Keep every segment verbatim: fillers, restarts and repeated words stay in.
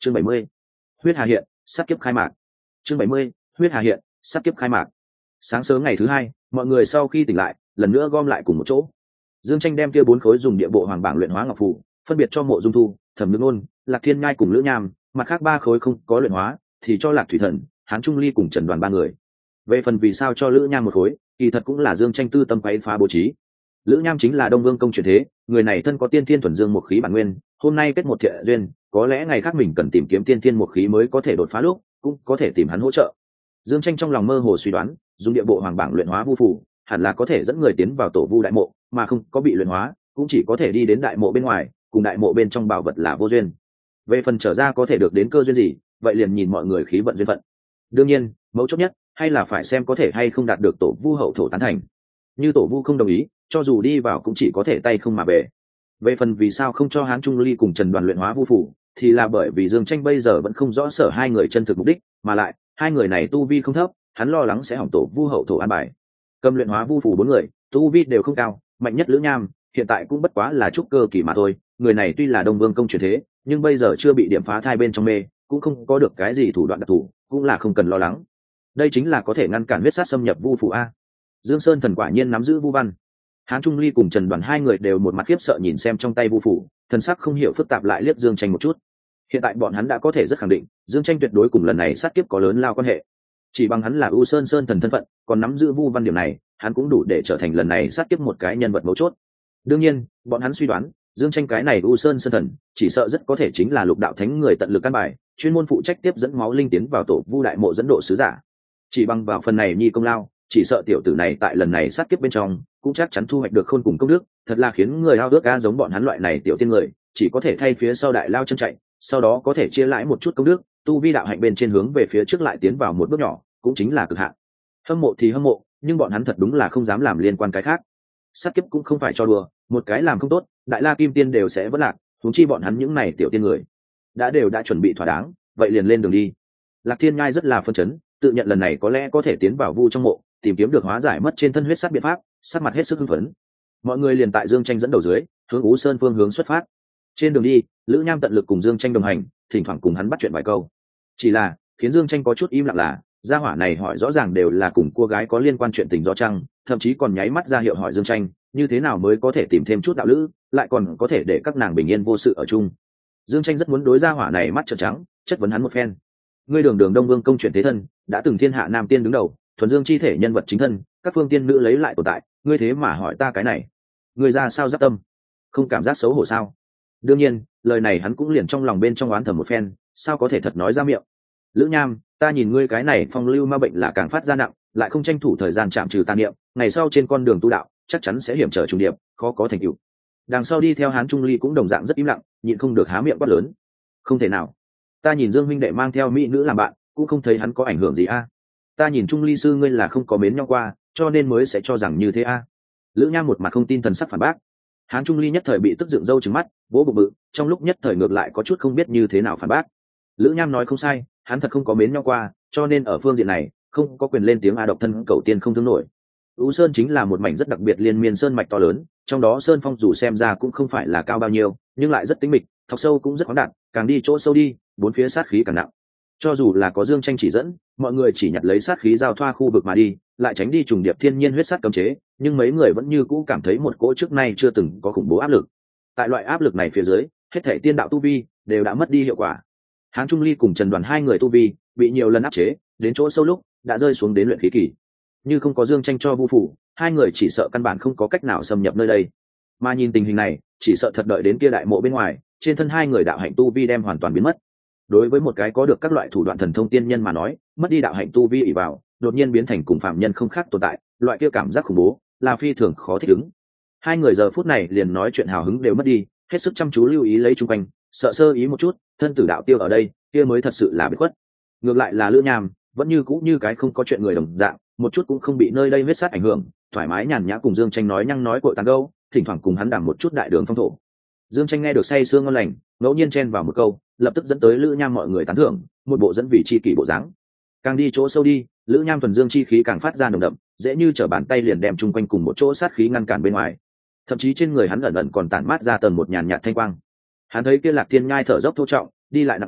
chương bảy mươi, huyết hà hiện, sát kiếp khai mạc. chương bảy mươi, huyết hà hiện, sát kiếp khai mạc. Sáng sớm ngày thứ hai, mọi người sau khi tỉnh lại lần nữa gom lại cùng một chỗ. Dương Tranh đem kia bốn khối dùng địa bộ hoàng bảng luyện hóa ngọc phù phân biệt cho Mộ Dung Thu, Thẩm Nhược Nôn, Lạc Thiên Nhai cùng Lữ Nham, mặt khác ba khối không có luyện hóa thì cho Lạc Thủy Thần, Hán Trung Ly cùng Trần Đoàn ba người. Về phần vì sao cho Lữ Nham một khối, kỳ thật cũng là Dương Tranh tư tâm quấy phá bố trí. Lữ Nham chính là Đông Vương công truyền thế, người này thân có tiên thiên thuần dương một khí bản nguyên, hôm nay kết một thiện duyên, có lẽ ngày khác mình cần tìm kiếm tiên thiên một khí mới có thể đột phá lúc, cũng có thể tìm hắn hỗ trợ. Dương Tranh trong lòng mơ hồ suy đoán, dùng địa bộ hoàng bảng luyện hóa vu phù, hẳn là có thể dẫn người tiến vào tổ vu đại mộ, mà không có bị luyện hóa, cũng chỉ có thể đi đến đại mộ bên ngoài, cùng đại mộ bên trong bảo vật là vô duyên. Về phần trở ra có thể được đến cơ duyên gì, vậy liền nhìn mọi người khí vận duyên phận. Đương nhiên, mấu chốt nhất hay là phải xem có thể hay không đạt được tổ vu hậu thổ tán thành. Như tổ vu không đồng ý, cho dù đi vào cũng chỉ có thể tay không mà về. Về phần vì sao không cho Hán Trung Ly cùng Trần Đoàn luyện hóa vu phù, thì là bởi vì Dương Tranh bây giờ vẫn không rõ sở hai người chân thực mục đích, mà lại hai người này tu vi không thấp, hắn lo lắng sẽ hỏng tổ vu hậu thổ an bài. Cầm luyện hóa vu phù bốn người, tu vi đều không cao, mạnh nhất Lữ Nham hiện tại cũng bất quá là trúc cơ kỳ mà thôi. Người này tuy là Đông Vương công truyền thế, nhưng bây giờ chưa bị điểm phá thai bên trong mê, cũng không có được cái gì thủ đoạn đặc thù, cũng là không cần lo lắng. Đây chính là có thể ngăn cản huyết sát xâm nhập vu phù a. Dương Sơn thần quả nhiên nắm giữ vu văn. Hán Trung Ly cùng Trần Đoàn hai người đều một mặt khiếp sợ nhìn xem trong tay vu phù, thần sắc không hiểu phức tạp lại liếc Dương Tranh một chút. Hiện tại bọn hắn đã có thể rất khẳng định, Dương Tranh tuyệt đối cùng lần này sát kiếp có lớn lao quan hệ. Chỉ bằng hắn là U Sơn Sơn thần thân phận, còn nắm giữ vu văn điểm này, hắn cũng đủ để trở thành lần này sát kiếp một cái nhân vật mấu chốt. Đương nhiên, bọn hắn suy đoán, Dương Tranh cái này U Sơn Sơn thần, chỉ sợ rất có thể chính là lục đạo thánh người tận lực căn bài, chuyên môn phụ trách tiếp dẫn máu linh tiến vào tổ vu đại mộ dẫn độ sứ giả. Chỉ bằng vào phần này nhi công lao, chỉ sợ tiểu tử này tại lần này sát kiếp bên trong, cũng chắc chắn thu hoạch được khôn cùng công đức, thật là khiến người ao ước ca giống bọn hắn loại này tiểu tiên người, chỉ có thể thay phía sau đại lao chân chạy, sau đó có thể chia lãi một chút công đức, tu vi đạo hạnh bên trên hướng về phía trước lại tiến vào một bước nhỏ, cũng chính là cực hạn. Hâm mộ thì hâm mộ, nhưng bọn hắn thật đúng là không dám làm liên quan cái khác. Sát kiếp cũng không phải cho đùa, một cái làm không tốt, đại la kim tiên đều sẽ vỡ lạc, huống chi bọn hắn những này tiểu tiên người, đã đều đã chuẩn bị thỏa đáng, vậy liền lên đường đi. Lạc Thiên Ngai rất là phân chấn, tự nhận lần này có lẽ có thể tiến vào vu trong mộ, tìm kiếm được hóa giải mất trên thân huyết sát biện pháp, sắc mặt hết sức hưng phấn. Mọi người liền tại Dương Tranh dẫn đầu dưới, hướng Ú Sơn phương hướng xuất phát. Trên đường đi, Lữ Nham tận lực cùng Dương Tranh đồng hành, thỉnh thoảng cùng hắn bắt chuyện vài câu. Chỉ là khiến Dương Tranh có chút im lặng là, gia hỏa này hỏi rõ ràng đều là cùng cô gái có liên quan chuyện tình do trăng, thậm chí còn nháy mắt ra hiệu hỏi Dương Tranh, như thế nào mới có thể tìm thêm chút đạo lữ, lại còn có thể để các nàng bình yên vô sự ở chung. Dương Tranh rất muốn đối gia hỏa này mắt trợn trắng, chất vấn hắn một phen. Ngươi đường đường Đông Vương công chuyển thế thân, đã từng thiên hạ nam tiên đứng đầu, thuần dương chi thể nhân vật chính thân, các phương tiên nữ lấy lại tồn tại, ngươi thế mà hỏi ta cái này, ngươi ra sao giáp tâm, không cảm giác xấu hổ sao? Đương nhiên, lời này hắn cũng liền trong lòng bên trong oán thầm một phen, sao có thể thật nói ra miệng. Lữ Nham, ta nhìn ngươi cái này phong lưu ma bệnh là càng phát ra nặng, lại không tranh thủ thời gian chạm trừ tà niệm, ngày sau trên con đường tu đạo chắc chắn sẽ hiểm trở trùng điệp, khó có thành tựu. Đằng sau đi theo Hán Trung Ly cũng đồng dạng rất im lặng, nhịn không được há miệng quát lớn. Không thể nào, ta nhìn Dương huynh đệ mang theo mỹ nữ làm bạn, cũng không thấy hắn có ảnh hưởng gì a. Ta nhìn Trung Ly sư ngươi là không có mến nhau qua, cho nên mới sẽ cho rằng như thế a. Lữ Nham một mặt không tin thần sắc phản bác. Hán Trung Ly nhất thời bị tức dựng râu trừng mắt, vỗ bụng bự, trong lúc nhất thời ngược lại có chút không biết như thế nào phản bác. Lữ Nham nói không sai, hắn thật không có mến nhau qua, cho nên ở phương diện này không có quyền lên tiếng a độc thân cầu tiên không thương nổi. Ú Sơn chính là một mảnh rất đặc biệt liên miên sơn mạch to lớn, trong đó sơn phong dù xem ra cũng không phải là cao bao nhiêu, nhưng lại rất tĩnh mịch, thọc sâu cũng rất khoáng đạt, càng đi chỗ sâu đi, bốn phía sát khí càng nặng. Cho dù là có Dương Tranh chỉ dẫn, mọi người chỉ nhặt lấy sát khí giao thoa khu vực mà đi, lại tránh đi trùng điệp thiên nhiên huyết sát cấm chế, nhưng mấy người vẫn như cũ cảm thấy một cỗ trước nay chưa từng có khủng bố áp lực. Tại loại áp lực này phía dưới, hết thảy tiên đạo tu vi đều đã mất đi hiệu quả. Hán Trung Ly cùng Trần Đoàn hai người tu vi bị nhiều lần áp chế, đến chỗ sâu lúc đã rơi xuống đến luyện khí kỳ. Như không có Dương Tranh cho vu phủ, hai người chỉ sợ căn bản không có cách nào xâm nhập nơi đây. Mà nhìn tình hình này, chỉ sợ thật đợi đến kia đại mộ bên ngoài, trên thân hai người đạo hạnh tu vi đem hoàn toàn biến mất. Đối với một cái có được các loại thủ đoạn thần thông tiên nhân mà nói, mất đi đạo hạnh tu vi ỷ vào, đột nhiên biến thành cùng phạm nhân không khác tồn tại, loại kia cảm giác khủng bố là phi thường khó thích ứng. Hai người giờ phút này liền nói chuyện hào hứng đều mất đi, hết sức chăm chú lưu ý lấy chung quanh, sợ sơ ý một chút, thân tử đạo tiêu ở đây, kia mới thật sự là biệt khuất. Ngược lại là Lữ Nham, vẫn như cũ như cái không có chuyện người đồng dạng, một chút cũng không bị nơi đây huyết sát ảnh hưởng, thoải mái nhàn nhã cùng Dương Tranh nói nhăng nói cội tán gẫu, thỉnh thoảng cùng hắn đảm một chút đại đường phong thổ. Dương Tranh nghe được say sương ngon lành, ngẫu nhiên chen vào một câu, lập tức dẫn tới Lữ Nham mọi người tán thưởng, một bộ dẫn vị chi kỷ bộ dáng. Càng đi chỗ sâu đi, Lữ Nham thuần dương chi khí càng phát ra nồng đậm, dễ như trở bàn tay liền đem chung quanh cùng một chỗ sát khí ngăn cản bên ngoài. Thậm chí trên người hắn ẩn ẩn còn tản mát ra tầng một nhàn nhạt thanh quang. Hắn thấy kia Lạc Thiên Nhai thở dốc thô trọng, đi lại nặng nề,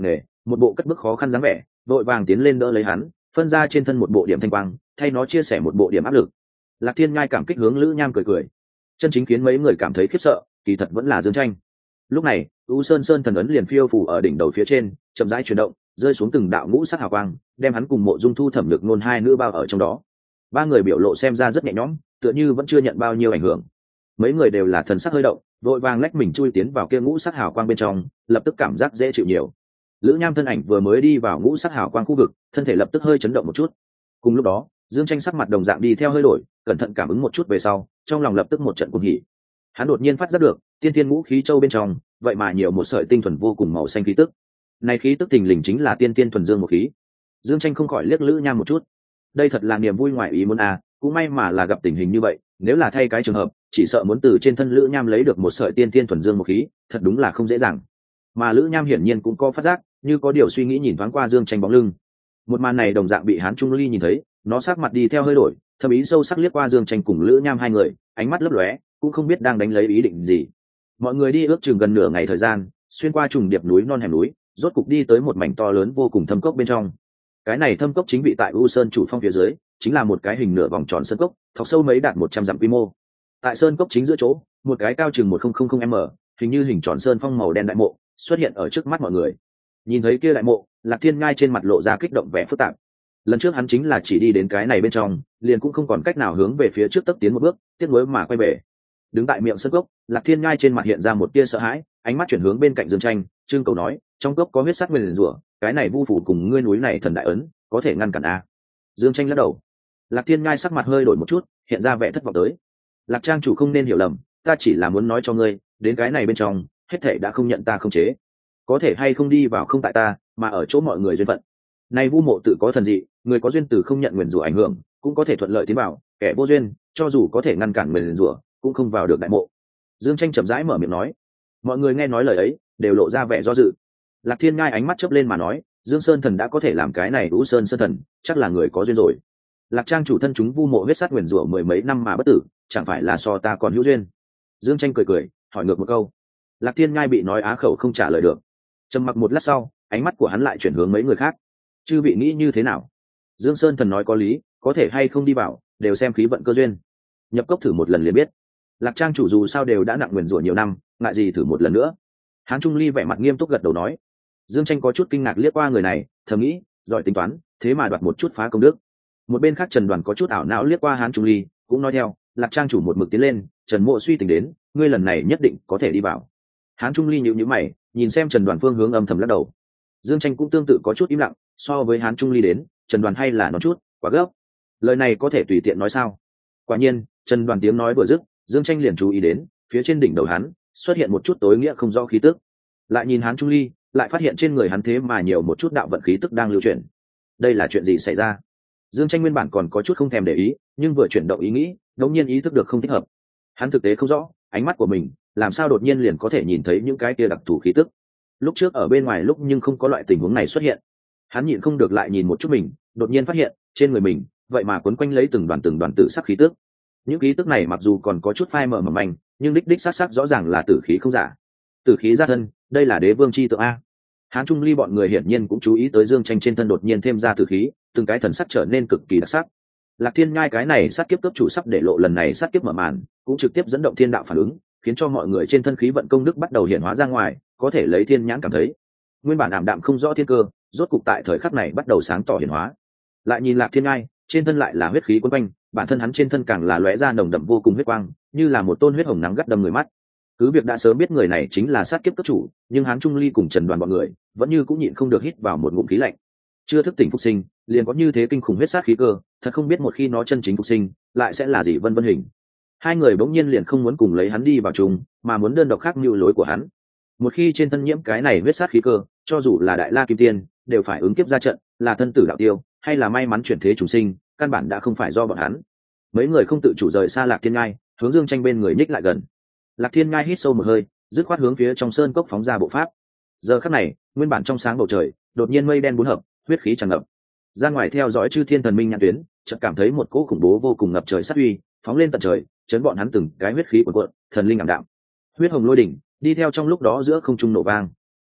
một bộ cất bước khó khăn dáng vẻ, vội vàng tiến lên đỡ lấy hắn, phân ra trên thân một bộ điểm thanh quang, thay nó chia sẻ một bộ điểm áp lực. Lạc Thiên Nhai cảm kích hướng Lữ Nham cười cười, chân chính khiến mấy người cảm thấy khiếp sợ kỳ thật vẫn là Dương Tranh. Lúc này U Sơn Sơn thần ấn liền phiêu phù ở đỉnh đầu phía trên, chậm rãi chuyển động, rơi xuống từng đạo ngũ sắc hào quang, đem hắn cùng Mộ Dung Thu Thẩm Lực Nôn hai nữ bao ở trong đó. Ba người biểu lộ xem ra rất nhẹ nhõm, tựa như vẫn chưa nhận bao nhiêu ảnh hưởng. Mấy người đều là thần sắc hơi động, vội vàng lách mình chui tiến vào kia ngũ sắc hào quang bên trong, lập tức cảm giác dễ chịu nhiều. Lữ Nham thân ảnh vừa mới đi vào ngũ sắc hào quang khu vực, thân thể lập tức hơi chấn động một chút. Cùng lúc đó, Dương Tranh sắc mặt đồng dạng đi theo hơi đổi, cẩn thận cảm ứng một chút về sau, trong lòng lập tức một trận cuồng hỉ. Hắn đột nhiên phát giác được, tiên tiên ngũ khí châu bên trong, vậy mà nhiều một sợi tinh thuần vô cùng màu xanh khí tức. Này khí tức thình lình chính là tiên tiên thuần dương một khí. Dương Tranh không khỏi liếc Lữ Nham một chút. Đây thật là niềm vui ngoài ý muốn à, cũng may mà là gặp tình hình như vậy, nếu là thay cái trường hợp, chỉ sợ muốn từ trên thân Lữ Nham lấy được một sợi tiên tiên thuần dương một khí, thật đúng là không dễ dàng. Mà Lữ Nham hiển nhiên cũng có phát giác, như có điều suy nghĩ nhìn thoáng qua Dương Tranh bóng lưng. Một màn này đồng dạng bị Hán Trung Ly nhìn thấy, nó sắc mặt đi theo hơi đổi, thâm ý sâu sắc liếc qua Dương Tranh cùng Lữ Nham hai người, ánh mắt lấp lóe, cũng không biết đang đánh lấy ý định gì. Mọi người đi ước chừng gần nửa ngày thời gian, xuyên qua trùng điệp núi non hẻm núi, rốt cục đi tới một mảnh to lớn vô cùng thâm cốc bên trong. Cái này thâm cốc chính vị tại U Sơn chủ phong phía dưới, chính là một cái hình nửa vòng tròn sơn cốc, thọc sâu mấy đạt một trăm dặm quy mô. Tại sơn cốc chính giữa chỗ, một cái cao chừng một nghìn m, hình như hình tròn sơn phong màu đen đại mộ xuất hiện ở trước mắt mọi người. Nhìn thấy kia đại mộ, Lạc Thiên Ngai trên mặt lộ ra kích động vẻ phức tạp. Lần trước hắn chính là chỉ đi đến cái này bên trong, liền cũng không còn cách nào hướng về phía trước tấp tiến một bước, tiếc nuối mà quay về. Đứng tại miệng sơn cốc, Lạc Thiên Ngai trên mặt hiện ra một tia sợ hãi, ánh mắt chuyển hướng bên cạnh Dương Tranh, trương cầu nói, trong cốc có huyết sát nguyên rủa, cái này vu phủ cùng ngươi núi này thần đại ấn, có thể ngăn cản a? Dương Tranh lắc đầu. Lạc Thiên Ngai sắc mặt hơi đổi một chút, hiện ra vẻ thất vọng tới. Lạc trang chủ không nên hiểu lầm, ta chỉ là muốn nói cho ngươi, đến cái này bên trong, hết thảy đã không nhận ta không chế, có thể hay không đi vào không tại ta, mà ở chỗ mọi người duyên phận. Này vu mộ tự có thần dị, người có duyên từ không nhận nguyền rủa ảnh hưởng, cũng có thể thuận lợi tiến vào, kẻ vô duyên, cho dù có thể ngăn cản nguyền rủa, cũng không vào được đại mộ. Dương Tranh chậm rãi mở miệng nói. Mọi người nghe nói lời ấy, đều lộ ra vẻ do dự. Lạc Thiên Ngai ánh mắt chớp lên mà nói, Dương Sơn thần đã có thể làm cái này Vũ Sơn Sơn thần, chắc là người có duyên rồi. Lạc trang chủ thân chúng vu mộ huyết sát nguyền rủa mười mấy năm mà bất tử, chẳng phải là so ta còn hữu duyên? Dương Tranh cười cười, hỏi ngược một câu. Lạc Thiên Ngai bị nói á khẩu không trả lời được. Trầm mặc một lát sau, ánh mắt của hắn lại chuyển hướng mấy người khác. Chư vị nghĩ như thế nào? Dương Sơn thần nói có lý, có thể hay không đi vào, đều xem khí vận cơ duyên. Nhập cốc thử một lần liền biết. Lạc trang chủ dù sao đều đã nặng nguyền rủa nhiều năm, ngại gì thử một lần nữa? Hán Trung Ly vẻ mặt nghiêm túc gật đầu nói. Dương Tranh có chút kinh ngạc liếc qua người này, thầm nghĩ, giỏi tính toán, thế mà đoạt một chút phá công đức. Một bên khác Trần Đoàn có chút ảo não liếc qua Hán Trung Ly, cũng nói theo, Lạc trang chủ một mực tiến lên, Trần Mộ suy tính đến, ngươi lần này nhất định có thể đi vào. Hán Trung Ly nhíu nhíu mày, nhìn xem Trần Đoàn phương hướng âm thầm lắc đầu. Dương Tranh cũng tương tự có chút im lặng, so với Hán Trung Ly đến, Trần Đoàn hay là nói chút quá gấp. Lời này có thể tùy tiện nói sao? Quả nhiên, Trần Đoàn tiếng nói vừa dứt, Dương Tranh liền chú ý đến, phía trên đỉnh đầu hắn xuất hiện một chút tối nghĩa không rõ khí tức. Lại nhìn Hán Trung Ly, lại phát hiện trên người hắn thế mà nhiều một chút đạo vận khí tức đang lưu chuyển. Đây là chuyện gì xảy ra? Dương Tranh nguyên bản còn có chút không thèm để ý, nhưng vừa chuyển động ý nghĩ, đột nhiên ý thức được không thích hợp. Hắn thực tế không rõ, ánh mắt của mình làm sao đột nhiên liền có thể nhìn thấy những cái kia đặc thù khí tức. Lúc trước ở bên ngoài lúc nhưng không có loại tình huống này xuất hiện. Hắn nhịn không được lại nhìn một chút mình, đột nhiên phát hiện trên người mình vậy mà quấn quanh lấy từng đoàn từng đoàn tử sắc khí tức. Những khí tức này mặc dù còn có chút phai mờ mỏng manh, nhưng đích đích sắc sắc rõ ràng là tử khí không giả. Tử khí ra thân, đây là đế vương chi tượng a. Hán Trung Ly bọn người hiển nhiên cũng chú ý tới Dương Tranh trên thân đột nhiên thêm ra tử khí, từng cái thần sắc trở nên cực kỳ đặc sắc. Lạc Thiên Nhai cái này sát kiếp cấp chủ sắp để lộ lần này sát kiếp mở màn, cũng trực tiếp dẫn động thiên đạo phản ứng, khiến cho mọi người trên thân khí vận công đức bắt đầu hiện hóa ra ngoài, có thể lấy thiên nhãn cảm thấy. Nguyên bản ảm đạm không rõ thiên cơ, rốt cục tại thời khắc này bắt đầu sáng tỏ hiện hóa. Lại nhìn Lạc Thiên Nhai, trên thân lại là huyết khí quấn quanh, bản thân hắn trên thân càng là lóe ra nồng đậm vô cùng huyết quang, như là một tôn huyết hồng nắng gắt đâm người mắt. Cứ việc đã sớm biết người này chính là sát kiếp cấp chủ, nhưng Hán Trung Ly cùng Trần Đoàn bọn người vẫn như cũng nhịn không được hít vào một ngụm khí lạnh. Chưa thức tỉnh phục sinh, liền có như thế kinh khủng huyết sát khí cơ, thật không biết một khi nó chân chính phục sinh, lại sẽ là gì vân vân hình. Hai người bỗng nhiên liền không muốn cùng lấy hắn đi vào chung, mà muốn đơn độc khác mưu lối của hắn. Một khi trên thân nhiễm cái này huyết sát khí cơ, cho dù là đại la kim tiên, đều phải ứng kiếp ra trận, là thân tử đạo tiêu, hay là may mắn chuyển thế trùng sinh, căn bản đã không phải do bọn hắn. Mấy người không tự chủ rời xa Lạc Thiên Ngai, hướng Dương Tranh bên người nhích lại gần. Lạc Thiên Ngai hít sâu một hơi, dứt khoát hướng phía trong sơn cốc phóng ra bộ pháp. Giờ khắc này, nguyên bản trong sáng bầu trời, đột nhiên mây đen bốn hợp, huyết khí tràn ngập. Ra ngoài theo dõi chư thiên thần minh nhãn tuyến, chợt cảm thấy một cỗ khủng bố vô cùng ngập trời sát uy, phóng lên tận trời, chấn bọn hắn từng cái huyết khí cuộn cuộn, thần linh ảm đạm. Huyết hồng lôi đỉnh, đi theo trong lúc đó giữa không trung nổ vang.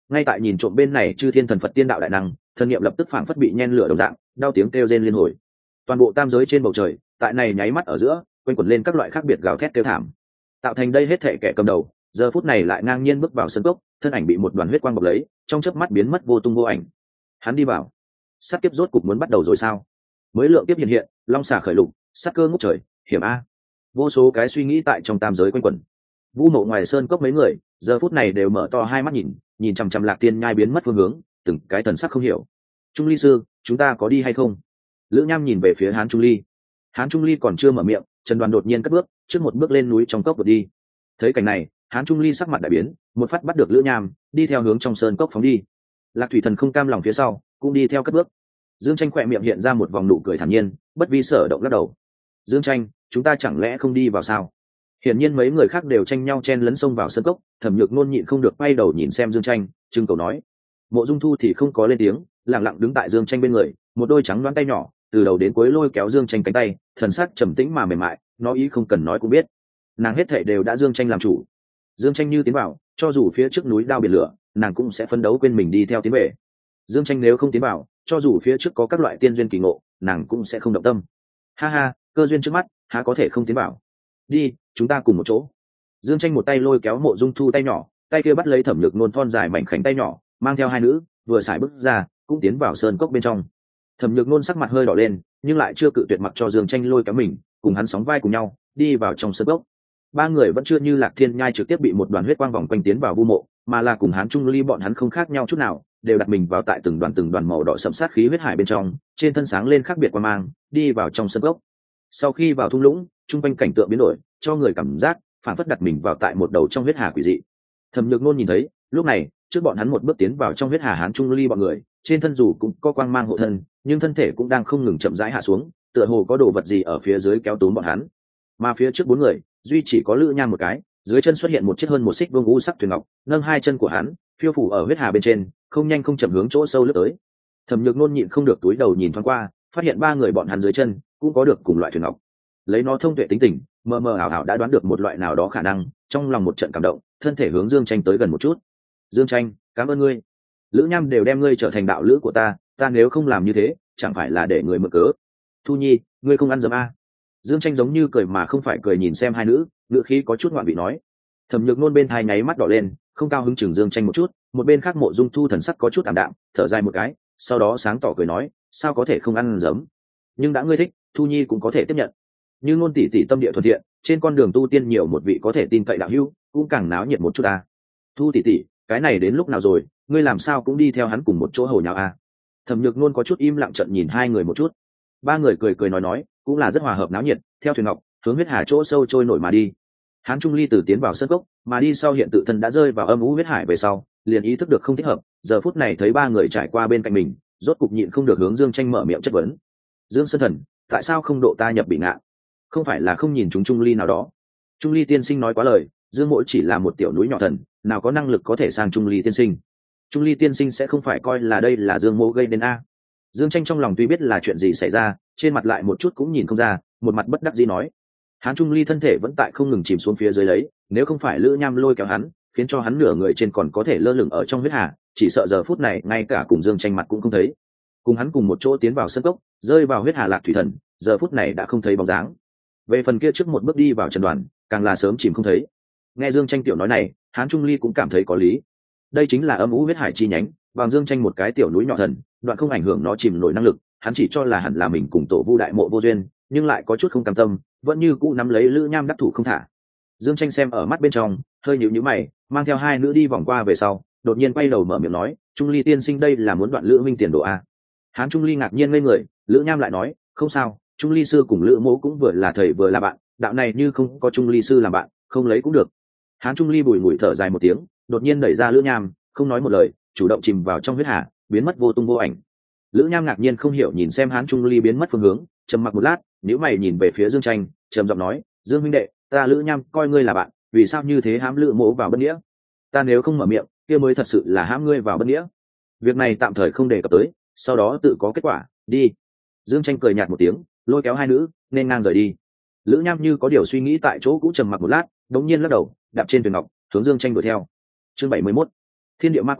ngay tại nhìn trộm bên này chư thiên thần phật tiên đạo đại năng, thần niệm lập tức phảng phất bị nhen lửa đồng dạng, đau tiếng kêu rên liên hồi. Toàn bộ tam giới trên bầu trời tại này nháy mắt ở giữa quanh quẩn lên các loại khác biệt gào thét kêu thảm, tạo thành đây hết thệ kẻ cầm đầu giờ phút này lại ngang nhiên bước vào sân cốc, thân ảnh bị một đoàn huyết quang bọc lấy, trong chớp mắt biến mất vô tung vô ảnh. Hắn đi vào, sát kiếp rốt cục muốn bắt đầu rồi sao? Mới lượng kiếp hiện hiện, long xà khởi lục, sát cơ ngút trời, hiểm a. Vô số cái suy nghĩ tại trong tam giới quanh quẩn. Vu Mộ ngoài sơn cốc mấy người giờ phút này đều mở to hai mắt nhìn, nhìn chằm chằm Lạc Tiên Nhai biến mất phương hướng, từng cái thần sắc không hiểu. Trung Ly sư, chúng ta có đi hay không? Lữ Nham nhìn về phía Hán Trung Ly. Hán Trung Ly còn chưa mở miệng, Trần Đoàn đột nhiên cất bước, trước một bước lên núi trong cốc vượt đi. Thấy cảnh này, Hán Trung Ly sắc mặt đại biến, một phát bắt được Lữ Nham, đi theo hướng trong sơn cốc phóng đi. Lạc Thủy Thần không cam lòng phía sau, cũng đi theo cất bước. Dương Tranh khỏe miệng hiện ra một vòng nụ cười thản nhiên, bất vi sở động lắc đầu. Dương Tranh, chúng ta chẳng lẽ không đi vào sao? Hiển nhiên mấy người khác đều tranh nhau chen lấn xông vào sân cốc, Thẩm Nhược Nôn nhịn không được quay đầu nhìn xem Dương Tranh, trưng cầu nói. Mộ Dung Thu thì không có lên tiếng, lặng lặng đứng tại Dương Tranh bên người, một đôi trắng đoán tay nhỏ từ đầu đến cuối lôi kéo Dương Tranh cánh tay, thần sắc trầm tĩnh mà mềm mại, nói ý không cần nói cũng biết. Nàng hết thảy đều đã Dương Tranh làm chủ. Dương Tranh như tiến vào, cho dù phía trước núi đao biển lửa, nàng cũng sẽ phấn đấu quên mình đi theo tiến về. Dương Tranh nếu không tiến vào, cho dù phía trước có các loại tiên duyên kỳ ngộ, nàng cũng sẽ không động tâm. Ha ha, cơ duyên trước mắt, há có thể không tiến vào? Đi, chúng ta cùng một chỗ. Dương Tranh một tay lôi kéo Mộ Dung Thu tay nhỏ, tay kia bắt lấy Thẩm Nhược Nôn thon dài mảnh khảnh tay nhỏ, mang theo hai nữ, vừa xài bước ra, cũng tiến vào sơn cốc bên trong. Thẩm Nhược Nôn sắc mặt hơi đỏ lên, nhưng lại chưa cự tuyệt mặc cho Dương Tranh lôi kéo mình, cùng hắn sóng vai cùng nhau, đi vào trong sơn cốc. Ba người vẫn chưa như Lạc Thiên Nhai trực tiếp bị một đoàn huyết quang vòng quanh tiến vào vu mộ, mà là cùng Hán Trung Ly bọn hắn không khác nhau chút nào, đều đặt mình vào tại từng đoàn từng đoàn màu đỏ sẫm sát khí huyết hải bên trong, trên thân sáng lên khác biệt quang mang, đi vào trong sơn cốc. Sau khi vào thung lũng, trung quanh cảnh tượng biến đổi, cho người cảm giác phản phất đặt mình vào tại một đầu trong huyết hà quỷ dị. Thẩm Nhược Nôn nhìn thấy, lúc này, trước bọn hắn một bước tiến vào trong huyết hà Hán Trung Ly bọn người, trên thân dù cũng có quang mang hộ thân, nhưng thân thể cũng đang không ngừng chậm rãi hạ xuống, tựa hồ có đồ vật gì ở phía dưới kéo túm bọn hắn. Mà phía trước bốn người, duy chỉ có Lữ Nham một cái, dưới chân xuất hiện một chiếc hơn một xích vương u sắc thuyền ngọc, nâng hai chân của hắn, phiêu phủ ở huyết hà bên trên, không nhanh không chậm hướng chỗ sâu lướt tới. Thẩm Nhược Nôn nhịn không được túi đầu nhìn thoáng qua, phát hiện ba người bọn hắn dưới chân cũng có được cùng loại thuyền ngọc. Lấy nó thông tuệ tính tình, mờ mờ ảo ảo đã đoán được một loại nào đó khả năng, trong lòng một trận cảm động, thân thể hướng Dương Tranh tới gần một chút. Dương Tranh, cảm ơn ngươi. Lữ Nham đều đem ngươi trở thành đạo lữ của ta, ta nếu không làm như thế, chẳng phải là để người mượn cớ. Thu Nhi, ngươi không ăn dấm a? Dương Tranh giống như cười mà không phải cười nhìn xem hai nữ, ngữ khí có chút ngoạn vị nói. Thẩm Nhược Nôn bên hai nháy mắt đỏ lên, không cao hứng chừng Dương Tranh một chút, một bên khác Mộ Dung Thu thần sắc có chút ảm đạm, thở dài một cái, sau đó sáng tỏ cười nói, sao có thể không ăn dấm? Nhưng đã ngươi thích, Thu Nhi cũng có thể tiếp nhận. Như Nôn tỷ tỷ tâm địa thuận thiện, trên con đường tu tiên nhiều một vị có thể tin cậy đạo hữu, cũng càng náo nhiệt một chút a. Thu tỷ tỷ, cái này đến lúc nào rồi, ngươi làm sao cũng đi theo hắn cùng một chỗ hồ nháo a? Thẩm Nhược Nôn có chút im lặng trận nhìn hai người một chút. Ba người cười cười nói nói, cũng là rất hòa hợp náo nhiệt, theo thuyền ngọc hướng huyết hà chỗ sâu trôi nổi mà đi. Hán Trung Ly từ tiến vào sân cốc, mà đi sau hiện tự thân đã rơi vào âm u huyết hải về sau, liền ý thức được không thích hợp, giờ phút này thấy ba người trải qua bên cạnh mình, rốt cục nhịn không được hướng Dương Tranh mở miệng chất vấn. Dương Sơn Thần, tại sao không độ ta nhập bị ngạ? Không phải là không nhìn chúng Trung Ly nào đó? Trung Ly tiên sinh nói quá lời, Dương Mỗ chỉ là một tiểu núi nhỏ thần, nào có năng lực có thể sang Trung Ly tiên sinh. Trung Ly tiên sinh sẽ không phải coi là đây là Dương Mỗ gây nên a? Dương Tranh trong lòng tuy biết là chuyện gì xảy ra, trên mặt lại một chút cũng nhìn không ra, một mặt bất đắc dĩ nói. Hán Trung Ly thân thể vẫn tại không ngừng chìm xuống phía dưới lấy, nếu không phải Lữ Nham lôi kéo hắn, khiến cho hắn nửa người trên còn có thể lơ lửng ở trong huyết hà, chỉ sợ giờ phút này ngay cả cùng Dương Tranh mặt cũng không thấy. Cùng hắn cùng một chỗ tiến vào sân cốc, rơi vào huyết hà Lạc Thủy Thần, giờ phút này đã không thấy bóng dáng. Về phần kia trước một bước đi vào Trần Đoàn, càng là sớm chìm không thấy. Nghe Dương Tranh tiểu nói này, Hán Trung Ly cũng cảm thấy có lý. Đây chính là âm u huyết hải chi nhánh, bằng Dương Tranh một cái tiểu núi nhỏ thần, đoạn không ảnh hưởng nó chìm nổi năng lực, hắn chỉ cho là hẳn là mình cùng tổ Vu đại mộ vô duyên, nhưng lại có chút không cam tâm, vẫn như cũ nắm lấy Lữ Nham đắc thủ không thả. Dương Tranh xem ở mắt bên trong, hơi nhíu nhíu mày, mang theo hai nữ đi vòng qua về sau, đột nhiên quay đầu mở miệng nói, Trung Ly tiên sinh đây là muốn đoạn Lữ minh tiền đồ a? Hán Trung Ly ngạc nhiên ngây người, Lữ Nham lại nói, không sao, Trung Ly sư cùng Lữ Mỗ cũng vừa là thầy vừa là bạn, đạo này như không có Trung Ly sư làm bạn, không lấy cũng được. Hán Trung Ly bùi ngùi thở dài một tiếng, đột nhiên đẩy ra Lữ Nham, không nói một lời, chủ động chìm vào trong huyết hà, biến mất vô tung vô ảnh. Lữ Nham ngạc nhiên không hiểu nhìn xem Hán Trung Ly biến mất phương hướng, trầm mặc một lát, nếu mày nhìn về phía Dương Tranh, trầm giọng nói, Dương huynh đệ, ta Lữ Nham coi ngươi là bạn, vì sao như thế hãm Lữ Mỗ vào bất nghĩa? Ta nếu không mở miệng, kia mới thật sự là hãm ngươi vào bất nghĩa. Việc này tạm thời không đề cập tới, sau đó tự có kết quả, đi. Dương Tranh cười nhạt một tiếng, lôi kéo hai nữ, nên ngang rời đi. Lữ Nham như có điều suy nghĩ tại chỗ cũ trầm mặc một lát, đống nhiên lắc đầu, đạp trên thuyền ngọc, hướng Dương Tranh đuổi theo. Chương bảy mươi mốt, Thiên địa ma quan,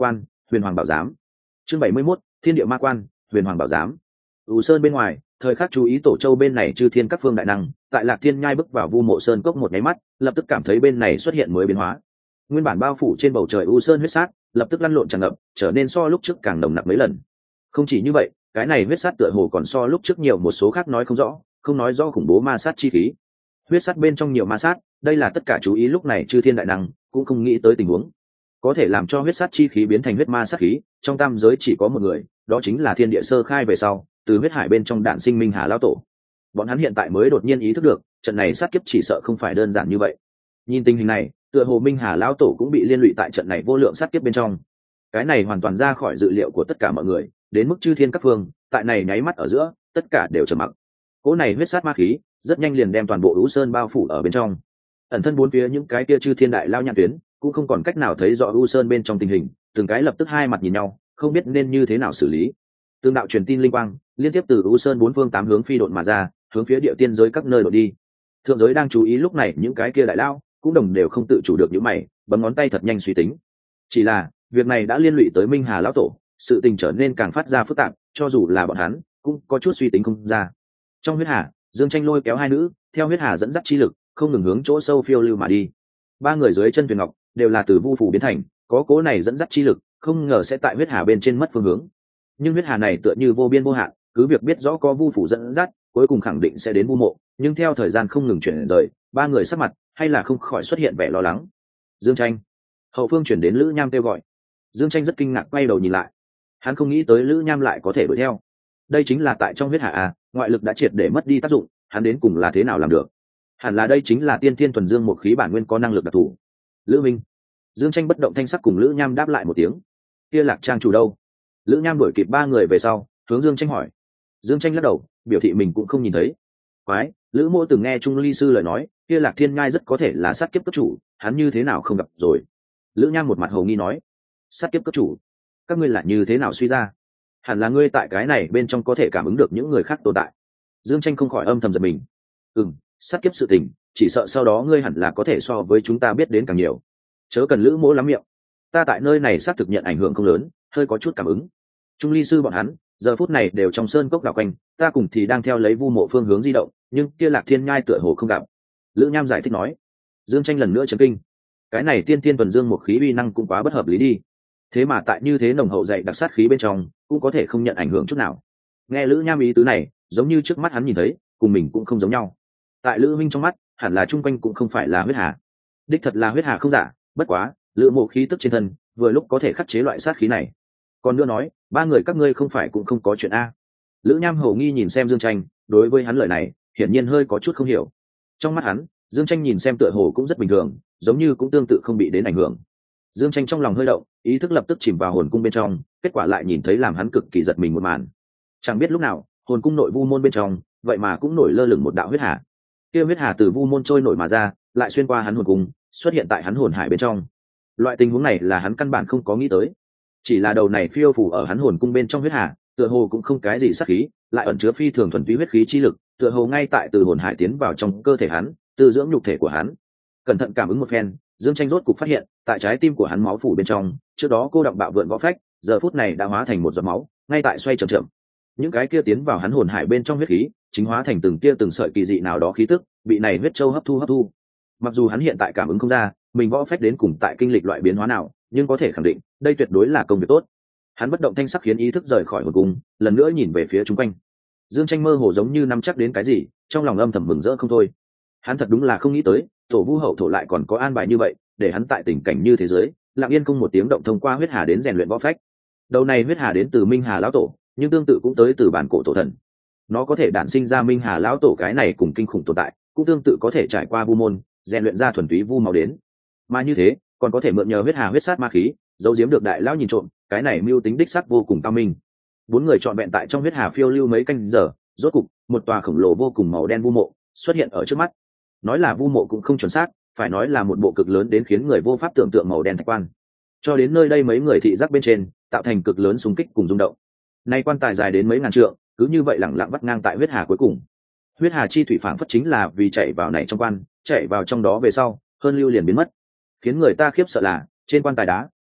huyền hoàng bảo giám. Chương bảy mươi mốt, thiên địa ma quan, huyền hoàng bảo giám. U Sơn bên ngoài, thời khắc chú ý tổ châu bên này chư thiên các phương đại năng, tại Lạc Thiên nhai bước vào Vu Mộ Sơn cốc một nháy mắt, lập tức cảm thấy bên này xuất hiện mới biến hóa. Nguyên bản bao phủ trên bầu trời U Sơn huyết sát, lập tức lăn lộn tràn ngập, trở nên so lúc trước càng nồng nặc mấy lần. Không chỉ như vậy, cái này huyết sát tựa hồ còn so lúc trước nhiều một số khác nói không rõ, không nói rõ khủng bố ma sát chi khí. Huyết sát bên trong nhiều ma sát, đây là tất cả chú ý lúc này chư thiên đại năng cũng không nghĩ tới tình huống. Có thể làm cho huyết sát chi khí biến thành huyết ma sát khí, trong tam giới chỉ có một người, đó chính là thiên địa sơ khai về sau, từ huyết hải bên trong đạn sinh Minh Hà lão tổ. Bọn hắn hiện tại mới đột nhiên ý thức được, trận này sát kiếp chỉ sợ không phải đơn giản như vậy. Nhìn tình hình này, tựa hồ Minh Hà lão tổ cũng bị liên lụy tại trận này vô lượng sát kiếp bên trong. Cái này hoàn toàn ra khỏi dự liệu của tất cả mọi người, đến mức chư thiên các phương, tại này nháy mắt ở giữa, tất cả đều trầm mặc. Cỗ này huyết sát ma khí, rất nhanh liền đem toàn bộ U Sơn bao phủ ở bên trong. Ẩn thân bốn phía những cái kia chư thiên đại lao nhãn tuyến, cũng không còn cách nào thấy rõ U Sơn bên trong tình hình, từng cái lập tức hai mặt nhìn nhau, không biết nên như thế nào xử lý. Tương đạo truyền tin linh quang, liên tiếp từ U Sơn bốn phương tám hướng phi độn mà ra, hướng phía địa tiên giới các nơi đột đi. Thượng giới đang chú ý lúc này những cái kia đại lao, cũng đồng đều không tự chủ được những mày, bấm ngón tay thật nhanh suy tính. Chỉ là, việc này đã liên lụy tới Minh Hà lão tổ, sự tình trở nên càng phát ra phức tạp, cho dù là bọn hắn, cũng có chút suy tính không ra. Trong huyết hà, Dương Tranh lôi kéo hai nữ, theo huyết hà dẫn dắt chi lực, không ngừng hướng chỗ sâu phiêu lưu mà đi. Ba người dưới chân thuyền ngọc đều là từ vu phủ biến thành, có cố này dẫn dắt chi lực, không ngờ sẽ tại huyết hà bên trên mất phương hướng. Nhưng huyết hà này tựa như vô biên vô hạn, cứ việc biết rõ có vu phủ dẫn dắt, cuối cùng khẳng định sẽ đến vu mộ, nhưng theo thời gian không ngừng chuyển rời, ba người sắc mặt hay là không khỏi xuất hiện vẻ lo lắng. Dương Tranh, hậu phương chuyển đến Lữ Nham kêu gọi. Dương Tranh rất kinh ngạc quay đầu nhìn lại, hắn không nghĩ tới Lữ Nham lại có thể đuổi theo. Đây chính là tại trong huyết hà à, ngoại lực đã triệt để mất đi tác dụng, hắn đến cùng là thế nào làm được? Hẳn là đây chính là tiên thiên thuần dương một khí bản nguyên có năng lực đặc thù. Lữ Minh. Dương Tranh bất động thanh sắc cùng Lữ Nham đáp lại một tiếng. Kia Lạc Trang chủ đâu? Lữ Nham đuổi kịp ba người về sau, hướng Dương Tranh hỏi. Dương Tranh lắc đầu, biểu thị mình cũng không nhìn thấy. Quái, Lữ Mộ từng nghe Trung Ly sư lời nói, kia Lạc Thiên Ngai rất có thể là sát kiếp cấp chủ, hắn như thế nào không gặp rồi? Lữ Nham một mặt hồ nghi nói. Sát kiếp cấp chủ? Các ngươi là như thế nào suy ra? Hẳn là ngươi tại cái này bên trong có thể cảm ứng được những người khác tồn tại. Dương Tranh không khỏi âm thầm giật mình. Ừm, sát kiếp sự tình, chỉ sợ sau đó ngươi hẳn là có thể so với chúng ta biết đến càng nhiều. Chớ cần Lữ Mỗ lắm miệng, ta tại nơi này xác thực nhận ảnh hưởng không lớn, hơi có chút cảm ứng. Trung Ly sư bọn hắn giờ phút này đều trong sơn cốc đảo quanh, ta cùng thì đang theo lấy vu mộ phương hướng di động, nhưng kia Lạc Thiên Nhai tựa hồ không gặp. Lữ Nham giải thích nói. Dương Tranh lần nữa chấn kinh, cái này tiên tiên thuần dương một khí uy năng cũng quá bất hợp lý đi. Thế mà tại như thế nồng hậu dạy đặc sát khí bên trong, cũng có thể không nhận ảnh hưởng chút nào. Nghe Lữ Nham ý tứ này, giống như trước mắt hắn nhìn thấy, cùng mình cũng không giống nhau. Tại Lữ Minh trong mắt, hẳn là chung quanh cũng không phải là huyết hà. Đích thật là huyết hà không giả, bất quá, Lữ Mộ khí tức trên thân, vừa lúc có thể khắc chế loại sát khí này. Còn nữa nói, ba người các ngươi không phải cũng không có chuyện a? Lữ Nham hầu nghi nhìn xem Dương Tranh, đối với hắn lời này, hiển nhiên hơi có chút không hiểu. Trong mắt hắn, Dương Tranh nhìn xem tựa hồ cũng rất bình thường, giống như cũng tương tự không bị đến ảnh hưởng. Dương Tranh trong lòng hơi động, ý thức lập tức chìm vào hồn cung bên trong, kết quả lại nhìn thấy làm hắn cực kỳ giật mình một màn. Chẳng biết lúc nào, hồn cung nội vu môn bên trong, vậy mà cũng nổi lơ lửng một đạo huyết hà. Kia huyết hà từ vu môn trôi nổi mà ra, lại xuyên qua hắn hồn cung, xuất hiện tại hắn hồn hải bên trong. Loại tình huống này là hắn căn bản không có nghĩ tới. Chỉ là đầu này phiêu phù ở hắn hồn cung bên trong huyết hà, tựa hồ cũng không cái gì sát khí, lại ẩn chứa phi thường thuần túy huyết khí chi lực, tựa hồ ngay tại từ hồn hải tiến vào trong cơ thể hắn, từ dưỡng nhục thể của hắn. Cẩn thận cảm ứng một phen, Dương Tranh rốt cục phát hiện, tại trái tim của hắn máu phủ bên trong, trước đó cô đọng bạo vượn võ phách, giờ phút này đã hóa thành một giọt máu, ngay tại xoay chậm chậm. Những cái kia tiến vào hắn hồn hải bên trong huyết khí, chính hóa thành từng tia từng sợi kỳ dị nào đó khí tức, bị này huyết châu hấp thu hấp thu. Mặc dù hắn hiện tại cảm ứng không ra, mình võ phách đến cùng tại kinh lịch loại biến hóa nào, nhưng có thể khẳng định, đây tuyệt đối là công việc tốt. Hắn bất động thanh sắc khiến ý thức rời khỏi hồn cung, lần nữa nhìn về phía chúng quanh. Dương Tranh mơ hồ giống như nắm chắc đến cái gì, trong lòng âm thầm mừng rỡ không thôi. Hắn thật đúng là không nghĩ tới, tổ vu hậu thổ lại còn có an bài như vậy, để hắn tại tình cảnh như thế giới, lặng yên không một tiếng động thông qua huyết hà đến rèn luyện võ phách. Đầu này huyết hà đến từ Minh Hà lão tổ, nhưng tương tự cũng tới từ bản cổ tổ thần. Nó có thể đản sinh ra Minh Hà lão tổ cái này cùng kinh khủng tồn tại, cũng tương tự có thể trải qua vu môn, rèn luyện ra thuần túy vu màu đến. Mà như thế, còn có thể mượn nhờ huyết hà huyết sát ma khí, giấu giếm được đại lão nhìn trộm, cái này mưu tính đích xác vô cùng cao minh. Bốn người trọn vẹn tại trong huyết hà phiêu lưu mấy canh giờ, rốt cục, một tòa khổng lồ vô cùng màu đen vu mộ xuất hiện ở trước mắt. Nói là vu mộ cũng không chuẩn xác, phải nói là một bộ cực lớn đến khiến người vô pháp tưởng tượng màu đen thạch quan. Cho đến nơi đây mấy người thị giác bên trên, tạo thành cực lớn xung kích cùng rung động. Nay quan tài dài đến mấy ngàn trượng, cứ như vậy lẳng lặng vắt ngang tại huyết hà cuối cùng. Huyết hà chi thủy phảng phất chính là vì chạy vào này trong quan, chạy vào trong đó về sau, hơn lưu liền biến mất. Khiến người ta khiếp sợ là, trên quan tài đá,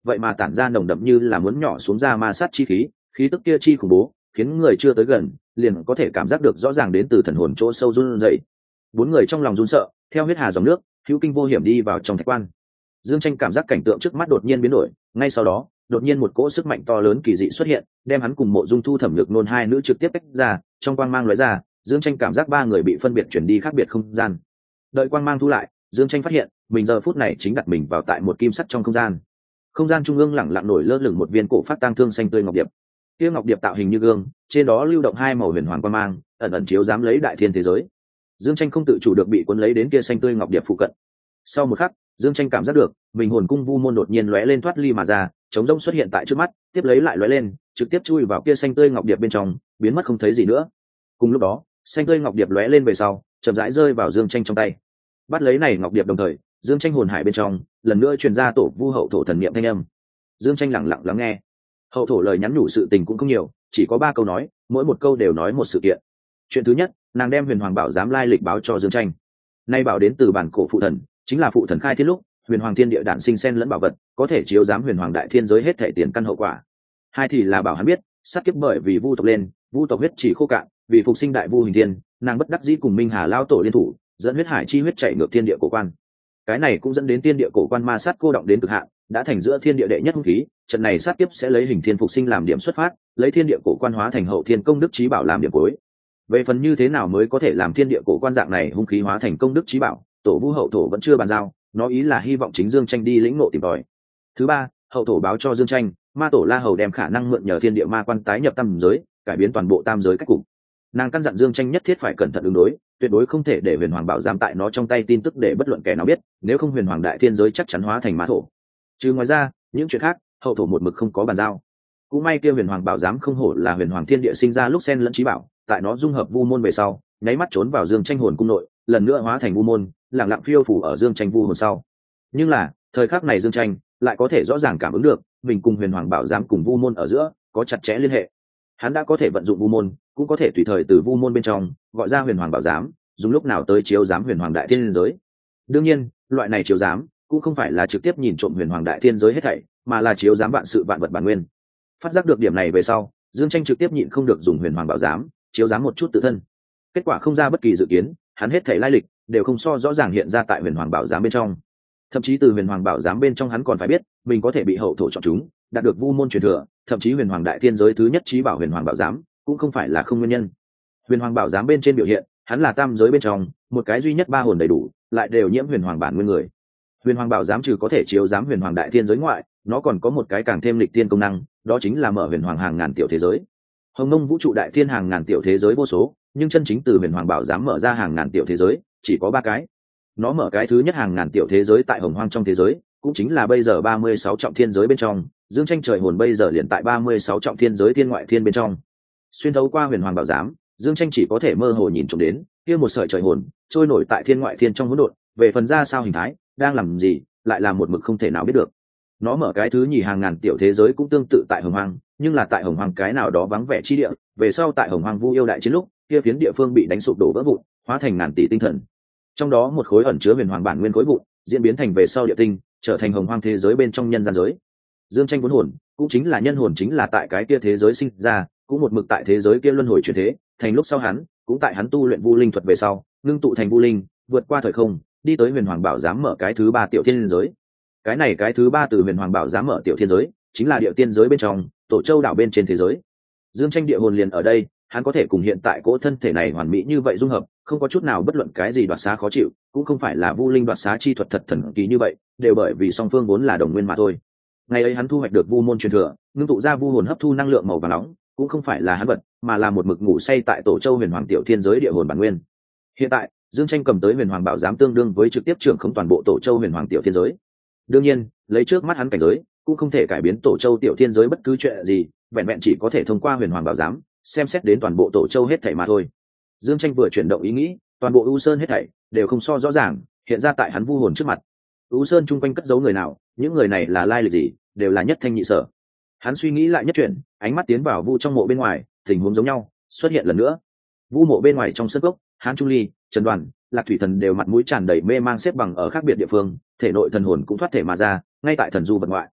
vậy mà tản ra nồng đậm như là muốn nhỏ xuống ra ma sát chi khí, khí tức kia chi khủng bố khiến người chưa tới gần liền có thể cảm giác được rõ ràng đến từ thần hồn chỗ sâu run rẩy. Bốn người trong lòng run sợ, theo huyết hà dòng nước hữu kinh vô hiểm đi vào trong thạch quan. Dương Tranh cảm giác cảnh tượng trước mắt đột nhiên biến đổi, ngay sau đó đột nhiên một cỗ sức mạnh to lớn kỳ dị xuất hiện, đem hắn cùng Mộ Dung Thu Thẩm Nhược Nôn hai nữ trực tiếp tách ra, trong quang mang lóe ra, Dương Tranh cảm giác ba người bị phân biệt chuyển đi khác biệt không gian. Đợi quang mang thu lại, Dương Tranh phát hiện mình giờ phút này chính đặt mình vào tại một kim sắt trong không gian. Không gian trung ương lẳng lặng nổi lơ lửng một viên cổ phát tang thương xanh tươi ngọc điệp. Kia ngọc điệp tạo hình như gương, trên đó lưu động hai màu huyền hoàng quang mang, ẩn ẩn chiếu dám lấy đại thiên thế giới. Dương Tranh không tự chủ được bị cuốn lấy đến kia xanh tươi ngọc điệp phụ cận. Sau một khắc, Dương Tranh cảm giác được mình hồn cung vu môn đột nhiên lóe lên thoát ly mà ra, trống rỗng xuất hiện tại trước mắt, tiếp lấy lại lóe lên, trực tiếp chui vào kia xanh tươi ngọc điệp bên trong, biến mất không thấy gì nữa. Cùng lúc đó, xanh tươi ngọc điệp lóe lên về sau, chậm rãi rơi vào Dương Tranh trong tay. Bắt lấy này ngọc điệp đồng thời, Dương Tranh hồn hải bên trong lần nữa truyền ra tổ vu hậu thổ thần niệm thanh âm. Dương Tranh lặng lặng lắng nghe. Hậu thổ lời nhắn nhủ sự tình cũng không nhiều, chỉ có ba câu nói, mỗi một câu đều nói một sự kiện. Chuyện thứ nhất, nàng đem huyền hoàng bảo giám lai lịch báo cho Dương Tranh. Nay bảo đến từ bản cổ phụ thần, chính là phụ thần khai thiên lúc huyền hoàng thiên địa đản sinh sen lẫn bảo vật, có thể chiếu giám huyền hoàng đại thiên giới hết thể tiền căn hậu quả. Hai thì là bảo hắn biết sát kiếp bởi vì vu tộc lên, vu tộc huyết chỉ khô cạn, vì phục sinh đại vu hình thiên, nàng bất đắc dĩ cùng minh hà lao tổ liên thủ, dẫn huyết hải chi huyết chảy ngược thiên địa cổ quan. Cái này cũng dẫn đến thiên địa cổ quan ma sát cô động đến cực hạn, đã thành giữa thiên địa đệ nhất hung khí. Trận này sát kiếp sẽ lấy hình thiên phục sinh làm điểm xuất phát, lấy thiên địa cổ quan hóa thành hậu thiên công đức trí bảo làm điểm cuối. Về phần như thế nào mới có thể làm thiên địa cổ quan dạng này hung khí hóa thành công đức trí bảo, tổ vu hậu thổ vẫn chưa bàn giao, nó ý là hy vọng chính Dương Tranh đi lĩnh ngộ tìm tòi. Thứ ba, hậu thổ báo cho Dương Tranh, ma tổ La Hầu đem khả năng mượn nhờ thiên địa ma quan tái nhập tam giới, cải biến toàn bộ tam giới cách cục. Nàng căn dặn Dương Tranh nhất thiết phải cẩn thận ứng đối, tuyệt đối không thể để huyền hoàng bảo giam tại nó trong tay tin tức để bất luận kẻ nào biết, nếu không huyền hoàng đại thiên giới chắc chắn hóa thành ma thổ. Chứ ngoài ra, những chuyện khác, hậu thổ một mực không có bàn giao. Cũng may kia huyền hoàng bảo giám không hổ là huyền hoàng thiên địa sinh ra lúc sen lẫn trí bảo, tại nó dung hợp vu môn về sau, nháy mắt trốn vào Dương Tranh hồn cung nội, lần nữa hóa thành vu môn, lặng lặng phiêu phủ ở Dương Tranh vu hồn sau. Nhưng là thời khắc này Dương Tranh lại có thể rõ ràng cảm ứng được mình cùng huyền hoàng bảo giám cùng vu môn ở giữa có chặt chẽ liên hệ. Hắn đã có thể vận dụng vu môn, cũng có thể tùy thời từ vu môn bên trong gọi ra huyền hoàng bảo giám, dùng lúc nào tới chiếu giám huyền hoàng đại thiên giới. Đương nhiên loại này chiếu giám cũng không phải là trực tiếp nhìn trộm huyền hoàng đại thiên giới hết thảy, mà là chiếu giám vạn sự vạn vật bản nguyên. Phát giác được điểm này về sau, Dương Tranh trực tiếp nhịn không được dùng huyền hoàng bảo giám chiếu giám một chút tự thân. Kết quả không ra bất kỳ dự kiến, hắn hết thảy lai lịch đều không so rõ ràng hiện ra tại huyền hoàng bảo giám bên trong. Thậm chí từ huyền hoàng bảo giám bên trong hắn còn phải biết mình có thể bị hậu thổ chọn chúng, đạt được vu môn truyền thừa, thậm chí huyền hoàng đại thiên giới thứ nhất trí bảo huyền hoàng bảo giám cũng không phải là không nguyên nhân. Huyền hoàng bảo giám bên trên biểu hiện hắn là tam giới bên trong một cái duy nhất ba hồn đầy đủ, lại đều nhiễm huyền hoàng bản nguyên người. Huyền hoàng bảo giám trừ có thể chiếu giám huyền hoàng đại thiên giới ngoại, nó còn có một cái càng thêm lịch tiên công năng, đó chính là mở huyền hoàng hàng ngàn tiểu thế giới. Hồng Nông vũ trụ đại thiên hàng ngàn tiểu thế giới vô số, nhưng chân chính từ huyền hoàng bảo giám mở ra hàng ngàn tiểu thế giới chỉ có ba cái. Nó mở cái thứ nhất hàng ngàn tiểu thế giới tại hồng hoang trong thế giới, cũng chính là bây giờ ba mươi sáu trọng thiên giới bên trong. Dương Tranh trời hồn bây giờ liền tại ba mươi sáu trọng thiên giới thiên ngoại thiên bên trong. Xuyên thấu qua huyền hoàng bảo giám, Dương Tranh chỉ có thể mơ hồ nhìn trộm đến kia một sợi trời hồn trôi nổi tại thiên ngoại thiên trong hỗn độn, về phần ra sao hình thái, đang làm gì, lại là một mực không thể nào biết được. Nó mở cái thứ nhì hàng ngàn tiểu thế giới cũng tương tự tại hồng hoang, nhưng là tại hồng hoang cái nào đó vắng vẻ chi địa, về sau tại hồng hoang vu yêu đại chiến lúc, kia phiến địa phương bị đánh sụp đổ vỡ vụn, hóa thành ngàn tỷ tinh thần. Trong đó một khối ẩn chứa huyền hoàng bản nguyên khối vụn, diễn biến thành về sau địa tinh, trở thành hồng hoang thế giới bên trong nhân gian giới. Dương Tranh vốn hồn, cũng chính là nhân hồn, chính là tại cái kia thế giới sinh ra, cũng một mực tại thế giới kia luân hồi chuyển thế, thành lúc sau hắn, cũng tại hắn tu luyện vu linh thuật về sau, ngưng tụ thành vu linh, vượt qua thời không, đi tới huyền hoàng bảo giám mở cái thứ ba tiểu thiên giới. Cái này cái thứ ba từ huyền hoàng bảo giám mở tiểu thiên giới, chính là địa tiên giới bên trong, tổ châu đảo bên trên thế giới. Dương Tranh địa hồn liền ở đây, hắn có thể cùng hiện tại cỗ thân thể này hoàn mỹ như vậy dung hợp, không có chút nào bất luận cái gì đoạt xá khó chịu, cũng không phải là vu linh đoạt xá chi thuật thật thần kỳ như vậy, đều bởi vì song phương vốn là đồng nguyên mà thôi. Ngày ấy hắn thu hoạch được vu môn truyền thừa, ngưng tụ ra vu hồn hấp thu năng lượng màu vàng nóng, cũng không phải là hắn vật, mà là một mực ngủ say tại tổ châu huyền hoàng tiểu thiên giới địa hồn bản nguyên. Hiện tại, Dương Tranh cầm tới huyền hoàng bảo giám tương đương với trực tiếp trưởng không toàn bộ tổ châu huyền hoàng tiểu thiên giới. Đương nhiên, lấy trước mắt hắn cảnh giới, cũng không thể cải biến tổ châu tiểu thiên giới bất cứ chuyện gì, vẹn vẹn chỉ có thể thông qua huyền hoàng bảo giám xem xét đến toàn bộ tổ châu hết thảy mà thôi. Dương Tranh vừa chuyển động ý nghĩ, toàn bộ U Sơn hết thảy đều không so rõ ràng hiện ra tại hắn vu hồn trước mặt. U Sơn chung quanh cất giấu người nào, những người này là lai lịch gì, đều là nhất thanh nhị sở. Hắn suy nghĩ lại nhất chuyển, ánh mắt tiến vào vu trong mộ bên ngoài, tình huống giống nhau xuất hiện lần nữa. Vu mộ bên ngoài trong sân gốc, Hán Trung Ly, Trần Đoàn, Lạc Thủy Thần đều mặt mũi tràn đầy mê mang xếp bằng ở khác biệt địa phương, thể nội thần hồn cũng thoát thể mà ra, ngay tại thần du vật ngoại.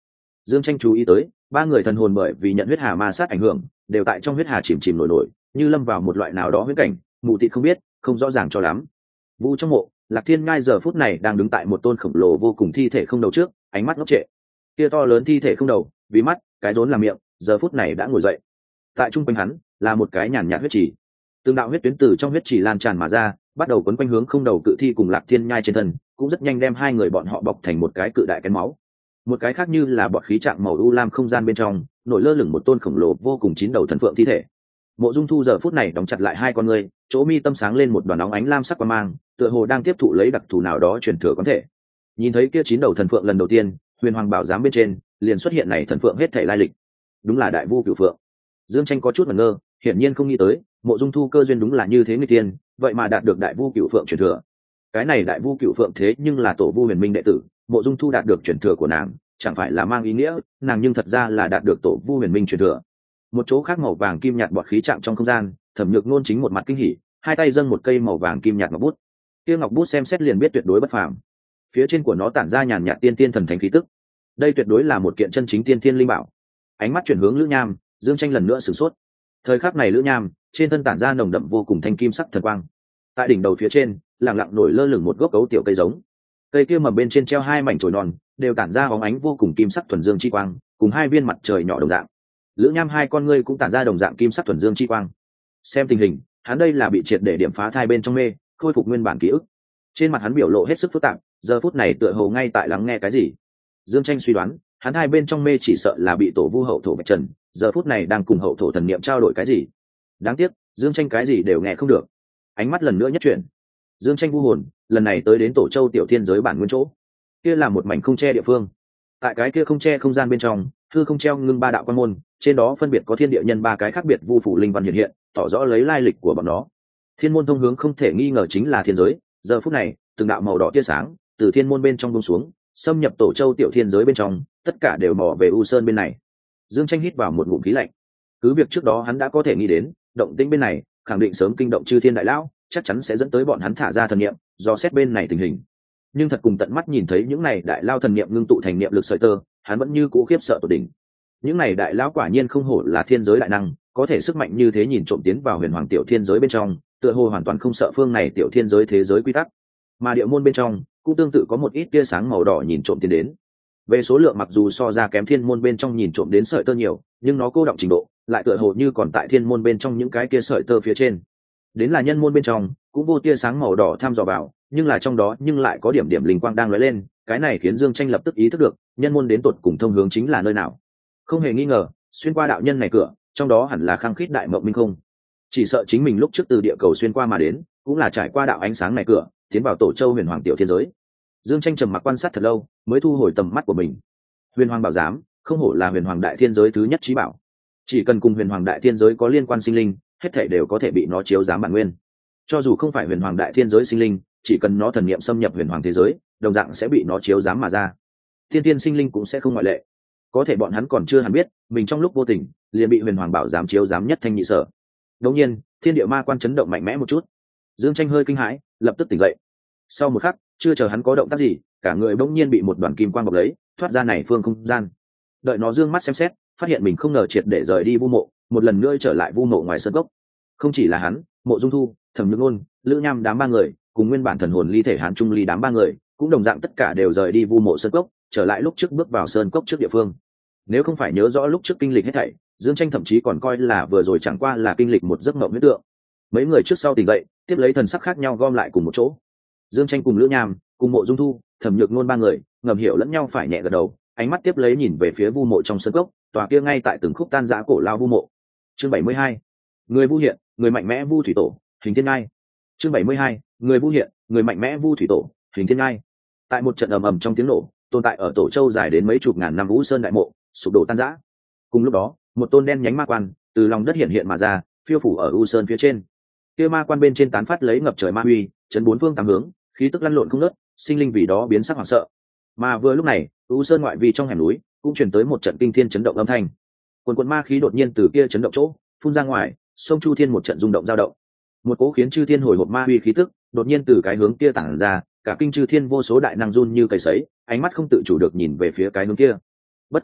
Dương Tranh chú ý tới ba người thần hồn bởi vì nhận huyết hà ma sát ảnh hưởng đều tại trong huyết hà chìm chìm nổi nổi, như lâm vào một loại nào đó huyết cảnh, mù tịt không biết, không rõ ràng cho lắm. Vu trong mộ, Lạc Thiên Ngai giờ phút này đang đứng tại một tôn khổng lồ vô cùng thi thể không đầu trước, ánh mắt ngốc trệ. Kia to lớn thi thể không đầu, vì mắt, cái rốn làm miệng, giờ phút này đã ngồi dậy. Tại trung quanh hắn là một cái nhàn nhạt huyết trì, tương đạo huyết tuyến từ trong huyết trì lan tràn mà ra, bắt đầu quấn quanh hướng không đầu cự thi cùng Lạc Thiên Nhai trên thân, cũng rất nhanh đem hai người bọn họ bọc thành một cái cự đại kén máu. Một cái khác như là bọt khí trạng màu u lam không gian bên trong, nổi lơ lửng một tôn khổng lồ vô cùng chín đầu thần phượng thi thể. Mộ Dung Thu giờ phút này đóng chặt lại hai con ngươi, chỗ mi tâm sáng lên một đoàn óng ánh lam sắc quang mang, tựa hồ đang tiếp thụ lấy đặc thù nào đó truyền thừa có thể. Nhìn thấy kia chín đầu thần phượng lần đầu tiên, Huyền Hoàng Bảo giám bên trên liền xuất hiện này thần phượng hết thảy lai lịch. Đúng là Đại Vu Cửu Phượng. Dương Tranh có chút ngẩn ngơ, hiển nhiên không nghĩ tới, Mộ Dung Thu cơ duyên đúng là như thế người tiên, vậy mà đạt được Đại Vu Cửu Phượng truyền thừa. Cái này Đại Vu Cửu Phượng thế nhưng là tổ Vu Huyền Minh đệ tử, Mộ Dung Thu đạt được truyền thừa của nàng, chẳng phải là mang ý nghĩa, nàng nhưng thật ra là đạt được tổ Vu Huyền Minh truyền thừa. Một chỗ khác màu vàng kim nhạt bọt khí chạm trong không gian, Thẩm Nhược Nôn chính một mặt kinh hỉ, hai tay dâng một cây màu vàng kim nhạt ngọc bút. Kia ngọc bút xem xét liền biết tuyệt đối bất phàm. Phía trên của nó tản ra nhàn nhạt tiên tiên thần thánh khí tức. Đây tuyệt đối là một kiện chân chính tiên tiên linh bảo. Ánh mắt chuyển hướng Lữ Nham, Dương Tranh lần nữa sửng sốt. Thời khắc này Lữ Nham, trên thân tản ra nồng đậm vô cùng thanh kim sắc thần quang. Tại đỉnh đầu phía trên, lặng lặng nổi lơ lửng một gốc cấu tiểu cây giống. Cây kia mầm bên trên treo hai mảnh chồi non, đều tản ra bóng ánh vô cùng kim sắc thuần dương chi quang, cùng hai viên mặt trời nhỏ đồng dạng. Lữ Nham hai con ngươi cũng tản ra đồng dạng kim sắc thuần dương chi quang. Xem tình hình, hắn đây là bị triệt để điểm phá thai bên trong mê, khôi phục nguyên bản ký ức. Trên mặt hắn biểu lộ hết sức phức tạp, giờ phút này tựa hồ ngay tại lắng nghe cái gì. Dương Tranh suy đoán, hắn hai bên trong mê chỉ sợ là bị tổ Vu hậu thổ Bạch Trần, giờ phút này đang cùng hậu thổ thần niệm trao đổi cái gì. Đáng tiếc, Dương Tranh cái gì đều nghe không được. Ánh mắt lần nữa nhất chuyển. Dương Tranh vu hồn, lần này tới đến Tổ Châu tiểu thiên giới bản nguyên chỗ. Kia là một mảnh không che địa phương. Tại cái kia không che không gian bên trong, hư không treo ngưng ba đạo quan môn, trên đó phân biệt có thiên địa nhân ba cái khác biệt vu phủ linh văn hiện hiện, tỏ rõ lấy lai lịch của bọn nó. Thiên môn thông hướng không thể nghi ngờ chính là thiên giới, giờ phút này, từng đạo màu đỏ tia sáng từ thiên môn bên trong buông xuống, xâm nhập Tổ Châu tiểu thiên giới bên trong, tất cả đều mò về U Sơn bên này. Dương Tranh hít vào một ngụm khí lạnh. Cứ việc trước đó hắn đã có thể nghĩ đến, động tĩnh bên này khẳng định sớm kinh động chư thiên đại lão, chắc chắn sẽ dẫn tới bọn hắn thả ra thần niệm, do xét bên này tình hình. Nhưng thật cùng tận mắt nhìn thấy những này đại lao thần niệm ngưng tụ thành niệm lực sợi tơ, hắn vẫn như cũ khiếp sợ tột đỉnh. Những này đại lão quả nhiên không hổ là thiên giới đại năng, có thể sức mạnh như thế nhìn trộm tiến vào huyền hoàng tiểu thiên giới bên trong, tựa hồ hoàn toàn không sợ phương này tiểu thiên giới thế giới quy tắc. Mà địa môn bên trong cũng tương tự có một ít tia sáng màu đỏ nhìn trộm tiến đến. Về số lượng mặc dù so ra kém thiên môn bên trong nhìn trộm đến sợi tơ nhiều, nhưng nó cô động trình độ lại tựa hồ như còn tại thiên môn bên trong những cái kia sợi tơ phía trên. Đến là nhân môn bên trong cũng vô tia sáng màu đỏ tham dò vào, nhưng là trong đó nhưng lại có điểm điểm linh quang đang lóe lên, cái này khiến Dương Tranh lập tức ý thức được nhân môn đến tột cùng thông hướng chính là nơi nào. Không hề nghi ngờ, xuyên qua đạo nhân này cửa, trong đó hẳn là khăng khít đại mộng minh không. Chỉ sợ chính mình lúc trước từ địa cầu xuyên qua mà đến, cũng là trải qua đạo ánh sáng này cửa, tiến vào Tổ Châu huyền hoàng tiểu thiên giới. Dương Tranh trầm mặc quan sát thật lâu, mới thu hồi tầm mắt của mình. Huyền Hoàng Bảo Giám, không hổ là huyền hoàng đại thiên giới thứ nhất trí bảo. Chỉ cần cùng huyền hoàng đại thiên giới có liên quan sinh linh, hết thảy đều có thể bị nó chiếu giám bản nguyên. Cho dù không phải huyền hoàng đại thiên giới sinh linh, chỉ cần nó thần niệm xâm nhập huyền hoàng thế giới, đồng dạng sẽ bị nó chiếu giám mà ra. Thiên tiên sinh linh cũng sẽ không ngoại lệ. Có thể bọn hắn còn chưa hẳn biết, mình trong lúc vô tình liền bị huyền hoàng bảo giám chiếu giám nhất thanh nhị sở. Đột nhiên, thiên địa ma quan chấn động mạnh mẽ một chút. Dương Tranh hơi kinh hãi, lập tức tỉnh dậy. Sau một khắc, chưa chờ hắn có động tác gì, cả người bỗng nhiên bị một đoàn kim quang bọc lấy, thoát ra này phương không gian. Đợi nó dương mắt xem xét, phát hiện mình không ngờ triệt để rời đi vu mộ, một lần nữa trở lại vu mộ ngoài sân gốc. Không chỉ là hắn, Mộ Dung Thu, Thẩm Nhược Nôn, Lữ Nham đám ba người, cùng nguyên bản thần hồn ly thể Hán Trung Ly đám ba người, cũng đồng dạng tất cả đều rời đi vu mộ sơn cốc, trở lại lúc trước bước vào sơn cốc trước địa phương. Nếu không phải nhớ rõ lúc trước kinh lịch hết thảy, Dương Tranh thậm chí còn coi là vừa rồi chẳng qua là kinh lịch một giấc mộng huyễn tượng. Mấy người trước sau tỉnh dậy, tiếp lấy thần sắc khác nhau gom lại cùng một chỗ. Dương Tranh cùng Lữ Nham, cùng Mộ Dung Thu, Thẩm Nhược Nôn ba người, ngầm hiểu lẫn nhau phải nhẹ gật đầu, ánh mắt tiếp lấy nhìn về phía vu mộ trong sân cốc, tòa kia ngay tại từng khúc tan rã cổ lao vu mộ. Chương bảy mươi hai, người vu hiện, người mạnh mẽ vu thủy tổ, hình thiên ngai. Chương bảy mươi hai, người vu hiện, người mạnh mẽ vu thủy tổ, hình thiên ngai. Tại một trận ầm ầm trong tiếng nổ, tồn tại ở Tổ Châu dài đến mấy chục ngàn năm Vũ Sơn đại mộ, sụp đổ tan rã. Cùng lúc đó, một tôn đen nhánh ma quan từ lòng đất hiện hiện mà ra, phiêu phủ ở U Sơn phía trên. Kia ma quan bên trên tán phát lấy ngập trời ma uy, chấn bốn phương tám hướng, khí tức lăn lộn không ngớt, sinh linh vì đó biến sắc hoảng sợ. Mà vừa lúc này, U Sơn ngoại vi trong hẻm núi cũng truyền tới một trận kinh thiên chấn động âm thanh. Quần quần ma khí đột nhiên từ kia chấn động chỗ phun ra ngoài, sông Chu Thiên một trận rung động dao động. Một cỗ khiến chư thiên hồi hộp ma uy khí tức đột nhiên từ cái hướng kia tản ra, cả kinh chư thiên vô số đại năng run như cầy sấy, ánh mắt không tự chủ được nhìn về phía cái hướng kia. Bất quá,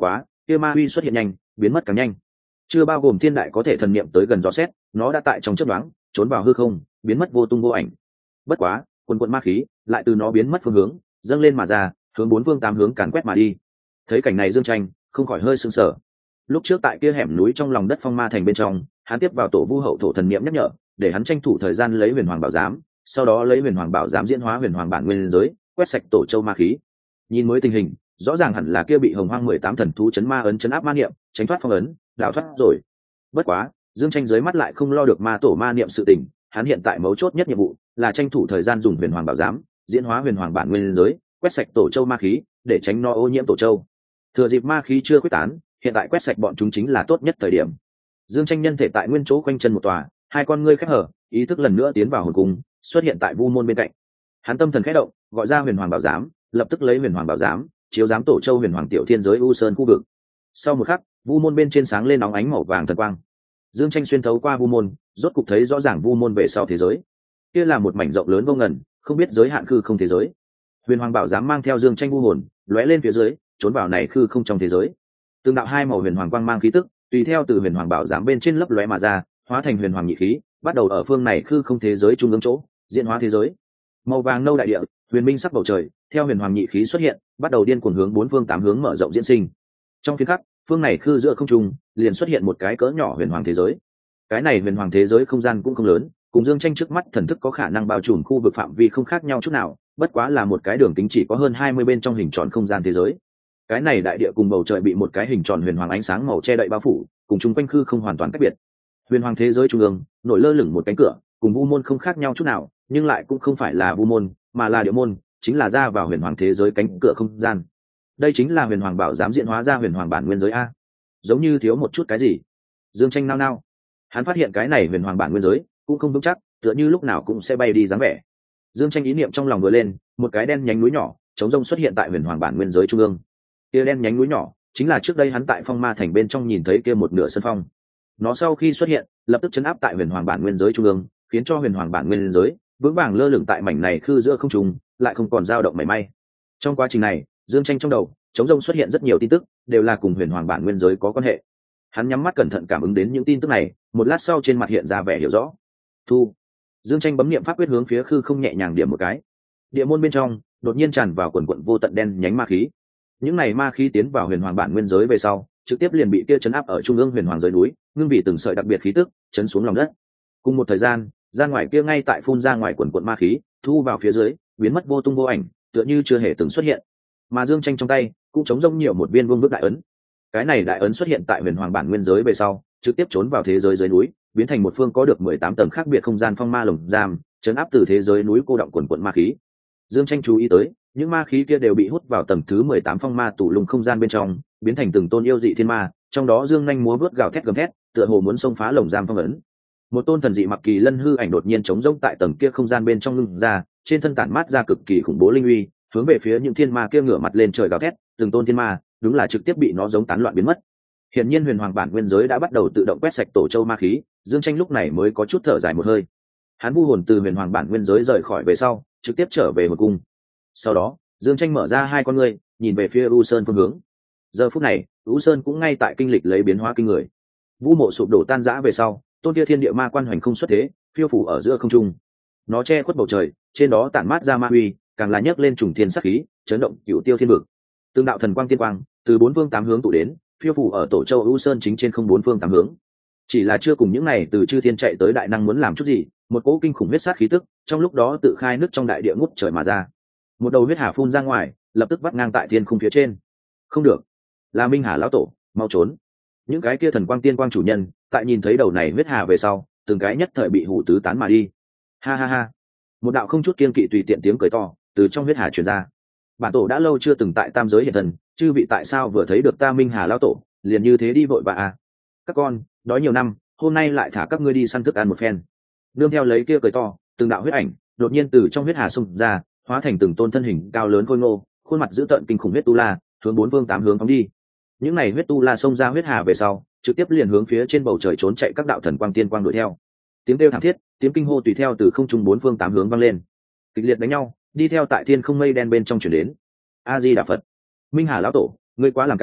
kia ma uy xuất hiện nhanh, biến mất càng nhanh. Chưa bao gồm thiên đại có thể thần niệm tới gần gió xét, nó đã tại trong chớp nhoáng trốn vào hư không, biến mất vô tung vô ảnh. Bất quá, quần quần ma khí lại từ nó biến mất phương hướng, dâng lên mà ra, hướng bốn phương tám hướng càn quét mà đi. Thấy cảnh này Dương Tranh không khỏi hơi sững sờ. Lúc trước tại kia hẻm núi trong lòng đất Phong Ma Thành bên trong, hắn tiếp vào tổ vu hậu thổ thần niệm nhắc nhở, để hắn tranh thủ thời gian lấy huyền hoàng bảo giám, sau đó lấy huyền hoàng bảo giám diễn hóa huyền hoàng bản nguyên giới, quét sạch tổ châu ma khí. Nhìn mới tình hình, rõ ràng hẳn là kia bị hồng hoang mười tám thần thú chấn ma ấn chấn áp ma niệm, tránh thoát phong ấn, đào thoát rồi. Bất quá, Dương Tranh dưới mắt lại không lo được ma tổ ma niệm sự tình, hắn hiện tại mấu chốt nhất nhiệm vụ là tranh thủ thời gian dùng huyền hoàng bảo giám, diễn hóa huyền hoàng bản nguyên giới, quét sạch tổ châu ma khí, để tránh nó ô nhiễm tổ châu. Thừa dịp ma khí chưa quyết tán, hiện tại quét sạch bọn chúng chính là tốt nhất thời điểm. Dương Tranh nhân thể tại nguyên chỗ quanh chân một tòa, hai con ngươi khép hở, ý thức lần nữa tiến vào hồn cung, xuất hiện tại vu môn bên cạnh. Hắn tâm thần khẽ động, gọi ra huyền hoàng bảo giám, lập tức lấy huyền hoàng bảo giám chiếu giám tổ châu huyền hoàng tiểu thiên giới u sơn khu vực. Sau một khắc, vu môn bên trên sáng lên nóng ánh màu vàng thần quang. Dương Tranh xuyên thấu qua vu môn, rốt cục thấy rõ ràng vu môn về sau thế giới. Kia là một mảnh rộng lớn vô ngần, không biết giới hạn khư không thế giới. Huyền hoàng bảo giám mang theo Dương Tranh vu hồn, lóe lên phía dưới, trốn vào này khư không trong thế giới. Tương đạo hai màu huyền hoàng quang mang khí tức, tùy theo từ huyền hoàng bảo giám bên trên lấp lóe mà ra, hóa thành huyền hoàng nhị khí, bắt đầu ở phương này khư không thế giới trung ương chỗ, diễn hóa thế giới. Màu vàng nâu đại địa, huyền minh sắc bầu trời, theo huyền hoàng nhị khí xuất hiện, bắt đầu điên cuồng hướng bốn phương tám hướng mở rộng diễn sinh. Trong phiên khắc, phương này khư giữa không trung, liền xuất hiện một cái cỡ nhỏ huyền hoàng thế giới. Cái này huyền hoàng thế giới không gian cũng không lớn, cùng Dương Tranh trước mắt thần thức có khả năng bao trùm khu vực phạm vi không khác nhau chút nào, bất quá là một cái đường kính chỉ có hơn hai mươi bên trong hình tròn không gian thế giới. Cái này đại địa cùng bầu trời bị một cái hình tròn huyền hoàng ánh sáng màu che đậy bao phủ, cùng chung quanh khư không hoàn toàn cách biệt. Huyền hoàng thế giới trung ương nổi lơ lửng một cánh cửa, cùng vu môn không khác nhau chút nào, nhưng lại cũng không phải là vu môn, mà là địa môn, chính là ra vào huyền hoàng thế giới cánh cửa không gian. Đây chính là huyền hoàng bảo giám diễn hóa ra huyền hoàng bản nguyên giới a. Giống như thiếu một chút cái gì. Dương Tranh nao nao, hắn phát hiện cái này huyền hoàng bản nguyên giới cũng không vững chắc, tựa như lúc nào cũng sẽ bay đi dáng vẻ. Dương Tranh ý niệm trong lòng vừa lên, một cái đen nhánh núi nhỏ chống rông xuất hiện tại huyền hoàng bản nguyên giới trung ương. Kia đen nhánh núi nhỏ chính là trước đây hắn tại Phong Ma Thành bên trong nhìn thấy kia một nửa sân phong. Nó sau khi xuất hiện, lập tức chấn áp tại huyền hoàng bản nguyên giới trung ương, khiến cho huyền hoàng bản nguyên giới vững vàng lơ lửng tại mảnh này khư giữa không trung, lại không còn dao động mảy may. Trong quá trình này, Dương Tranh trong đầu chống rông xuất hiện rất nhiều tin tức, đều là cùng huyền hoàng bản nguyên giới có quan hệ. Hắn nhắm mắt cẩn thận cảm ứng đến những tin tức này, một lát sau trên mặt hiện ra vẻ hiểu rõ. Thu. Dương Tranh bấm niệm pháp quyết hướng phía khư không nhẹ nhàng điểm một cái. Địa môn bên trong đột nhiên tràn vào quần quần vô tận đen nhánh ma khí. Những này ma khí tiến vào huyền hoàng bản nguyên giới về sau, trực tiếp liền bị kia chấn áp ở trung ương huyền hoàng giới núi, ngưng vì từng sợi đặc biệt khí tức chấn xuống lòng đất. Cùng một thời gian, ra ngoài kia ngay tại phun ra ngoài quần quần ma khí, thu vào phía dưới, biến mất vô tung vô ảnh, tựa như chưa hề từng xuất hiện. Mà Dương Tranh trong tay cũng chống rông nhiều một viên vương bức đại ấn. Cái này đại ấn xuất hiện tại huyền hoàng bản nguyên giới về sau, trực tiếp trốn vào thế giới dưới núi, biến thành một phương có được mười tám tầng khác biệt không gian phong ma lồng giam, chấn áp từ thế giới núi cô động quần quần ma khí. Dương Tranh chú ý tới, những ma khí kia đều bị hút vào tầng thứ mười tám phong ma tủ lùng không gian bên trong, biến thành từng tôn yêu dị thiên ma, trong đó Dương nhanh múa vớt gào thét gầm thét, tựa hồ muốn xông phá lồng giam phong ấn. Một tôn thần dị mặc kỳ lân hư ảnh đột nhiên chống rông tại tầng kia không gian bên trong ngưng ra, trên thân tản mát ra cực kỳ khủng bố linh uy, hướng về phía những thiên ma kia ngửa mặt lên trời gào thét, từng tôn thiên ma, đúng là trực tiếp bị nó giống tán loạn biến mất. Hiển nhiên huyền hoàng bản nguyên giới đã bắt đầu tự động quét sạch tổ châu ma khí, Dương Tranh lúc này mới có chút thở dài một hơi. Hắn vu hồn từ huyền hoàng bản nguyên giới rời khỏi về sau, trực tiếp trở về hồn cung. Sau đó, Dương Tranh mở ra hai con ngươi, nhìn về phía U Sơn phương hướng. Giờ phút này, U Sơn cũng ngay tại kinh lịch lấy biến hóa kinh người. Vu mộ sụp đổ tan rã về sau, tôn kia thiên địa ma quan hoành không xuất thế, phiêu phủ ở giữa không trung. Nó che khuất bầu trời, trên đó tản mát ra ma uy, càng là nhấc lên trùng thiên sát khí, chấn động cửu tiêu thiên vực. Tương đạo thần quang tiên quang, từ bốn phương tám hướng tụ đến, phiêu phủ ở tổ châu U Sơn chính trên không bốn phương tám hướng. Chỉ là chưa cùng những này từ chư thiên chạy tới đại năng muốn làm chút gì, một cỗ kinh khủng huyết sát khí tức, trong lúc đó tự khai nước trong đại địa ngút trời mà ra. Một đầu huyết hà phun ra ngoài, lập tức vắt ngang tại thiên khung phía trên. Không được, là Minh Hà lão tổ, mau trốn! Những cái kia thần quang tiên quang chủ nhân, tại nhìn thấy đầu này huyết hà về sau, từng cái nhất thời bị hủ tứ tán mà đi. Ha ha ha! Một đạo không chút kiên kỵ tùy tiện tiếng cười to từ trong huyết hà truyền ra. Bản tổ đã lâu chưa từng tại tam giới hiện thần, chư vị tại sao vừa thấy được ta Minh Hà lão tổ, liền như thế đi vội vã à? Các con, đói nhiều năm, hôm nay lại thả các ngươi đi săn thức ăn một phen. Nương theo lấy kia cười to, từng đạo huyết ảnh đột nhiên từ trong huyết hà xung ra, hóa thành từng tôn thân hình cao lớn khôi ngô, khuôn mặt dữ tợn kinh khủng huyết tu la, hướng bốn phương tám hướng phóng đi. Những này huyết tu la xông ra huyết hà về sau, trực tiếp liền hướng phía trên bầu trời trốn chạy các đạo thần quang tiên quang đuổi theo. Tiếng kêu thảm thiết, tiếng kinh hô tùy theo từ không trung bốn phương tám hướng vang lên. Kịch liệt đánh nhau, đi theo tại thiên không mây đen bên trong chuyển đến. A Di Đà Phật, Minh Hà lão tổ, ngươi quá làm cản,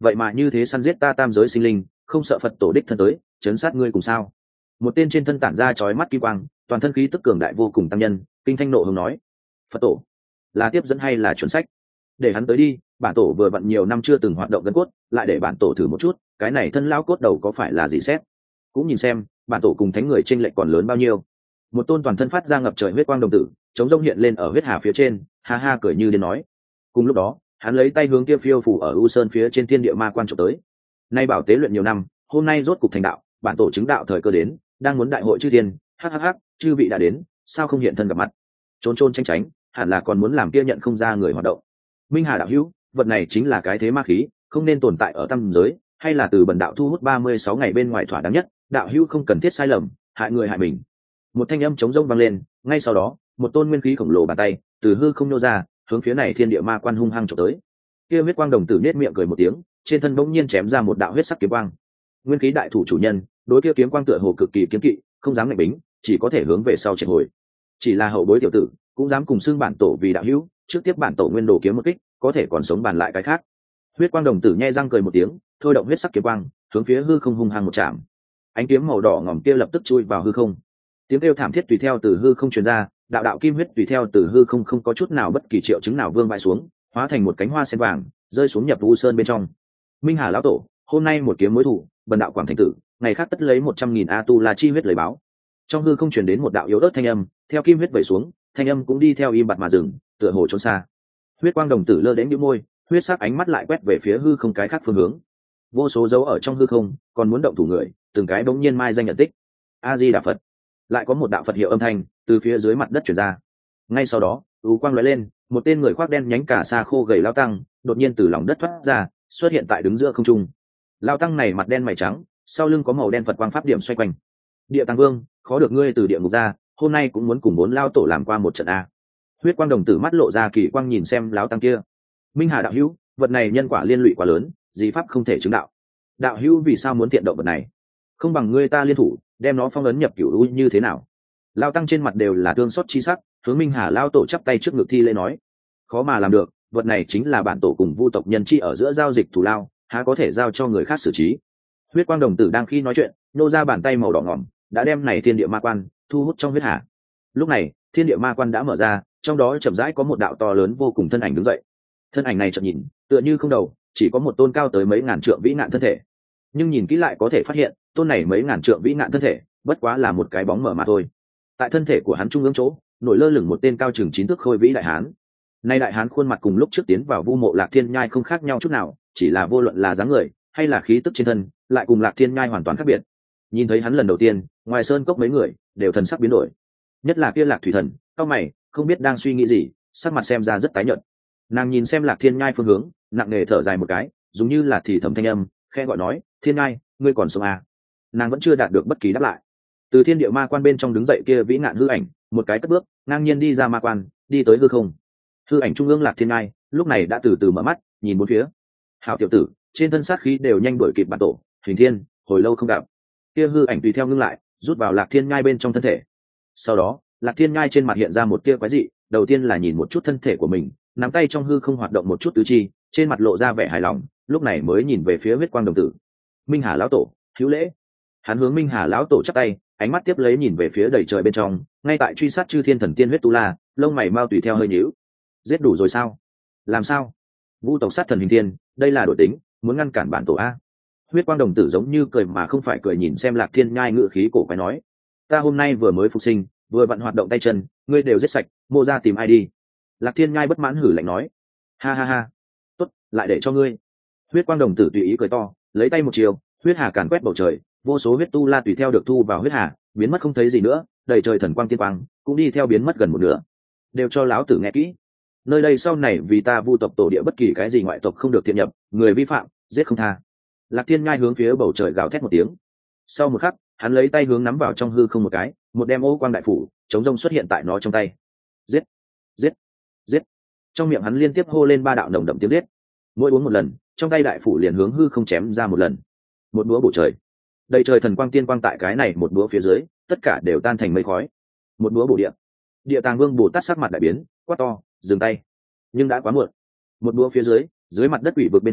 vậy mà như thế săn giết ta tam giới sinh linh, không sợ Phật tổ đích thân tới chấn sát ngươi cùng sao? Một tên trên thân tản ra chói mắt kim quang, toàn thân khí tức cường đại vô cùng tăng nhân, kinh thanh nộ hùng nói: Phật tổ, là tiếp dẫn hay là chuẩn sách? Để hắn tới đi, bản tổ vừa vặn nhiều năm chưa từng hoạt động gân cốt, lại để bản tổ thử một chút, cái này thân lão cốt đầu có phải là gì xét? Cũng nhìn xem, bản tổ cùng thánh người chênh lệch còn lớn bao nhiêu. Một tôn toàn thân phát ra ngập trời huyết quang đồng tử, chống rông hiện lên ở huyết hà phía trên, ha ha cười như điên nói. Cùng lúc đó, hắn lấy tay hướng kia phiêu phủ ở u sơn phía trên thiên địa ma quan trộm tới. Nay bảo tế luyện nhiều năm, hôm nay rốt cục thành đạo, bản tổ chứng đạo thời cơ đến, đang muốn đại hội chư thiên, hắc hắc hắc, chư vị đã đến, sao không hiện thân gặp mặt? Trốn trốn tránh tránh, hẳn là còn muốn làm kia nhận không ra người hoạt động. Minh Hà đạo hữu, vật này chính là cái thế ma khí, không nên tồn tại ở tam giới, hay là từ bần đạo thu hút ba mươi sáu ngày bên ngoài thỏa đáng nhất, đạo hữu không cần thiết sai lầm, hại người hại mình. Một thanh âm trống rông vang lên, ngay sau đó, một tôn nguyên khí khổng lồ bàn tay từ hư không nô ra, hướng phía này thiên địa ma quan hung hăng chụp tới. Kia huyết quang đồng tử nết miệng cười một tiếng, trên thân bỗng nhiên chém ra một đạo huyết sắc kiếm quang. Nguyên khí đại thủ chủ nhân, đối kia kiếm quang tựa hồ cực kỳ kiếm kỵ, không dám ngạnh bính, chỉ có thể hướng về sau triệt hồi. Chỉ là hậu bối tiểu tử, cũng dám cùng xưng bản tổ vì đạo hữu, trước tiếp bản tổ nguyên đồ kiếm một kích, có thể còn sống bàn lại cái khác. Huyết quang đồng tử nhe răng cười một tiếng, thôi động huyết sắc kiếm quang, hướng phía hư không hung hăng một chạm. Ánh kiếm màu đỏ ngòm kia lập tức chui vào hư không. Tiếng kêu thảm thiết tùy theo từ hư không truyền ra, đạo đạo kim huyết tùy theo từ hư không không có chút nào bất kỳ triệu chứng nào vương vãi xuống, hóa thành một cánh hoa sen vàng, rơi xuống nhập u sơn bên trong. Minh Hà lão tổ, hôm nay một kiếm mối thủ, bần đạo Quảng Thành Tử, ngày khác tất lấy một trăm nghìn a tu la chi huyết lời báo. Trong hư không truyền đến một đạo yếu ớt thanh âm, theo kim huyết vẩy xuống, thanh âm cũng đi theo im bặt mà dừng, tựa hồ trốn xa. Huyết quang đồng tử lơ đến nhíu môi, huyết sắc ánh mắt lại quét về phía hư không cái khác phương hướng. Vô số dấu ở trong hư không, còn muốn động thủ người, từng cái bỗng nhiên mai danh nhận tích. A Di Đà Phật. Lại có một đạo Phật hiệu âm thanh từ phía dưới mặt đất truyền ra. Ngay sau đó, u quang lóe lên, một tên người khoác đen nhánh cả sa khô gầy lao tăng, đột nhiên từ lòng đất thoát ra, xuất hiện tại đứng giữa không trung. Lao tăng này mặt đen mày trắng, sau lưng có màu đen Phật quang pháp điểm xoay quanh. Địa Tàng Vương, khó được ngươi từ địa ngục ra, hôm nay cũng muốn cùng bốn lao tổ làm qua một trận a. Huyết quang đồng tử mắt lộ ra kỳ quang nhìn xem lão tăng kia. Minh Hà đạo hữu, vật này nhân quả liên lụy quá lớn, dị pháp không thể chứng đạo. Đạo hữu vì sao muốn tiện động vật này? Không bằng ngươi ta liên thủ, đem nó phong ấn nhập cửu u như thế nào? Lao tăng trên mặt đều là thương xót chi sắc, hướng Minh Hà lao tổ chắp tay trước ngực thi lễ nói: khó mà làm được, vật này chính là bản tổ cùng vu tộc nhân chi ở giữa giao dịch thù lao, há có thể giao cho người khác xử trí. Huyết quang đồng tử đang khi nói chuyện, nô ra bàn tay màu đỏ ngỏm, đã đem này thiên địa ma quan thu hút trong huyết hà. Lúc này, thiên địa ma quan đã mở ra, trong đó chậm rãi có một đạo to lớn vô cùng thân ảnh đứng dậy. Thân ảnh này chợt nhìn, tựa như không đầu, chỉ có một tôn cao tới mấy ngàn trượng vĩ ngạn thân thể. Nhưng nhìn kỹ lại có thể phát hiện, tôn này mấy ngàn trượng vĩ ngạn thân thể, bất quá là một cái bóng mờ mà thôi. Tại thân thể của hắn trung ương chỗ, nổi lơ lửng một tên cao chừng chín thước khôi vĩ đại hán. Nay đại hán khuôn mặt cùng lúc trước tiến vào vu mộ Lạc Thiên Nhai không khác nhau chút nào, chỉ là vô luận là dáng người hay là khí tức trên thân, lại cùng Lạc Thiên Nhai hoàn toàn khác biệt. Nhìn thấy hắn lần đầu tiên, ngoài sơn cốc mấy người đều thần sắc biến đổi, nhất là kia Lạc Thủy Thần, cao mày, không biết đang suy nghĩ gì, sắc mặt xem ra rất tái nhợt. Nàng nhìn xem Lạc Thiên Nhai phương hướng, nặng nề thở dài một cái, giống như là thì thầm thanh âm, khẽ gọi nói: Thiên Nhai, ngươi còn sống à? Nàng vẫn chưa đạt được bất kỳ đáp lại. Từ thiên địa ma quan bên trong đứng dậy kia vĩ ngạn hư ảnh, một cái cất bước, ngang nhiên đi ra ma quan, đi tới hư không. Hư ảnh trung ương Lạc Thiên Nhai lúc này đã từ từ mở mắt, nhìn bốn phía. Hảo tiểu tử, trên thân sát khí đều nhanh đuổi kịp bản tổ, Hình Thiên, hồi lâu không gặp. Kia hư ảnh tùy theo ngưng lại, rút vào Lạc Thiên Nhai bên trong thân thể. Sau đó, Lạc Thiên Nhai trên mặt hiện ra một tia quái dị, đầu tiên là nhìn một chút thân thể của mình, nắm tay trong hư không hoạt động một chút tứ chi, trên mặt lộ ra vẻ hài lòng, lúc này mới nhìn về phía huyết quang đồng tử. Minh Hà lão tổ, hữu lễ. Hắn hướng Minh Hà lão tổ chắp tay, ánh mắt tiếp lấy nhìn về phía đầy trời bên trong, ngay tại truy sát chư thiên thần tiên huyết tu la, lông mày mau tùy theo hơi nhíu. Giết đủ rồi sao? Làm sao? Vu tộc sát thần Hình Thiên, đây là đổi tính, muốn ngăn cản bản tổ a. Huyết quang đồng tử giống như cười mà không phải cười nhìn xem Lạc Thiên Nhai ngự khí cổ quái nói: ta hôm nay vừa mới phục sinh, vừa vận hoạt động tay chân, ngươi đều giết sạch, mô ra tìm ai đi? Lạc Thiên Nhai bất mãn hử lạnh nói: ha ha ha, tốt, lại để cho ngươi. Huyết quang đồng tử tùy ý cười to, lấy tay một chiều, huyết hà càn quét bầu trời, vô số huyết tu la tùy theo được thu vào huyết hà, biến mất không thấy gì nữa, đầy trời thần quang tiên quang cũng đi theo biến mất gần một nửa. Đều cho lão tử nghe kỹ, nơi đây sau này vì ta vu tộc tổ địa bất kỳ cái gì ngoại tộc không được thiện nhập, người vi phạm giết không tha. Lạc Thiên Nhai hướng phía bầu trời gào thét một tiếng. Sau một khắc, hắn lấy tay hướng nắm vào trong hư không một cái, một đem ô quang đại phủ chống rông xuất hiện tại nó trong tay. Giết, giết, giết. Trong miệng hắn liên tiếp hô lên ba đạo nồng đậm tiếng giết. Mỗi uống một lần, trong tay đại phủ liền hướng hư không chém ra một lần. Một búa bổ trời. Đầy trời thần quang tiên quang tại cái này một búa phía dưới, tất cả đều tan thành mây khói. Một búa bổ địa. Địa Tàng Vương Bồ Tát sắc mặt đại biến, quát to: dừng tay. Nhưng đã quá muộn. Một búa phía dưới, dưới mặt đất quỷ vực bên trong,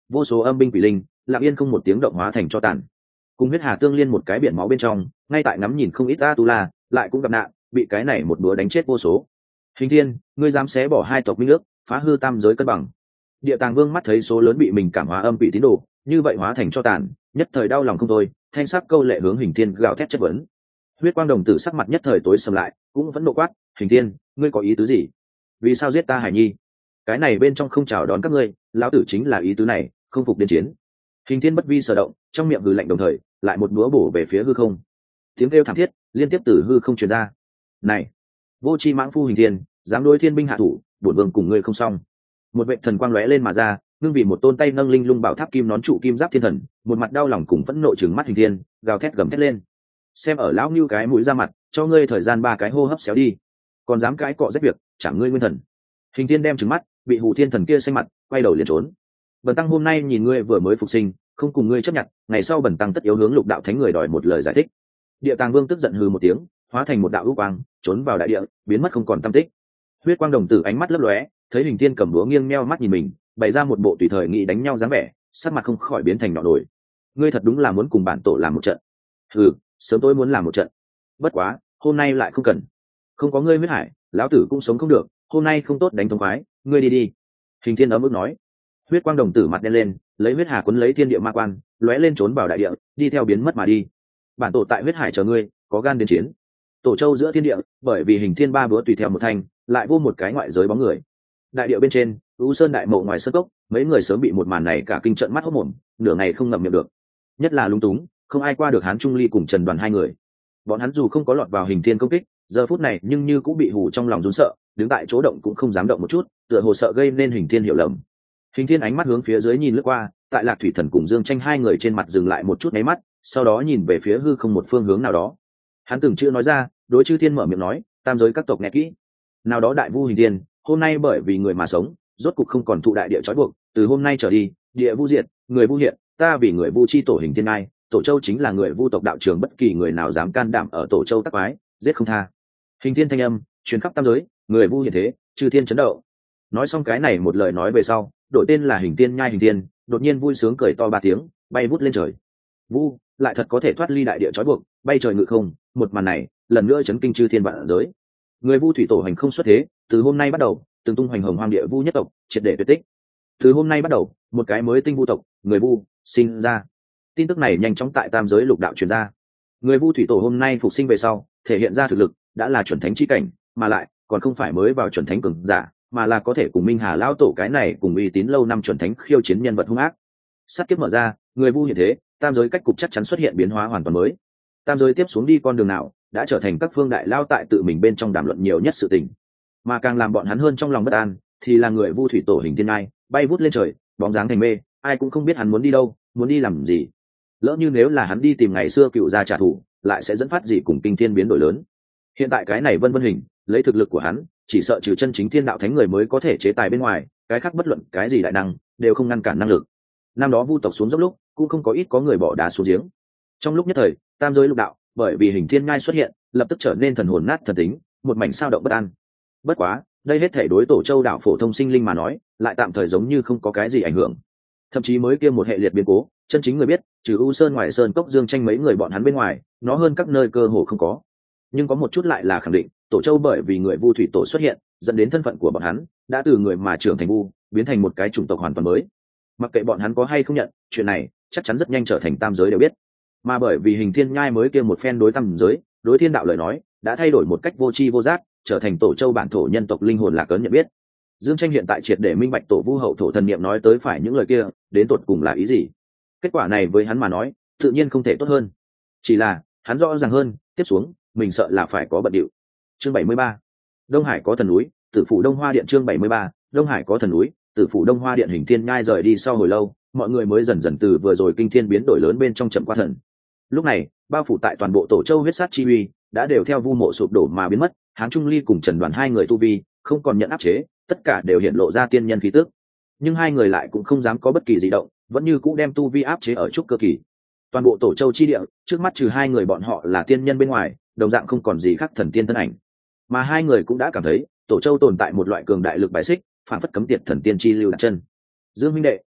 vô số âm binh quỷ linh lặng yên không một tiếng động hóa thành cho tàn. Cùng huyết hà tương liên một cái biển máu bên trong, ngay tại ngắm nhìn không ít Atula, lại cũng gặp nạn, bị cái này một búa đánh chết vô số. Hình Thiên, ngươi dám xé bỏ hai tộc minh ước, phá hư tam giới cân bằng. Địa Tàng Vương mắt thấy số lớn bị mình cảm hóa âm bị tín đồ, như vậy hóa thành cho tàn, nhất thời đau lòng không thôi, thanh sắc câu lệ hướng Hình Thiên gào thét chất vấn. Huyết Quang Đồng Tử sắc mặt nhất thời tối sầm lại, cũng vẫn nộ quát, "Hình Thiên, ngươi có ý tứ gì? Vì sao giết ta Hải Nhi? Cái này bên trong không chào đón các ngươi, lão tử chính là ý tứ này, không phục đến chiến." Hình Thiên bất vi sở động, trong miệng hừ lạnh đồng thời, lại một búa bổ về phía hư không. Tiếng kêu thảm thiết liên tiếp từ hư không truyền ra. "Này, vô tri mãng phu Hình Thiên, dám đối thiên binh hạ thủ, bổn vương cùng ngươi không xong." Một vệ thần quang lóe lên mà ra, ngưng vì một tôn tay nâng linh lung bảo tháp kim nón trụ kim giáp thiên thần, một mặt đau lòng cùng phẫn nộ trừng mắt Hình Thiên, gào thét gầm thét lên. "Xem ở lão Nưu cái mũi ra mặt, cho ngươi thời gian ba cái hô hấp xéo đi, còn dám cãi cọ rách việc, chẳng ngươi nguyên thần." Hình Thiên đem trừng mắt, bị Hủ Thiên thần kia xanh mặt, quay đầu liền trốn. "Bần tăng hôm nay nhìn ngươi vừa mới phục sinh, không cùng ngươi chấp nhận, ngày sau bần tăng tất yếu hướng Lục đạo thánh người đòi một lời giải thích." Địa Tàng Vương tức giận hừ một tiếng, hóa thành một đạo ưu quang, trốn vào đại địa, biến mất không còn tăm tích. Huyết Quang Đồng Tử ánh mắt lấp lóe, thấy Hình Thiên cầm đũa nghiêng meo mắt nhìn mình, bày ra một bộ tùy thời nghĩ đánh nhau dáng vẻ, sắc mặt không khỏi biến thành nhỏ nổi. "Ngươi thật đúng là muốn cùng bản tổ làm một trận." "Hừ, sớm tôi muốn làm một trận. Bất quá, hôm nay lại không cần. Không có ngươi huyết hải, lão tử cũng sống không được, hôm nay không tốt đánh thống khoái, ngươi đi đi." Hình Thiên ấm ức nói. Huyết Quang Đồng Tử mặt đen lên, lấy huyết hà quấn lấy thiên địa ma quan, lóe lên trốn vào đại địa, đi theo biến mất mà đi. "Bản tổ tại huyết hải chờ ngươi, có gan đến chiến." Tổ Châu giữa thiên địa, bởi vì Hình Thiên ba búa tùy theo một thanh, lại vô một cái ngoại giới bóng người. Đại địa bên trên, U Sơn đại mộ ngoài sơn cốc, mấy người sớm bị một màn này cả kinh trận mắt hốt mồm, nửa ngày không ngậm miệng được. Nhất là lúng túng, không ai qua được Hán Trung Ly cùng Trần Đoàn hai người. Bọn hắn dù không có lọt vào Hình Thiên công kích, giờ phút này nhưng như cũng bị hù trong lòng run sợ, đứng tại chỗ động cũng không dám động một chút, tựa hồ sợ gây nên Hình Thiên hiểu lầm. Hình Thiên ánh mắt hướng phía dưới nhìn lướt qua, tại Lạc Thủy Thần cùng Dương Tranh hai người trên mặt dừng lại một chút nháy mắt, sau đó nhìn về phía hư không một phương hướng nào đó. Hắn từng chưa nói ra, đối Chư Thiên mở miệng nói, "Tam giới các tộc nghe kỹ. Nào đó đại vu Hình Thiên, hôm nay bởi vì người mà sống, rốt cục không còn thụ đại địa trói buộc, từ hôm nay trở đi, địa vu diệt, người vu hiện, ta vì người vu chi tổ Hình Thiên ai, Tổ Châu chính là người vu tộc đạo trường, bất kỳ người nào dám can đảm ở Tổ Châu tắc quái, giết không tha." Hình Thiên thanh âm truyền khắp tam giới, người vu hiện thế, Chư Thiên chấn động. Nói xong cái này một lời nói về sau, đổi tên là Hình Thiên nhai Hình Thiên, đột nhiên vui sướng cười to ba tiếng, bay vút lên trời. Vu lại thật có thể thoát ly đại địa trói buộc, bay trời ngự không, một màn này lần nữa chấn kinh Chư Thiên vạn giới. Người vu thủy tổ hành không xuất thế, từ hôm nay bắt đầu, từng tung hoành hồng hoang địa vu nhất tộc, triệt để tuyệt tích. Từ hôm nay bắt đầu, một cái mới tinh vu tộc, người vu sinh ra. Tin tức này nhanh chóng tại tam giới lục đạo truyền ra. Người vu thủy tổ hôm nay phục sinh về sau, thể hiện ra thực lực đã là chuẩn thánh chi cảnh, mà lại còn không phải mới vào chuẩn thánh cường giả, mà là có thể cùng Minh Hà lão tổ cái này cùng uy tín lâu năm chuẩn thánh khiêu chiến nhân vật hung ác. Sát kiếp mở ra, người vu hiện thế, tam giới cách cục chắc chắn xuất hiện biến hóa hoàn toàn mới. Tam giới tiếp xuống đi con đường nào, đã trở thành các phương đại lao tại tự mình bên trong đàm luận nhiều nhất sự tình. Mà càng làm bọn hắn hơn trong lòng bất an, thì là người vu thủy tổ Hình Thiên ai, bay vút lên trời, bóng dáng thành mê, ai cũng không biết hắn muốn đi đâu, muốn đi làm gì. Lỡ như nếu là hắn đi tìm ngày xưa cựu gia trả thù, lại sẽ dẫn phát gì cùng kinh thiên biến đổi lớn. Hiện tại cái này Vân Vân Hình, lấy thực lực của hắn, chỉ sợ trừ chân chính thiên đạo thánh người mới có thể chế tài bên ngoài, cái khác bất luận cái gì đại năng đều không ngăn cản năng lực. Năm đó vu tộc xuống dốc lúc, cũng không có ít có người bỏ đá xuống giếng. Trong lúc nhất thời, tam giới lục đạo, bởi vì Hình Thiên ngai xuất hiện, lập tức trở nên thần hồn nát thần tính, một mảnh sao động bất an. Bất quá, đây hết thể đối Tổ Châu đảo phổ thông sinh linh mà nói, lại tạm thời giống như không có cái gì ảnh hưởng. Thậm chí mới kia một hệ liệt biến cố, chân chính người biết, trừ U Sơn ngoài sơn cốc Dương Tranh mấy người bọn hắn bên ngoài, nó hơn các nơi cơ hồ không có. Nhưng có một chút lại là khẳng định, Tổ Châu bởi vì người vu thủy tổ xuất hiện, dẫn đến thân phận của bọn hắn đã từ người mà trưởng thành vu, biến thành một cái chủng tộc hoàn toàn mới. Mặc kệ bọn hắn có hay không nhận, chuyện này chắc chắn rất nhanh trở thành tam giới đều biết. Mà bởi vì Hình Thiên nhai mới kia một phen đối tam giới, đối thiên đạo lời nói, đã thay đổi một cách vô tri vô giác, trở thành Tổ Châu bản thổ nhân tộc linh hồn lạc ấn nhận biết. Dương Tranh hiện tại triệt để minh bạch tổ vu hậu thổ thần niệm nói tới phải những lời kia, đến tột cùng là ý gì. Kết quả này với hắn mà nói, tự nhiên không thể tốt hơn. Chỉ là, hắn rõ ràng hơn, tiếp xuống, mình sợ là phải có bận điệu. Chương bảy mươi ba, Đông Hải có thần núi, Tử phủ Đông Hoa Điện. Chương bảy mươi ba, Đông Hải có thần núi, Tử phủ Đông Hoa Điện. Hình Thiên nhai rời đi sau hồi lâu, mọi người mới dần dần từ vừa rồi kinh thiên biến đổi lớn bên trong chậm qua thần. Lúc này, bao phủ tại toàn bộ Tổ Châu huyết sát chi uy đã đều theo vu mộ sụp đổ mà biến mất. Hán Trung Ly cùng Trần Đoàn hai người tu vi không còn nhận áp chế, tất cả đều hiện lộ ra tiên nhân khí tức. Nhưng hai người lại cũng không dám có bất kỳ dị động, vẫn như cũ đem tu vi áp chế ở trúc cơ kỳ. Toàn bộ Tổ Châu chi địa, trước mắt trừ hai người bọn họ là tiên nhân bên ngoài, đồng dạng không còn gì khác thần tiên thân ảnh. Mà hai người cũng đã cảm thấy Tổ Châu tồn tại một loại cường đại lực bài xích, phản phất cấm tiệt thần tiên chi lưu đặt chân. Dương huynh đệ,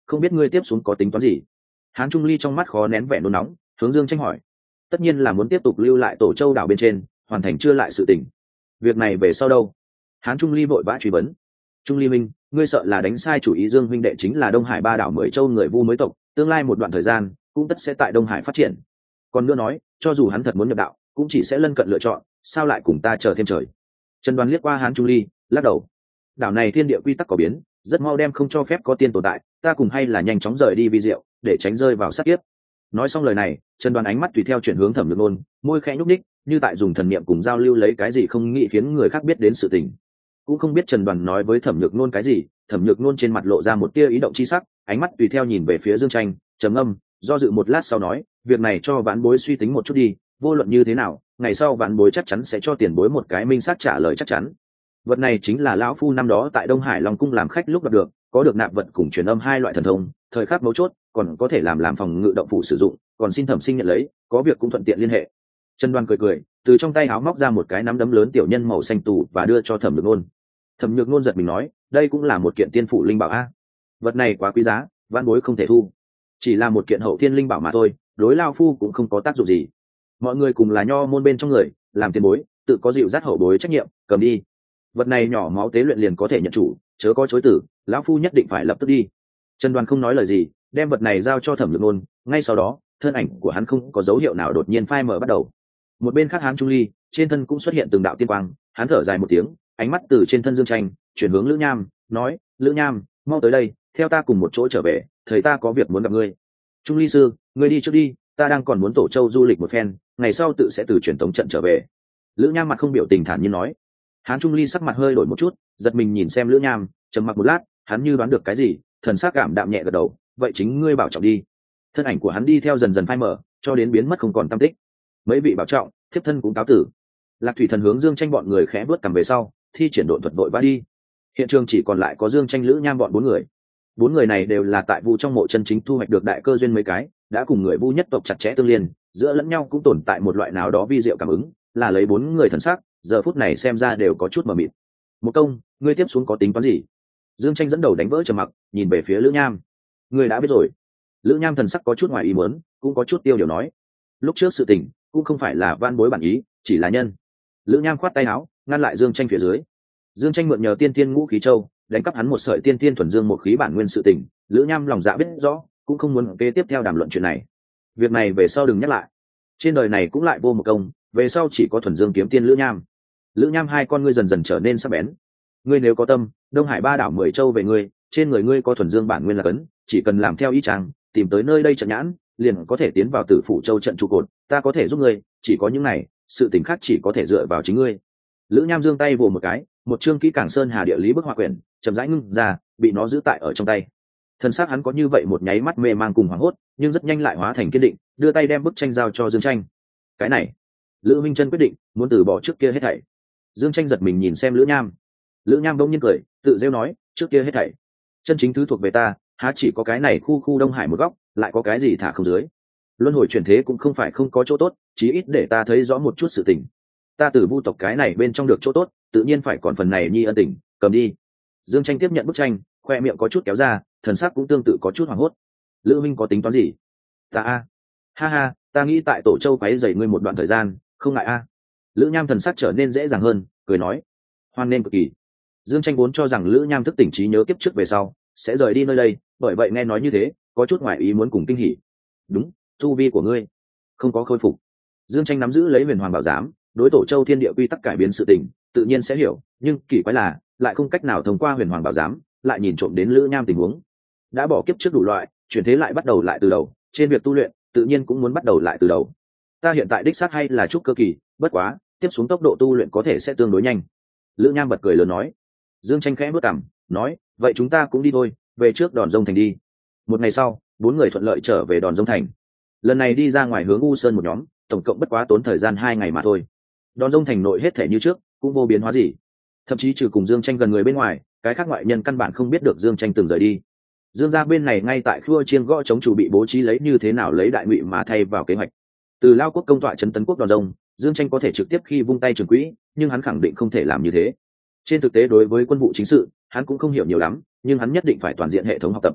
không biết ngươi tiếp xuống có tính toán gì? Hán Trung Ly trong mắt khó nén vẻ nôn nóng, hướng Dương Tranh hỏi. Tất nhiên là muốn tiếp tục lưu lại Tổ Châu đảo bên trên, hoàn thành chưa lại sự tình. Việc này về sau đâu? Hán Trung Ly vội vã truy vấn. Trung Ly minh, ngươi sợ là đánh sai chủ ý. Dương huynh đệ chính là Đông Hải ba đảo mười châu người Vu mới tộc, tương lai một đoạn thời gian cũng tất sẽ tại Đông Hải phát triển. Còn nữa nói, cho dù hắn thật muốn nhập đạo, cũng chỉ sẽ lân cận lựa chọn, sao lại cùng ta chờ thêm trời? Trần Đoàn liếc qua Hán Trung Ly, lắc đầu. Đảo này thiên địa quy tắc có biến, rất mau đem không cho phép có tiên tồn tại, ta cùng hay là nhanh chóng rời đi vi diệu, để tránh rơi vào sát kiếp. Nói xong lời này, Trần Đoàn ánh mắt tùy theo chuyển hướng Thẩm Nhược Nôn, môi khẽ nhúc nhích, như tại dùng thần niệm cùng giao lưu lấy cái gì không nghĩ khiến người khác biết đến sự tình. Cũng không biết Trần Đoàn nói với Thẩm Nhược Nôn cái gì, Thẩm Nhược Nôn trên mặt lộ ra một tia ý động chi sắc, ánh mắt tùy theo nhìn về phía Dương Tranh, trầm ngâm, do dự một lát sau nói, việc này cho vãn bối suy tính một chút đi, vô luận như thế nào, ngày sau vãn bối chắc chắn sẽ cho tiền bối một cái minh xác trả lời chắc chắn. Vật này chính là lão phu năm đó tại Đông Hải Long cung làm khách lúc gặp được, có được nạp vật cùng truyền âm hai loại thần thông, thời khắc mấu chốt còn có thể làm làm phòng ngự động phủ sử dụng, còn xin Thẩm Sinh nhận lấy, có việc cũng thuận tiện liên hệ. Trần Đoan cười cười, từ trong tay áo móc ra một cái nắm đấm lớn tiểu nhân màu xanh tù và đưa cho Thẩm Nhược Nôn. Thẩm Nhược Nôn giật mình nói, đây cũng là một kiện tiên phủ linh bảo a. Vật này quá quý giá, vãn bối không thể thu. Chỉ là một kiện hậu thiên linh bảo mà thôi, đối lao phu cũng không có tác dụng gì. Mọi người cùng là nho môn bên trong người, làm tiền bối, tự có dịu dắt hậu bối trách nhiệm, cầm đi. Vật này nhỏ máu tế luyện liền có thể nhận chủ, chớ có chối từ, lão phu nhất định phải lập tức đi. Trần Đoan không nói lời gì, đem vật này giao cho Thẩm Nhược Nôn, ngay sau đó, thân ảnh của hắn không có dấu hiệu nào đột nhiên phai mờ bắt đầu. Một bên khác Hán Trung Ly, trên thân cũng xuất hiện từng đạo tiên quang, hắn thở dài một tiếng, ánh mắt từ trên thân Dương Tranh chuyển hướng Lữ Nham, nói, Lữ Nham, mau tới đây, theo ta cùng một chỗ trở về, thầy ta có việc muốn gặp ngươi. Trung Ly sư, ngươi đi trước đi, ta đang còn muốn Tổ Châu du lịch một phen, ngày sau tự sẽ từ truyền tống trận trở về. Lữ Nham mặt không biểu tình thản nhiên nói. Hán Trung Ly sắc mặt hơi đổi một chút, giật mình nhìn xem Lữ Nham, trầm mặc một lát, hắn như đoán được cái gì, thần sắc cảm đạm nhẹ gật đầu, vậy chính ngươi bảo trọng đi. Thân ảnh của hắn đi theo dần dần phai mờ, cho đến biến mất không còn tăm tích. Mấy vị bảo trọng, thiếp thân cũng cáo tử. Lạc Thủy Thần hướng Dương Tranh bọn người khẽ bước cầm về sau, thi triển độn thuật vội vã đi. Hiện trường chỉ còn lại có Dương Tranh, Lữ Nham bọn bốn người. Bốn người này đều là tại Vu trong mộ chân chính thu hoạch được đại cơ duyên mấy cái, đã cùng người Vu nhất tộc chặt chẽ tương liên, giữa lẫn nhau cũng tồn tại một loại nào đó vi diệu cảm ứng, là lấy bốn người thần sắc, giờ phút này xem ra đều có chút mờ mịt. Một công, ngươi tiếp xuống có tính toán gì? Dương Tranh dẫn đầu đánh vỡ trầm mặc, nhìn về phía Lữ Nham. Ngươi đã biết rồi. Lữ Nham thần sắc có chút ngoài ý muốn, cũng có chút tiêu điều nói. Lúc trước sự tình cũng không phải là van bối bản ý, chỉ là nhân. Lữ Nham khoát tay áo, ngăn lại Dương Tranh phía dưới. Dương Tranh mượn nhờ tiên tiên ngũ khí châu, đánh cắp hắn một sợi tiên tiên thuần dương một khí bản nguyên sự tình. Lữ Nham lòng dạ biết rõ, cũng không muốn kế tiếp theo đàm luận chuyện này. Việc này về sau đừng nhắc lại. Trên đời này cũng lại vô một công, về sau chỉ có thuần dương kiếm tiên Lữ Nham. Lữ Nham hai con ngươi dần dần trở nên sắc bén. Ngươi nếu có tâm, Đông Hải ba đảo mười châu về ngươi, trên người ngươi có thuần dương bản nguyên là cấn, chỉ cần làm theo ý chàng, tìm tới nơi đây trận nhãn, liền có thể tiến vào Tử Phủ Châu trận trụ cột, ta có thể giúp ngươi, chỉ có những này, sự tình khác chỉ có thể dựa vào chính ngươi. Lữ Nham giương tay vồ một cái, một chương kỹ càng sơn hà địa lý bức họa quyển, chậm rãi ngưng ra, bị nó giữ tại ở trong tay. Thân xác hắn có như vậy một nháy mắt mê mang cùng hoảng hốt, nhưng rất nhanh lại hóa thành kiên định, đưa tay đem bức tranh giao cho Dương Tranh. Cái này, Lữ Minh Chân quyết định, muốn từ bỏ trước kia hết thảy. Dương Tranh giật mình nhìn xem Lữ Nham. Lữ Nham bỗng nhiên cười, tự rêu nói, trước kia hết thảy, chân chính thứ thuộc về ta, há chỉ có cái này khu khu Đông Hải một góc, lại có cái gì thả không dưới. Luân hồi chuyển thế cũng không phải không có chỗ tốt, chí ít để ta thấy rõ một chút sự tình. Ta từ Vu tộc cái này bên trong được chỗ tốt, tự nhiên phải còn phần này nhi ân tình, cầm đi. Dương Tranh tiếp nhận bức tranh, khoe miệng có chút kéo ra, thần sắc cũng tương tự có chút hoảng hốt. Lữ Minh có tính toán gì? Ta a, ha ha, ta nghĩ tại Tổ Châu quấy rầy ngươi một đoạn thời gian, không ngại a. Lữ Nham thần sắc trở nên dễ dàng hơn, cười nói, hoan nên cực kỳ. Dương Tranh vốn cho rằng Lữ Nham thức tỉnh trí nhớ kiếp trước về sau sẽ rời đi nơi đây, bởi vậy nghe nói như thế, có chút ngoại ý muốn cùng kinh hỉ. Đúng, tu vi của ngươi không có khôi phục. Dương Tranh nắm giữ lấy Huyền Hoàng Bảo Giám, đối Tổ Châu thiên địa quy tắc cải biến sự tình, tự nhiên sẽ hiểu, nhưng kỳ quái là, lại không cách nào thông qua Huyền Hoàng Bảo Giám, lại nhìn trộm đến Lữ Nham tình huống. Đã bỏ kiếp trước đủ loại, chuyển thế lại bắt đầu lại từ đầu, trên việc tu luyện, tự nhiên cũng muốn bắt đầu lại từ đầu. Ta hiện tại đích xác hay là trúc cơ kỳ, bất quá, tiếp xuống tốc độ tu luyện có thể sẽ tương đối nhanh. Lữ Nham bật cười lớn nói. Dương Tranh khẽ bước cằm, nói, vậy chúng ta cũng đi thôi, về trước Đòn Rông Thành đi. Một ngày sau, bốn người thuận lợi trở về Đòn Rông Thành. Lần này đi ra ngoài hướng U Sơn một nhóm, tổng cộng bất quá tốn thời gian hai ngày mà thôi. Đòn Rông Thành nội hết thể như trước, cũng vô biến hóa gì. Thậm chí trừ cùng Dương Tranh gần người bên ngoài, cái khác ngoại nhân căn bản không biết được Dương Tranh từng rời đi. Dương gia bên này ngay tại khua chiên gõ chống chủ bị bố trí lấy như thế nào lấy đại ngụy mà thay vào kế hoạch. Từ Lao quốc công tọa trấn Tấn quốc Đòn Rông, Dương Tranh có thể trực tiếp khi vung tay trường quỹ, nhưng hắn khẳng định không thể làm như thế. Trên thực tế đối với quân vụ chính sự, hắn cũng không hiểu nhiều lắm, nhưng hắn nhất định phải toàn diện hệ thống học tập.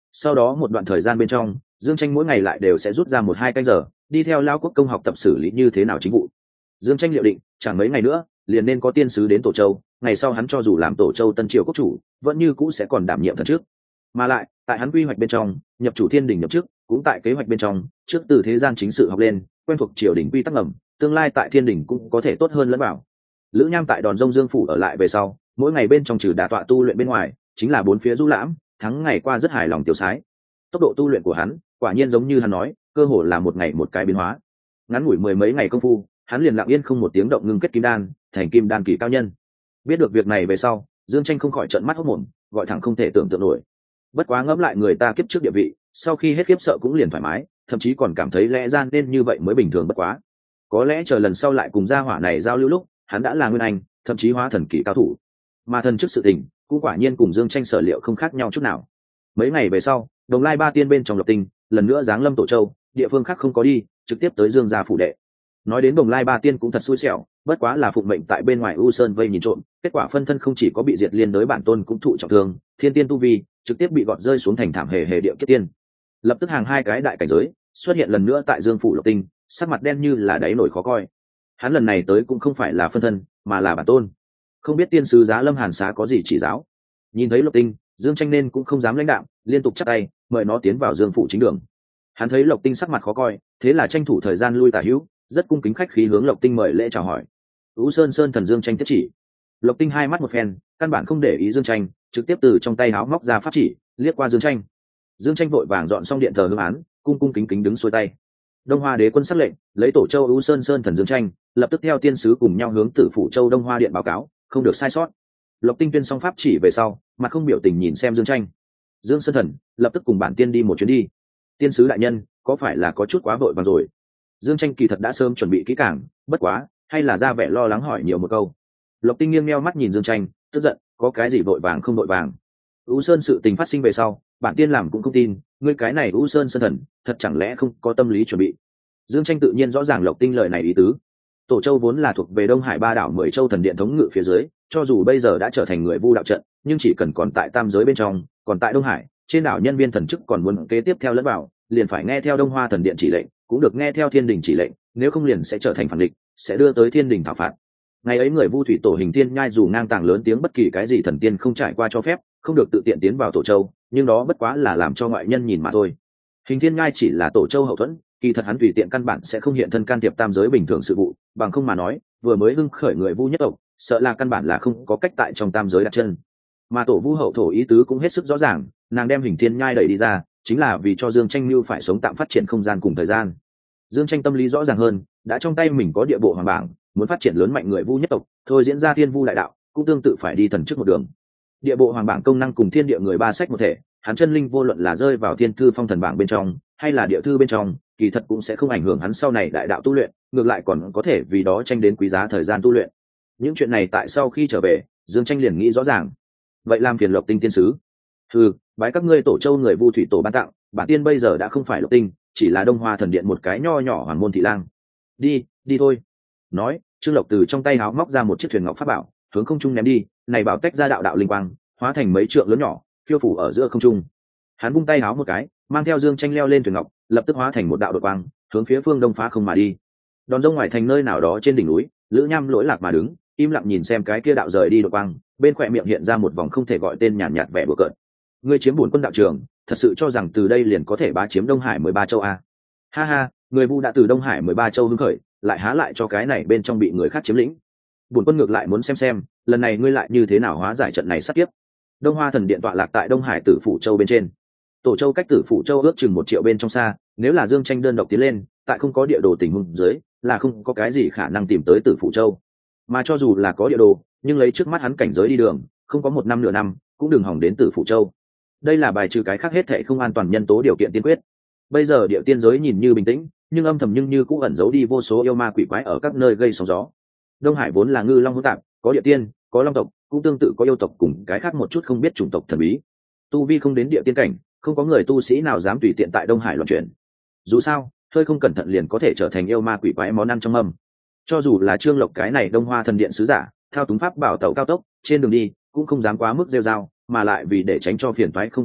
Sau đó một đoạn thời gian bên trong, Dương Tranh mỗi ngày lại đều sẽ rút ra một hai canh giờ đi theo Lao Quốc công học tập xử lý như thế nào chính vụ. Dương Tranh liệu định chẳng mấy ngày nữa liền nên có tiên sứ đến Tổ Châu, ngày sau hắn cho dù làm Tổ Châu Tân Triều quốc chủ vẫn như cũ sẽ còn đảm nhiệm thần trước. Mà lại tại hắn quy hoạch bên trong, nhập chủ thiên đình nhập chức cũng tại kế hoạch bên trong, trước từ thế gian chính sự học lên, quen thuộc triều đình quy tắc ngầm, tương lai tại thiên đình cũng có thể tốt hơn lẫn vào. Lữ Nham tại Đòn Rông Dương phủ ở lại về sau, mỗi ngày bên trong trừ đả tọa tu luyện bên ngoài, chính là bốn phía du lãm, tháng ngày qua rất hài lòng tiêu sái. Tốc độ tu luyện của hắn quả nhiên giống như hắn nói, cơ hồ là một ngày một cái biến hóa. Ngắn ngủi mười mấy ngày công phu, hắn liền lặng yên không một tiếng động ngưng kết kim đan, thành kim đan kỳ cao nhân. Biết được việc này về sau, Dương Tranh không khỏi trợn mắt hốt mồm, gọi thẳng không thể tưởng tượng nổi. Bất quá ngẫm lại người ta kiếp trước địa vị, sau khi hết kiếp sợ cũng liền thoải mái, thậm chí còn cảm thấy lẽ ra nên như vậy mới bình thường bất quá. Có lẽ chờ lần sau lại cùng gia hỏa này giao lưu lúc, hắn đã là nguyên anh, thậm chí hóa thần kỳ cao thủ. Mà thần trước sự tình, cũng quả nhiên cùng Dương Tranh sở liệu không khác nhau chút nào. Mấy ngày về sau, Đồng Lai Ba Tiên bên trong Lộc Tinh lần nữa giáng lâm Tổ Châu, địa phương khác không có đi, trực tiếp tới Dương gia phủ đệ. Nói đến Đồng Lai Ba Tiên cũng thật xui xẻo, bất quá là phụng mệnh tại bên ngoài U Sơn vây nhìn trộm, kết quả phân thân không chỉ có bị diệt liên đối bản tôn cũng thụ trọng thương, thiên tiên tu vi trực tiếp bị gọt rơi xuống thành thảm hề hề địa kiếp tiên. Lập tức hàng hai cái đại cảnh giới xuất hiện lần nữa tại Dương phủ Lộc Tinh, sắc mặt đen như là đáy nổi khó coi. Hắn lần này tới cũng không phải là phân thân, mà là bản tôn. Không biết tiên sứ Giá Lâm Hàn Xá có gì chỉ giáo. Nhìn thấy Lộc Tinh, Dương Tranh nên cũng không dám lãnh đạm, liên tục chắp tay mời nó tiến vào Dương phủ chính đường. Hắn thấy Lộc Tinh sắc mặt khó coi, thế là tranh thủ thời gian lui tả hữu, rất cung kính khách khí hướng Lộc Tinh mời lễ chào hỏi. Ú Sơn Sơn thần Dương Tranh tiếp chỉ. Lộc Tinh hai mắt một phen, căn bản không để ý Dương Tranh, trực tiếp từ trong tay áo móc ra pháp chỉ, liếc qua Dương Tranh. Dương Tranh vội vàng dọn xong điện thờ hương án, cung cung kính kính đứng xuôi tay. Đông Hoa Đế quân sắc lệnh, lấy Tổ Châu Ú Sơn Sơn thần Dương Tranh, lập tức theo tiên sứ cùng nhau hướng Tử phủ Châu Đông Hoa điện báo cáo, không được sai sót. Lộc Tinh tuyên xong pháp chỉ về sau, mặt không biểu tình nhìn xem Dương Tranh. Dương Sơn thần, lập tức cùng bản tiên đi một chuyến đi. Tiên sứ đại nhân, có phải là có chút quá vội vàng rồi? Dương Tranh kỳ thật đã sớm chuẩn bị kỹ càng, bất quá hay là ra vẻ lo lắng hỏi nhiều một câu. Lộc Tinh nghiêng meo mắt nhìn Dương Tranh, tức giận, có cái gì vội vàng không vội vàng? U Sơn sự tình phát sinh về sau, bản tiên làm cũng không tin, ngươi cái này U Sơn Sơn thần, thật chẳng lẽ không có tâm lý chuẩn bị? Dương Tranh tự nhiên rõ ràng Lộc Tinh lời này ý tứ. Tổ Châu vốn là thuộc về Đông Hải ba đảo mười châu thần điện thống ngự phía dưới, cho dù bây giờ đã trở thành người vu đạo trận, nhưng chỉ cần còn tại tam giới bên trong, còn tại Đông Hải, trên đảo nhân viên thần chức còn muốn kế tiếp theo lẫn vào, liền phải nghe theo Đông Hoa thần điện chỉ lệnh, cũng được nghe theo Thiên đình chỉ lệnh, nếu không liền sẽ trở thành phản địch, sẽ đưa tới Thiên đình thảo phạt. Ngày ấy người vu thủy tổ Hình Thiên Nhai dù ngang tàng lớn tiếng bất kỳ cái gì thần tiên không trải qua cho phép, không được tự tiện tiến vào Tổ Châu, nhưng đó bất quá là làm cho ngoại nhân nhìn mà thôi. Hình Thiên Nhai chỉ là Tổ Châu hậu thuẫn, kỳ thật hắn tùy tiện căn bản sẽ không hiện thân can thiệp tam giới bình thường sự vụ, bằng không mà nói, vừa mới hưng khởi người vu nhất tộc, sợ là căn bản là không có cách tại trong tam giới đặt chân. Mà Tổ Vu hậu thổ ý tứ cũng hết sức rõ ràng, nàng đem Hình Thiên Nhai đẩy đi ra, chính là vì cho Dương Tranh Lưu phải sống tạm phát triển không gian cùng thời gian. Dương Tranh tâm lý rõ ràng hơn, đã trong tay mình có địa bộ hoàng bảng, muốn phát triển lớn mạnh người vu nhất tộc, thôi diễn ra thiên vu đại đạo, cũng tương tự phải đi thần trước một đường. Địa bộ hoàng bảng công năng cùng thiên địa người ba sách một thể, hắn chân linh vô luận là rơi vào thiên thư phong thần bảng bên trong, hay là địa thư bên trong, kỳ thật cũng sẽ không ảnh hưởng hắn sau này đại đạo tu luyện, ngược lại còn có thể vì đó tranh đến quý giá thời gian tu luyện. Những chuyện này tại sau khi trở về, Dương Tranh liền nghĩ rõ ràng. Vậy làm phiền Lộc Tinh tiên sứ. Ừ, bái các ngươi Tổ Châu người vu thủy tổ ban tặng, bản tiên bây giờ đã không phải Lộc Tinh, chỉ là Đông Hoa thần điện một cái nho nhỏ hoàng môn thị lang. Đi, đi thôi. Nói, Trương Lộc từ trong tay áo móc ra một chiếc thuyền ngọc pháp bảo, hướng không trung ném đi, này bảo tách ra đạo đạo linh quang, hóa thành mấy trượng lớn nhỏ, phiêu phủ ở giữa không trung. Hắn vung tay áo một cái, mang theo Dương Tranh leo lên thuyền ngọc, lập tức hóa thành một đạo đột quang, hướng phía phương đông phá không mà đi. Đòn rông ngoài thành nơi nào đó trên đỉnh núi, Lữ Nham lỗi lạc mà đứng, im lặng nhìn xem cái kia đạo rời đi đột quang, bên khỏe miệng hiện ra một vòng không thể gọi tên nhàn nhạt, nhạt vẻ bừa cợt. Ngươi chiếm bổn quân đạo trường, thật sự cho rằng từ đây liền có thể bá chiếm Đông Hải mười ba châu a? Ha ha, người vu đã từ Đông Hải mười ba châu hưng khởi, lại há lại cho cái này bên trong bị người khác chiếm lĩnh. Bổn quân ngược lại muốn xem xem, lần này ngươi lại như thế nào hóa giải trận này sát kiếp. Đông Hoa thần điện tọa lạc tại Đông Hải Tử phủ châu bên trên. Tổ Châu cách Tử phủ châu ước chừng một triệu bên trong xa, nếu là Dương Tranh đơn độc tiến lên, tại không có địa đồ tình huống dưới, là không có cái gì khả năng tìm tới Tử phủ châu. Mà cho dù là có địa đồ, nhưng lấy trước mắt hắn cảnh giới đi đường, không có một năm nửa năm, cũng đừng hỏng đến Tử phủ châu. Đây là bài trừ cái khác hết thảy không an toàn nhân tố điều kiện tiên quyết. Bây giờ địa tiên giới nhìn như bình tĩnh, nhưng âm thầm nhưng như cũng ẩn giấu đi vô số yêu ma quỷ quái ở các nơi gây sóng gió. Đông Hải vốn là ngư long hỗn tạp, có địa tiên, có long tộc, cũng tương tự có yêu tộc cùng cái khác một chút không biết chủng tộc thần bí. Tu vi không đến địa tiên cảnh, không có người tu sĩ nào dám tùy tiện tại Đông Hải loạn chuyển. Dù sao, hơi không cẩn thận liền có thể trở thành yêu ma quỷ quái món ăn trong mâm. Cho dù là Trương Lộc cái này Đông Hoa thần điện sứ giả, thao túng pháp bảo tàu cao tốc, trên đường đi cũng không dám quá mức rêu rao, mà lại vì để tránh cho phiền toái không cần thiết,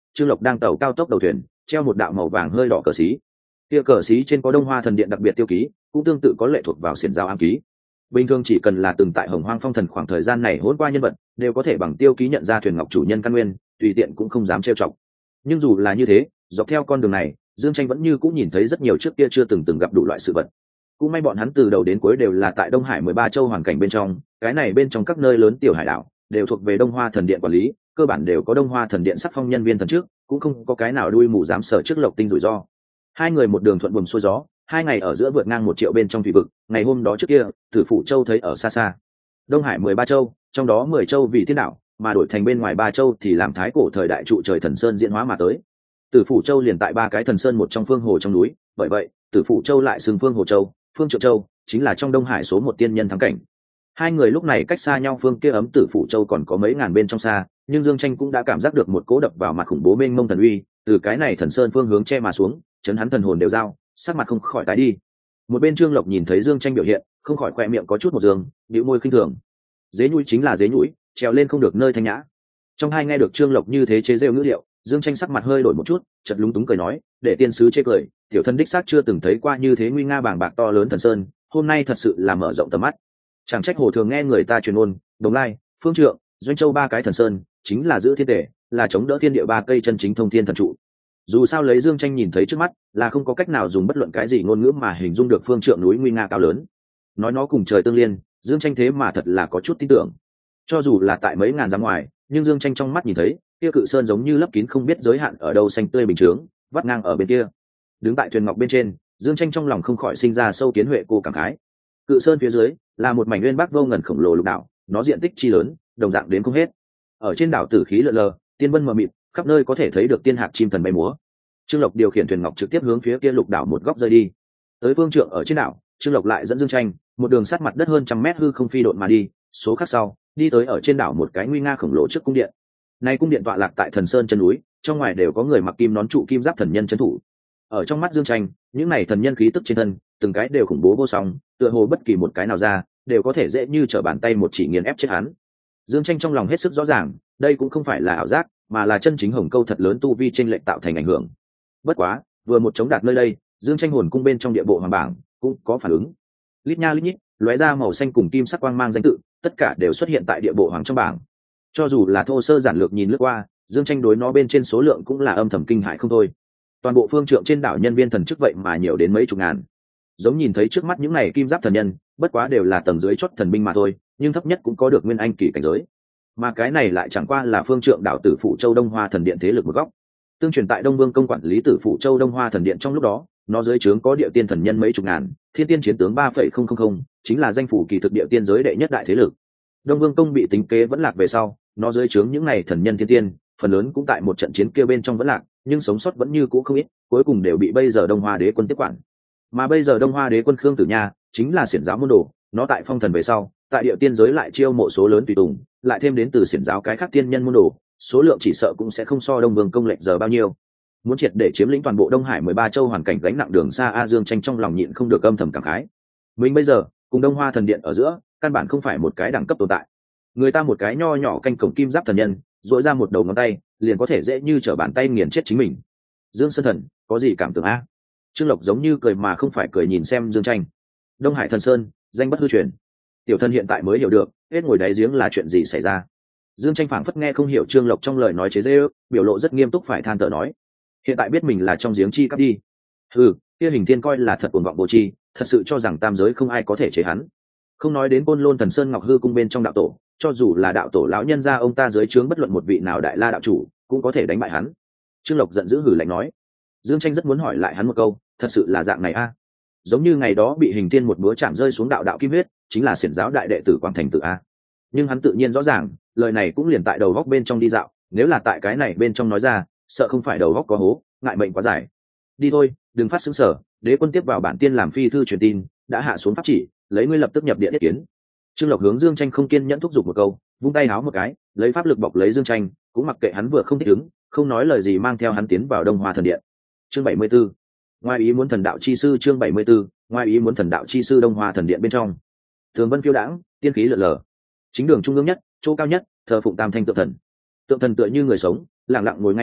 Trương Lộc đang tàu cao tốc đầu thuyền, treo một đạo màu vàng hơi đỏ cờ xí. Kia cờ xí trên có Đông Hoa thần điện đặc biệt tiêu ký, cũng tương tự có lệ thuộc vào xiển giáo ám ký. Bình thường chỉ cần là từng tại Hồng Hoang Phong Thần khoảng thời gian này hỗn qua nhân vật, đều có thể bằng tiêu ký nhận ra thuyền ngọc chủ nhân căn nguyên, tùy tiện cũng không dám trêu chọc. Nhưng dù là như thế, dọc theo con đường này, Dương Tranh vẫn như cũng nhìn thấy rất nhiều trước kia chưa từng từng gặp đủ loại sự vật. Cũng may bọn hắn từ đầu đến cuối đều là tại Đông Hải mười ba châu hoàn cảnh bên trong, cái này bên trong các nơi lớn tiểu hải đảo đều thuộc về Đông Hoa thần điện quản lý, cơ bản đều có Đông Hoa thần điện sắc phong nhân viên thần trước, cũng không có cái nào đuôi mù dám sở trước Lộc Tinh rủi ro. Hai người một đường thuận buồm xuôi gió, hai ngày ở giữa vượt ngang một triệu bên trong thủy vực. Ngày hôm đó trước kia, Tử Phủ Châu thấy ở xa xa. Đông Hải mười ba châu, trong đó mười châu vì thiên đảo, mà đổi thành bên ngoài ba châu thì làm thái cổ thời đại trụ trời thần sơn diễn hóa mà tới. Tử Phủ Châu liền tại ba cái thần sơn một trong phương hồ trong núi, bởi vậy Tử Phủ Châu lại xưng Phương Hồ Châu, Phương Trượng Châu, chính là trong Đông Hải số một tiên nhân thắng cảnh. Hai người lúc này cách xa nhau phương kia ấm Tử Phủ Châu còn có mấy ngàn bên trong xa, nhưng Dương Tranh cũng đã cảm giác được một cỗ đập vào mặt khủng bố mênh mông thần uy, từ cái này thần sơn phương hướng che mà xuống, chấn hắn thần hồn đều dao, sắc mặt không khỏi tái đi. Một bên Trương Lộc nhìn thấy Dương Tranh biểu hiện, không khỏi khoe miệng có chút một dương, bĩu môi khinh thường. Dế nhũi chính là dế nhũi, trèo lên không được nơi thanh nhã. Trong hai nghe được Trương Lộc như thế chế giễu ngữ liệu, Dương Tranh sắc mặt hơi đổi một chút, chợt lúng túng cười nói, để tiên sứ chê cười, tiểu thân đích xác chưa từng thấy qua như thế nguy nga bảng bạc to lớn thần sơn, hôm nay thật sự là mở rộng tầm mắt. Chẳng trách hồ thường nghe người ta truyền ôn, Đồng Lai, Phương Trượng, Doanh Châu ba cái thần sơn, chính là giữ thiên tể, là chống đỡ thiên địa ba cây chân chính thông thiên thần trụ. Dù sao lấy Dương Tranh nhìn thấy trước mắt, là không có cách nào dùng bất luận cái gì ngôn ngữ mà hình dung được Phương Trượng núi nguy nga cao lớn. Nói nó cùng trời tương liên, Dương Tranh thế mà thật là có chút tin tưởng. Cho dù là tại mấy ngàn dặm ngoài, nhưng Dương Tranh trong mắt nhìn thấy, kia cự sơn giống như lấp kín không biết giới hạn ở đâu xanh tươi bình trướng, vắt ngang ở bên kia. Đứng tại thuyền ngọc bên trên, Dương Tranh trong lòng không khỏi sinh ra sâu kiến huệ cô cảm khái. Cự sơn phía dưới là một mảnh nguyên bắc vô ngần khổng lồ lục đảo, nó diện tích chi lớn, đồng dạng đến không hết. Ở trên đảo tử khí lượn lờ, tiên vân mờ mịt, khắp nơi có thể thấy được tiên hạc chim thần bay múa. Trương Lộc điều khiển thuyền ngọc trực tiếp hướng phía kia lục đảo một góc rơi đi. Tới Phương Trượng ở trên đảo, Trương Lộc lại dẫn Dương Tranh một đường sát mặt đất hơn trăm mét hư không phi độn mà đi, số khắc sau, đi tới ở trên đảo một cái nguy nga khổng lồ trước cung điện. Này cung điện tọa lạc tại thần sơn chân núi, trong ngoài đều có người mặc kim nón trụ kim giáp thần nhân trấn thủ. Ở trong mắt Dương Tranh, những này thần nhân khí tức trên thân, từng cái đều khủng bố vô song, tựa hồ bất kỳ một cái nào ra, đều có thể dễ như trở bàn tay một chỉ nghiền ép chết hắn. Dương Tranh trong lòng hết sức rõ ràng, đây cũng không phải là ảo giác, mà là chân chính hồng câu thật lớn tu vi chênh lệch tạo thành ảnh hưởng. Bất quá, vừa một chống đạt nơi đây, Dương Tranh hồn cung bên trong địa bộ hoàng bảng cũng có phản ứng. Lít nha lít nhít, lóe ra màu xanh cùng kim sắc quang mang danh tự, tất cả đều xuất hiện tại địa bộ hoàng trong bảng. Cho dù là thô sơ giản lược nhìn lướt qua, Dương Tranh đối nó bên trên số lượng cũng là âm thầm kinh hại không thôi. Toàn bộ Phương Trượng trên đảo nhân viên thần chức vậy mà nhiều đến mấy chục ngàn. Giống nhìn thấy trước mắt những này kim giáp thần nhân, bất quá đều là tầng dưới chót thần binh mà thôi, nhưng thấp nhất cũng có được nguyên anh kỳ cảnh giới. Mà cái này lại chẳng qua là Phương Trượng đảo Tử Phủ Châu Đông Hoa thần điện thế lực một góc. Tương truyền tại Đông Vương công quản lý Tử Phủ Châu Đông Hoa thần điện trong lúc đó, nó dưới trướng có địa tiên thần nhân mấy chục ngàn, thiên tiên chiến tướng ba phẩy không không không, chính là danh phủ kỳ thực địa tiên giới đệ nhất đại thế lực. Đông Vương công bị tính kế vẫn lạc về sau, nó dưới trướng những này thần nhân thiên tiên, phần lớn cũng tại một trận chiến kia bên trong vẫn lạc, nhưng sống sót vẫn như cũ không ít, cuối cùng đều bị bây giờ Đông Hoa đế quân tiếp quản. Mà bây giờ Đông Hoa đế quân Khương Tử Nha chính là xiển giáo môn đồ, nó tại phong thần về sau, tại địa tiên giới lại chiêu mộ số lớn tùy tùng, lại thêm đến từ xiển giáo cái khác tiên nhân môn đồ, số lượng chỉ sợ cũng sẽ không so Đông Vương công lệch giờ bao nhiêu. Muốn triệt để chiếm lĩnh toàn bộ Đông Hải mười ba châu hoàn cảnh gánh nặng đường xa, A Dương Tranh trong lòng nhịn không được âm thầm cảm khái. Mình bây giờ cùng Đông Hoa thần điện ở giữa, căn bản không phải một cái đẳng cấp tồn tại. Người ta một cái nho nhỏ canh cổng kim giáp thần nhân, duỗi ra một đầu ngón tay, liền có thể dễ như trở bàn tay nghiền chết chính mình. Dương Sơn Thần, có gì cảm tưởng a? Trương Lộc giống như cười mà không phải cười nhìn xem Dương Tranh. Đông Hải Thần Sơn, danh bất hư truyền. Tiểu thân hiện tại mới hiểu được, hết ngồi đáy giếng là chuyện gì xảy ra. Dương Tranh phảng phất nghe không hiểu Trương Lộc trong lời nói chế giễu, biểu lộ rất nghiêm túc phải than thở nói. Hiện tại biết mình là trong giếng chi cắp đi. Ừ, kia Hình Thiên coi là thật cuồng vọng vô tri, thật sự cho rằng tam giới không ai có thể chế hắn. Không nói đến Côn Lôn Thần Sơn Ngọc Hư cung bên trong đạo tổ, cho dù là đạo tổ lão nhân gia ông ta dưới trướng bất luận một vị nào đại la đạo chủ, cũng có thể đánh bại hắn. Trương Lộc giận dữ hừ lạnh nói. Dương Tranh rất muốn hỏi lại hắn một câu, thật sự là dạng này a? À? Giống như ngày đó bị Hình Thiên một búa chạm rơi xuống đạo đạo kim huyết, chính là xiển giáo đại đệ tử Quảng Thành Tử a. Nhưng hắn tự nhiên rõ ràng, lời này cũng liền tại đầu góc bên trong đi dạo, nếu là tại cái này bên trong nói ra, sợ không phải đầu góc có hố, ngại mệnh quá dài. Đi thôi, đừng phát sững sờ, đế quân tiếp vào bản tiên làm phi thư truyền tin, đã hạ xuống pháp chỉ, lấy ngươi lập tức nhập điện ý kiến. Trương Lộc hướng Dương Tranh không kiên nhẫn thúc giục một câu, vung tay háo một cái, lấy pháp lực bọc lấy Dương Tranh, cũng mặc kệ hắn vừa không thích ứng, không nói lời gì mang theo hắn tiến vào Đông Hoa thần điện. Chương bảy mươi 74. Ngoài ý muốn thần đạo chi sư chương bảy mươi 74, ngoài ý muốn thần đạo chi sư Đông Hoa thần điện bên trong. Tường vân phiêu đãng, tiên khí lượn lờ. Chính đường trung ương nhất, chỗ cao nhất, thờ phụng tam thanh tượng thần. Tượng thần tựa như người sống, lặng lặng ngồi ngay ngắn,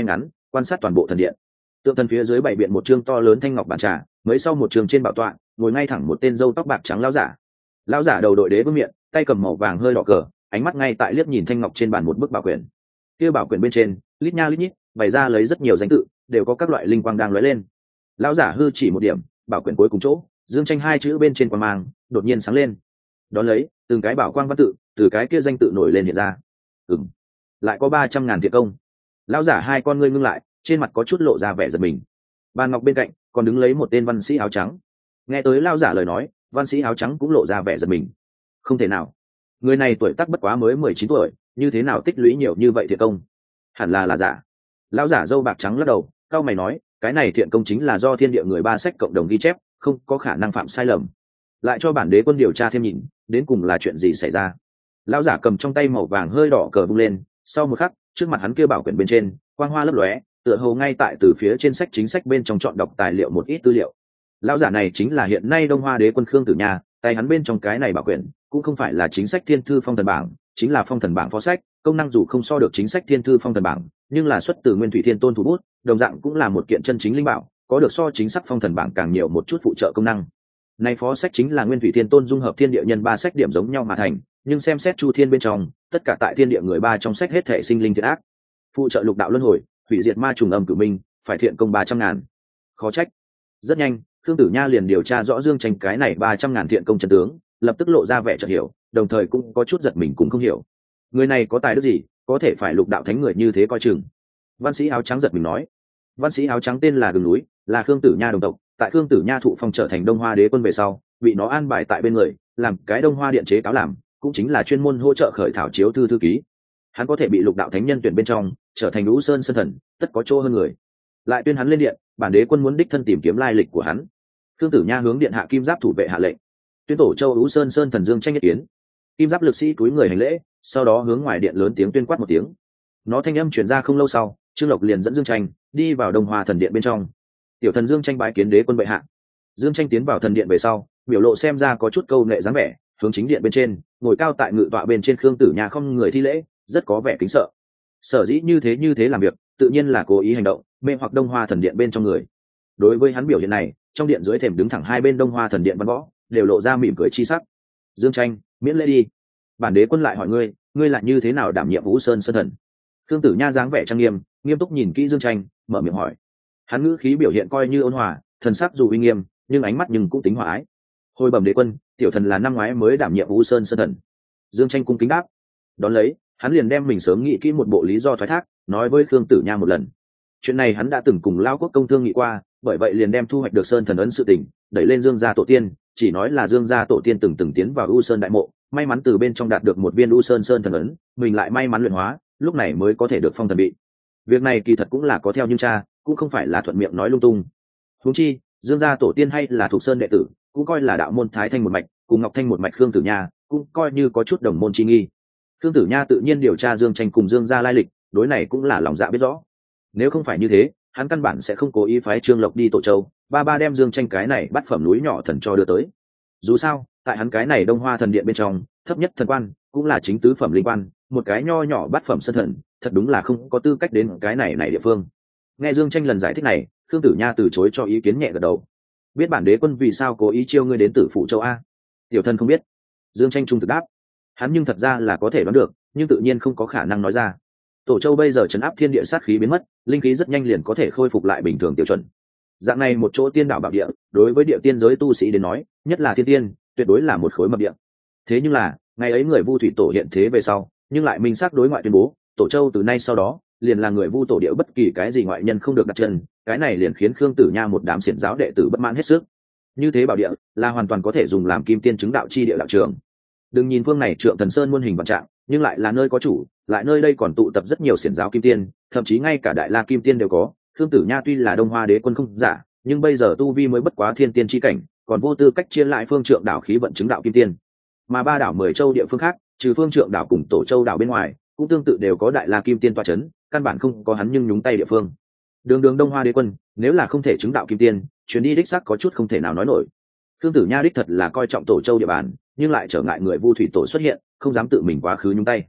quan sát toàn bộ thần điện. Tượng thần phía dưới bày biện một chương to lớn thanh ngọc bàn trà, mới sau một trường trên bảo tọa ngồi ngay thẳng một tên râu tóc bạc trắng lão giả. Lão giả đầu đội đế vương miệng, tay cầm màu vàng hơi đỏ cờ, ánh mắt ngay tại liếc nhìn thanh ngọc trên bàn một bức bảo quyển. Kia bảo quyển bên trên lít nha lít nhít bày ra lấy rất nhiều danh tự, đều có các loại linh quang đang lóe lên. Lão giả hư chỉ một điểm, bảo quyển cuối cùng chỗ dương tranh hai chữ bên trên quang mang đột nhiên sáng lên. Đón lấy từng cái bảo quang văn tự từ cái kia danh tự nổi lên hiện ra. Ừm, lại có ba trăm ngàn thiện công. Lão giả hai con ngươi ngưng lại, trên mặt có chút lộ ra vẻ giật mình. Bàn ngọc bên cạnh còn đứng lấy một tên văn sĩ áo trắng. Nghe tới lão giả lời nói, văn sĩ áo trắng cũng lộ ra vẻ giật mình. Không thể nào, người này tuổi tác bất quá mới mười chín tuổi, như thế nào tích lũy nhiều như vậy thiện công? Hẳn là là giả. Lão giả râu bạc trắng lắc đầu, cao mày nói, cái này thiện công chính là do thiên địa người ba sách cộng đồng ghi chép, không có khả năng phạm sai lầm. Lại cho bản đế quân điều tra thêm nhìn, đến cùng là chuyện gì xảy ra. Lão giả cầm trong tay màu vàng hơi đỏ cờ vung lên, sau một khắc trước mặt hắn kia bảo quyển bên trên quang hoa lấp lóe, tựa hồ ngay tại từ phía trên sách chính sách bên trong chọn đọc tài liệu một ít tư liệu. Lão giả này chính là hiện nay Đông Hoa đế quân Khương Tử Nha, tay hắn bên trong cái này bảo quyển cũng không phải là chính sách thiên thư phong thần bảng, chính là phong thần bảng phó sách, công năng dù không so được chính sách thiên thư phong thần bảng, nhưng là xuất từ Nguyên Thủy Thiên Tôn thủ bút, đồng dạng cũng là một kiện chân chính linh bảo, có được so chính xác phong thần bảng càng nhiều một chút phụ trợ công năng. Này phó sách chính là Nguyên Thủy Thiên Tôn dung hợp thiên địa nhân ba sách điểm giống nhau mà thành, nhưng xem xét chu thiên bên trong, tất cả tại thiên địa người ba trong sách hết thể sinh linh thiện ác, phụ trợ lục đạo luân hồi, hủy diệt ma trùng âm cửu minh, phải thiện công ba trăm ngàn. Khó trách. Rất nhanh, Khương Tử Nha liền điều tra rõ Dương Tranh cái này ba trăm ngàn thiện công chân tướng, lập tức lộ ra vẻ chợt hiểu, đồng thời cũng có chút giật mình cũng không hiểu. Người này có tài đức gì, có thể phải lục đạo thánh người như thế coi chừng. Văn sĩ áo trắng giật mình nói. Văn sĩ áo trắng tên là Gừng Núi, là Khương Tử Nha đồng tộc, tại Khương Tử Nha thụ phong trở thành Đông Hoa đế quân về sau, bị nó an bài tại bên người, làm cái Đông Hoa điện chế cáo làm, cũng chính là chuyên môn hỗ trợ khởi thảo chiếu thư thư ký. Hắn có thể bị lục đạo thánh nhân tuyển bên trong, trở thành Lũ Sơn Sơn Thần, tất có chỗ hơn người. Lại tuyên hắn lên điện, bản đế quân muốn đích thân tìm kiếm lai lịch của hắn. Khương Tử Nha hướng điện hạ Kim Giáp thủ vệ hạ lệnh, tuyên tổ châu Lũ Sơn Sơn Thần Dương Tranh nhất kiến. Kim Giáp lực sĩ cúi người hành lễ, sau đó hướng ngoài điện lớn tiếng tuyên quát một tiếng. Nó thanh âm truyền ra không lâu sau, Trương Lộc liền dẫn Dương Tranh đi vào Đông Hoa thần điện bên trong. Tiểu thần Dương Tranh bái kiến đế quân bệ hạ. Dương Tranh tiến vào thần điện về sau, biểu lộ xem ra có chút câu nệ dáng vẻ, hướng chính điện bên trên, ngồi cao tại ngự tọa bên trên Khương Tử Nha không người thi lễ, rất có vẻ kính sợ. Sở dĩ như thế như thế làm việc, tự nhiên là cố ý hành động, mê hoặc Đông Hoa thần điện bên trong người. Đối với hắn biểu hiện này, trong điện dưới thềm đứng thẳng hai bên Đông Hoa thần điện văn võ, đều lộ ra mỉm cười chi sắc. Dương Tranh, miễn lễ đi. Bản đế quân lại hỏi ngươi, ngươi lại như thế nào đảm nhiệm Vũ Sơn Sơn Thần? Khương Tử Nha dáng vẻ trang nghiêm, nghiêm túc nhìn kỹ Dương Tranh, mở miệng hỏi. Hắn ngữ khí biểu hiện coi như ôn hòa, thần sắc dù uy nghiêm, nhưng ánh mắt nhưng cũng tính hòa ái. Hồi bẩm đế quân, tiểu thần là năm ngoái mới đảm nhiệm Vũ Sơn Sơn Thần. Dương Tranh cung kính đáp. Đón lấy, hắn liền đem mình sớm nghĩ kỹ một bộ lý do thoái thác, nói với Khương Tử Nha một lần. Chuyện này hắn đã từng cùng Lao Quốc công thương nghị qua, bởi vậy liền đem thu hoạch được Sơn Thần ấn sự tình đẩy lên Dương gia tổ tiên, chỉ nói là Dương gia tổ tiên từng từng tiến vào U Sơn đại mộ, may mắn từ bên trong đạt được một viên U Sơn Sơn Thần ấn, mình lại may mắn luyện hóa, lúc này mới có thể được phong thần bị. Việc này kỳ thật cũng là có theo nhưng cha, cũng không phải là thuận miệng nói lung tung. Huống chi, Dương gia tổ tiên hay là thuộc Sơn đệ tử, cũng coi là đạo môn Thái Thanh một mạch, cùng Ngọc Thanh một mạch Khương Tử Nha, cũng coi như có chút đồng môn chi nghi. Khương Tử Nha tự nhiên điều tra Dương Tranh cùng Dương gia lai lịch, đối này cũng là lòng dạ biết rõ. Nếu không phải như thế, hắn căn bản sẽ không cố ý phái Trương Lộc đi Tổ Châu, ba ba đem Dương Tranh cái này bắt phẩm núi nhỏ thần cho đưa tới. Dù sao, tại hắn cái này Đông Hoa thần điện bên trong, thấp nhất thần quan cũng là chính tứ phẩm linh quan, một cái nho nhỏ bắt phẩm sân thần, thật đúng là không có tư cách đến cái này này địa phương. Nghe Dương Tranh lần giải thích này, Khương Tử Nha từ chối cho ý kiến nhẹ gật đầu. Biết bản đế quân vì sao cố ý chiêu ngươi đến Tử Phụ Châu a? Tiểu thân không biết. Dương Tranh trung thực đáp. Hắn nhưng thật ra là có thể đoán được, nhưng tự nhiên không có khả năng nói ra. Tổ Châu bây giờ trấn áp thiên địa sát khí biến mất, linh khí rất nhanh liền có thể khôi phục lại bình thường tiêu chuẩn. Dạng này một chỗ tiên đảo bảo địa, đối với địa tiên giới tu sĩ đến nói, nhất là thiên tiên, tuyệt đối là một khối mập địa. Thế nhưng là, ngày ấy người Vu Thủy Tổ hiện thế về sau, nhưng lại minh xác đối ngoại tuyên bố, Tổ Châu từ nay sau đó, liền là người Vu Tổ địa bất kỳ cái gì ngoại nhân không được đặt chân, cái này liền khiến Khương Tử Nha một đám xiển giáo đệ tử bất mãn hết sức. Như thế bảo địa, là hoàn toàn có thể dùng làm kim tiên chứng đạo chi địa đạo trường. Đừng nhìn phương này Trượng Thần Sơn muôn hình vạn trạng, nhưng lại là nơi có chủ, lại nơi đây còn tụ tập rất nhiều xiển giáo kim tiên, thậm chí ngay cả đại la kim tiên đều có. Khương Tử Nha tuy là Đông Hoa đế quân không giả, nhưng bây giờ tu vi mới bất quá thiên tiên chi cảnh, còn vô tư cách chia lại phương Trượng đảo khí vận chứng đạo kim tiên. Mà ba đảo mười châu địa phương khác, trừ phương Trượng đảo cùng Tổ Châu đảo bên ngoài, cũng tương tự đều có đại la kim tiên tọa chấn, căn bản không có hắn nhưng nhúng tay địa phương. Đường đường Đông Hoa đế quân, nếu là không thể chứng đạo kim tiên, chuyến đi đích xác có chút không thể nào nói nổi. Khương Tử Nha đích thật là coi trọng Tổ Châu địa bàn, nhưng lại trở ngại người Vu Thủy Tổ xuất hiện, không dám tự mình quá khứ nhúng tay.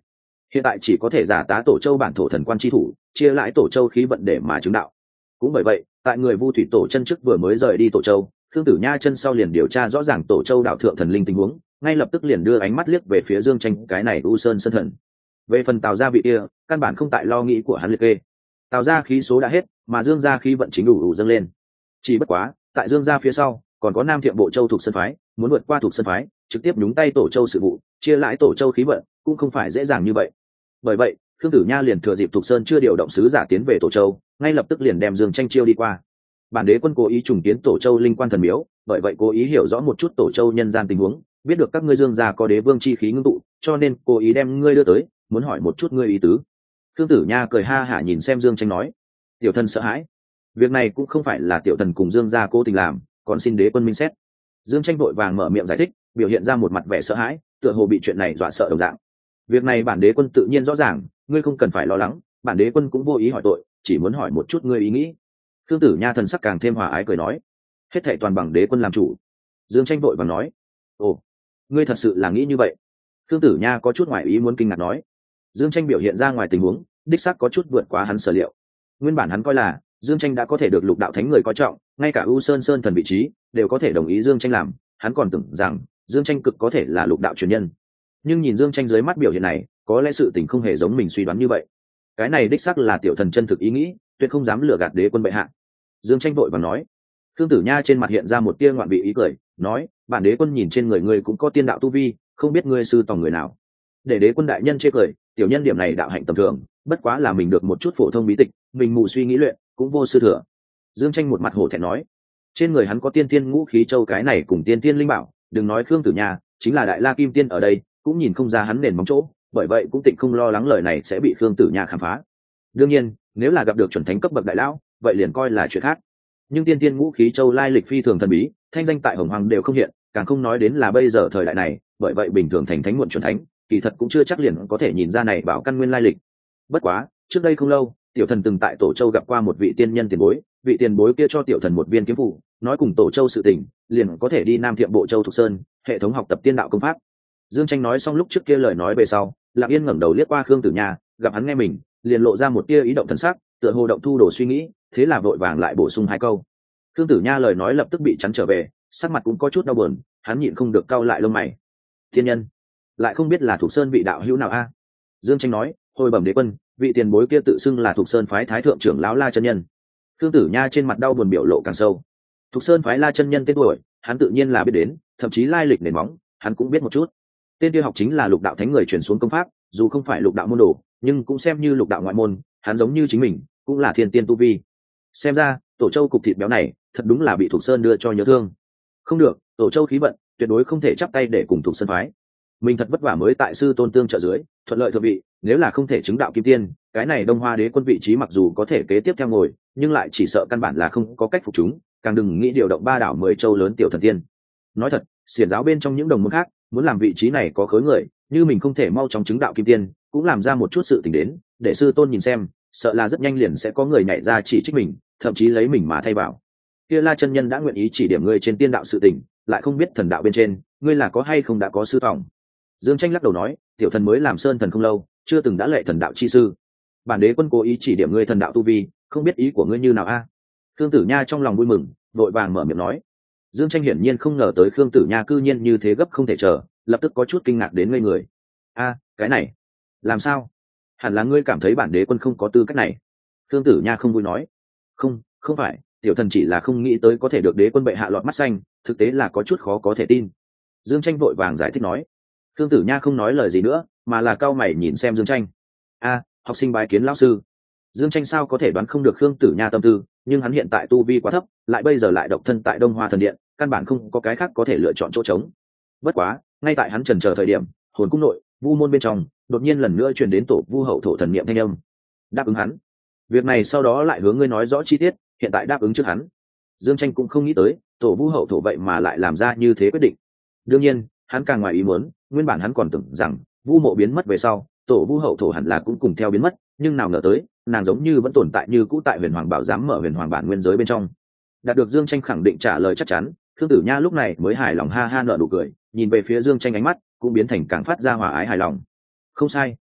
hiện tại chỉ có thể giả tá tổ châu bản thổ thần quan tri thủ, chia lãi tổ châu khí vận để mà chứng đạo. Cũng bởi vậy, tại người Vu Thủy tổ chân trước vừa mới rời đi tổ châu, Khương Tử Nha chân sau liền điều tra rõ ràng tổ châu đạo thượng thần linh tình huống, ngay lập tức liền đưa ánh mắt liếc về phía Dương Tranh cái này U Sơn Sơn Thần. Về phần Tào gia vị kia, căn bản không tại lo nghĩ của hắn liệt kê. Tào gia khí số đã hết, mà Dương gia khí vận chính đủ đủ dâng lên. Chỉ bất quá, tại Dương gia phía sau, còn có Nam Thiệm Bộ Châu thuộc Sơn phái, muốn vượt qua thuộc Sơn phái, trực tiếp nhúng tay tổ châu sự vụ, chia lãi tổ châu khí vận, cũng không phải dễ dàng như vậy. Bởi vậy, Khương Tử Nha liền thừa dịp thuộc Sơn chưa điều động sứ giả tiến về tổ châu, ngay lập tức liền đem Dương Tranh chiêu đi qua. Bản đế quân cố ý trùng kiến tổ châu linh quan thần miếu, bởi vậy cố ý hiểu rõ một chút tổ châu nhân gian tình huống, biết được các ngươi Dương gia có đế vương chi khí ngưng tụ, cho nên cố ý đem ngươi đưa tới, muốn hỏi một chút ngươi ý tứ. Khương Tử Nha cười ha hả nhìn xem Dương Tranh nói, tiểu thần sợ hãi, việc này cũng không phải là tiểu thần cùng Dương gia cố tình làm, còn xin đế quân minh xét. Dương Tranh vội vàng mở miệng giải thích, biểu hiện ra một mặt vẻ sợ hãi, tựa hồ bị chuyện này dọa sợ đồng dạng. Việc này bản đế quân tự nhiên rõ ràng, ngươi không cần phải lo lắng, bản đế quân cũng vô ý hỏi tội, chỉ muốn hỏi một chút ngươi ý nghĩ. Khương Tử Nha thần sắc càng thêm hòa ái cười nói, hết thảy toàn bằng đế quân làm chủ. Dương Tranh vội vàng nói, ồ, ngươi thật sự là nghĩ như vậy? Khương Tử Nha có chút ngoại ý muốn kinh ngạc nói. Dương Tranh biểu hiện ra ngoài tình huống, đích xác có chút vượt quá hắn sở liệu. Nguyên bản hắn coi là Dương Tranh đã có thể được lục đạo thánh người coi trọng, ngay cả U Sơn Sơn thần vị trí đều có thể đồng ý Dương Tranh làm, hắn còn tưởng rằng Dương Tranh cực có thể là lục đạo truyền nhân. Nhưng nhìn Dương Tranh dưới mắt biểu hiện này, có lẽ sự tình không hề giống mình suy đoán như vậy. Cái này đích xác là tiểu thần chân thực ý nghĩ, tuyệt không dám lừa gạt đế quân bệ hạ. Dương Tranh vội vàng nói. Khương Tử Nha trên mặt hiện ra một tia ngoạn vị ý cười, nói, bản đế quân nhìn trên người ngươi cũng có tiên đạo tu vi, không biết ngươi sư tòng người nào. Để đế quân đại nhân chê cười, tiểu nhân điểm này đạo hạnh tầm thường, bất quá là mình được một chút phổ thông bí tịch, mình mù suy nghĩ luyện, cũng vô sư thừa. Dương Tranh một mặt hổ thẹn nói, trên người hắn có tiên tiên ngũ khí châu cái này cùng tiên tiên linh bảo, đừng nói Khương Tử Nha, chính là Đại La Kim Tiên ở đây cũng nhìn không ra hắn nền móng chỗ, bởi vậy cũng tịnh không lo lắng lời này sẽ bị Khương Tử Nha khám phá. Đương nhiên, nếu là gặp được chuẩn thánh cấp bậc đại lão, vậy liền coi là chuyện khác. Nhưng tiên tiên ngũ khí châu lai lịch phi thường thần bí, thanh danh tại Hồng Hoàng đều không hiện, càng không nói đến là bây giờ thời đại này, bởi vậy bình thường thành thánh muộn chuẩn thánh, kỳ thật cũng chưa chắc liền có thể nhìn ra này bảo căn nguyên lai lịch. Bất quá, trước đây không lâu, tiểu thần từng tại Tổ Châu gặp qua một vị tiên nhân tiền bối, vị tiền bối kia cho tiểu thần một viên kiếm phù, nói cùng Tổ Châu sự tình, liền có thể đi Nam Thiệm Bộ Châu Thục Sơn, hệ thống học tập tiên đạo công pháp. Dương Tranh nói xong lúc trước kia lời nói về sau, Lặng Yên ngẩng đầu liếc qua Khương Tử Nha, gặp hắn nghe mình, liền lộ ra một tia ý động thần sắc, tựa hồ động thu đồ suy nghĩ, thế là vội vàng lại bổ sung hai câu. Khương Tử Nha lời nói lập tức bị chắn trở về, sắc mặt cũng có chút đau buồn, hắn nhịn không được cau lại lông mày. Thiên nhân, lại không biết là Thục Sơn vị đạo hữu nào a? Dương Tranh nói, hồi bẩm đế quân, vị tiền bối kia tự xưng là Thục Sơn phái thái thượng trưởng lão La chân nhân. Khương Tử Nha trên mặt đau buồn biểu lộ càng sâu. Thục Sơn phái La chân nhân tên tuổi, hắn tự nhiên là biết đến, thậm chí lai lịch nền móng, hắn cũng biết một chút. Tên kia học chính là lục đạo thánh người truyền xuống công pháp, dù không phải lục đạo môn đồ, nhưng cũng xem như lục đạo ngoại môn, hắn giống như chính mình, cũng là thiên tiên tu vi. Xem ra, Tổ Châu cục thịt béo này, thật đúng là bị Thục Sơn đưa cho nhớ thương. Không được, Tổ Châu khí vận, tuyệt đối không thể chắp tay để cùng Thục Sơn phái. Mình thật vất vả mới tại sư tôn tương trợ dưới, thuận lợi thượng vị, nếu là không thể chứng đạo kim tiên, cái này Đông Hoa đế quân vị trí mặc dù có thể kế tiếp theo ngồi, nhưng lại chỉ sợ căn bản là không có cách phục chúng, càng đừng nghĩ điều động ba đảo mười châu lớn tiểu thần tiên. Nói thật, xiển giáo bên trong những đồng môn khác, muốn làm vị trí này có khối người, như mình không thể mau chóng chứng đạo kim tiên, cũng làm ra một chút sự tình đến, để sư tôn nhìn xem, sợ là rất nhanh liền sẽ có người nhảy ra chỉ trích mình, thậm chí lấy mình mà thay vào. Kia La chân nhân đã nguyện ý chỉ điểm ngươi trên tiên đạo sự tình, lại không biết thần đạo bên trên, ngươi là có hay không đã có sư tòng. Dương Tranh lắc đầu nói, tiểu thần mới làm sơn thần không lâu, chưa từng đã lệ thần đạo chi sư. Bản đế quân cố ý chỉ điểm ngươi thần đạo tu vi, không biết ý của ngươi như nào a? Khương Tử Nha trong lòng vui mừng, vội vàng mở miệng nói. Dương Tranh hiển nhiên không ngờ tới Khương Tử Nha cư nhiên như thế gấp không thể chờ, lập tức có chút kinh ngạc đến ngây người. A, cái này, làm sao? Hẳn là ngươi cảm thấy bản đế quân không có tư cách này. Khương Tử Nha không vui nói. Không, không phải, tiểu thần chỉ là không nghĩ tới có thể được đế quân bệ hạ lọt mắt xanh, thực tế là có chút khó có thể tin. Dương Tranh vội vàng giải thích nói. Khương Tử Nha không nói lời gì nữa, mà là cau mày nhìn xem Dương Tranh. A, học sinh bái kiến lão sư. Dương Tranh sao có thể đoán không được Khương Tử Nha tâm tư, nhưng hắn hiện tại tu vi quá thấp, lại bây giờ lại độc thân tại Đông Hoa thần điện, căn bản không có cái khác có thể lựa chọn chỗ trống. Bất quá, ngay tại hắn chần chờ thời điểm, hồn cung nội, vu môn bên trong, đột nhiên lần nữa truyền đến tổ vu hậu thổ thần niệm thanh âm. Đáp ứng hắn. Việc này sau đó lại hướng ngươi nói rõ chi tiết, hiện tại đáp ứng trước hắn. Dương Tranh cũng không nghĩ tới, tổ vu hậu thổ vậy mà lại làm ra như thế quyết định. Đương nhiên, hắn càng ngoài ý muốn, nguyên bản hắn còn tưởng rằng vu mộ biến mất về sau, tổ vu hậu thổ hẳn là cũng cùng theo biến mất, nhưng nào ngờ tới, nàng giống như vẫn tồn tại như cũ tại huyền hoàng bảo giám mở huyền hoàng bản nguyên giới bên trong. Đạt được Dương Tranh khẳng định trả lời chắc chắn, Khương Tử Nha lúc này mới hài lòng ha ha nở nụ cười, nhìn về phía Dương Tranh ánh mắt cũng biến thành càng phát ra hòa ái hài lòng. Không sai,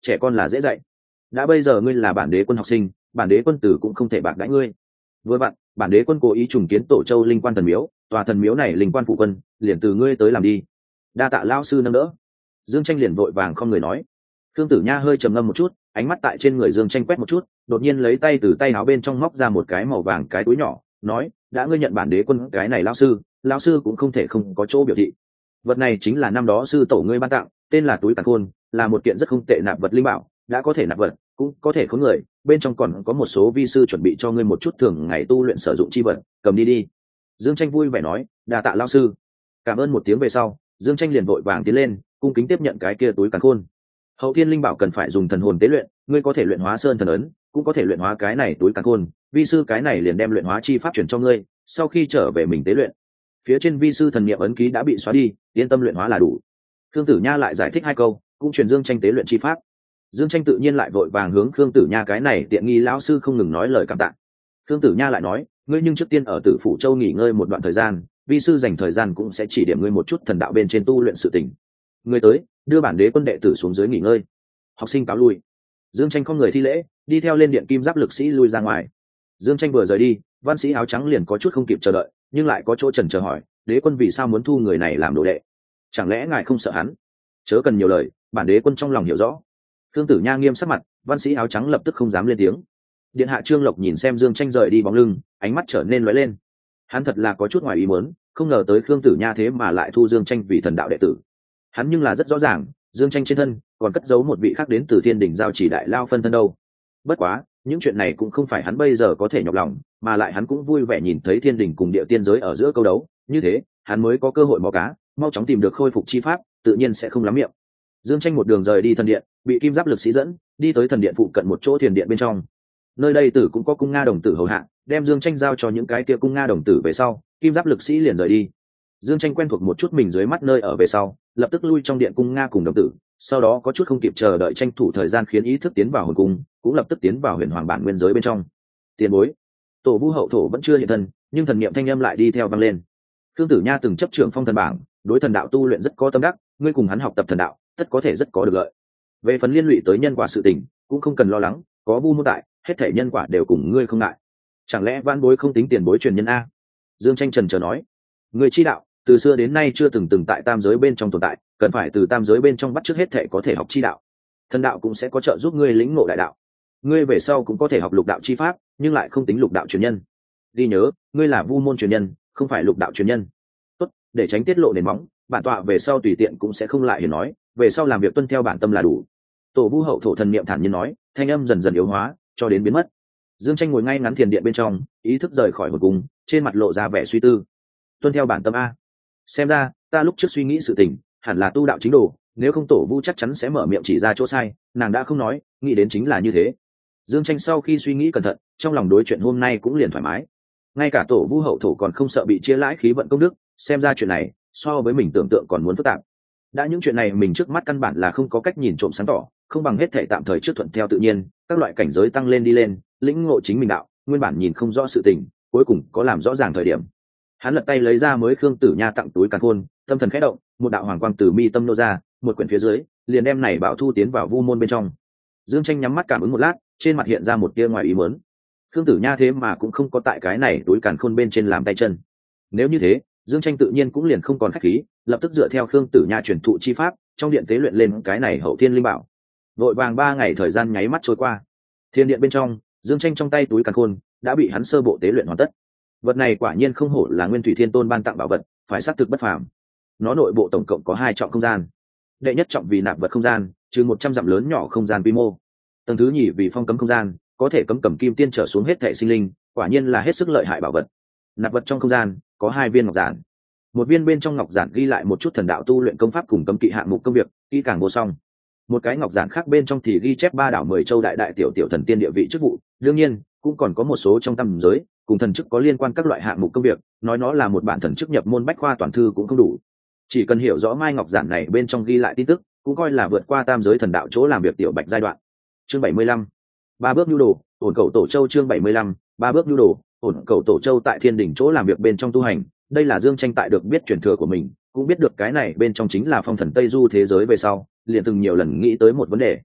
trẻ con là dễ dạy. Đã bây giờ ngươi là bản đế quân học sinh, bản đế quân tử cũng không thể bạc đãi ngươi. Vừa vặn bản đế quân cố ý trùng kiến Tổ Châu linh quan thần miếu, tòa thần miếu này linh quan phụ quân liền từ ngươi tới làm đi. Đa tạ lão sư nâng đỡ. Dương Tranh liền vội vàng không người nói. Khương Tử Nha hơi trầm ngâm một chút, ánh mắt tại trên người Dương Tranh quét một chút, đột nhiên lấy tay từ tay áo bên trong móc ra một cái màu vàng cái túi nhỏ, nói: đã ngươi nhận bản đế quân cái này lão sư, lão sư cũng không thể không có chỗ biểu thị. Vật này chính là năm đó sư tổ ngươi ban tặng, tên là túi càn khôn, là một kiện rất không tệ nạp vật linh bảo, đã có thể nạp vật, cũng có thể khốn người, bên trong còn có một số vi sư chuẩn bị cho ngươi một chút thường ngày tu luyện sử dụng chi vật, cầm đi đi. Dương Tranh vui vẻ nói: đa tạ lão sư. Cảm ơn một tiếng về sau, Dương Tranh liền vội vàng tiến lên, cung kính tiếp nhận cái kia túi càn khôn. Hậu thiên linh bảo cần phải dùng thần hồn tế luyện, ngươi có thể luyện hóa sơn thần ấn, cũng có thể luyện hóa cái này túi càn khôn, vi sư cái này liền đem luyện hóa chi pháp chuyển cho ngươi, sau khi trở về mình tế luyện. Phía trên vi sư thần niệm ấn ký đã bị xóa đi, yên tâm luyện hóa là đủ. Khương Tử Nha lại giải thích hai câu, cũng truyền Dương Tranh tế luyện chi pháp. Dương Tranh tự nhiên lại vội vàng hướng Khương Tử Nha cái này tiện nghi lão sư không ngừng nói lời cảm tạ. Khương Tử Nha lại nói: ngươi nhưng trước tiên ở Tử Phủ Châu nghỉ ngơi một đoạn thời gian, vi sư dành thời gian cũng sẽ chỉ điểm ngươi một chút thần đạo bên trên tu luyện sự tình. Ngươi tới, đưa bản đế quân đệ tử xuống dưới nghỉ ngơi. Học sinh cáo lui. Dương Tranh không người thi lễ, đi theo lên điện kim giáp lực sĩ lui ra ngoài. Dương Tranh vừa rời đi, văn sĩ áo trắng liền có chút không kịp chờ đợi, nhưng lại có chỗ chần chờ hỏi: đế quân vì sao muốn thu người này làm đồ đệ? Chẳng lẽ ngài không sợ hắn? Chớ cần nhiều lời, bản đế quân trong lòng hiểu rõ. Khương Tử Nha nghiêm sắc mặt, văn sĩ áo trắng lập tức không dám lên tiếng. Điện hạ Trương Lộc nhìn xem Dương Tranh rời đi bóng lưng, ánh mắt trở nên lóe lên. Hắn thật là có chút ngoài ý muốn, không ngờ tới Khương Tử Nha thế mà lại thu Dương Tranh vì thần đạo đệ tử. Hắn nhưng là rất rõ ràng, Dương Tranh trên thân còn cất giấu một vị khác đến từ Thiên Đình giao chỉ đại lao phân thân đâu. Bất quá, những chuyện này cũng không phải hắn bây giờ có thể nhọc lòng, mà lại hắn cũng vui vẻ nhìn thấy Thiên Đình cùng địa tiên giới ở giữa câu đấu, như thế, hắn mới có cơ hội mò cá, mau chóng tìm được khôi phục chi pháp, tự nhiên sẽ không lắm miệng. Dương Tranh một đường rời đi thần điện, bị kim giáp lực sĩ dẫn đi tới thần điện phụ cận một chỗ thiền điện bên trong. Nơi đây tử cũng có cung nga đồng tử hầu hạ, đem Dương Tranh giao cho những cái kia cung nga đồng tử về sau, kim giáp lực sĩ liền rời đi. Dương Tranh quen thuộc một chút mình dưới mắt nơi ở về sau, lập tức lui trong điện cung nga cùng đồng tử, sau đó có chút không kịp chờ đợi tranh thủ thời gian khiến ý thức tiến vào hồn cung, cũng lập tức tiến vào huyền hoàng bản nguyên giới bên trong. Tiền bối, Tổ Vu hậu thổ vẫn chưa hiện thân, nhưng thần niệm thanh âm lại đi theo vang lên. Khương Tử Nha từng chấp trưởng phong thần bảng, đối thần đạo tu luyện rất có tâm đắc, ngươi cùng hắn học tập thần đạo, tất có thể rất có được lợi. Về phần liên lụy tới nhân quả sự tình, cũng không cần lo lắng, có Vu môn tại, hết thể nhân quả đều cùng ngươi không ngại. Chẳng lẽ vãn bối không tính tiền bối truyền nhân a? Dương Tranh trần chờ nói. Người chi đạo, từ xưa đến nay chưa từng từng tại tam giới bên trong tồn tại, cần phải từ tam giới bên trong bắt chước hết thể có thể học chi đạo. Thần đạo cũng sẽ có trợ giúp ngươi lĩnh ngộ đại đạo. Ngươi về sau cũng có thể học lục đạo chi pháp, nhưng lại không tính lục đạo truyền nhân. Ghi nhớ, ngươi là Vu môn truyền nhân, không phải lục đạo truyền nhân. Tốt, để tránh tiết lộ nền móng, bản tọa về sau tùy tiện cũng sẽ không lại hiển nói, về sau làm việc tuân theo bản tâm là đủ. Tổ Vu hậu thổ thần niệm thản nhiên nói, thanh âm dần dần yếu hóa, cho đến biến mất. Dương Tranh ngồi ngay ngắn thiền điện bên trong, ý thức rời khỏi hồn cung, trên mặt lộ ra vẻ suy tư. Tuân theo bản tâm a. Xem ra, ta lúc trước suy nghĩ sự tình, hẳn là tu đạo chính đồ, nếu không Tổ Vu chắc chắn sẽ mở miệng chỉ ra chỗ sai, nàng đã không nói, nghĩ đến chính là như thế. Dương Tranh sau khi suy nghĩ cẩn thận, trong lòng đối chuyện hôm nay cũng liền thoải mái. Ngay cả Tổ Vu hậu thổ còn không sợ bị chia lãi khí vận công đức, xem ra chuyện này, so với mình tưởng tượng còn muốn phức tạp. Đã những chuyện này mình trước mắt căn bản là không có cách nhìn trộm sáng tỏ, không bằng hết thể tạm thời trước thuận theo tự nhiên, các loại cảnh giới tăng lên đi lên, lĩnh ngộ chính mình đạo, nguyên bản nhìn không rõ sự tình, cuối cùng có làm rõ ràng thời điểm. Hắn lật tay lấy ra mới Khương Tử Nha tặng túi càn khôn, tâm thần khẽ động, một đạo hoàng quang từ mi tâm nô ra, một quyển phía dưới, liền đem này bảo thu tiến vào Vu môn bên trong. Dương Tranh nhắm mắt cảm ứng một lát, trên mặt hiện ra một tia ngoài ý muốn. Khương Tử Nha thế mà cũng không có tại cái này túi càn khôn bên trên làm tay chân. Nếu như thế, Dương Tranh tự nhiên cũng liền không còn khách khí, lập tức dựa theo Khương Tử Nha truyền thụ chi pháp, trong điện tế luyện lên cái này hậu thiên linh bảo. Vội vàng ba ngày thời gian nháy mắt trôi qua. Thiên điện bên trong, Dương Tranh trong tay túi càn khôn đã bị hắn sơ bộ tế luyện hoàn tất. Vật này quả nhiên không hổ là Nguyên Thủy Thiên Tôn ban tặng bảo vật, phải xác thực bất phàm. Nó nội bộ tổng cộng có hai trọng không gian. Đệ nhất trọng vì nạp vật không gian, trừ một trăm dặm lớn nhỏ không gian quy mô. Tầng thứ nhì vì phong cấm không gian, có thể cấm cầm kim tiên trở xuống hết thảy sinh linh, quả nhiên là hết sức lợi hại bảo vật. Nạp vật trong không gian có hai viên ngọc giản. Một viên bên trong ngọc giản ghi lại một chút thần đạo tu luyện công pháp cùng cấm kỵ hạng mục công việc, kỹ càng vô song. Một cái ngọc giản khác bên trong thì ghi chép ba đảo mười châu đại đại tiểu tiểu thần tiên địa vị chức vụ, đương nhiên cũng còn có một số trong tam giới cùng thần chức có liên quan các loại hạng mục công việc, nói nó là một bản thần chức nhập môn bách khoa toàn thư cũng không đủ. Chỉ cần hiểu rõ mai ngọc giản này bên trong ghi lại tin tức, cũng coi là vượt qua tam giới thần đạo chỗ làm việc tiểu bạch giai đoạn. Chương bảy mươi lăm, ba bước nhu đồ, ổn cầu tổ châu. Chương bảy mươi lăm, ba bước nhu đồ, ổn cầu tổ châu. Tại Thiên Đình chỗ làm việc bên trong tu hành, đây là Dương Tranh tại được biết truyền thừa của mình, cũng biết được cái này bên trong chính là phong thần Tây Du thế giới về sau, liền từng nhiều lần nghĩ tới một vấn đề.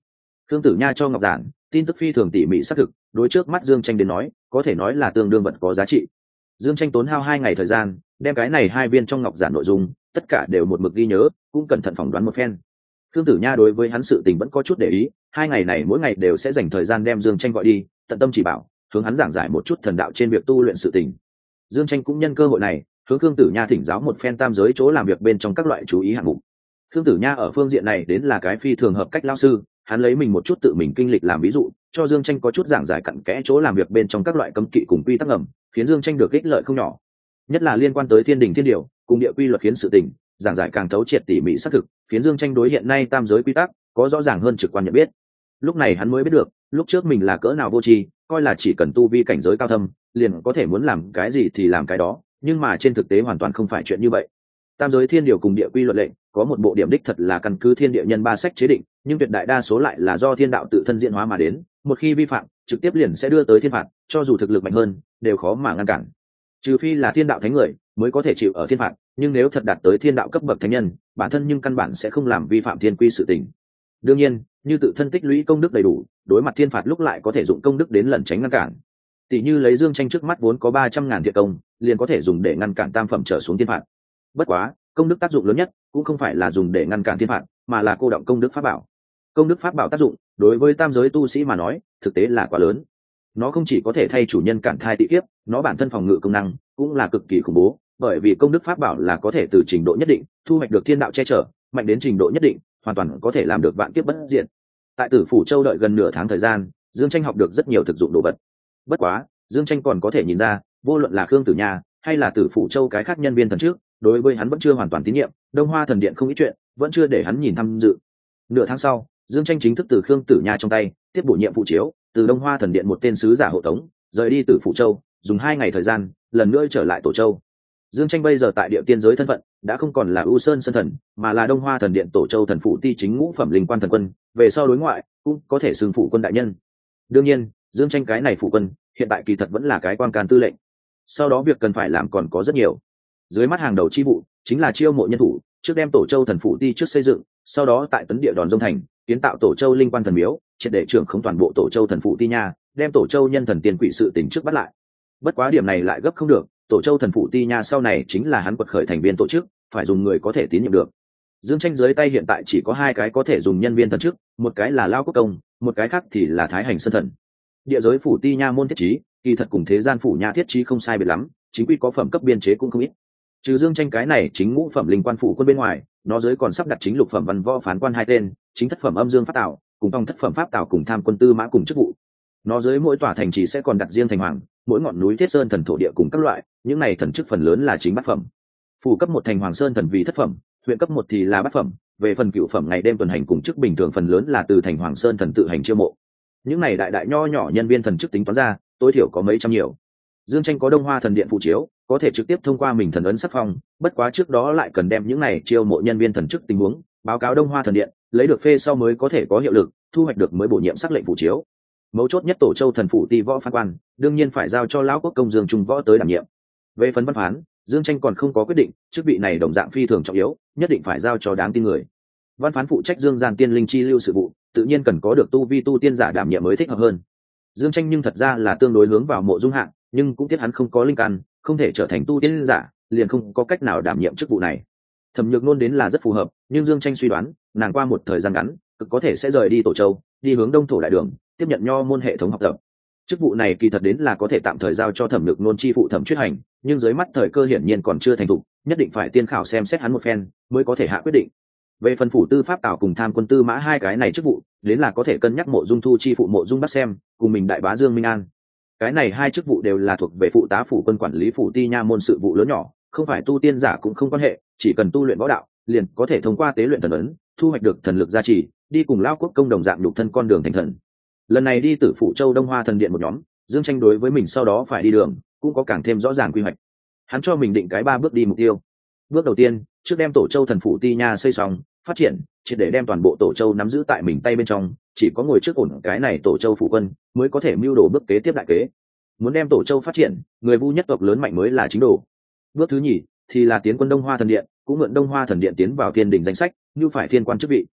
Khương Tử Nha cho Ngọc Giản tin tức phi thường tỉ mỉ xác thực, đối trước mắt Dương Tranh đến nói có thể nói là tương đương vật có giá trị. Dương Tranh tốn hao hai ngày thời gian đem cái này hai viên trong Ngọc Giản nội dung tất cả đều một mực ghi nhớ, cũng cẩn thận phỏng đoán một phen. Khương Tử Nha đối với hắn sự tình vẫn có chút để ý, hai ngày này mỗi ngày đều sẽ dành thời gian đem Dương Tranh gọi đi tận tâm chỉ bảo, hướng hắn giảng giải một chút thần đạo trên việc tu luyện sự tình. Dương Tranh cũng nhân cơ hội này hướng Khương Tử Nha thỉnh giáo một phen tam giới chỗ làm việc bên trong các loại chú ý hạng mục. Khương Tử Nha ở phương diện này đến là cái phi thường hợp cách lao sư, hắn lấy mình một chút tự mình kinh lịch làm ví dụ, cho Dương Tranh có chút giảng giải cặn kẽ chỗ làm việc bên trong các loại cấm kỵ cùng quy tắc ngầm, khiến Dương Tranh được ích lợi không nhỏ. Nhất là liên quan tới thiên đình thiên điều cùng địa quy luật khiến sự tình, giảng giải càng thấu triệt tỉ mỉ xác thực, khiến Dương Tranh đối hiện nay tam giới quy tắc có rõ ràng hơn trực quan nhận biết. Lúc này hắn mới biết được, lúc trước mình là cỡ nào vô tri, coi là chỉ cần tu vi cảnh giới cao thâm, liền có thể muốn làm cái gì thì làm cái đó, nhưng mà trên thực tế hoàn toàn không phải chuyện như vậy. Tam giới thiên điều cùng địa quy luật lệnh có một bộ điểm đích thật là căn cứ thiên địa nhân ba sách chế định, nhưng tuyệt đại đa số lại là do thiên đạo tự thân diễn hóa mà đến, một khi vi phạm trực tiếp liền sẽ đưa tới thiên phạt, cho dù thực lực mạnh hơn đều khó mà ngăn cản. Trừ phi là thiên đạo thánh người mới có thể chịu ở thiên phạt, nhưng nếu thật đạt tới thiên đạo cấp bậc thánh nhân, bản thân nhưng căn bản sẽ không làm vi phạm thiên quy sự tình. Đương nhiên, như tự thân tích lũy công đức đầy đủ, đối mặt thiên phạt lúc lại có thể dụng công đức đến lẩn tránh ngăn cản. Tỷ như lấy Dương Tranh trước mắt vốn có ba trăm ngàn thiện công, liền có thể dùng để ngăn cản tam phẩm trở xuống thiên phạt. Bất quá, công đức tác dụng lớn nhất cũng không phải là dùng để ngăn cản thiên phạt, mà là cô động công đức pháp bảo. Công đức pháp bảo tác dụng đối với tam giới tu sĩ mà nói thực tế là quá lớn. Nó không chỉ có thể thay chủ nhân cản thai tị kiếp, nó bản thân phòng ngự công năng cũng là cực kỳ khủng bố, bởi vì công đức pháp bảo là có thể từ trình độ nhất định thu hoạch được thiên đạo che chở, mạnh đến trình độ nhất định hoàn toàn có thể làm được vạn kiếp bất diệt. Tại Tử Phủ Châu đợi gần nửa tháng thời gian, Dương Tranh học được rất nhiều thực dụng đồ vật. Bất quá, Dương Tranh còn có thể nhìn ra, vô luận là Khương Tử Nha hay là Tử Phủ Châu cái khác nhân viên thần trước, đối với hắn vẫn chưa hoàn toàn tín nhiệm. Đông Hoa thần điện không ít chuyện vẫn chưa để hắn nhìn tham dự. Nửa tháng sau, Dương Tranh chính thức từ Khương Tử Nha trong tay tiếp bổ nhiệm phụ chiếu, từ Đông Hoa thần điện một tên sứ giả hộ tống rời đi Tử Phủ Châu, dùng hai ngày thời gian lần nữa trở lại Tổ Châu. Dương Tranh bây giờ tại địa tiên giới thân phận đã không còn là U Sơn Sơn Thần, mà là Đông Hoa thần điện Tổ Châu thần phụ ti chính ngũ phẩm linh quan thần quân, về sau đối ngoại cũng có thể xưng phụ quân đại nhân. Đương nhiên, Dương Tranh cái này phụ quân hiện tại kỳ thật vẫn là cái quan can tư lệnh. Sau đó việc cần phải làm còn có rất nhiều. Dưới mắt hàng đầu chi vụ chính là chiêu mộ nhân thủ, trước đem Tổ Châu thần phụ ti trước xây dựng, sau đó tại tấn địa đòn Dông Thành kiến tạo Tổ Châu linh quan thần miếu, triệt để trưởng không toàn bộ Tổ Châu thần phụ ti nha, đem Tổ Châu nhân thần tiền quỷ sự tình trước bắt lại. Bất quá điểm này lại gấp không được, Tổ Châu thần phụ ti nha sau này chính là hắn quật khởi thành viên tổ chức, phải dùng người có thể tín nhiệm được. Dương Tranh dưới tay hiện tại chỉ có hai cái có thể dùng nhân viên thần chức, một cái là Lao Quốc Công, một cái khác thì là Thái Hành Sơn Thần. Địa giới phủ ti nha môn thiết trí, kỳ thật cùng thế gian phủ nha thiết trí không sai biệt lắm, chính quy có phẩm cấp biên chế cũng không ít. Trừ Dương Tranh cái này chính ngũ phẩm linh quan phủ quân bên ngoài, nó dưới còn sắp đặt chính lục phẩm văn võ phán quan hai tên, chính thất phẩm âm dương pháp tạo, cùng tông thất phẩm pháp tạo cùng tham quân tư mã cùng chức vụ. Nó dưới mỗi tòa thành chỉ sẽ còn đặt riêng thành hoàng, mỗi ngọn núi thiết sơn thần thổ địa cùng các loại, những này thần chức phần lớn là chính bát phẩm. Phủ cấp một thành hoàng sơn thần vì thất phẩm, huyện cấp một thì là bát phẩm, về phần cựu phẩm ngày đêm tuần hành cùng chức bình thường phần lớn là từ thành hoàng sơn thần tự hành chiêu mộ. Những này đại đại nho nhỏ nhân viên thần chức tính toán ra, tối thiểu có mấy trăm nhiều. Dương Tranh có Đông Hoa thần điện phụ chiếu, có thể trực tiếp thông qua mình thần ấn sắc phong, bất quá trước đó lại cần đem những này chiêu mộ nhân viên thần chức tình huống báo cáo Đông Hoa thần điện, lấy được phê sau mới có thể có hiệu lực, thu hoạch được mới bổ nhiệm sắc lệnh phụ chiếu. Mấu chốt nhất Tổ Châu thần phụ ti võ phán quan, đương nhiên phải giao cho Lão Quốc Công Dương Trung Võ tới đảm nhiệm. Về phần văn phán, Dương Tranh còn không có quyết định, chức vị này đồng dạng phi thường trọng yếu, nhất định phải giao cho đáng tin người. Văn phán phụ trách Dương gian tiên linh chi lưu sự vụ, tự nhiên cần có được tu vi tu tiên giả đảm nhiệm mới thích hợp hơn. Dương Tranh nhưng thật ra là tương đối hướng vào mộ dung hạng, nhưng cũng tiếc hắn không có linh căn, không thể trở thành tu tiên giả, liền không có cách nào đảm nhiệm chức vụ này. Thẩm Nhược Nôn đến là rất phù hợp, nhưng Dương Tranh suy đoán, nàng qua một thời gian ngắn, cực có thể sẽ rời đi Tổ Châu, đi hướng Đông Thổ đại đường, tiếp nhận nho môn hệ thống học tập. Chức vụ này kỳ thật đến là có thể tạm thời giao cho Thẩm Nhược Nôn chi phụ Thẩm Chuyết Hành, nhưng dưới mắt thời cơ hiển nhiên còn chưa thành thục, nhất định phải tiên khảo xem xét hắn một phen mới có thể hạ quyết định. Về phần phủ tư pháp tạo cùng tham quân tư mã hai cái này chức vụ, đến là có thể cân nhắc Mộ Dung Thu chi phụ Mộ Dung Bắc Xem, cùng mình đại bá Dương Minh An. Cái này hai chức vụ đều là thuộc về phụ tá phủ quân quản lý phủ ti nha môn sự vụ lớn nhỏ, không phải tu tiên giả cũng không quan hệ, chỉ cần tu luyện võ đạo, liền có thể thông qua tế luyện thần ấn, thu hoạch được thần lực gia trì, đi cùng Lão Quốc Công đồng dạng nhục thân con đường thành thần. Lần này đi Tử Phủ Châu Đông Hoa thần điện một nhóm, Dương Tranh đối với mình sau đó phải đi đường cũng có càng thêm rõ ràng quy hoạch. Hắn cho mình định cái ba bước đi mục tiêu. Bước đầu tiên, trước đem Tổ Châu thần phủ ti nha xây xong, phát triển, chỉ để đem toàn bộ Tổ Châu nắm giữ tại mình tay bên trong, chỉ có ngồi trước ổn cái này Tổ Châu phủ quân mới có thể mưu đồ bước kế tiếp đại kế. Muốn đem Tổ Châu phát triển, người Vu nhất tộc lớn mạnh mới là chính đồ. Bước thứ nhì thì là tiến quân Đông Hoa thần điện, cũng mượn Đông Hoa thần điện tiến vào thiên đình danh sách, như phải thiên quan chức vị.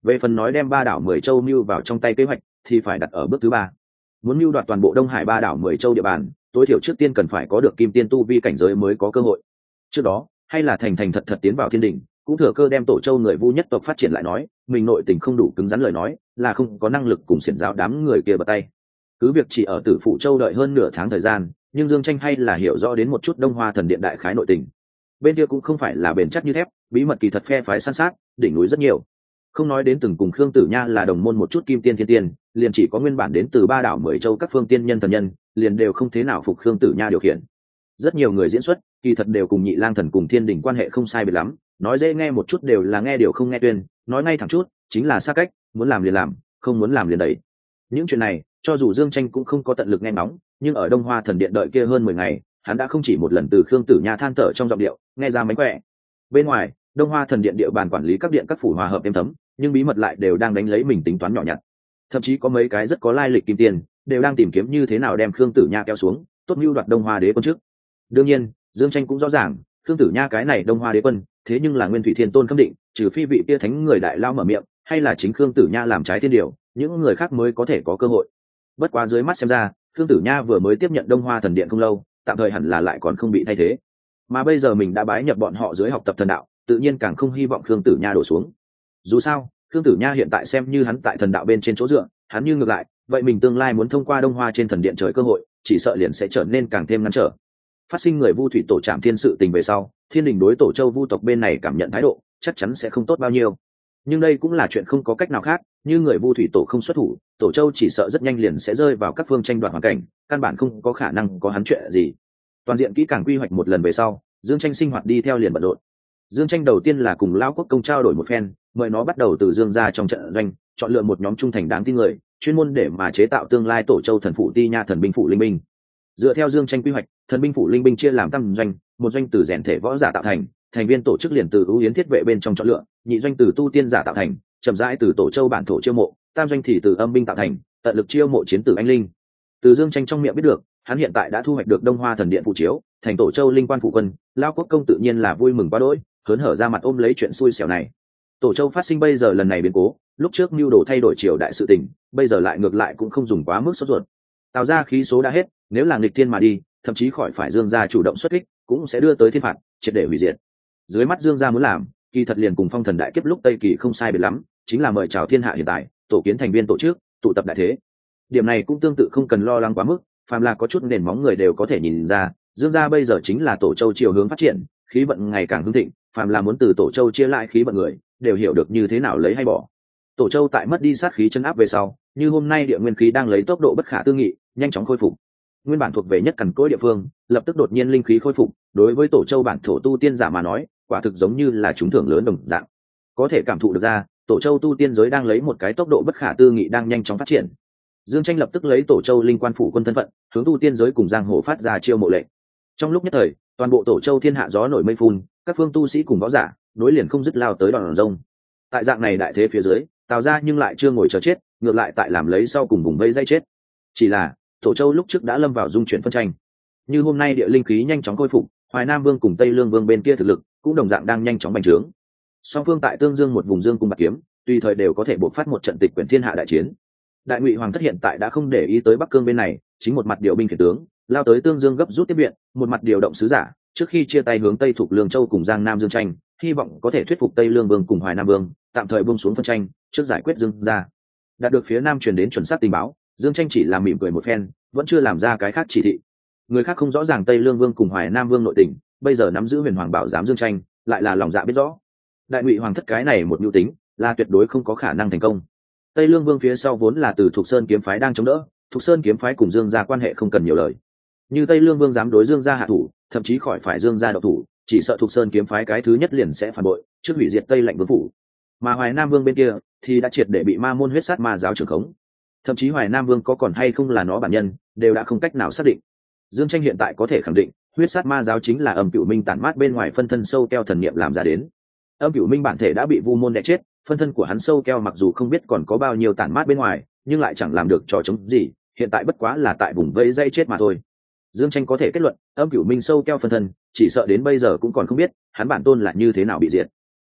Về phần nói đem ba đảo mười châu mưu vào trong tay kế hoạch thì phải đặt ở bước thứ ba. Muốn mưu đoạt toàn bộ Đông Hải ba đảo mười châu địa bàn, tối thiểu trước tiên cần phải có được kim tiên tu vi cảnh giới mới có cơ hội. Trước đó hay là thành thành thật thật tiến vào thiên đình, cũng thừa cơ đem Tổ Châu người Vu nhất tộc phát triển lại nói, mình nội tình không đủ cứng rắn lời nói, là không có năng lực cùng xiển giáo đám người kia bật tay. Cứ việc chỉ ở Tử Phụ Châu đợi hơn nửa tháng thời gian, nhưng Dương Tranh hay là hiểu rõ đến một chút Đông Hoa Thần Điện đại khái nội tình. Bên kia cũng không phải là bền chắc như thép, bí mật kỳ thật phe phái san sát, đỉnh núi rất nhiều. Không nói đến từng cùng Khương Tử Nha là đồng môn một chút kim tiên thiên tiên, liền chỉ có nguyên bản đến từ ba đảo mười châu các phương tiên nhân thần nhân, liền đều không thế nào phục Khương Tử Nha điều khiển. Rất nhiều người diễn xuất, kỳ thật đều cùng Nhị Lang Thần cùng Thiên Đình quan hệ không sai biệt lắm, nói dễ nghe một chút đều là nghe điều không nghe tuyên, nói ngay thẳng chút, chính là xa cách, muốn làm liền làm, không muốn làm liền đẩy. Những chuyện này, cho dù Dương Tranh cũng không có tận lực nghe ngóng, nhưng ở Đông Hoa Thần Điện đợi kia hơn mười ngày, hắn đã không chỉ một lần từ Khương Tử Nha than thở trong giọng điệu, nghe ra mánh khỏe. Bên ngoài, Đông Hoa Thần Điện địa bàn quản lý các điện các phủ hòa hợp êm thấm, nhưng bí mật lại đều đang đánh lấy mình tính toán nhỏ nhặt. Thậm chí có mấy cái rất có lai lịch kim tiền, đều đang tìm kiếm như thế nào đem Khương Tử Nha kéo xuống, tốt mưu đoạt Đông Hoa Đế quân trước. Đương nhiên, Dương Tranh cũng rõ ràng, Khương Tử Nha cái này Đông Hoa Đế quân, thế nhưng là Nguyên Thủy Thiên Tôn khâm định, trừ phi vị kia thánh người đại lao mở miệng, hay là chính Khương Tử Nha làm trái thiên điều, những người khác mới có thể có cơ hội. Bất quá dưới mắt xem ra, Khương Tử Nha vừa mới tiếp nhận Đông Hoa Thần Điện không lâu, tạm thời hẳn là lại còn không bị thay thế. Mà bây giờ mình đã bái nhập bọn họ dưới học tập thần đạo, tự nhiên càng không hy vọng Khương Tử Nha đổ xuống. Dù sao, Khương Tử Nha hiện tại xem như hắn tại thần đạo bên trên chỗ dựa, hắn như ngược lại, vậy mình tương lai muốn thông qua Đông Hoa trên thần điện trời cơ hội, chỉ sợ liền sẽ trở nên càng thêm ngăn trở. Phát sinh người Vu thủy tổ trạm thiên sự tình về sau, Thiên Đình đối Tổ Châu Vu tộc bên này cảm nhận thái độ, chắc chắn sẽ không tốt bao nhiêu. Nhưng đây cũng là chuyện không có cách nào khác, như người Vu thủy tổ không xuất thủ, Tổ Châu chỉ sợ rất nhanh liền sẽ rơi vào các phương tranh đoạt hoàn cảnh, căn bản không có khả năng có hắn chuyện gì. Toàn diện kỹ càng quy hoạch một lần về sau, Dương Tranh sinh hoạt đi theo liền bận rộn. Dương Tranh đầu tiên là cùng Lão Quốc Công trao đổi một phen, mời nó bắt đầu từ Dương gia trong trận doanh, chọn lựa một nhóm trung thành đáng tin người, chuyên môn để mà chế tạo tương lai Tổ Châu thần phụ Ti Nha thần binh phụ linh binh. Dựa theo Dương Tranh quy hoạch, thần binh phụ linh binh chia làm tam doanh, một doanh từ rèn thể võ giả tạo thành, thành viên tổ chức liền từ ưu yến thiết vệ bên trong chọn lựa, nhị doanh từ tu tiên giả tạo thành, chậm rãi từ Tổ Châu bản thổ chiêu mộ, tam doanh thì từ âm binh tạo thành, tận lực chiêu mộ chiến tử anh linh. Từ Dương Tranh trong miệng biết được, hắn hiện tại đã thu hoạch được Đông Hoa thần điện phụ chiếu, thành Tổ Châu linh quan phụ quân, Lão Quốc Công tự nhiên là vui mừng quá đỗi, hớn hở ra mặt ôm lấy chuyện xui xẻo này. Tổ Châu phát sinh bây giờ lần này biến cố, lúc trước mưu đồ thay đổi triều đại sự tình, bây giờ lại ngược lại cũng không dùng quá mức sốt ruột. Tạo ra khí số đã hết, nếu là nghịch thiên mà đi, thậm chí khỏi phải Dương gia chủ động xuất kích, cũng sẽ đưa tới thiên phạt, triệt để hủy diệt. Dưới mắt Dương gia muốn làm, kỳ thật liền cùng Phong Thần đại kiếp lúc Tây Kỳ không sai biệt lắm, chính là mời chào thiên hạ hiện tại, tổ kiến thành viên tổ chức, tụ tập đại thế. Điểm này cũng tương tự không cần lo lắng quá mức, phàm là có chút nền móng người đều có thể nhìn ra, Dương gia bây giờ chính là Tổ Châu chiều hướng phát triển, khí vận ngày càng hưng thịnh, phàm là muốn từ Tổ Châu chia lại khí vận người, đều hiểu được như thế nào lấy hay bỏ. Tổ Châu tại mất đi sát khí chân áp về sau, như hôm nay địa nguyên khí đang lấy tốc độ bất khả tư nghị, nhanh chóng khôi phục. Nguyên bản thuộc về nhất cằn cỗi địa phương, lập tức đột nhiên linh khí khôi phục, đối với Tổ Châu bản thổ tu tiên giả mà nói, quả thực giống như là trúng thưởng lớn đồng dạng. Có thể cảm thụ được ra, Tổ Châu tu tiên giới đang lấy một cái tốc độ bất khả tư nghị đang nhanh chóng phát triển. Dương Tranh lập tức lấy Tổ Châu linh quan phủ quân thân phận, hướng tu tiên giới cùng giang hồ phát ra chiêu mộ lệnh. Trong lúc nhất thời, toàn bộ Tổ Châu thiên hạ gió nổi mây phun, các phương tu sĩ cùng võ giả, nối liền không dứt lao tới đòn rông. Tại dạng này đại thế phía dưới, Tào gia nhưng lại chưa ngồi chờ chết, ngược lại tại làm lấy sau cùng vùng vây dây chết. Chỉ là Tổ Châu lúc trước đã lâm vào dung chuyển phân tranh, như hôm nay địa linh khí nhanh chóng khôi phục, Hoài Nam Vương cùng Tây Lương Vương bên kia thực lực cũng đồng dạng đang nhanh chóng bành trướng. Song phương tại tương dương một vùng dương cung bạc kiếm, tùy thời đều có thể bộc phát một trận tịch quyển thiên hạ đại chiến. Đại Ngụy Hoàng thất hiện tại đã không để ý tới Bắc Cương bên này, chính một mặt điều binh khiển tướng, lao tới tương dương gấp rút tiếp viện, một mặt điều động sứ giả, trước khi chia tay hướng Tây thuộc Lương Châu cùng Giang Nam Dương tranh, hy vọng có thể thuyết phục Tây Lương Vương cùng Hoài Nam Vương, tạm thời buông xuống phân tranh, trước giải quyết Dương gia. Đạt được phía Nam truyền đến chuẩn xác tình báo, Dương tranh chỉ làm mỉm cười một phen, vẫn chưa làm ra cái khác chỉ thị. Người khác không rõ ràng Tây Lương Vương cùng Hoài Nam Vương nội tình, bây giờ nắm giữ Huyền Hoàng bảo giám Dương tranh, lại là lòng dạ biết rõ. Đại Ngụy Hoàng thất cái này một nhu tính, là tuyệt đối không có khả năng thành công. Tây Lương Vương phía sau vốn là từ Thục Sơn kiếm phái đang chống đỡ, Thục Sơn kiếm phái cùng Dương gia quan hệ không cần nhiều lời. Như Tây Lương Vương dám đối Dương gia hạ thủ, thậm chí khỏi phải Dương gia độc thủ, chỉ sợ Thục Sơn kiếm phái cái thứ nhất liền sẽ phản bội, trước hủy diệt Tây Lạnh Vương phủ. Mà Hoài Nam Vương bên kia thì đã triệt để bị ma môn huyết sát ma giáo trưởng khống. Thậm chí Hoài Nam Vương có còn hay không là nó bản nhân, đều đã không cách nào xác định. Dương tranh hiện tại có thể khẳng định, huyết sát ma giáo chính là Âm Cửu Minh tản mát bên ngoài phân thân sâu keo thần niệm làm ra đến. Âm Cửu Minh bản thể đã bị Vu môn đè chết, phân thân của hắn sâu keo mặc dù không biết còn có bao nhiêu tản mát bên ngoài, nhưng lại chẳng làm được trò chống gì, hiện tại bất quá là tại vùng vây dây chết mà thôi. Dương tranh có thể kết luận, Âm Cửu Minh sâu keo phân thân, chỉ sợ đến bây giờ cũng còn không biết, hắn bản tôn là như thế nào bị diệt.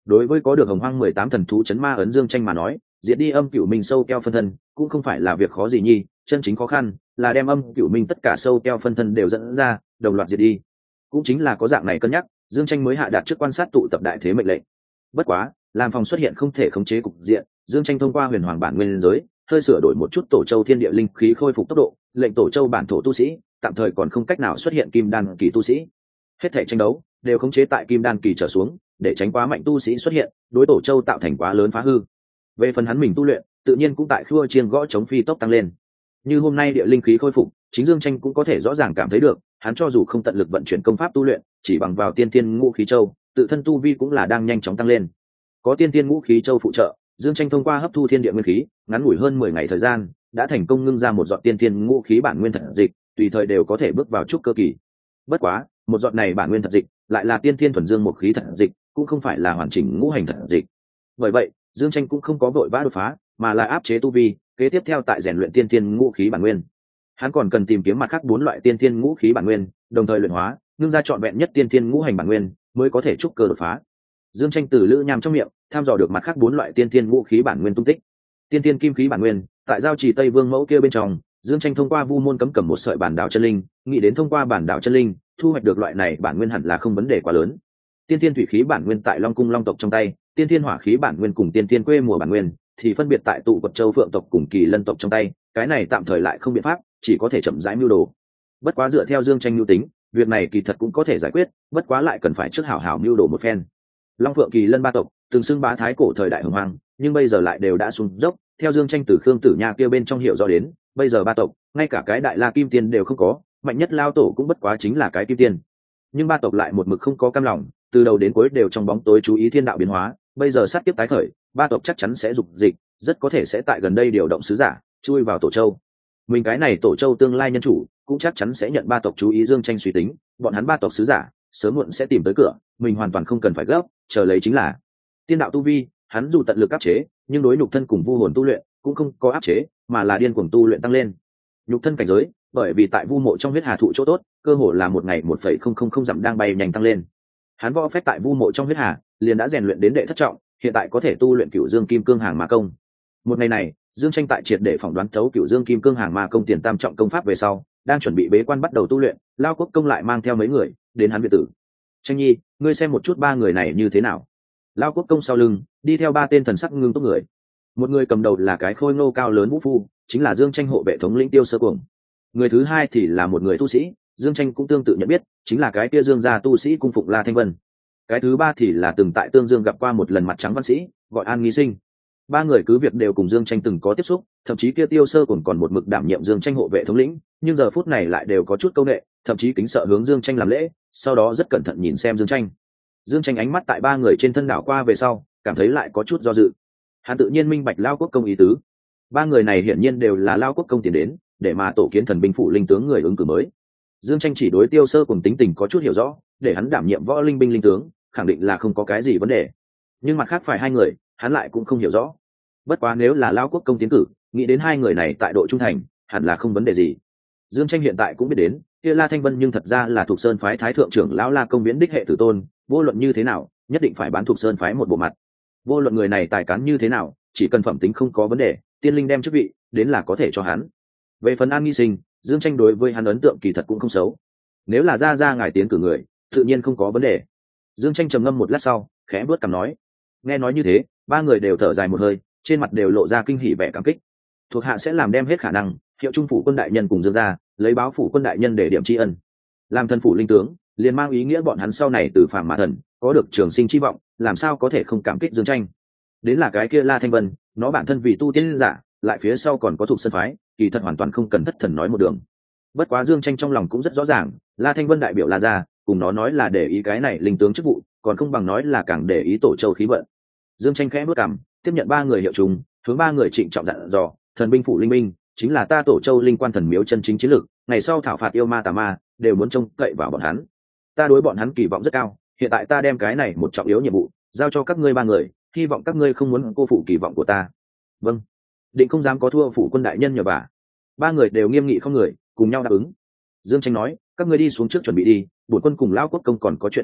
Đối với có được hồng hoang mười tám thần thú chấn ma ấn Dương Tranh mà nói, diệt đi âm cửu minh sâu keo phân thân cũng không phải là việc khó gì nhi, chân chính khó khăn là đem âm cửu minh tất cả sâu keo phân thân đều dẫn ra, đồng loạt diệt đi. Cũng chính là có dạng này cân nhắc, Dương Tranh mới hạ đạt trước quan sát tụ tập đại thế mệnh lệnh. Bất quá, làm phòng xuất hiện không thể khống chế cục diện, Dương Tranh thông qua huyền hoàng bản nguyên giới, hơi sửa đổi một chút tổ châu thiên địa linh khí khôi phục tốc độ, lệnh tổ châu bản thổ tu sĩ tạm thời còn không cách nào xuất hiện kim đan kỳ tu sĩ. Hết thể tranh đấu đều khống chế tại kim đan kỳ trở xuống, để tránh quá mạnh tu sĩ xuất hiện, đối tổ châu tạo thành quá lớn phá hư. Về phần hắn mình tu luyện, tự nhiên cũng tại khua chiêng gõ chống phi tốc tăng lên. Như hôm nay địa linh khí khôi phục, chính Dương Tranh cũng có thể rõ ràng cảm thấy được, hắn cho dù không tận lực vận chuyển công pháp tu luyện, chỉ bằng vào tiên tiên ngũ khí châu, tự thân tu vi cũng là đang nhanh chóng tăng lên. Có tiên tiên ngũ khí châu phụ trợ, Dương Tranh thông qua hấp thu thiên địa nguyên khí, ngắn ngủi hơn mười ngày thời gian, đã thành công ngưng ra một giọt tiên tiên ngũ khí bản nguyên thật dịch, tùy thời đều có thể bước vào trúc cơ kỳ. Bất quá, một giọt này bản nguyên thật dịch, lại là tiên tiên thuần dương một khí thật dịch, cũng không phải là hoàn chỉnh ngũ hành thật dịch. Bởi vậy, Dương Tranh cũng không có vội vã đột phá, mà là áp chế tu vi, kế tiếp theo tại rèn luyện tiên tiên ngũ khí bản nguyên. Hắn còn cần tìm kiếm mặt khác bốn loại tiên tiên ngũ khí bản nguyên, đồng thời luyện hóa, ngưng ra trọn vẹn nhất tiên tiên ngũ hành bản nguyên, mới có thể trúc cơ đột phá. Dương Tranh từ lữ nham trong miệng tham dò được mặt khác bốn loại tiên tiên ngũ khí bản nguyên tung tích. Tiên tiên kim khí bản nguyên, tại giao trì Tây Vương mẫu kia bên trong, Dương Tranh thông qua vu môn cấm cầm một sợi bản đạo chân linh, nghĩ đến thông qua bản đạo chân linh thu hoạch được loại này bản nguyên hẳn là không vấn đề quá lớn. Tiên tiên thủy khí bản nguyên tại Long cung Long tộc trong tay, tiên tiên hỏa khí bản nguyên cùng tiên tiên quê mùa bản nguyên thì phân biệt tại tụ quật châu Phượng tộc cùng Kỳ Lân tộc trong tay, cái này tạm thời lại không biện pháp, chỉ có thể chậm rãi mưu đồ. Bất quá dựa theo Dương Tranh mưu tính, việc này kỳ thật cũng có thể giải quyết, bất quá lại cần phải trước hảo hảo mưu đồ một phen. Long Phượng Kỳ Lân ba tộc từng xưng bá thái cổ thời đại hồng hoang, nhưng bây giờ lại đều đã xuống dốc, theo Dương Tranh từ Khương Tử Nha kia bên trong hiểu rõ đến, bây giờ ba tộc ngay cả cái đại la kim tiên đều không có, mạnh nhất lao tổ cũng bất quá chính là cái kim tiên. Nhưng ba tộc lại một mực không có cam lòng, từ đầu đến cuối đều trong bóng tối chú ý thiên đạo biến hóa, bây giờ sát kiếp tái khởi, ba tộc chắc chắn sẽ dục dịch, rất có thể sẽ tại gần đây điều động sứ giả chui vào tổ châu. Mình cái này tổ châu tương lai nhân chủ cũng chắc chắn sẽ nhận ba tộc chú ý. Dương Tranh suy tính, bọn hắn ba tộc sứ giả sớm muộn sẽ tìm tới cửa, mình hoàn toàn không cần phải gấp, chờ lấy chính là. Tiên đạo tu vi, hắn dù tận lực áp chế, nhưng đối nhục thân cùng vu hồn tu luyện cũng không có áp chế, mà là điên cuồng tu luyện tăng lên. Nhục thân cảnh giới, bởi vì tại vu mộ trong huyết hà thụ chỗ tốt, cơ hồ là một ngày một phẩy không không không dặm đang bay nhanh tăng lên. Hắn võ phép tại vu mộ trong huyết hà liền đã rèn luyện đến đệ thất trọng, hiện tại có thể tu luyện cửu dương kim cương hàng ma công. Một ngày này, Dương Tranh tại triệt để phỏng đoán thấu cửu dương kim cương hàng ma công tiền tam trọng công pháp về sau, đang chuẩn bị bế quan bắt đầu tu luyện, Lao Quốc Công lại mang theo mấy người đến hắn biệt tử. Tranh nhi, ngươi xem một chút ba người này như thế nào? Lao Quốc Công sau lưng đi theo ba tên thần sắc ngưng túc người. Một người cầm đầu là cái khôi ngô cao lớn vũ phu, chính là Dương Tranh hộ vệ thống lĩnh Tiêu Sơ Cuồng. Người thứ hai thì là một người tu sĩ, Dương Tranh cũng tương tự nhận biết, chính là cái kia Dương gia tu sĩ cung phụng La Thanh Vân. Cái thứ ba thì là từng tại Tương Dương gặp qua một lần mặt trắng văn sĩ, gọi An Nghi Sinh. Ba người cứ việc đều cùng Dương Tranh từng có tiếp xúc, thậm chí kia Tiêu Sơ còn còn một mực đảm nhiệm Dương Tranh hộ vệ thống lĩnh, nhưng giờ phút này lại đều có chút câu nệ, thậm chí kính sợ hướng Dương Tranh làm lễ, sau đó rất cẩn thận nhìn xem Dương Tranh. Dương Tranh ánh mắt tại ba người trên thân đảo qua về sau, cảm thấy lại có chút do dự. Hắn tự nhiên minh bạch Lao Quốc Công ý tứ. Ba người này hiển nhiên đều là Lao Quốc Công tiền đến, để mà tổ kiến thần binh phủ linh tướng người ứng cử mới. Dương Tranh chỉ đối Tiêu Sơ cùng tính tình có chút hiểu rõ, để hắn đảm nhiệm võ linh binh linh tướng, khẳng định là không có cái gì vấn đề. Nhưng mặt khác phải hai người, hắn lại cũng không hiểu rõ. Bất quá nếu là Lao Quốc Công tiến cử, nghĩ đến hai người này tại độ trung thành, hẳn là không vấn đề gì. Dương Tranh hiện tại cũng biết đến, kia La Thanh Vân nhưng thật ra là Thục Sơn phái thái thượng trưởng lão La Công Viễn đích hệ tử tôn, vô luận như thế nào, nhất định phải bán Thục Sơn phái một bộ mặt. Vô luận người này tài cán như thế nào, chỉ cần phẩm tính không có vấn đề, tiên linh đem chức vị đến là có thể cho hắn. Về phần An Nghi Sinh, Dương Tranh đối với hắn ấn tượng kỳ thật cũng không xấu. Nếu là ra ra ngài tiến cử người, tự nhiên không có vấn đề. Dương Tranh trầm ngâm một lát sau, khẽ bước cằm nói. Nghe nói như thế, ba người đều thở dài một hơi, trên mặt đều lộ ra kinh hỉ vẻ cảm kích. Thuộc hạ sẽ làm đem hết khả năng, hiệu trung phủ quân đại nhân cùng Dương gia, lấy báo phủ quân đại nhân để điểm tri ân. Làm thần phủ linh tướng, liền mang ý nghĩa bọn hắn sau này từ phàm mà thần, có được trường sinh chi vọng, làm sao có thể không cảm kích Dương Tranh. Đến là cái kia La Thanh Vân, nó bản thân vì tu tiên giả, lại phía sau còn có Thục Sơn phái, kỳ thật hoàn toàn không cần thất thần nói một đường. Bất quá Dương Tranh trong lòng cũng rất rõ ràng, La Thanh Vân đại biểu La gia, cùng nó nói là để ý cái này linh tướng chức vụ, còn không bằng nói là càng để ý tổ châu khí vận. Dương Tranh khẽ bước cằm, tiếp nhận ba người hiệu trùng, hướng ba người trịnh trọng dặn dò, thần binh phủ linh binh chính là ta tổ châu linh quan thần miếu chân chính chiến lược, ngày sau thảo phạt yêu ma tà ma đều muốn trông cậy vào bọn hắn. Ta đối bọn hắn kỳ vọng rất cao, hiện tại ta đem cái này một trọng yếu nhiệm vụ giao cho các ngươi ba người, hy vọng các ngươi không muốn cô phụ kỳ vọng của ta. Vâng. Định không dám có thua phủ quân đại nhân nhờ vả. Ba người đều nghiêm nghị không người, cùng nhau đáp ứng. Dương Tranh nói, các ngươi đi xuống trước chuẩn bị đi, bổn quân cùng Lão Quốc Công còn có chuyện thương nghị,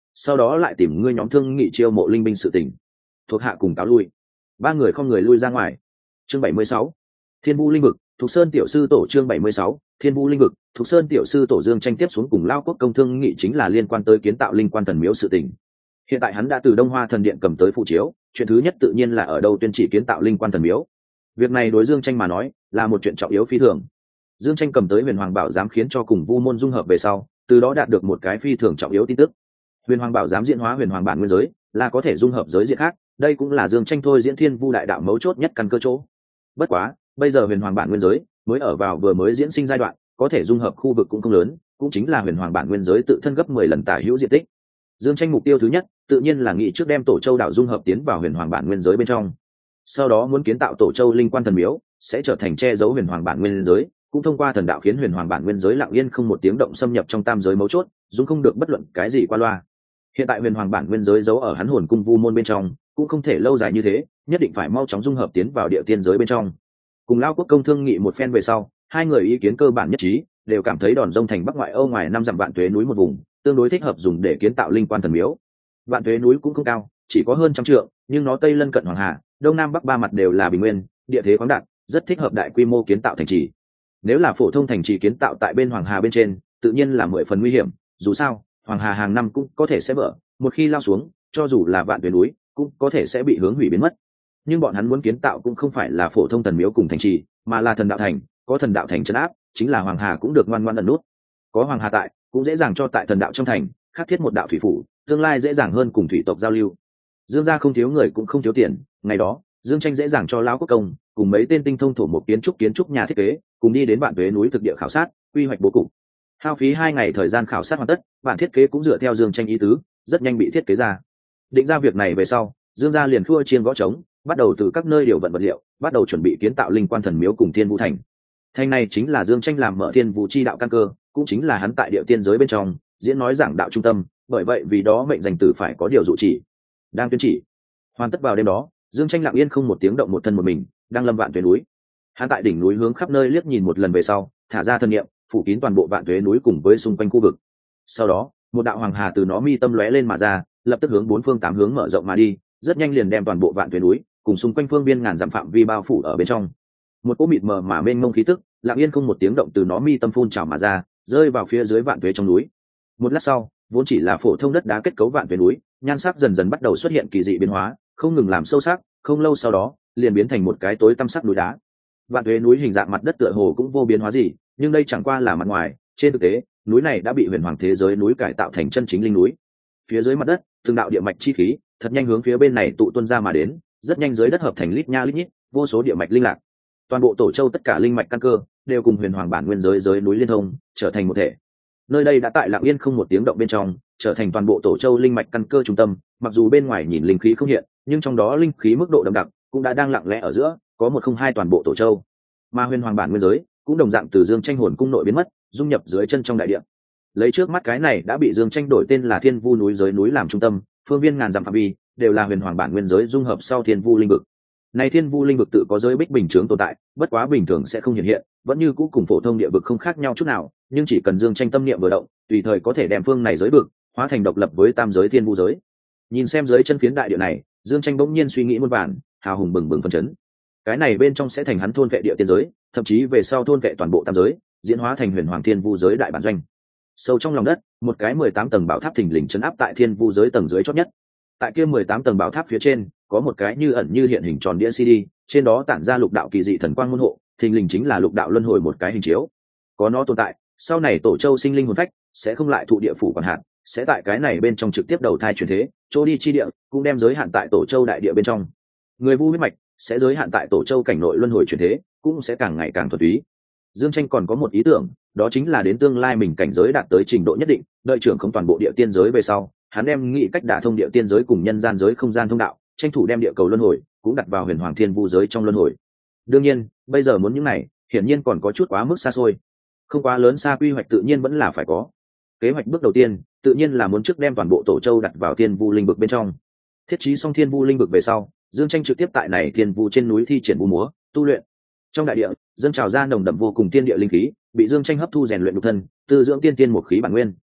sau đó lại tìm ngươi nhóm thương nghị chiêu mộ linh binh sự tình. Thuộc hạ cùng cáo lui. Ba người không người lui ra ngoài. Chương bảy mươi sáu, Thiên Vũ Linh Vực, Thục Sơn tiểu sư tổ. Chương bảy mươi sáu, Thiên Vũ Linh Vực, Thục Sơn tiểu sư tổ. Dương Tranh tiếp xuống cùng Lao Quốc công thương nghị chính là liên quan tới kiến tạo linh quan thần miếu sự tình. Hiện tại hắn đã từ Đông Hoa thần điện cầm tới phụ chiếu, chuyện thứ nhất tự nhiên là ở đâu tuyên chỉ kiến tạo linh quan thần miếu. Việc này đối Dương Tranh mà nói là một chuyện trọng yếu phi thường. Dương Tranh cầm tới Huyền Hoàng Bảo Giám khiến cho cùng Vu môn dung hợp về sau, từ đó đạt được một cái phi thường trọng yếu tin tức. Huyền Hoàng Bảo Giám diễn hóa huyền hoàng bản nguyên giới, là có thể dung hợp giới diện khác, đây cũng là Dương Tranh thôi diễn Thiên Vu đại đạo mấu chốt nhất căn cơ chỗ. Bất quá, bây giờ huyền hoàng bản nguyên giới mới ở vào vừa mới diễn sinh giai đoạn, có thể dung hợp khu vực cũng không lớn, cũng chính là huyền hoàng bản nguyên giới tự thân gấp mười lần tả hữu diện tích. Dương Tranh mục tiêu thứ nhất, tự nhiên là nghĩ trước đem Tổ Châu đạo dung hợp tiến vào huyền hoàng bản nguyên giới bên trong. Sau đó muốn kiến tạo Tổ Châu linh quan thần miếu, sẽ trở thành che giấu huyền hoàng bản nguyên giới, cũng thông qua thần đạo khiến huyền hoàng bản nguyên giới lặng yên không một tiếng động xâm nhập trong tam giới mấu chốt, dung không được bất luận cái gì qua loa. Hiện tại huyền hoàng bản nguyên giới giấu ở hắn hồn cung Vu môn bên trong, cũng không thể lâu dài như thế, nhất định phải mau chóng dung hợp tiến vào địa tiên giới bên trong. Cùng Lao Quốc công thương nghị một phen về sau, hai người ý kiến cơ bản nhất trí, đều cảm thấy Đòn Rông thành Bắc ngoại Âu ngoài năm dặm Vạn Tuế núi một vùng, tương đối thích hợp dùng để kiến tạo linh quan thần miếu. Vạn Tuế núi cũng không cao, chỉ có hơn trăm trượng, nhưng nó tây lân cận Hoàng Hà, đông nam bắc ba mặt đều là bình nguyên, địa thế khoáng đạt, rất thích hợp đại quy mô kiến tạo thành trì. Nếu là phổ thông thành trì kiến tạo tại bên Hoàng Hà bên trên, tự nhiên là mười phần nguy hiểm, dù sao, Hoàng Hà hàng năm cũng có thể sẽ vỡ, một khi lao xuống, cho dù là Vạn Tuế núi, cũng có thể sẽ bị hướng hủy biến mất. Nhưng bọn hắn muốn kiến tạo cũng không phải là phổ thông thần miếu cùng thành trì, mà là thần đạo thành, có thần đạo thành trấn áp, chính là Hoàng Hà cũng được ngoan ngoãn ẩn nút. Có Hoàng Hà tại, cũng dễ dàng cho tại thần đạo trong thành khắc thiết một đạo thủy phủ, tương lai dễ dàng hơn cùng thủy tộc giao lưu. Dương gia không thiếu người cũng không thiếu tiền, ngày đó Dương Tranh dễ dàng cho Lão Quốc công cùng mấy tên tinh thông thổ một kiến trúc kiến trúc nhà thiết kế cùng đi đến Vạn Tuế núi thực địa khảo sát, quy hoạch bố cục. Hao phí hai ngày thời gian khảo sát hoàn tất, bản thiết kế cũng dựa theo Dương Tranh ý tứ, rất nhanh bị thiết kế ra. Định ra việc này về sau, Dương gia liền thua chiên gõ trống, bắt đầu từ các nơi điều vận vật liệu, bắt đầu chuẩn bị kiến tạo linh quan thần miếu cùng Thiên Vũ thành. Thành này chính là Dương Tranh làm mở Thiên Vũ chi đạo căn cơ, cũng chính là hắn tại địa tiên giới bên trong diễn nói giảng đạo trung tâm, bởi vậy vì đó mệnh danh tử phải có điều dụ chỉ. Đang tuyên chỉ hoàn tất vào đêm đó, Dương Tranh lặng yên không một tiếng động một thân một mình, đang lâm Vạn Tuế núi. Hắn tại đỉnh núi hướng khắp nơi liếc nhìn một lần về sau, thả ra thân niệm, phủ kín toàn bộ Vạn Tuế núi cùng với xung quanh khu vực. Sau đó, một đạo hoàng hà từ nó mi tâm lóe lên mà ra, lập tức hướng bốn phương tám hướng mở rộng mà đi, rất nhanh liền đem toàn bộ Vạn Tuế núi cùng xung quanh phương biên ngàn dặm phạm vi bao phủ ở bên trong. Một cỗ mịt mờ mà mênh mông khí tức, lặng yên không một tiếng động từ nó mi tâm phun trào mà ra, rơi vào phía dưới Vạn Tuế trong núi. Một lát sau, vốn chỉ là phổ thông đất đá kết cấu Vạn Tuế núi, nhan sắc dần dần bắt đầu xuất hiện kỳ dị biến hóa, không ngừng làm sâu sắc, không lâu sau đó, liền biến thành một cái tối tăm sắc núi đá. Vạn Tuế núi hình dạng mặt đất tựa hồ cũng vô biến hóa gì, nhưng đây chẳng qua là mặt ngoài, trên thực tế, núi này đã bị huyền hoàng thế giới núi cải tạo thành chân chính linh núi. Phía dưới mặt đất, từng đạo địa mạch chi khí, thật nhanh hướng phía bên này tụ tuôn ra mà đến, rất nhanh dưới đất hợp thành lít nha lít nhít, vô số địa mạch linh lạc. Toàn bộ Tổ Châu tất cả linh mạch căn cơ đều cùng huyền hoàng bản nguyên giới giới núi liên thông, trở thành một thể. Nơi đây đã tại lặng yên không một tiếng động bên trong, trở thành toàn bộ Tổ Châu linh mạch căn cơ trung tâm, mặc dù bên ngoài nhìn linh khí không hiện, nhưng trong đó linh khí mức độ đậm đặc cũng đã đang lặng lẽ ở giữa, có một không hai toàn bộ Tổ Châu. Mà huyền hoàng bản nguyên giới cũng đồng dạng từ Dương Tranh hồn cung nội biến mất, dung nhập dưới chân trong đại địa. Lấy trước mắt cái này đã bị Dương Tranh đổi tên là Thiên Vu núi giới núi làm trung tâm, phương viên ngàn dặm phạm vi đều là huyền hoàng bản nguyên giới dung hợp sau Thiên Vu linh vực. Này Thiên Vu linh vực tự có giới bích bình chướng tồn tại, bất quá bình thường sẽ không hiện hiện, vẫn như cũ cùng phổ thông địa vực không khác nhau chút nào, nhưng chỉ cần Dương Tranh tâm niệm vừa động, tùy thời có thể đem phương này giới vực hóa thành độc lập với tam giới Thiên Vu giới. Nhìn xem dưới chân phiến đại địa này, Dương Tranh bỗng nhiên suy nghĩ muôn vàn, hào hùng bừng bừng phấn chấn. Cái này bên trong sẽ thành hắn thôn vệ địa tiên giới, thậm chí về sau thôn vệ toàn bộ tam giới, diễn hóa thành huyền hoàng Thiên Vu giới đại bản doanh. Sâu trong lòng đất, một cái mười tám tầng bảo tháp thình lình trấn áp tại Thiên Vu giới tầng dưới chót nhất. Tại kia mười tám tầng bảo tháp phía trên, có một cái như ẩn như hiện hình tròn đĩa xê đê, trên đó tản ra lục đạo kỳ dị thần quang môn hộ, thình lình chính là lục đạo luân hồi một cái hình chiếu. Có nó tồn tại, sau này Tổ Châu sinh linh hồn phách sẽ không lại thụ địa phủ quản hạn, sẽ tại cái này bên trong trực tiếp đầu thai chuyển thế, chỗ đi chi địa cũng đem giới hạn tại Tổ Châu đại địa bên trong. Người vu huyết mạch sẽ giới hạn tại Tổ Châu cảnh nội luân hồi chuyển thế, cũng sẽ càng ngày càng thuần túy. Dương Tranh còn có một ý tưởng, đó chính là đến tương lai mình cảnh giới đạt tới trình độ nhất định, đợi trưởng không toàn bộ địa tiên giới về sau, hắn đem nghĩ cách đả thông địa tiên giới cùng nhân gian giới không gian thông đạo, tranh thủ đem địa cầu luân hồi cũng đặt vào huyền hoàng Thiên Vu giới trong luân hồi. Đương nhiên, bây giờ muốn những này, hiển nhiên còn có chút quá mức xa xôi. Không quá lớn xa quy hoạch tự nhiên vẫn là phải có. Kế hoạch bước đầu tiên, tự nhiên là muốn trước đem toàn bộ Tổ Châu đặt vào Thiên Vu linh vực bên trong. Thiết trí xong Thiên Vu linh vực về sau, Dương Tranh trực tiếp tại này Thiên Vu trên núi thi triển vũ múa, tu luyện. Trong đại địa, dâng trào ra nồng đậm vô cùng tiên địa linh khí, bị Dương Tranh hấp thu rèn luyện nhục thân, tư dưỡng tiên tiên một khí bản nguyên.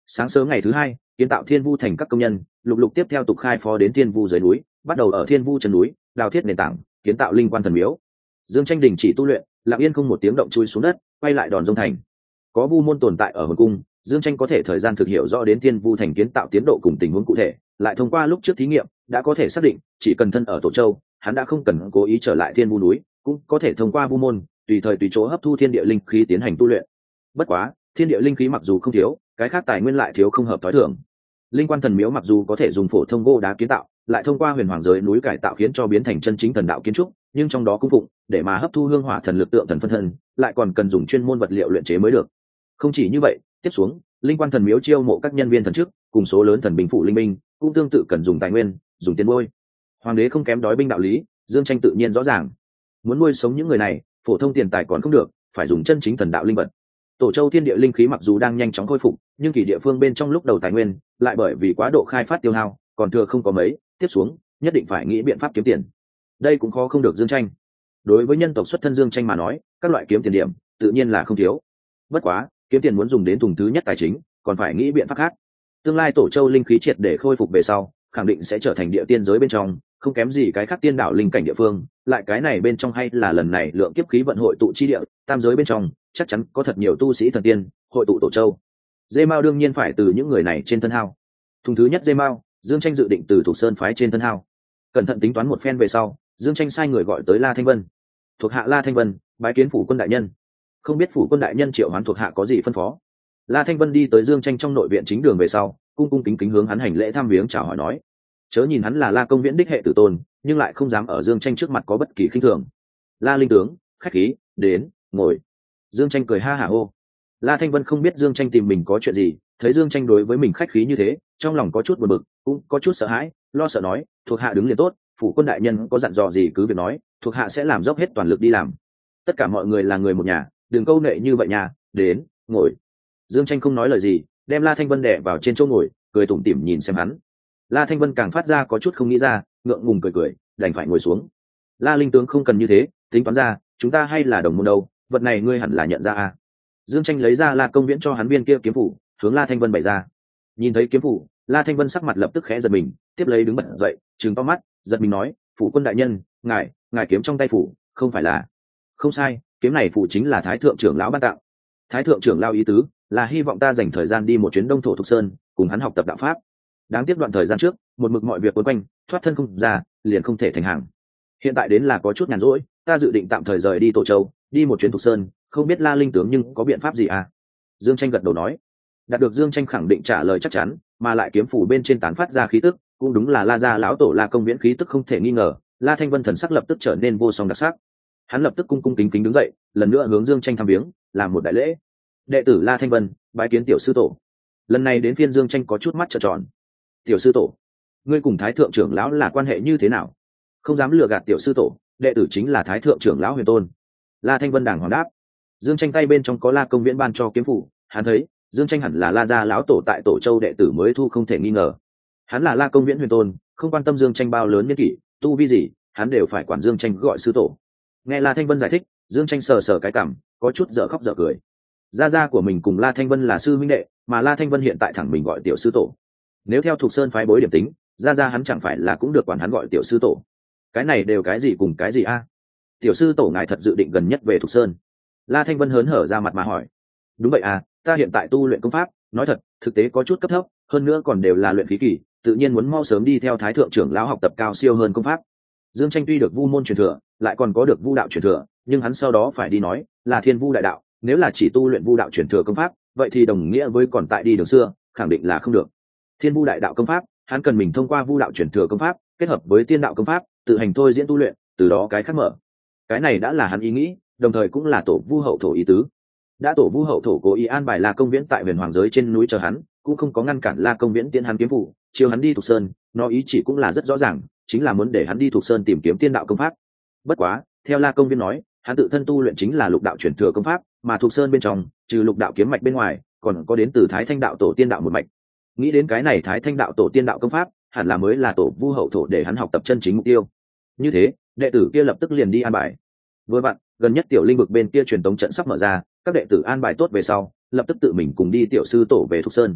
Sáng sớm ngày thứ hai, kiến tạo Thiên Vu thành các công nhân lục lục tiếp theo tục khai phó đến Thiên Vu dưới núi, bắt đầu ở Thiên Vu chân núi đào thiết nền tảng, kiến tạo linh quan thần miếu. Dương Tranh đình chỉ tu luyện, lặng yên không một tiếng động chui xuống đất, quay lại đòn dông thành. Có vu môn tồn tại ở hồn cung, Dương Tranh có thể thời gian thực hiểu rõ đến Thiên Vu thành kiến tạo tiến độ cùng tình huống cụ thể, lại thông qua lúc trước thí nghiệm đã có thể xác định, chỉ cần thân ở Tổ Châu, hắn đã không cần cố ý trở lại Thiên Vu núi, cũng có thể thông qua vu môn tùy thời tùy chỗ hấp thu thiên địa linh khí tiến hành tu luyện. Bất quá, thiên địa linh khí mặc dù không thiếu, cái khác tài nguyên lại thiếu không hợp tối thường. Linh quan thần miếu mặc dù có thể dùng phổ thông gỗ đá kiến tạo, lại thông qua huyền hoàng giới núi cải tạo khiến cho biến thành chân chính thần đạo kiến trúc, nhưng trong đó cung phụng để mà hấp thu hương hỏa thần lực tượng thần phân thân, lại còn cần dùng chuyên môn vật liệu luyện chế mới được. Không chỉ như vậy, tiếp xuống, linh quan thần miếu chiêu mộ các nhân viên thần chức, cùng số lớn thần binh phụ linh binh, cũng tương tự cần dùng tài nguyên, dùng tiền nuôi. Hoàng đế không kém đói binh đạo lý, Dương Tranh tự nhiên rõ ràng. Muốn nuôi sống những người này, phổ thông tiền tài còn không được, phải dùng chân chính thần đạo linh vật. Tổ Châu thiên địa linh khí mặc dù đang nhanh chóng khôi phục, nhưng kỳ địa phương bên trong lúc đầu tài nguyên lại bởi vì quá độ khai phát tiêu hao, còn thừa không có mấy, tiếp xuống nhất định phải nghĩ biện pháp kiếm tiền. Đây cũng khó không được Dương Tranh. Đối với nhân tộc xuất thân Dương Tranh mà nói, các loại kiếm tiền điểm tự nhiên là không thiếu. Bất quá, kiếm tiền muốn dùng đến thùng thứ nhất tài chính, còn phải nghĩ biện pháp khác. Tương lai Tổ Châu linh khí triệt để khôi phục về sau, khẳng định sẽ trở thành địa tiên giới bên trong, không kém gì cái khác tiên đạo linh cảnh địa phương, lại cái này bên trong hay là lần này lượng kiếp khí vận hội tụ chi địa, tam giới bên trong chắc chắn có thật nhiều tu sĩ thần tiên hội tụ Tổ Châu. Dê Mao đương nhiên phải từ những người này trên thân hao. Thùng thứ nhất Dê Mao, Dương Tranh dự định từ Thục Sơn phái trên thân hao. Cẩn thận tính toán một phen về sau, Dương Tranh sai người gọi tới La Thanh Vân. Thuộc hạ La Thanh Vân, bái kiến phủ quân đại nhân. Không biết phủ quân đại nhân triệu hoán thuộc hạ có gì phân phó. La Thanh Vân đi tới Dương Tranh trong nội viện chính đường về sau, cung cung kính kính hướng hắn hành lễ thăm viếng chào hỏi nói. Chớ nhìn hắn là La Công Viễn đích hệ tử tôn, nhưng lại không dám ở Dương Tranh trước mặt có bất kỳ khinh thường. La linh tướng, khách khí, đến, ngồi. Dương Tranh cười ha hả hô. La Thanh Vân không biết Dương Tranh tìm mình có chuyện gì, thấy Dương Tranh đối với mình khách khí như thế, trong lòng có chút buồn bực, cũng có chút sợ hãi, lo sợ nói, thuộc hạ đứng liền tốt, phủ quân đại nhân có dặn dò gì cứ việc nói, thuộc hạ sẽ làm dốc hết toàn lực đi làm. Tất cả mọi người là người một nhà, đừng câu nệ như vậy nhà, đến, ngồi. Dương Tranh không nói lời gì, đem La Thanh Vân đè vào trên chỗ ngồi, cười tủm tỉm nhìn xem hắn. La Thanh Vân càng phát ra có chút không nghĩ ra, ngượng ngùng cười cười, đành phải ngồi xuống. La linh tướng không cần như thế, tính toán ra, chúng ta hay là đồng môn đâu, vật này ngươi hẳn là nhận ra à. Dương Tranh lấy ra La Công Viễn cho hắn viên kia kiếm phủ, hướng La Thanh Vân bày ra. Nhìn thấy kiếm phủ, La Thanh Vân sắc mặt lập tức khẽ giật mình, tiếp lấy đứng bật dậy, trừng to mắt, giật mình nói, phủ quân đại nhân, ngài, ngài kiếm trong tay phủ, không phải là... Không sai, kiếm này phủ chính là Thái thượng trưởng lão ban tặng. Thái thượng trưởng lão ý tứ là hy vọng ta dành thời gian đi một chuyến Đông thổ Thục Sơn, cùng hắn học tập đạo pháp. Đáng tiếc đoạn thời gian trước, một mực mọi việc quấn quanh, thoát thân không ra, liền không thể thành hàng. Hiện tại đến là có chút nhàn rỗi, ta dự định tạm thời rời đi Tổ Châu, đi một chuyến Thục Sơn, không biết La linh tướng nhưng có biện pháp gì à? Dương Tranh gật đầu nói. Đạt được Dương Tranh khẳng định trả lời chắc chắn, mà lại kiếm phủ bên trên tán phát ra khí tức, cũng đúng là La gia lão tổ La Công Viễn khí tức không thể nghi ngờ. La Thanh Vân thần sắc lập tức trở nên vô song đặc sắc. Hắn lập tức cung cung kính kính đứng dậy, lần nữa hướng Dương Tranh thăm viếng, làm một đại lễ. Đệ tử La Thanh Vân, bái kiến tiểu sư tổ. Lần này đến phiên Dương Tranh có chút mắt trợn tròn. Tiểu sư tổ, ngươi cùng Thái thượng trưởng lão là quan hệ như thế nào? Không dám lừa gạt tiểu sư tổ, đệ tử chính là Thái thượng trưởng lão Huyền Tôn. La Thanh Vân đàng hoàng đáp. Dương Tranh tay bên trong có La Công Viễn ban cho kiếm phủ, hắn thấy Dương Tranh hẳn là La gia lão tổ tại Tổ Châu đệ tử mới thu không thể nghi ngờ. Hắn là La Công Viễn Huyền Tôn, không quan tâm Dương Tranh bao lớn niên kỷ, tu vi gì, hắn đều phải quản Dương Tranh gọi sư tổ. Nghe La Thanh Vân giải thích, Dương Tranh sờ sờ cái cằm, có chút dở khóc dở cười. Gia gia của mình cùng La Thanh Vân là sư huynh đệ, mà La Thanh Vân hiện tại thẳng mình gọi tiểu sư tổ. Nếu theo Thục Sơn phái bối điểm tính, gia gia hắn chẳng phải là cũng được quản hắn gọi tiểu sư tổ. Cái này đều cái gì cùng cái gì a? Tiểu sư tổ ngài thật dự định gần nhất về Thục Sơn? La Thanh Vân hớn hở ra mặt mà hỏi. Đúng vậy à, ta hiện tại tu luyện công pháp, nói thật, thực tế có chút cấp thấp, hơn nữa còn đều là luyện khí kỳ, tự nhiên muốn mau sớm đi theo Thái thượng trưởng lão học tập cao siêu hơn công pháp. Dương Tranh tuy được vu môn truyền thừa, lại còn có được vu đạo truyền thừa, nhưng hắn sau đó phải đi nói là thiên vu đại đạo, nếu là chỉ tu luyện vu đạo truyền thừa công pháp, vậy thì đồng nghĩa với còn tại đi đường xưa, khẳng định là không được. Thiên vu đại đạo công pháp, hắn cần mình thông qua vu đạo truyền thừa công pháp, kết hợp với tiên đạo công pháp, tự hành thôi diễn tu luyện, từ đó cái khác mở. Cái này đã là hắn ý nghĩ, đồng thời cũng là tổ vu hậu thổ ý tứ. Đã tổ vu hậu thổ cố ý an bài La Công Viễn tại huyền hoàng giới trên núi chờ hắn, cũng không có ngăn cản La Công Viễn tiến hắn kiếm phủ, chiêu hắn đi Thục Sơn, nó ý chỉ cũng là rất rõ ràng, chính là muốn để hắn đi Thục Sơn tìm kiếm tiên đạo công pháp. Bất quá, theo La Công Viễn nói, hắn tự thân tu luyện chính là lục đạo truyền thừa công pháp, mà Thục Sơn bên trong, trừ lục đạo kiếm mạch bên ngoài, còn có đến từ Thái Thanh đạo tổ tiên đạo một mạch. Nghĩ đến cái này Thái Thanh đạo tổ tiên đạo công pháp, hẳn là mới là tổ vu hậu thổ để hắn học tập chân chính mục tiêu. Như thế, đệ tử kia lập tức liền đi an bài. Vừa vặn, gần nhất tiểu linh vực bên kia truyền tống trận sắp mở ra, các đệ tử an bài tốt về sau, lập tức tự mình cùng đi tiểu sư tổ về Thục Sơn.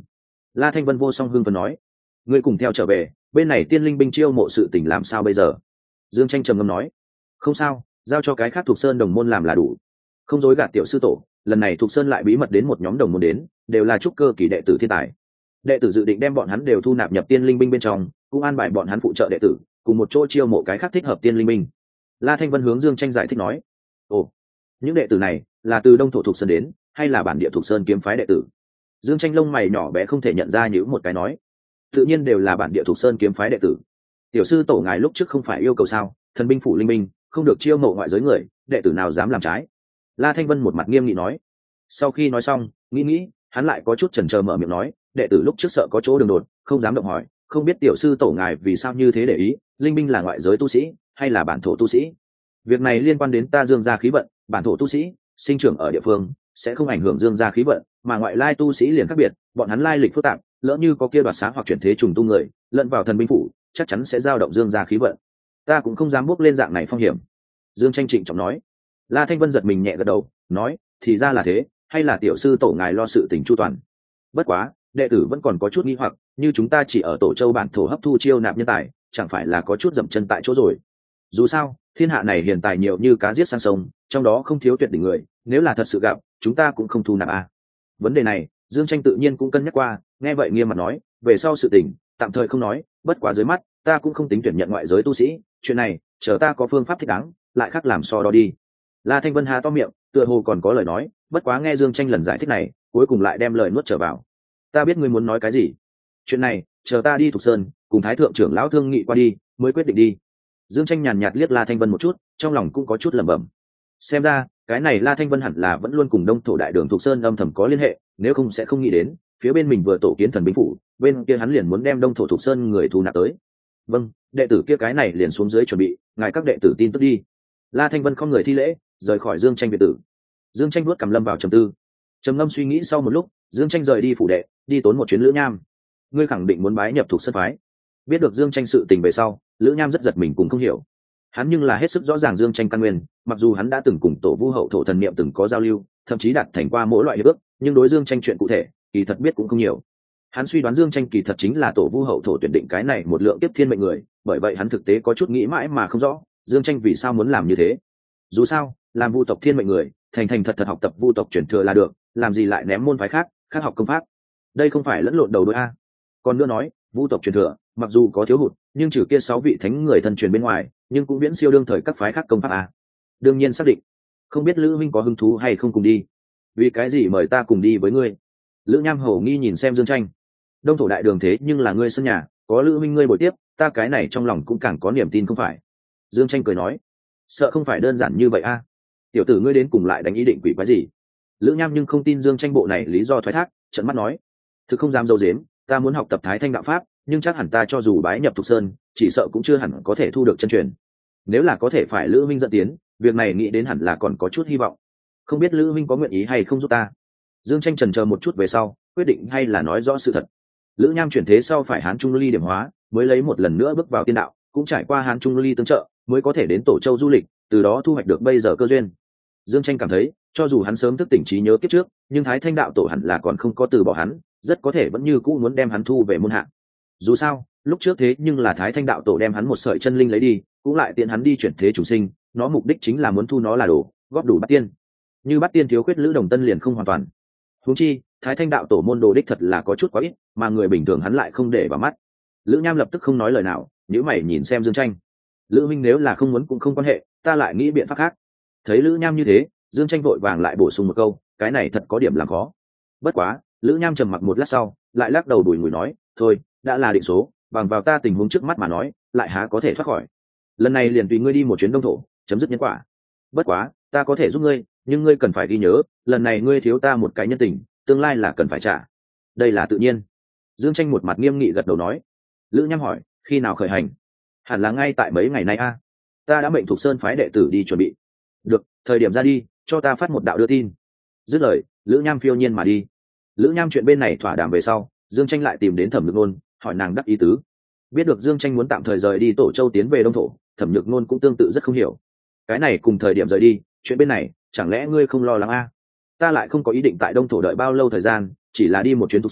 La Thanh Vân vô song hưng phấn nói. Ngươi cùng theo trở về, bên này tiên linh binh chiêu mộ sự tình làm sao bây giờ? Dương Tranh trầm ngâm nói. Không sao, giao cho cái khác thuộc sơn đồng môn làm là đủ. Không dối gạt tiểu sư tổ, lần này thuộc sơn lại bí mật đến một nhóm đồng môn đến, đều là trúc cơ kỳ đệ tử thiên tài. Đệ tử dự định đem bọn hắn đều thu nạp nhập tiên linh binh bên trong, cũng an bài bọn hắn phụ trợ đệ tử, cùng một chỗ chiêu mộ cái khác thích hợp tiên linh binh. La Thanh Vân hướng Dương Tranh giải thích nói. Ồ, những đệ tử này là từ đông thổ thuộc sơn đến, hay là bản địa thuộc sơn kiếm phái đệ tử? Dương Tranh lông mày nhỏ bé không thể nhận ra những một cái nói. Tự nhiên đều là bản địa thuộc sơn kiếm phái đệ tử. Tiểu sư tổ ngài lúc trước không phải yêu cầu sao? Thần binh phủ linh binh không được chiêu mộ ngoại giới người, đệ tử nào dám làm trái? La Thanh Vân một mặt nghiêm nghị nói. Sau khi nói xong, nghĩ nghĩ, hắn lại có chút chần chờ mở miệng nói, đệ tử lúc trước sợ có chỗ đường đột, không dám động hỏi, không biết tiểu sư tổ ngài vì sao như thế để ý, linh binh là ngoại giới tu sĩ hay là bản thổ tu sĩ? Việc này liên quan đến ta Dương gia khí vận, bản thổ tu sĩ sinh trưởng ở địa phương sẽ không ảnh hưởng Dương gia khí vận, mà ngoại lai tu sĩ liền khác biệt, bọn hắn lai lịch phức tạp, lỡ như có kia đoạt xá hoặc chuyển thế trùng tu người lẫn vào thần binh phủ, chắc chắn sẽ dao động Dương gia khí vận. Ta cũng không dám bước lên dạng này phong hiểm. Dương Tranh trịnh trọng nói. La Thanh Vân giật mình nhẹ gật đầu, nói, thì ra là thế, hay là tiểu sư tổ ngài lo sự tình chu toàn. Bất quá, đệ tử vẫn còn có chút nghi hoặc, như chúng ta chỉ ở tổ châu bản thổ hấp thu chiêu nạp nhân tài, chẳng phải là có chút dậm chân tại chỗ rồi? Dù sao, thiên hạ này hiện tại nhiều như cá giết sang sông, trong đó không thiếu tuyệt đỉnh người, nếu là thật sự gặp, chúng ta cũng không thu nạp à. Vấn đề này, Dương Tranh tự nhiên cũng cân nhắc qua, nghe vậy nghiêm mặt nói, về sau sự tình, tạm thời không nói, bất quá dưới mắt, ta cũng không tính tuyển nhận ngoại giới tu sĩ, chuyện này, chờ ta có phương pháp thích đáng, lại khác làm so đo đi. La Thanh Vân há to miệng, tựa hồ còn có lời nói, bất quá nghe Dương Tranh lần giải thích này, cuối cùng lại đem lời nuốt trở vào. Ta biết ngươi muốn nói cái gì. Chuyện này, chờ ta đi Thục Sơn, cùng Thái thượng trưởng lão thương nghị qua đi, mới quyết định đi. Dương Tranh nhàn nhạt liếc La Thanh Vân một chút, trong lòng cũng có chút lẩm bẩm. Xem ra, cái này La Thanh Vân hẳn là vẫn luôn cùng Đông thổ đại đường Thục Sơn âm thầm có liên hệ, nếu không sẽ không nghĩ đến, phía bên mình vừa tổ kiến thần binh phủ, bên kia hắn liền muốn đem Đông thổ Thục Sơn người thu nạp tới. Vâng, đệ tử kia cái này liền xuống dưới chuẩn bị, ngài các đệ tử tin tức đi. La Thanh Vân không người thi lễ, rời khỏi Dương Tranh biệt tử. Dương Tranh vuốt cằm lâm vào trầm tư. Trầm ngâm suy nghĩ sau một lúc, Dương Tranh rời đi phủ đệ, đi tốn một chuyến Lữ Nham. Ngươi khẳng định muốn bái nhập Thục Sơn phái? Biết được Dương Tranh sự tình về sau, Lữ Nham rất giật mình cùng không hiểu. Hắn nhưng là hết sức rõ ràng Dương Tranh căn nguyên, mặc dù hắn đã từng cùng tổ vu hậu thổ thần niệm từng có giao lưu, thậm chí đạt thành qua mỗi loại hiệp ước, nhưng đối Dương Tranh chuyện cụ thể, kỳ thật biết cũng không nhiều. Hắn suy đoán Dương Tranh kỳ thật chính là tổ vu hậu thổ tuyển định cái này một lượng tiếp thiên mệnh người, bởi vậy hắn thực tế có chút nghĩ mãi mà không rõ, Dương Tranh vì sao muốn làm như thế. Dù sao, làm vu tộc thiên mệnh người, thành thành thật thật học tập vu tộc truyền thừa là được, làm gì lại ném môn phái khác, khác học công pháp. Đây không phải lẫn lộn đầu đuôi a. Còn nữa nói, vu tộc truyền thừa, mặc dù có thiếu hụt, nhưng trừ kia sáu vị thánh người thân truyền bên ngoài, nhưng cũng viễn siêu đương thời các phái khác công pháp a. Đương nhiên xác định. Không biết Lữ Minh có hứng thú hay không cùng đi? Vì cái gì mời ta cùng đi với ngươi? Lữ Nham hổ nghi nhìn xem Dương Tranh. Đông thổ đại đường thế nhưng là ngươi sân nhà, có Lữ Minh ngươi bồi tiếp, ta cái này trong lòng cũng càng có niềm tin không phải? Dương Tranh cười nói, sợ không phải đơn giản như vậy a. Tiểu tử ngươi đến cùng lại đánh ý định quỷ quái gì? Lữ Nham nhưng không tin Dương Tranh bộ này lý do thoái thác, trợn mắt nói, thực không dám dâu dếm, ta muốn học tập Thái Thanh đạo pháp, nhưng chắc hẳn ta cho dù bái nhập Thục Sơn, chỉ sợ cũng chưa hẳn có thể thu được chân truyền. Nếu là có thể phải Lữ Minh dẫn tiến, việc này nghĩ đến hẳn là còn có chút hy vọng. Không biết Lữ Minh có nguyện ý hay không giúp ta? Dương Tranh chần chờ một chút về sau, quyết định hay là nói rõ sự thật. Lữ Nham chuyển thế sau phải Hán Trung Ly điểm hóa, mới lấy một lần nữa bước vào tiên đạo, cũng trải qua Hán Trung Ly tương trợ, mới có thể đến Tổ Châu du lịch, từ đó thu hoạch được bây giờ cơ duyên. Dương Tranh cảm thấy, cho dù hắn sớm thức tỉnh trí nhớ kiếp trước, nhưng Thái Thanh đạo tổ hẳn là còn không có từ bỏ hắn, rất có thể vẫn như cũ muốn đem hắn thu về môn hạ. Dù sao, lúc trước thế nhưng là Thái Thanh đạo tổ đem hắn một sợi chân linh lấy đi, cũng lại tiện hắn đi chuyển thế chủ sinh, nó mục đích chính là muốn thu nó là đồ, góp đủ bát tiên. Như bát tiên thiếu khuyết Lữ Đồng Tân liền không hoàn toàn. Huống chi, Thái Thanh đạo tổ môn đồ đích thật là có chút quá ít, mà người bình thường hắn lại không để vào mắt. Lữ Nham lập tức không nói lời nào, nhíu mày nhìn xem Dương Tranh. Lữ Minh nếu là không muốn cũng không quan hệ, ta lại nghĩ biện pháp khác. Thấy Lữ Nham như thế, Dương Tranh vội vàng lại bổ sung một câu, cái này thật có điểm làm khó. Bất quá, Lữ Nham trầm mặc một lát sau, lại lắc đầu đùi ngùi nói, thôi, đã là định số, bằng vào ta tình huống trước mắt mà nói, lại há có thể thoát khỏi. Lần này liền tùy ngươi đi một chuyến Đông thổ, chấm dứt nhân quả. Bất quá, ta có thể giúp ngươi, nhưng ngươi cần phải ghi nhớ, lần này ngươi thiếu ta một cái nhân tình, tương lai là cần phải trả. Đây là tự nhiên. Dương Tranh một mặt nghiêm nghị gật đầu nói. Lữ Nham hỏi, khi nào khởi hành? Hẳn là ngay tại mấy ngày nay a. Ta đã mệnh Thục Sơn phái đệ tử đi chuẩn bị. Được, thời điểm ra đi, cho ta phát một đạo đưa tin. Dứt lời, Lữ Nham phiêu nhiên mà đi. Lữ Nham chuyện bên này thỏa đàm về sau, Dương Tranh lại tìm đến Thẩm Nhược Nôn, hỏi nàng đắc ý tứ. Biết được Dương Tranh muốn tạm thời rời đi Tổ Châu tiến về Đông thổ, Thẩm Nhược Nôn cũng tương tự rất không hiểu. Cái này cùng thời điểm rời đi, chuyện bên này, chẳng lẽ ngươi không lo lắng a? Ta lại không có ý định tại Đông thổ đợi bao lâu thời gian, chỉ là đi một chuyến Thục Sơn,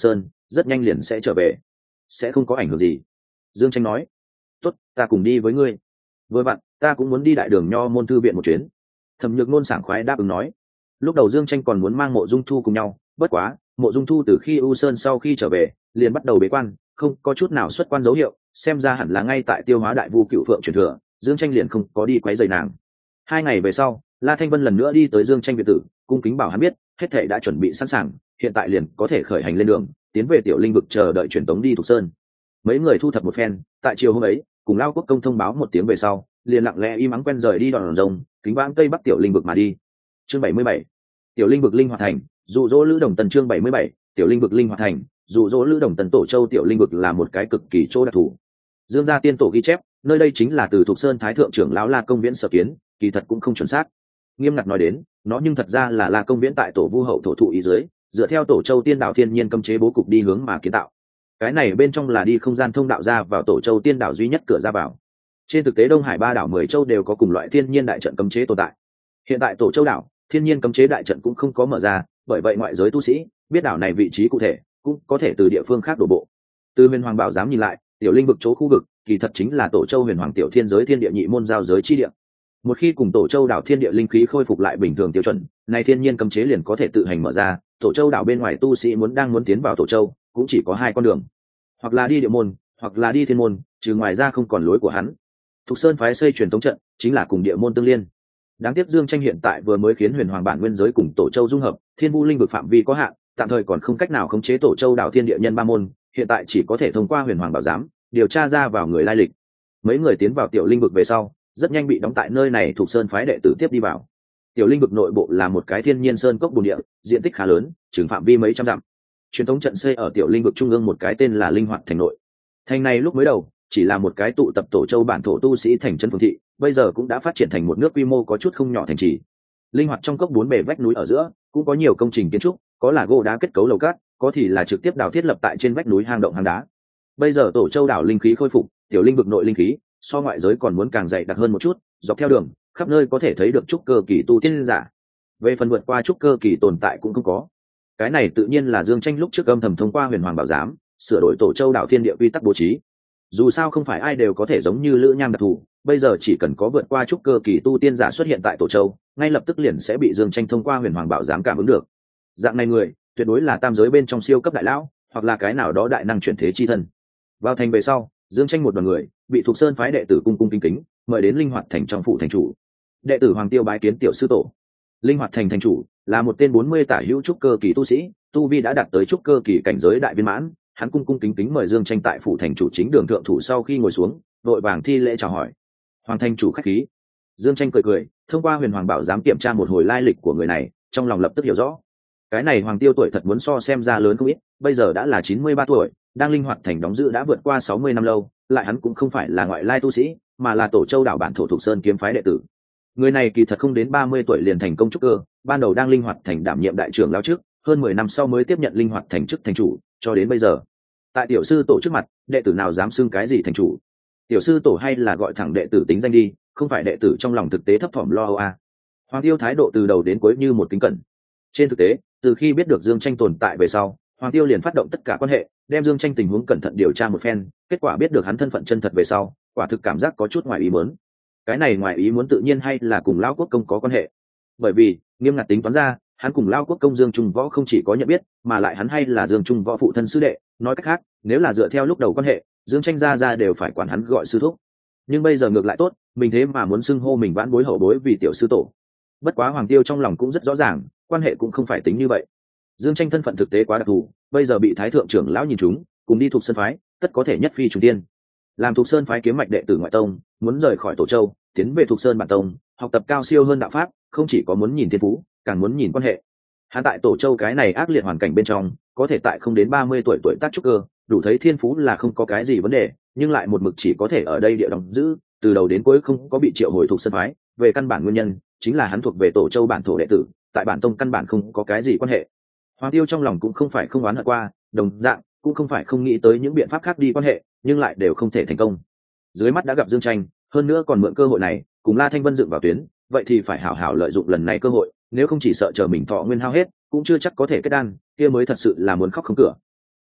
rất nhanh liền sẽ trở về, sẽ không có ảnh hưởng gì. Dương Tranh nói. Tốt, ta cùng đi với ngươi. Vừa vặn ta cũng muốn đi đại đường nho môn thư viện một chuyến. Thẩm Nhược Nôn sảng khoái đáp ứng nói. Lúc đầu Dương Tranh còn muốn mang Mộ Dung Thu cùng nhau, bất quá Mộ Dung Thu từ khi U Sơn sau khi trở về liền bắt đầu bế quan, không có chút nào xuất quan dấu hiệu, xem ra hẳn là ngay tại tiêu hóa đại vu cựu phượng truyền thừa. Dương Tranh liền không có đi quấy rầy nàng. Hai ngày về sau, La Thanh Vân lần nữa đi tới Dương Tranh biệt tử, cung kính bảo hắn biết hết thảy đã chuẩn bị sẵn sàng, hiện tại liền có thể khởi hành lên đường, tiến về Tiểu Linh vực chờ đợi truyền tống đi Thục Sơn. Mấy người thu thập một phen, tại chiều hôm ấy cùng Lao Quốc công thông báo một tiếng về sau, liền lặng lẽ im ắng quen rời đi đòn rồng, kính vãng tây bắc Tiểu Linh vực mà đi. Chương bảy mươi bảy, Tiểu Linh vực linh hoạt thành, dụ dỗ Lữ Đồng Tần. Chương bảy mươi bảy, Tiểu Linh vực linh hoạt thành, dụ dỗ Lữ Đồng Tần. Tổ Châu Tiểu Linh vực là một cái cực kỳ chỗ đặc thù. Dương gia tiên tổ ghi chép, nơi đây chính là từ Thục Sơn Thái thượng trưởng lão La Công Viễn sở kiến, kỳ thật cũng không chuẩn xác. Nghiêm ngặt nói đến, nó nhưng thật ra là La Công Viễn tại tổ Vu hậu thổ thụ ý dưới, dựa theo Tổ Châu Tiên Đạo thiên nhiên cấm chế bố cục đi hướng mà kiến tạo. Cái này bên trong là đi không gian thông đạo ra vào Tổ Châu Tiên Đạo duy nhất cửa ra vào. Trên thực tế Đông Hải ba đảo mười châu đều có cùng loại thiên nhiên đại trận cấm chế tồn tại. Hiện tại Tổ Châu đảo, thiên nhiên cấm chế đại trận cũng không có mở ra, bởi vậy ngoại giới tu sĩ biết đảo này vị trí cụ thể, cũng có thể từ địa phương khác đổ bộ. Từ Huyền Hoàng Bảo giám nhìn lại, Tiểu Linh vực chỗ khu vực, kỳ thật chính là Tổ Châu Huyền Hoàng tiểu thiên giới thiên địa nhị môn giao giới chi địa. Một khi cùng Tổ Châu đảo thiên địa linh khí khôi phục lại bình thường tiêu chuẩn, này thiên nhiên cấm chế liền có thể tự hành mở ra. Tổ Châu đảo bên ngoài tu sĩ muốn đang muốn tiến vào Tổ Châu, cũng chỉ có hai con đường, hoặc là đi địa môn, hoặc là đi thiên môn, trừ ngoài ra không còn lối của hắn. Thục Sơn phái xây truyền tống trận, chính là cùng địa môn tương liên. Đáng tiếc Dương Tranh hiện tại vừa mới khiến Huyền Hoàng bản nguyên giới cùng Tổ Châu dung hợp, Thiên Vu linh vực phạm vi có hạn, tạm thời còn không cách nào khống chế Tổ Châu đảo thiên địa nhân ba môn, hiện tại chỉ có thể thông qua Huyền Hoàng bảo giám điều tra ra vào người lai lịch. Mấy người tiến vào Tiểu Linh vực về sau, rất nhanh bị đóng tại nơi này. Thuộc Sơn phái đệ tử tiếp đi vào. Tiểu Linh vực nội bộ là một cái thiên nhiên sơn cốc bùn địa, diện tích khá lớn, chừng phạm vi mấy trăm dặm. Truyền thống trận xây ở Tiểu Linh vực trung ương một cái tên là Linh Hoạt thành nội. Thành này lúc mới đầu chỉ là một cái tụ tập Tổ Châu bản thổ tu sĩ thành chân phường thị, bây giờ cũng đã phát triển thành một nước quy mô có chút không nhỏ thành trì. Linh Hoạt trong cốc bốn bề vách núi ở giữa cũng có nhiều công trình kiến trúc, có là gỗ đá kết cấu lầu cát, có thì là trực tiếp đào thiết lập tại trên vách núi hang động hang đá. Bây giờ Tổ Châu đảo linh khí khôi phục, Tiểu Linh vực nội linh khí so ngoại giới còn muốn càng dày đặc hơn một chút, dọc theo đường khắp nơi có thể thấy được trúc cơ kỳ tu tiên giả. Về phần vượt qua trúc cơ kỳ tồn tại cũng không có. Cái này tự nhiên là Dương Tranh lúc trước âm thầm thông qua Huyền Hoàng bảo giám sửa đổi Tổ Châu đảo thiên địa quy tắc bố trí. Dù sao không phải ai đều có thể giống như Lữ Nham đặc thù, bây giờ chỉ cần có vượt qua trúc cơ kỳ tu tiên giả xuất hiện tại Tổ Châu, ngay lập tức liền sẽ bị Dương Tranh thông qua Huyền Hoàng bảo giám cảm ứng được. Dạng này người tuyệt đối là tam giới bên trong siêu cấp đại lão, hoặc là cái nào đó đại năng chuyển thế chi thân. Vào thành về sau, Dương Tranh một đoàn người bị Thục Sơn phái đệ tử cung cung kính kính mời đến Linh Hoạt thành trong phủ thành chủ. Đệ tử Hoàng Tiêu bái kiến tiểu sư tổ. Linh Hoạt thành thành chủ là một tên bốn mươi tả hữu trúc cơ kỳ tu sĩ, tu vi đã đạt tới trúc cơ kỳ cảnh giới đại viên mãn. Hắn cung cung kính kính mời Dương Tranh tại phủ thành chủ chính đường thượng thủ, sau khi ngồi xuống vội vàng thi lễ chào hỏi. Hoàng thành chủ khách khí. Dương Tranh cười cười, thông qua Huyền Hoàng bảo giám kiểm tra một hồi lai lịch của người này, trong lòng lập tức hiểu rõ. Cái này Hoàng Tiêu tuổi thật muốn so xem ra lớn không ít, bây giờ đã là chín mươi ba tuổi, đang Linh Hoạt thành đóng giữ đã vượt qua sáu mươi năm lâu, lại hắn cũng không phải là ngoại lai tu sĩ, mà là Tổ Châu đảo bản thổ Thục Sơn kiếm phái đệ tử. Người này kỳ thật không đến ba mươi tuổi liền thành công trúc cơ, ban đầu đang Linh Hoạt thành đảm nhiệm đại trưởng lão trước, hơn mười năm sau mới tiếp nhận Linh Hoạt thành chức thành chủ, cho đến bây giờ. Tại tiểu sư tổ trước mặt, đệ tử nào dám xưng cái gì thành chủ? Tiểu sư tổ hay là gọi thẳng đệ tử tính danh đi, không phải đệ tử trong lòng thực tế thấp thỏm lo âu à. Hoàng Tiêu thái độ từ đầu đến cuối như một kính cẩn. Trên thực tế, từ khi biết được Dương Tranh tồn tại về sau, Hoàng Tiêu liền phát động tất cả quan hệ, đem Dương Tranh tình huống cẩn thận điều tra một phen, kết quả biết được hắn thân phận chân thật về sau, quả thực cảm giác có chút ngoài ý muốn. Cái này ngoài ý muốn tự nhiên hay là cùng Lão Quốc công có quan hệ. Bởi vì, nghiêm ngặt tính toán ra, hắn cùng Lão Quốc công Dương Trung Võ không chỉ có nhận biết, mà lại hắn hay là Dương Trung Võ phụ thân sư đệ, nói cách khác, nếu là dựa theo lúc đầu quan hệ, Dương Tranh gia gia đều phải quản hắn gọi sư thúc. Nhưng bây giờ ngược lại tốt, mình thế mà muốn xưng hô mình vãn bối hậu bối vì tiểu sư tổ. Bất quá Hoàng Tiêu trong lòng cũng rất rõ ràng, quan hệ cũng không phải tính như vậy. Dương Tranh thân phận thực tế quá đặc thù, bây giờ bị Thái thượng trưởng lão nhìn trúng, cùng đi Thục Sơn phái, tất có thể nhất phi trùng tiên. Làm Thục Sơn phái kiếm mạch đệ tử ngoại tông, muốn rời khỏi Tổ Châu, tiến về Thục Sơn bản tông, học tập cao siêu hơn đạo pháp, không chỉ có muốn nhìn thiên phú, càng muốn nhìn quan hệ. Hắn tại Tổ Châu cái này ác liệt hoàn cảnh bên trong, có thể tại không đến ba mươi tuổi tuổi tác trúc cơ, đủ thấy thiên phú là không có cái gì vấn đề, nhưng lại một mực chỉ có thể ở đây địa đóng giữ, từ đầu đến cuối không có bị triệu hồi Thục Sơn phái, về căn bản nguyên nhân chính là hắn thuộc về Tổ Châu bản thổ đệ tử, tại bản tông căn bản không có cái gì quan hệ. Hoàng Tiêu trong lòng cũng không phải không oán hận qua, đồng dạng cũng không phải không nghĩ tới những biện pháp khác đi quan hệ, nhưng lại đều không thể thành công. Dưới mắt đã gặp Dương Tranh, hơn nữa còn mượn cơ hội này cùng La Thanh Vân dựng vào tuyến, vậy thì phải hảo hảo lợi dụng lần này cơ hội, nếu không chỉ sợ chờ mình thọ nguyên hao hết, cũng chưa chắc có thể kết đan, kia mới thật sự là muốn khóc không cửa.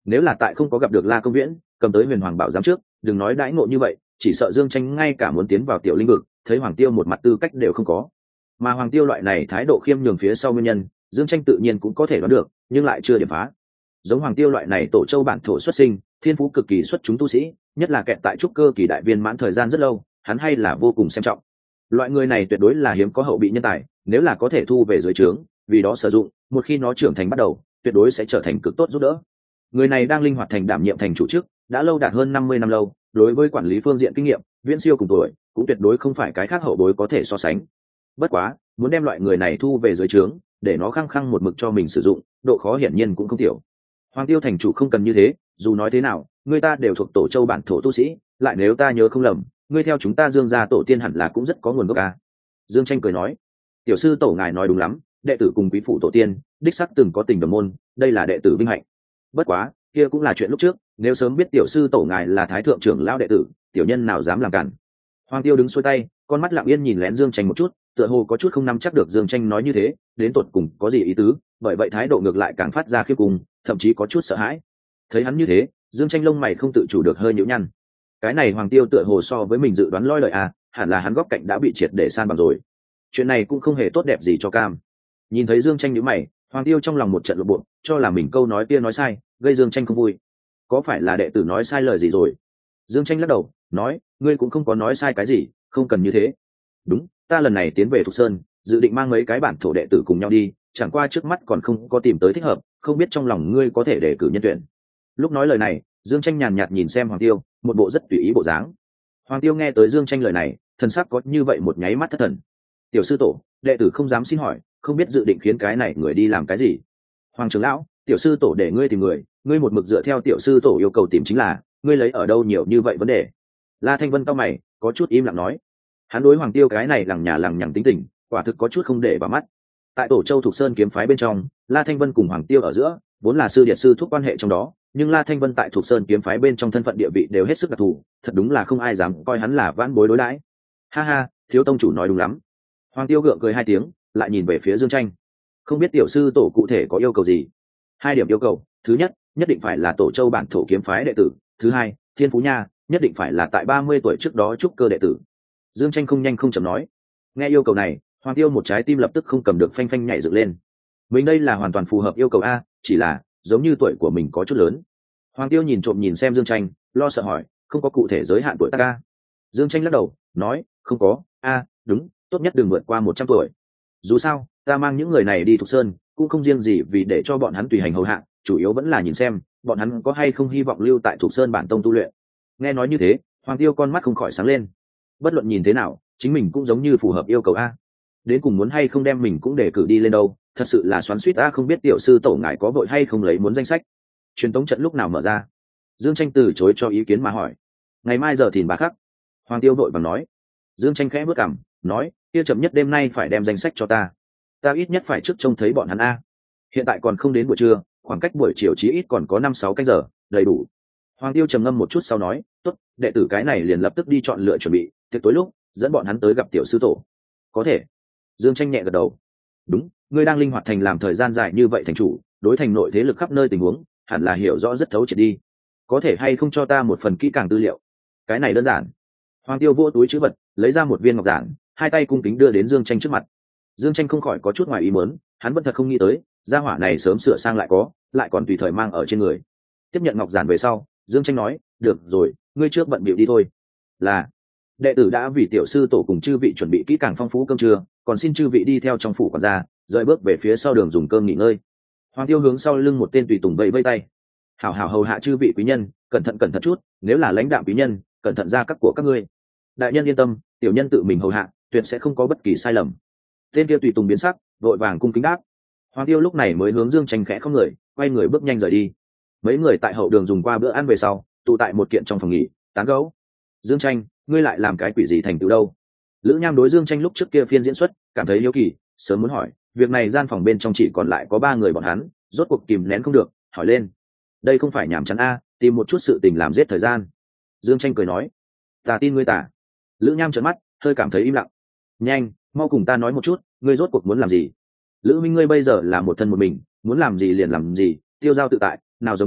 Nếu là tại không có gặp được La Công Viễn cầm tới huyền hoàng bảo giám trước, đừng nói đãi ngộ như vậy, chỉ sợ Dương Tranh ngay cả muốn tiến vào tiểu linh vực thấy Hoàng Tiêu một mặt tư cách đều không có. Mà Hoàng Tiêu loại này thái độ khiêm nhường phía sau nguyên nhân, Dương Tranh tự nhiên cũng có thể đoán được, nhưng lại chưa điểm phá. Giống Hoàng Tiêu loại này tổ châu bản thổ xuất sinh, thiên phú cực kỳ xuất chúng tu sĩ, nhất là kẹt tại trúc cơ kỳ đại viên mãn thời gian rất lâu, hắn hay là vô cùng xem trọng. Loại người này tuyệt đối là hiếm có hậu bị nhân tài, nếu là có thể thu về dưới trướng, vì đó sử dụng, một khi nó trưởng thành bắt đầu, tuyệt đối sẽ trở thành cực tốt giúp đỡ. Người này đang linh hoạt thành đảm nhiệm thành chủ chức, đã lâu đạt hơn năm mươi năm lâu, đối với quản lý phương diện kinh nghiệm, viễn siêu cùng tuổi, cũng tuyệt đối không phải cái khác hậu bối có thể so sánh. Bất quá, muốn đem loại người này thu về dưới trướng, để nó khăng khăng một mực cho mình sử dụng, độ khó hiển nhiên cũng không tiểu. Hoàng Tiêu thành chủ không cần như thế, dù nói thế nào, người ta đều thuộc tổ châu bản thổ tu sĩ, lại nếu ta nhớ không lầm, ngươi theo chúng ta Dương gia tổ tiên hẳn là cũng rất có nguồn gốc à. Dương Tranh cười nói, tiểu sư tổ ngài nói đúng lắm, đệ tử cùng quý phụ tổ tiên, đích sắc từng có tình đồng môn, đây là đệ tử vinh hạnh. Bất quá, kia cũng là chuyện lúc trước, nếu sớm biết tiểu sư tổ ngài là thái thượng trưởng lão đệ tử, tiểu nhân nào dám làm cản. Hoàng Tiêu đứng xuôi tay, con mắt lặng yên nhìn lén Dương Tranh một chút, tựa hồ có chút không nắm chắc được Dương Tranh nói như thế, đến tột cùng có gì ý tứ, bởi vậy thái độ ngược lại càng phát ra khiếp cùng, thậm chí có chút sợ hãi. Thấy hắn như thế, Dương Tranh lông mày không tự chủ được hơi nhíu nhăn. Cái này Hoàng Tiêu tựa hồ so với mình dự đoán lôi lời à, hẳn là hắn góc cạnh đã bị triệt để san bằng rồi. Chuyện này cũng không hề tốt đẹp gì cho Cam. Nhìn thấy Dương Tranh nhíu mày, Hoàng Tiêu trong lòng một trận lộn bộ, cho là mình câu nói kia nói sai, gây Dương Tranh không vui. Có phải là đệ tử nói sai lời gì rồi? Dương Tranh lắc đầu, nói, ngươi cũng không có nói sai cái gì, không cần như thế. Đúng, ta lần này tiến về Thục Sơn, dự định mang mấy cái bản thổ đệ tử cùng nhau đi, chẳng qua trước mắt còn không có tìm tới thích hợp, không biết trong lòng ngươi có thể đề cử nhân tuyển. Lúc nói lời này, Dương Tranh nhàn nhạt nhìn xem Hoàng Tiêu, một bộ rất tùy ý bộ dáng. Hoàng Tiêu nghe tới Dương Tranh lời này, thần sắc có như vậy một nháy mắt thất thần. Tiểu sư tổ, đệ tử không dám xin hỏi, không biết dự định khiến cái này người đi làm cái gì. Hoàng trưởng lão, tiểu sư tổ để ngươi tìm người, ngươi một mực dựa theo tiểu sư tổ yêu cầu tìm chính là, ngươi lấy ở đâu nhiều như vậy vấn đề. La Thanh Vân cau mày, có chút im lặng nói. Hắn đối Hoàng Tiêu cái này lằng nhà lằng nhằng tính tình, quả thực có chút không để vào mắt. Tại tổ châu Thục Sơn kiếm phái bên trong, La Thanh Vân cùng Hoàng Tiêu ở giữa vốn là sư điệt sư thúc quan hệ trong đó, nhưng La Thanh Vân tại Thục Sơn kiếm phái bên trong thân phận địa vị đều hết sức đặc thù, thật đúng là không ai dám coi hắn là vãn bối đối đãi. Ha ha, thiếu tông chủ nói đúng lắm. Hoàng Tiêu gượng cười hai tiếng, lại nhìn về phía Dương Tranh. Không biết tiểu sư tổ cụ thể có yêu cầu gì? Hai điểm yêu cầu, thứ nhất, nhất định phải là tổ châu bản thổ kiếm phái đệ tử, thứ hai, thiên phú nha, nhất định phải là tại ba mươi tuổi trước đó trúc cơ đệ tử. Dương Tranh không nhanh không chậm nói. Nghe yêu cầu này, Hoàng Tiêu một trái tim lập tức không cầm được phanh phanh nhảy dựng lên. Mình đây là hoàn toàn phù hợp yêu cầu a, chỉ là giống như tuổi của mình có chút lớn. Hoàng Tiêu nhìn trộm nhìn xem Dương Tranh, lo sợ hỏi, không có cụ thể giới hạn tuổi tác a? Dương Tranh lắc đầu, nói, không có, a, đúng, tốt nhất đừng vượt qua một trăm tuổi. Dù sao, ta mang những người này đi Thục Sơn, cũng không riêng gì vì để cho bọn hắn tùy hành hầu hạ, chủ yếu vẫn là nhìn xem bọn hắn có hay không hy vọng lưu tại Thục Sơn bản tông tu luyện. Nghe nói như thế, Hoàng Tiêu con mắt không khỏi sáng lên. Bất luận nhìn thế nào, chính mình cũng giống như phù hợp yêu cầu a. Đến cùng muốn hay không đem mình cũng để cử đi lên đâu, thật sự là xoắn xuýt a, không biết tiểu sư tổ ngài có vội hay không lấy muốn danh sách. Truyền tống trận lúc nào mở ra? Dương Tranh từ chối cho ý kiến mà hỏi. Ngày mai giờ thìn bà khắc. Hoàng Tiêu vội vàng nói. Dương Tranh khẽ bước cằm, nói, kia chậm nhất đêm nay phải đem danh sách cho ta. Ta ít nhất phải trước trông thấy bọn hắn a. Hiện tại còn không đến buổi trưa, khoảng cách buổi chiều chí ít còn có năm sáu canh giờ, đầy đủ. Hoàng Tiêu trầm ngâm một chút sau nói, tốt, đệ tử cái này liền lập tức đi chọn lựa chuẩn bị, tiệc tối lúc dẫn bọn hắn tới gặp tiểu sư tổ. Có thể. Dương Tranh nhẹ gật đầu. Đúng, ngươi đang linh hoạt thành làm thời gian dài như vậy thành chủ, đối thành nội thế lực khắp nơi tình huống, hẳn là hiểu rõ rất thấu triệt đi. Có thể hay không cho ta một phần kỹ càng tư liệu? Cái này đơn giản. Hoàng Tiêu vỗ túi trữ vật, lấy ra một viên ngọc giản, hai tay cung kính đưa đến Dương Tranh trước mặt. Dương Tranh không khỏi có chút ngoài ý muốn, hắn vẫn thật không nghĩ tới, gia hỏa này sớm sửa sang lại có, lại còn tùy thời mang ở trên người. Tiếp nhận ngọc giản về sau, Dương Tranh nói, được rồi, ngươi trước bận bịu đi thôi. Là, đệ tử đã vì tiểu sư tổ cùng chư vị chuẩn bị kỹ càng phong phú cơm trưa, còn xin chư vị đi theo trong phủ quản gia, rời bước về phía sau đường dùng cơm nghỉ ngơi. Hoàng Tiêu hướng sau lưng một tên tùy tùng vẫy vẫy tay. Hảo hảo hầu hạ chư vị quý nhân, cẩn thận cẩn thận chút, nếu là lãnh đạo quý nhân, cẩn thận ra các của các ngươi. Đại nhân yên tâm, tiểu nhân tự mình hầu hạ, tuyệt sẽ không có bất kỳ sai lầm. Tên kia tùy tùng biến sắc, vội vàng cung kính đáp. Hoàng Tiêu lúc này mới hướng Dương Tranh khẽ không người, quay người bước nhanh rời đi. Mấy người tại hậu đường dùng qua bữa ăn về sau, tụ tại một kiện trong phòng nghỉ, tán gẫu. Dương Tranh, ngươi lại làm cái quỷ gì thành tựu đâu? Lữ Nham đối Dương Tranh lúc trước kia phiên diễn xuất, cảm thấy hiếu kỳ, sớm muốn hỏi, việc này gian phòng bên trong chỉ còn lại có ba người bọn hắn, rốt cuộc kìm nén không được, hỏi lên. Đây không phải nhảm chán a, tìm một chút sự tình làm giết thời gian. Dương Tranh cười nói, ta tin ngươi tả. Lữ Nham trợn mắt, hơi cảm thấy im lặng. Nhanh, mau cùng ta nói một chút, ngươi rốt cuộc muốn làm gì? Lữ Minh, ngươi bây giờ là một thân một mình, muốn làm gì liền làm gì, tiêu dao tự tại, nào giống ta,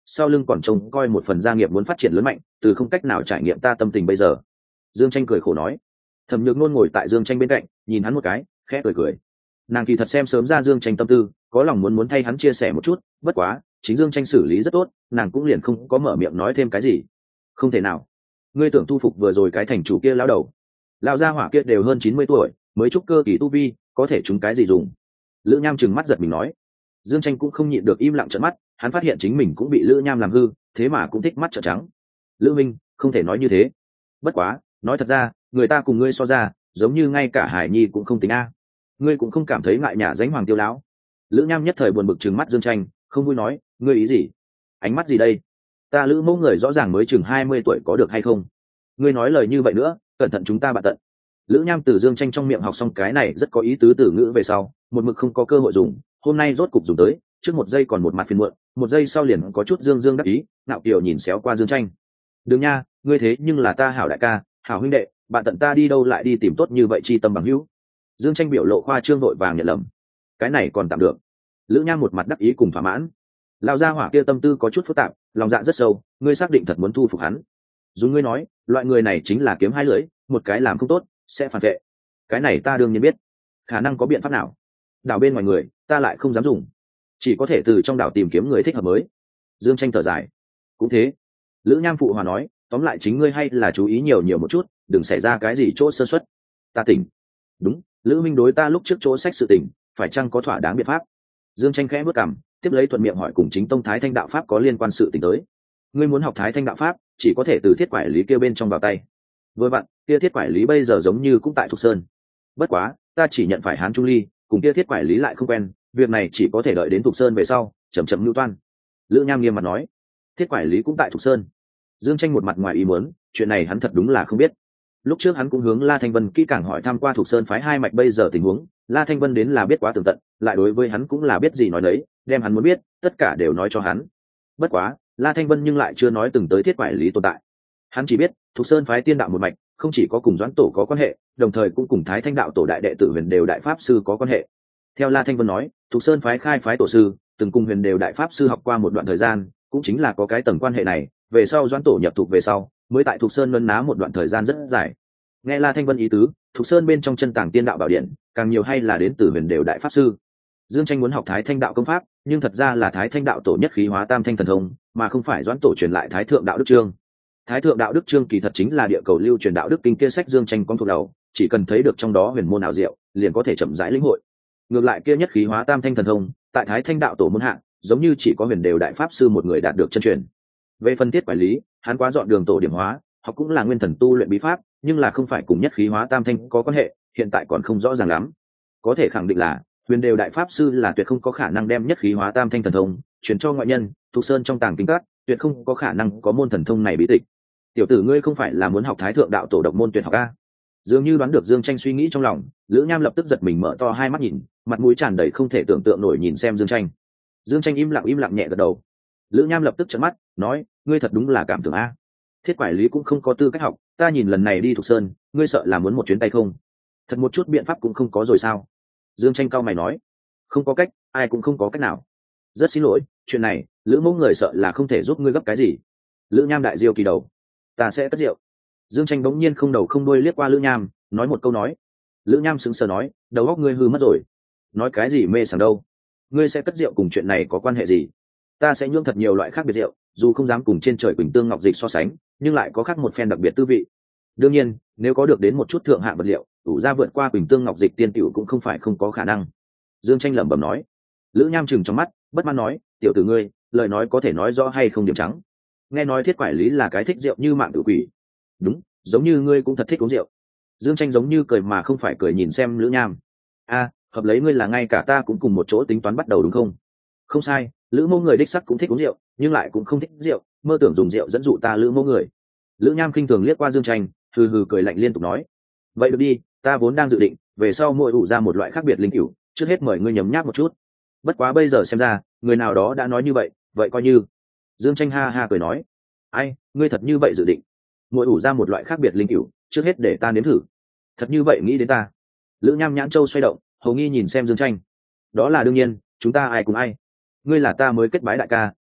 sau lưng còn trông coi một phần gia nghiệp muốn phát triển lớn mạnh, từ không cách nào trải nghiệm ta tâm tình bây giờ. Dương Tranh cười khổ nói. Thẩm Nhược Nôn ngồi tại Dương Tranh bên cạnh, nhìn hắn một cái, khẽ cười cười. Nàng kỳ thật xem sớm ra Dương Tranh tâm tư, có lòng muốn muốn thay hắn chia sẻ một chút, bất quá chính Dương Tranh xử lý rất tốt, nàng cũng liền không có mở miệng nói thêm cái gì. Không thể nào, ngươi tưởng thu phục vừa rồi cái thành chủ kia lão đầu, lão gia hỏa kia đều hơn chín mươi tuổi, mới trúc cơ kỳ tu vi, có thể chúng cái gì dùng? Lữ Nham trừng mắt giật mình nói. Dương Tranh cũng không nhịn được im lặng trợn mắt, hắn phát hiện chính mình cũng bị Lữ Nham làm hư, thế mà cũng thích mắt trợn trắng. Lữ Minh, không thể nói như thế. Bất quá, nói thật ra, người ta cùng ngươi so ra, giống như ngay cả Hải Nhi cũng không tính a. Ngươi cũng không cảm thấy ngại nhả danh Hoàng Tiêu lão? Lữ Nham nhất thời buồn bực trừng mắt Dương Tranh, không vui nói, ngươi ý gì? Ánh mắt gì đây? Ta Lữ mẫu người rõ ràng mới chừng hai mươi tuổi có được hay không? Ngươi nói lời như vậy nữa, cẩn thận chúng ta bạn tận. Lữ Nham từ Dương Tranh trong miệng học xong cái này rất có ý tứ từ ngữ về sau, một mực không có cơ hội dùng, hôm nay rốt cục dùng tới, trước một giây còn một mặt phiền muộn, một giây sau liền có chút dương dương đắc ý, ngạo kiều nhìn xéo qua Dương Tranh. Đừng nha, ngươi thế nhưng là ta hảo đại ca, hảo huynh đệ, bạn tận ta đi đâu lại đi tìm tốt như vậy chi tâm bằng hữu. Dương Tranh biểu lộ khoa trương vội vàng nhận lầm. Cái này còn tạm được. Lữ Nham một mặt đắc ý cùng thỏa mãn. Lão gia hỏa kia tâm tư có chút phức tạp, lòng dạ rất sâu, ngươi xác định thật muốn thu phục hắn? Dùng ngươi nói, loại người này chính là kiếm hai lưỡi, một cái làm không tốt sẽ phản vệ. Cái này ta đương nhiên biết. Khả năng có biện pháp nào? Đảo bên ngoài người, ta lại không dám dùng. Chỉ có thể từ trong đảo tìm kiếm người thích hợp mới. Dương Tranh thở dài. Cũng thế. Lữ Nham phụ hòa nói, tóm lại chính ngươi hay là chú ý nhiều nhiều một chút, đừng xảy ra cái gì chỗ sơ suất. Ta tỉnh. Đúng, Lữ Minh đối ta lúc trước chỗ sách sự tỉnh, phải chăng có thỏa đáng biện pháp? Dương Tranh khẽ bước cằm, tiếp lấy thuận miệng hỏi cùng chính tông Thái Thanh đạo pháp có liên quan sự tình tới. Ngươi muốn học Thái Thanh đạo pháp, chỉ có thể từ thiết quải lý kia bên trong vào tay. Vừa vặn, kia thiết quải lý bây giờ giống như cũng tại Thục Sơn. Bất quá, ta chỉ nhận phải Hán Trung Ly, cùng kia thiết quải lý lại không quen, việc này chỉ có thể đợi đến Thục Sơn về sau, chậm chậm lưu toan. Lữ Nham nghiêm mặt nói, thiết quải lý cũng tại Thục Sơn. Dương Tranh một mặt ngoài ý muốn, chuyện này hắn thật đúng là không biết. Lúc trước hắn cũng hướng La Thanh Vân kỹ càng hỏi thăm qua Thục Sơn phái hai mạch bây giờ tình huống, La Thanh Vân đến là biết quá tường tận, lại đối với hắn cũng là biết gì nói đấy, đem hắn muốn biết, tất cả đều nói cho hắn. Bất quá, La Thanh Vân nhưng lại chưa nói từng tới thiết quải lý tồn tại. Hắn chỉ biết, Thục Sơn phái tiên đạo một mạch, không chỉ có cùng Doãn Tổ có quan hệ, đồng thời cũng cùng Thái Thanh đạo tổ đại đệ tử Huyền Đều đại pháp sư có quan hệ. Theo La Thanh Vân nói, Thục Sơn phái khai phái tổ sư, từng cùng Huyền Đều đại pháp sư học qua một đoạn thời gian, cũng chính là có cái tầng quan hệ này, về sau Doãn Tổ nhập thục về sau, mới tại Thục Sơn nấn ná một đoạn thời gian rất dài. Nghe La Thanh Vân ý tứ, Thục Sơn bên trong chân tàng tiên đạo bảo điện, càng nhiều hay là đến từ Huyền Đều đại pháp sư. Dương Tranh muốn học Thái Thanh đạo công pháp, nhưng thật ra là Thái Thanh đạo tổ nhất khí hóa tam thanh thần thông, mà không phải Doãn Tổ truyền lại Thái Thượng đạo đức chương. Thái Thượng đạo đức chương kỳ thật chính là địa cầu lưu truyền đạo đức kinh kia sách Dương Tranh con thuộc đầu, chỉ cần thấy được trong đó huyền môn nào diệu, liền có thể chậm rãi lĩnh hội. Ngược lại kia nhất khí hóa tam thanh thần thông, tại Thái Thanh đạo tổ môn hạ, giống như chỉ có Huyền Đều đại pháp sư một người đạt được chân truyền. Về phân tiết quản lý, hắn quá dọn đường tổ điểm hóa, học cũng là nguyên thần tu luyện bí pháp, nhưng là không phải cùng nhất khí hóa tam thanh có quan hệ, hiện tại còn không rõ ràng lắm. Có thể khẳng định là Huyền Đều đại pháp sư là tuyệt không có khả năng đem nhất khí hóa tam thanh thần thông truyền cho ngoại nhân, Thục Sơn trong tàng kinh các tuyệt không có khả năng có môn thần thông này bí tịch. Tiểu tử ngươi không phải là muốn học Thái Thượng đạo tổ độc môn tuyệt học a? Dường như đoán được Dương Tranh suy nghĩ trong lòng, Lữ Nham lập tức giật mình mở to hai mắt nhìn, mặt mũi tràn đầy không thể tưởng tượng nổi nhìn xem Dương Tranh. Dương Tranh im lặng im lặng nhẹ gật đầu. Lữ Nham lập tức trợn mắt, nói, ngươi thật đúng là cảm tưởng a. Thiết quải lý cũng không có tư cách học, ta nhìn lần này đi Thục Sơn, ngươi sợ là muốn một chuyến tay không? Thật một chút biện pháp cũng không có rồi sao? Dương Tranh cau mày nói, không có cách, ai cũng không có cách nào. Rất xin lỗi, chuyện này, Lữ mẫu người sợ là không thể giúp ngươi gấp cái gì. Lữ Nham đại diêu kỳ đầu, ta sẽ cất rượu. Dương Tranh bỗng nhiên không đầu không đuôi liếc qua Lữ Nham, nói một câu nói. Lữ Nham sững sờ nói, đầu óc ngươi hư mất rồi. Nói cái gì mê sảng đâu? Ngươi sẽ cất rượu cùng chuyện này có quan hệ gì? Ta sẽ nhượng thật nhiều loại khác biệt rượu, dù không dám cùng trên trời quỳnh tương ngọc dịch so sánh, nhưng lại có khác một phen đặc biệt tư vị. Đương nhiên, nếu có được đến một chút thượng hạng vật liệu, đủ ra vượt qua quỳnh tương ngọc dịch tiên tiểu cũng không phải không có khả năng. Dương Tranh lẩm bẩm nói. Lữ Nham chừng trong mắt, bất mãn nói, tiểu tử ngươi, lời nói có thể nói rõ hay không điểm trắng. Nghe nói thiết quải lý là cái thích rượu như mạng tử quỷ. Đúng, giống như ngươi cũng thật thích uống rượu. Dương Tranh giống như cười mà không phải cười nhìn xem Lữ Nham. A, hợp lấy ngươi là ngay cả ta cũng cùng một chỗ tính toán bắt đầu đúng không? Không sai, Lữ mẫu người đích sắc cũng thích uống rượu, nhưng lại cũng không thích rượu, mơ tưởng dùng rượu dẫn dụ ta Lữ mẫu người. Lữ Nham khinh thường liếc qua Dương Tranh, hừ hừ cười lạnh liên tục nói, vậy được đi, ta vốn đang dự định về sau mỗi ủ ra một loại khác biệt linh cửu, trước hết mời ngươi nhấm nháp một chút. Bất quá bây giờ xem ra, người nào đó đã nói như vậy, vậy coi như. Dương Tranh ha ha cười nói, ai, ngươi thật như vậy dự định? Mỗi ủ ra một loại khác biệt linh cửu, trước hết để ta nếm thử. Thật như vậy nghĩ đến ta? Lữ Nham nhãn châu xoay động, hầu nghi nhìn xem Dương Tranh. Đó là đương nhiên, chúng ta ai cùng ai. Ngươi là ta mới kết bái đại ca,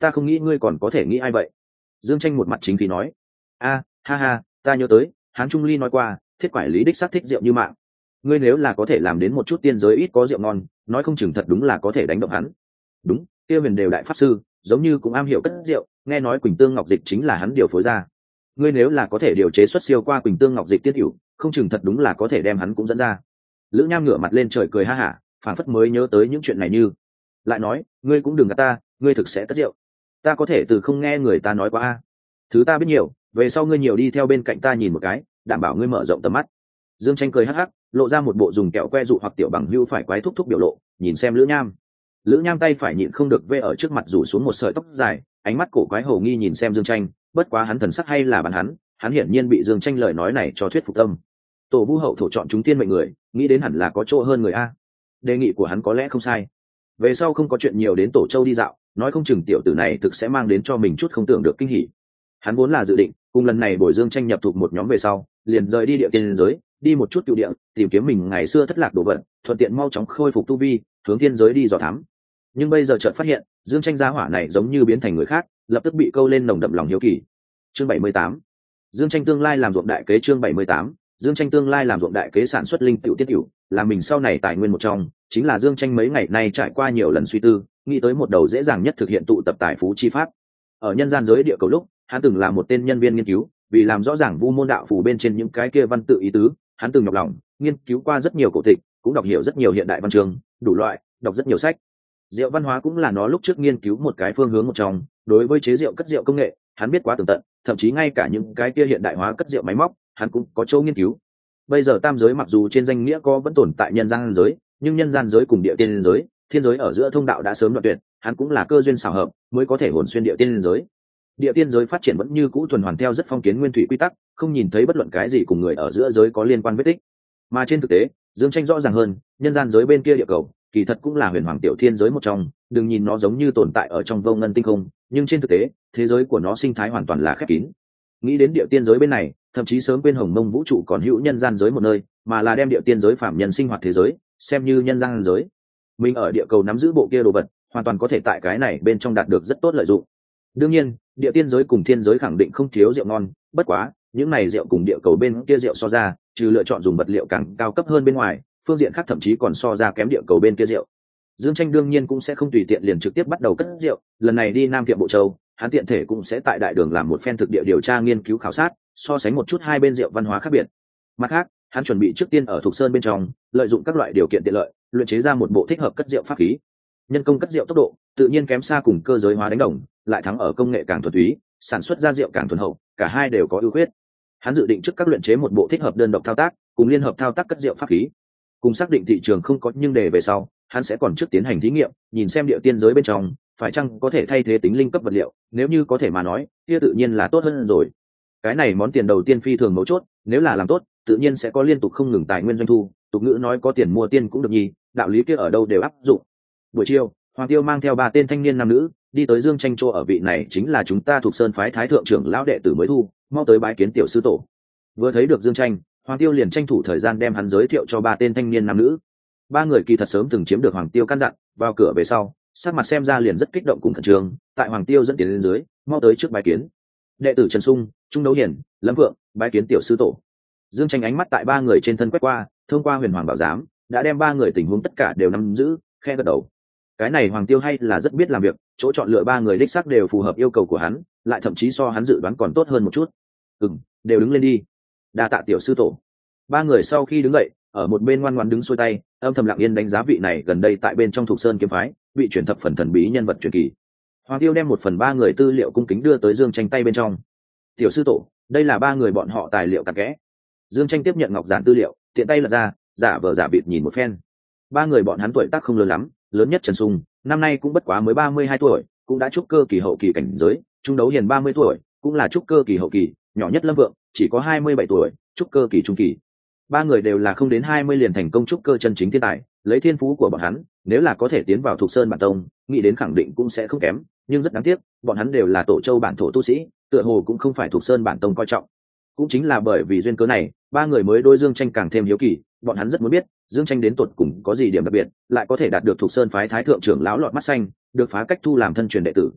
ta không nghĩ ngươi còn có thể nghĩ ai vậy. Dương Tranh một mặt chính khí nói. A, ha ha, ta nhớ tới Hán Trung Ly nói qua, thiết quải lý đích xác thích rượu như mạng. Ngươi nếu là có thể làm đến một chút tiên giới ít có rượu ngon, nói không chừng thật đúng là có thể đánh động hắn. Đúng, kia huyền đều đại pháp sư giống như cũng am hiểu cất rượu, nghe nói Quỳnh Tương Ngọc Dịch chính là hắn điều phối ra. Ngươi nếu là có thể điều chế xuất siêu qua Quỳnh Tương Ngọc Dịch tiết hữu, không chừng thật đúng là có thể đem hắn cũng dẫn ra. Lữ Nham ngửa mặt lên trời cười ha hả, phảng phất mới nhớ tới những chuyện này như. Lại nói, ngươi cũng đừng gạt ta, ngươi thực sẽ cất rượu. Ta có thể từ không nghe người ta nói qua a. Thứ ta biết nhiều, về sau ngươi nhiều đi theo bên cạnh ta nhìn một cái, đảm bảo ngươi mở rộng tầm mắt. Dương Tranh cười hắc hắc, lộ ra một bộ dùng kẹo que dụ hoặc tiểu bằng hưu phải quái thúc thúc biểu lộ, nhìn xem Lữ Nham. Lữ Nham tay phải nhịn không được vê ở trước mặt rủ xuống một sợi tóc dài, ánh mắt cổ quái hồ nghi nhìn xem Dương Tranh, bất quá hắn thần sắc hay là bản hắn, hắn hiển nhiên bị Dương Tranh lời nói này cho thuyết phục tâm. Tổ Vu hậu thổ chọn chúng tiên mệnh người, nghĩ đến hẳn là có chỗ hơn người a. Đề nghị của hắn có lẽ không sai. Về sau không có chuyện nhiều đến Tổ Châu đi dạo, nói không chừng tiểu tử này thực sẽ mang đến cho mình chút không tưởng được kinh hỉ. Hắn vốn là dự định, cùng lần này bồi Dương Tranh nhập thuộc một nhóm về sau, liền rời đi địa tiên giới, đi một chút cựu địa, tìm kiếm mình ngày xưa thất lạc đồ vật, thuận tiện mau chóng khôi phục tu vi, hướng tiên giới đi dò thám. Nhưng bây giờ chợt phát hiện, Dương Tranh gia hỏa này giống như biến thành người khác, lập tức bị câu lên nồng đậm lòng hiếu kỳ. Chương bảy mươi tám, Dương Tranh tương lai làm ruộng đại kế. Chương bảy mươi tám, Dương Tranh tương lai làm ruộng đại kế sản xuất linh tiểu tiết tiểu, là mình sau này tài nguyên một trong, chính là Dương Tranh mấy ngày nay trải qua nhiều lần suy tư, nghĩ tới một đầu dễ dàng nhất thực hiện tụ tập tài phú chi pháp. Ở nhân gian giới địa cầu lúc, hắn từng là một tên nhân viên nghiên cứu, vì làm rõ ràng vu môn đạo phù bên trên những cái kia văn tự ý tứ, hắn từng nhọc lòng nghiên cứu qua rất nhiều cổ tịch, cũng đọc hiểu rất nhiều hiện đại văn chương, đủ loại, đọc rất nhiều sách. Rượu văn hóa cũng là nó lúc trước nghiên cứu một cái phương hướng một trong, đối với chế rượu cất rượu công nghệ, hắn biết quá tường tận, thậm chí ngay cả những cái kia hiện đại hóa cất rượu máy móc, hắn cũng có chỗ nghiên cứu. Bây giờ tam giới mặc dù trên danh nghĩa có vẫn tồn tại nhân gian giới, nhưng nhân gian giới cùng địa tiên giới, thiên giới ở giữa thông đạo đã sớm đoạn tuyệt, hắn cũng là cơ duyên xảo hợp mới có thể hồn xuyên địa tiên giới. Địa tiên giới phát triển vẫn như cũ tuần hoàn theo rất phong kiến nguyên thủy quy tắc, không nhìn thấy bất luận cái gì cùng người ở giữa giới có liên quan vết tích. Mà trên thực tế, Dương Tranh rõ ràng hơn, nhân gian giới bên kia địa cầu, kỳ thật cũng là huyền hoàng tiểu thiên giới một trong, đừng nhìn nó giống như tồn tại ở trong vô ngân tinh không, nhưng trên thực tế, thế giới của nó sinh thái hoàn toàn là khép kín. Nghĩ đến địa tiên giới bên này, thậm chí sớm quên hồng mông vũ trụ còn hữu nhân gian giới một nơi, mà là đem địa tiên giới phạm nhân sinh hoạt thế giới xem như nhân gian giới. Mình ở địa cầu nắm giữ bộ kia đồ vật, hoàn toàn có thể tại cái này bên trong đạt được rất tốt lợi dụng. Đương nhiên, địa tiên giới cùng thiên giới khẳng định không thiếu rượu ngon, bất quá những này rượu cùng địa cầu bên kia rượu so ra, trừ lựa chọn dùng vật liệu càng cao cấp hơn bên ngoài, phương diện khác thậm chí còn so ra kém địa cầu bên kia rượu. Dương Tranh đương nhiên cũng sẽ không tùy tiện liền trực tiếp bắt đầu cất rượu, lần này đi Nam Thiệm Bộ Châu, hắn tiện thể cũng sẽ tại đại đường làm một phen thực địa điều tra nghiên cứu khảo sát, so sánh một chút hai bên rượu văn hóa khác biệt. Mặt khác, hắn chuẩn bị trước tiên ở Thục Sơn bên trong, lợi dụng các loại điều kiện tiện lợi, luyện chế ra một bộ thích hợp cất rượu pháp khí. Nhân công cất rượu tốc độ tự nhiên kém xa cùng cơ giới hóa đánh đồng, lại thắng ở công nghệ càng thuần túy, sản xuất ra rượu càng thuần hậu, cả hai đều có ưu khuyết. Hắn dự định trước các luyện chế một bộ thích hợp đơn độc thao tác, cùng liên hợp thao tác cất rượu pháp khí. Cùng xác định thị trường không có nhưng đề về sau, hắn sẽ còn trước tiến hành thí nghiệm, nhìn xem địa tiên giới bên trong phải chăng có thể thay thế tính linh cấp vật liệu, nếu như có thể mà nói, kia tự nhiên là tốt hơn rồi. Cái này món tiền đầu tiên phi thường mấu chốt, nếu là làm tốt, tự nhiên sẽ có liên tục không ngừng tài nguyên doanh thu, tục ngữ nói có tiền mua tiên cũng được nhỉ, đạo lý kia ở đâu đều áp dụng. Buổi chiều, Hoàng Tiêu mang theo ba tên thanh niên nam nữ đi tới Dương Tranh chỗ ở, vị này chính là chúng ta thuộc Sơn phái thái thượng trưởng lão đệ tử mới thu, mau tới bái kiến tiểu sư tổ. Vừa thấy được Dương Tranh, Hoàng Tiêu liền tranh thủ thời gian đem hắn giới thiệu cho ba tên thanh niên nam nữ. Ba người kỳ thật sớm từng chiếm được Hoàng Tiêu căn dặn, vào cửa về sau, sắc mặt xem ra liền rất kích động cùng khẩn trương, tại Hoàng Tiêu dẫn tiến lên dưới, mau tới trước bái kiến. Đệ tử Trần Sung, Trung Đấu Hiển, Lâm Vượng, bái kiến tiểu sư tổ. Dương Tranh ánh mắt tại ba người trên thân quét qua, thông qua Huyền Hoàng bảo giám, đã đem ba người tình huống tất cả đều nắm giữ, khe gật đầu. Cái này Hoàng Tiêu hay là rất biết làm việc, chỗ chọn lựa ba người đích xác đều phù hợp yêu cầu của hắn, lại thậm chí so hắn dự đoán còn tốt hơn một chút. Ừm, đều đứng lên đi. Đa tạ tiểu sư tổ. Ba người sau khi đứng dậy, ở một bên ngoan ngoãn đứng xuôi tay, âm thầm lặng yên đánh giá vị này gần đây tại bên trong Thục Sơn kiếm phái bị chuyển thập phần thần bí nhân vật truyền kỳ. Hoàng Tiêu đem một phần ba người tư liệu cung kính đưa tới Dương Tranh tay bên trong. Tiểu sư tổ, đây là ba người bọn họ tài liệu tạc kẽ. Dương Tranh tiếp nhận ngọc giản tư liệu, tiện tay lật ra, giả vờ giả vịt nhìn một phen. Ba người bọn hắn tuổi tác không lớn lắm, lớn nhất Trần Sung, năm nay cũng bất quá mới ba mươi hai tuổi, cũng đã trúc cơ kỳ hậu kỳ cảnh giới. Trung Đấu Hiền ba mươi tuổi, cũng là trúc cơ kỳ hậu kỳ. Nhỏ nhất Lâm Vượng chỉ có hai mươi bảy tuổi, trúc cơ kỳ trung kỳ. Ba người đều là không đến hai mươi liền thành công trúc cơ chân chính thiên tài, lấy thiên phú của bọn hắn, nếu là có thể tiến vào Thục Sơn bản tông, nghĩ đến khẳng định cũng sẽ không kém, nhưng rất đáng tiếc, bọn hắn đều là Tổ Châu bản thổ tu sĩ, tựa hồ cũng không phải Thục Sơn bản tông coi trọng. Cũng chính là bởi vì duyên cớ này, ba người mới đối Dương Tranh càng thêm hiếu kỳ, bọn hắn rất muốn biết, Dương Tranh đến tột cùng có gì điểm đặc biệt, lại có thể đạt được Thục Sơn phái thái thượng trưởng lão lọt mắt xanh, được phá cách thu làm thân truyền đệ tử.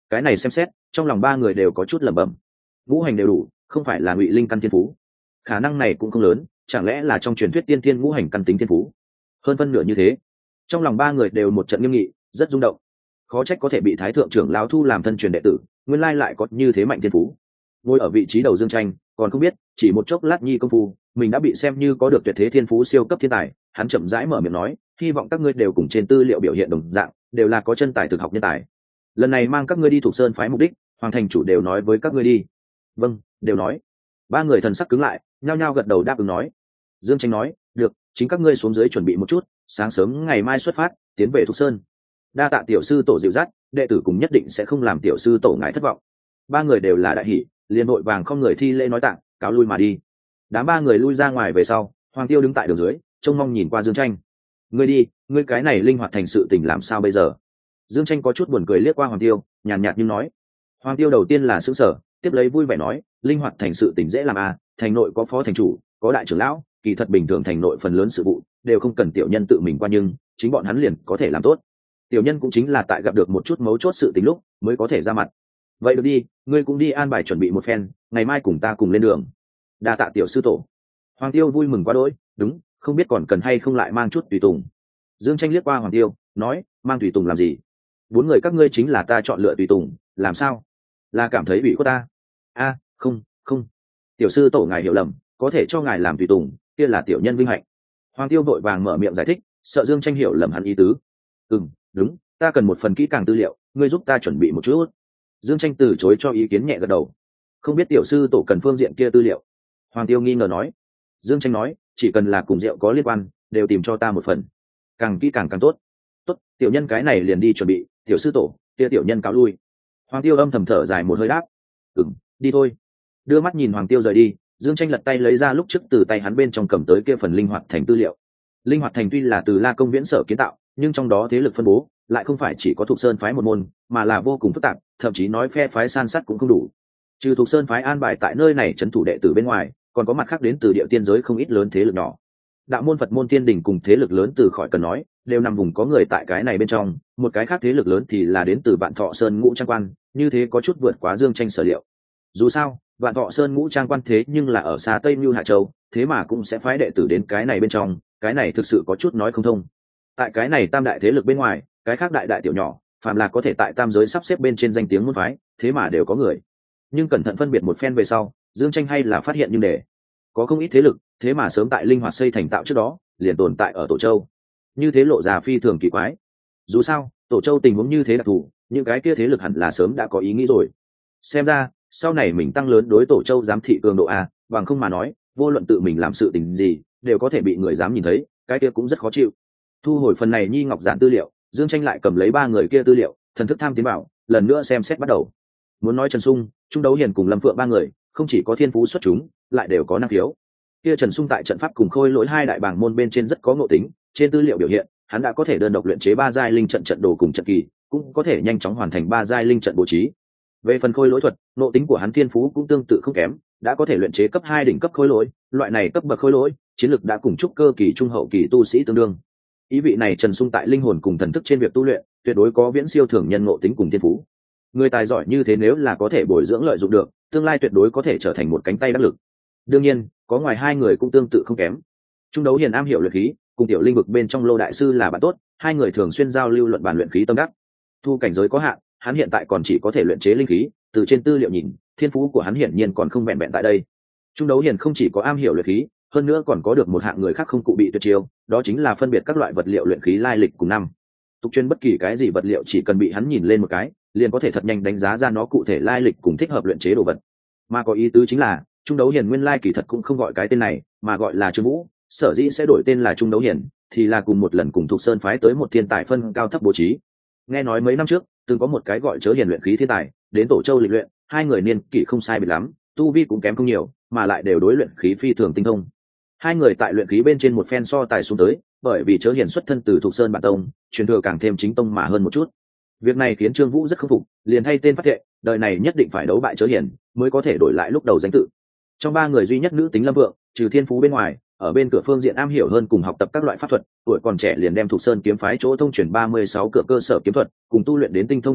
Cái này xem xét trong lòng ba người đều có chút lẩm bẩm. Ngũ hành đều đủ, không phải là ngụy linh căn thiên phú, khả năng này cũng không lớn, chẳng lẽ là trong truyền thuyết tiên thiên ngũ hành căn tính thiên phú? Hơn phân nửa như thế. Trong lòng ba người đều một trận nghiêm nghị, rất rung động. Khó trách có thể bị thái thượng trưởng lão thu làm thân truyền đệ tử, nguyên lai lại có như thế mạnh thiên phú. Ngồi ở vị trí đầu Dương Tranh còn không biết, chỉ một chốc lát nhi công phu mình đã bị xem như có được tuyệt thế thiên phú siêu cấp thiên tài. Hắn chậm rãi mở miệng nói, hy vọng các ngươi đều cùng trên tư liệu biểu hiện đồng dạng, đều là có chân tài thực học nhân tài. Lần này mang các ngươi đi thuộc sơn phái mục đích, hoàng thành chủ đều nói với các ngươi đi. Vâng, đều nói. Ba người thần sắc cứng lại, nhao nhao gật đầu đáp ứng nói. Dương Tranh nói, được, chính các ngươi xuống dưới chuẩn bị một chút, sáng sớm ngày mai xuất phát, tiến về thuộc sơn. Đa tạ tiểu sư tổ dịu dắt, đệ tử cùng nhất định sẽ không làm tiểu sư tổ ngài thất vọng. Ba người đều là đại hỷ, liền vội vàng không người thi lễ nói tạng, cáo lui mà đi. Đám ba người lui ra ngoài về sau, Hoàng Tiêu đứng tại đường dưới, trông mong nhìn qua Dương Tranh. Ngươi đi, ngươi cái này linh hoạt thành sự tình làm sao bây giờ? Dương Tranh có chút buồn cười liếc qua Hoàng Tiêu, nhàn nhạt nhưng nói. Hoàng Tiêu đầu tiên là sững sờ, tiếp lấy vui vẻ nói, linh hoạt thành sự tình dễ làm à, thành nội có phó thành chủ, có đại trưởng lão, kỳ thật bình thường thành nội phần lớn sự vụ đều không cần tiểu nhân tự mình qua, nhưng chính bọn hắn liền có thể làm tốt. Tiểu nhân cũng chính là tại gặp được một chút mấu chốt sự tình lúc mới có thể ra mặt. Vậy được đi, ngươi cũng đi an bài chuẩn bị một phen, ngày mai cùng ta cùng lên đường. Đa tạ tiểu sư tổ. Hoàng Tiêu vui mừng quá đỗi, đúng, không biết còn cần hay không lại mang chút tùy tùng. Dương Tranh liếc qua Hoàng Tiêu, nói, mang tùy tùng làm gì? Bốn người các ngươi chính là ta chọn lựa tùy tùng, làm sao? Là cảm thấy bị khuất ta? A, không, không. Tiểu sư tổ ngài hiểu lầm, có thể cho ngài làm tùy tùng, kia là tiểu nhân vinh hạnh. Hoàng Tiêu vội vàng mở miệng giải thích, sợ Dương Tranh hiểu lầm hắn ý tứ. Ừm, đúng, ta cần một phần kỹ càng tư liệu, ngươi giúp ta chuẩn bị một chút. Dương Tranh từ chối cho ý kiến nhẹ gật đầu. Không biết tiểu sư tổ cần phương diện kia tư liệu? Hoàng Tiêu nghi ngờ nói. Dương Tranh nói, chỉ cần là cùng rượu có liên quan, đều tìm cho ta một phần, càng kỹ càng càng tốt. Tốt, tiểu nhân cái này liền đi chuẩn bị, tiểu sư tổ, kia tiểu nhân cáo lui. Hoàng Tiêu âm thầm thở dài một hơi đáp, ừm, đi thôi. Đưa mắt nhìn Hoàng Tiêu rời đi, Dương Tranh lật tay lấy ra lúc trước từ tay hắn bên trong cầm tới kia phần linh hoạt thành tư liệu. Linh hoạt thành tuy là từ La Công Viễn sở kiến tạo, nhưng trong đó thế lực phân bố lại không phải chỉ có Thục Sơn phái một môn, mà là vô cùng phức tạp, thậm chí nói phe phái san sát cũng không đủ. Trừ Thục Sơn phái an bài tại nơi này trấn thủ đệ tử bên ngoài, còn có mặt khác đến từ địa tiên giới không ít lớn thế lực nhỏ. Đạo môn Phật môn Tiên Đình cùng thế lực lớn từ khỏi cần nói, đều nằm vùng có người tại cái này bên trong, một cái khác thế lực lớn thì là đến từ Vạn Thọ Sơn Ngũ Trang Quan, như thế có chút vượt quá Dương Tranh sở liệu. Dù sao, Vạn Thọ Sơn Ngũ Trang Quan thế nhưng là ở xa Tây Nưu Hạ Châu, thế mà cũng sẽ phái đệ tử đến cái này bên trong, cái này thực sự có chút nói không thông. Tại cái này tam đại thế lực bên ngoài, cái khác đại đại tiểu nhỏ, phàm là có thể tại tam giới sắp xếp bên trên danh tiếng môn phái, thế mà đều có người. Nhưng cẩn thận phân biệt một phen về sau, Dương Tranh hay là phát hiện nhưng để có không ít thế lực, thế mà sớm tại linh hoạt xây thành tạo trước đó, liền tồn tại ở Tổ Châu. Như thế lộ ra phi thường kỳ quái. Dù sao, Tổ Châu tình huống như thế đặc thù, những cái kia thế lực hẳn là sớm đã có ý nghĩ rồi. Xem ra, sau này mình tăng lớn đối Tổ Châu giám thị cường độ a, bằng không mà nói, vô luận tự mình làm sự tình gì, đều có thể bị người dám nhìn thấy, cái kia cũng rất khó chịu. Thu hồi phần này nhi ngọc giản tư liệu, Dương Tranh lại cầm lấy ba người kia tư liệu, thần thức tham tiến bảo, lần nữa xem xét bắt đầu. Muốn nói Trần Sung, Trung Đấu Hiền cùng Lâm Phượng ba người, không chỉ có thiên phú xuất chúng, lại đều có năng khiếu. Kia Trần Sung tại trận pháp cùng Khôi Lỗi hai đại bảng môn bên trên rất có ngộ tính, trên tư liệu biểu hiện, hắn đã có thể đơn độc luyện chế ba giai linh trận trận đồ cùng trận kỳ, cũng có thể nhanh chóng hoàn thành ba giai linh trận bố trí. Về phần Khôi Lỗi thuật, ngộ tính của hắn thiên phú cũng tương tự không kém, đã có thể luyện chế cấp hai đỉnh cấp Khôi Lỗi, loại này cấp bậc Khôi Lỗi, chiến lực đã cùng trúc cơ kỳ trung hậu kỳ tu sĩ tương đương. Ý vị này Trần Sung tại linh hồn cùng thần thức trên việc tu luyện, tuyệt đối có viễn siêu thường nhân ngộ tính cùng thiên phú. Người tài giỏi như thế nếu là có thể bồi dưỡng lợi dụng được, tương lai tuyệt đối có thể trở thành một cánh tay đắc lực. Đương nhiên, có ngoài hai người cũng tương tự không kém. Trung Đấu Hiền am hiểu luyện khí, cùng tiểu linh vực bên trong Lô đại sư là bạn tốt, hai người thường xuyên giao lưu luận bàn luyện khí tâm đắc. Thu cảnh giới có hạn, hắn hiện tại còn chỉ có thể luyện chế linh khí, từ trên tư liệu nhìn, thiên phú của hắn hiển nhiên còn không vẹn vẹn tại đây. Trung Đấu Hiền không chỉ có am hiểu luyện khí, hơn nữa còn có được một hạng người khác không cụ bị tuyệt chiêu, đó chính là phân biệt các loại vật liệu luyện khí lai lịch cùng năm. Tục chuyên bất kỳ cái gì vật liệu chỉ cần bị hắn nhìn lên một cái, liền có thể thật nhanh đánh giá ra nó cụ thể lai lịch cùng thích hợp luyện chế đồ vật. Mà có ý tứ chính là, Trung Đấu Hiền nguyên lai kỳ thật cũng không gọi cái tên này, mà gọi là Trương Vũ, sở dĩ sẽ đổi tên là Trung Đấu Hiền, thì là cùng một lần cùng Thục Sơn phái tới một thiên tài phân cao thấp bố trí. Nghe nói mấy năm trước, từng có một cái gọi Chớ Hiền luyện khí thiên tài, đến Tổ Châu lịch luyện, hai người niên kỷ không sai biệt lắm, tu vi cũng kém không nhiều, mà lại đều đối luyện khí phi thường tinh thông. Hai người tại luyện khí bên trên một phen so tài xuống tới, bởi vì Chớ Hiền xuất thân từ Thục Sơn bản tông, truyền thừa càng thêm chính tông mà hơn một chút. Việc này khiến Trương Vũ rất khâm phục, liền thay tên phát thệ, đời này nhất định phải đấu bại Chớ Hiền, mới có thể đổi lại lúc đầu danh tự. Trong ba người duy nhất nữ tính Lâm Vượng, trừ thiên phú bên ngoài, ở bên cửa phương diện am hiểu hơn cùng học tập các loại pháp thuật, tuổi còn trẻ liền đem Thục Sơn kiếm phái chỗ thông truyền ba mươi sáu cửa cơ sở kiếm thuật, cùng tu luyện đến tinh thông trình độ,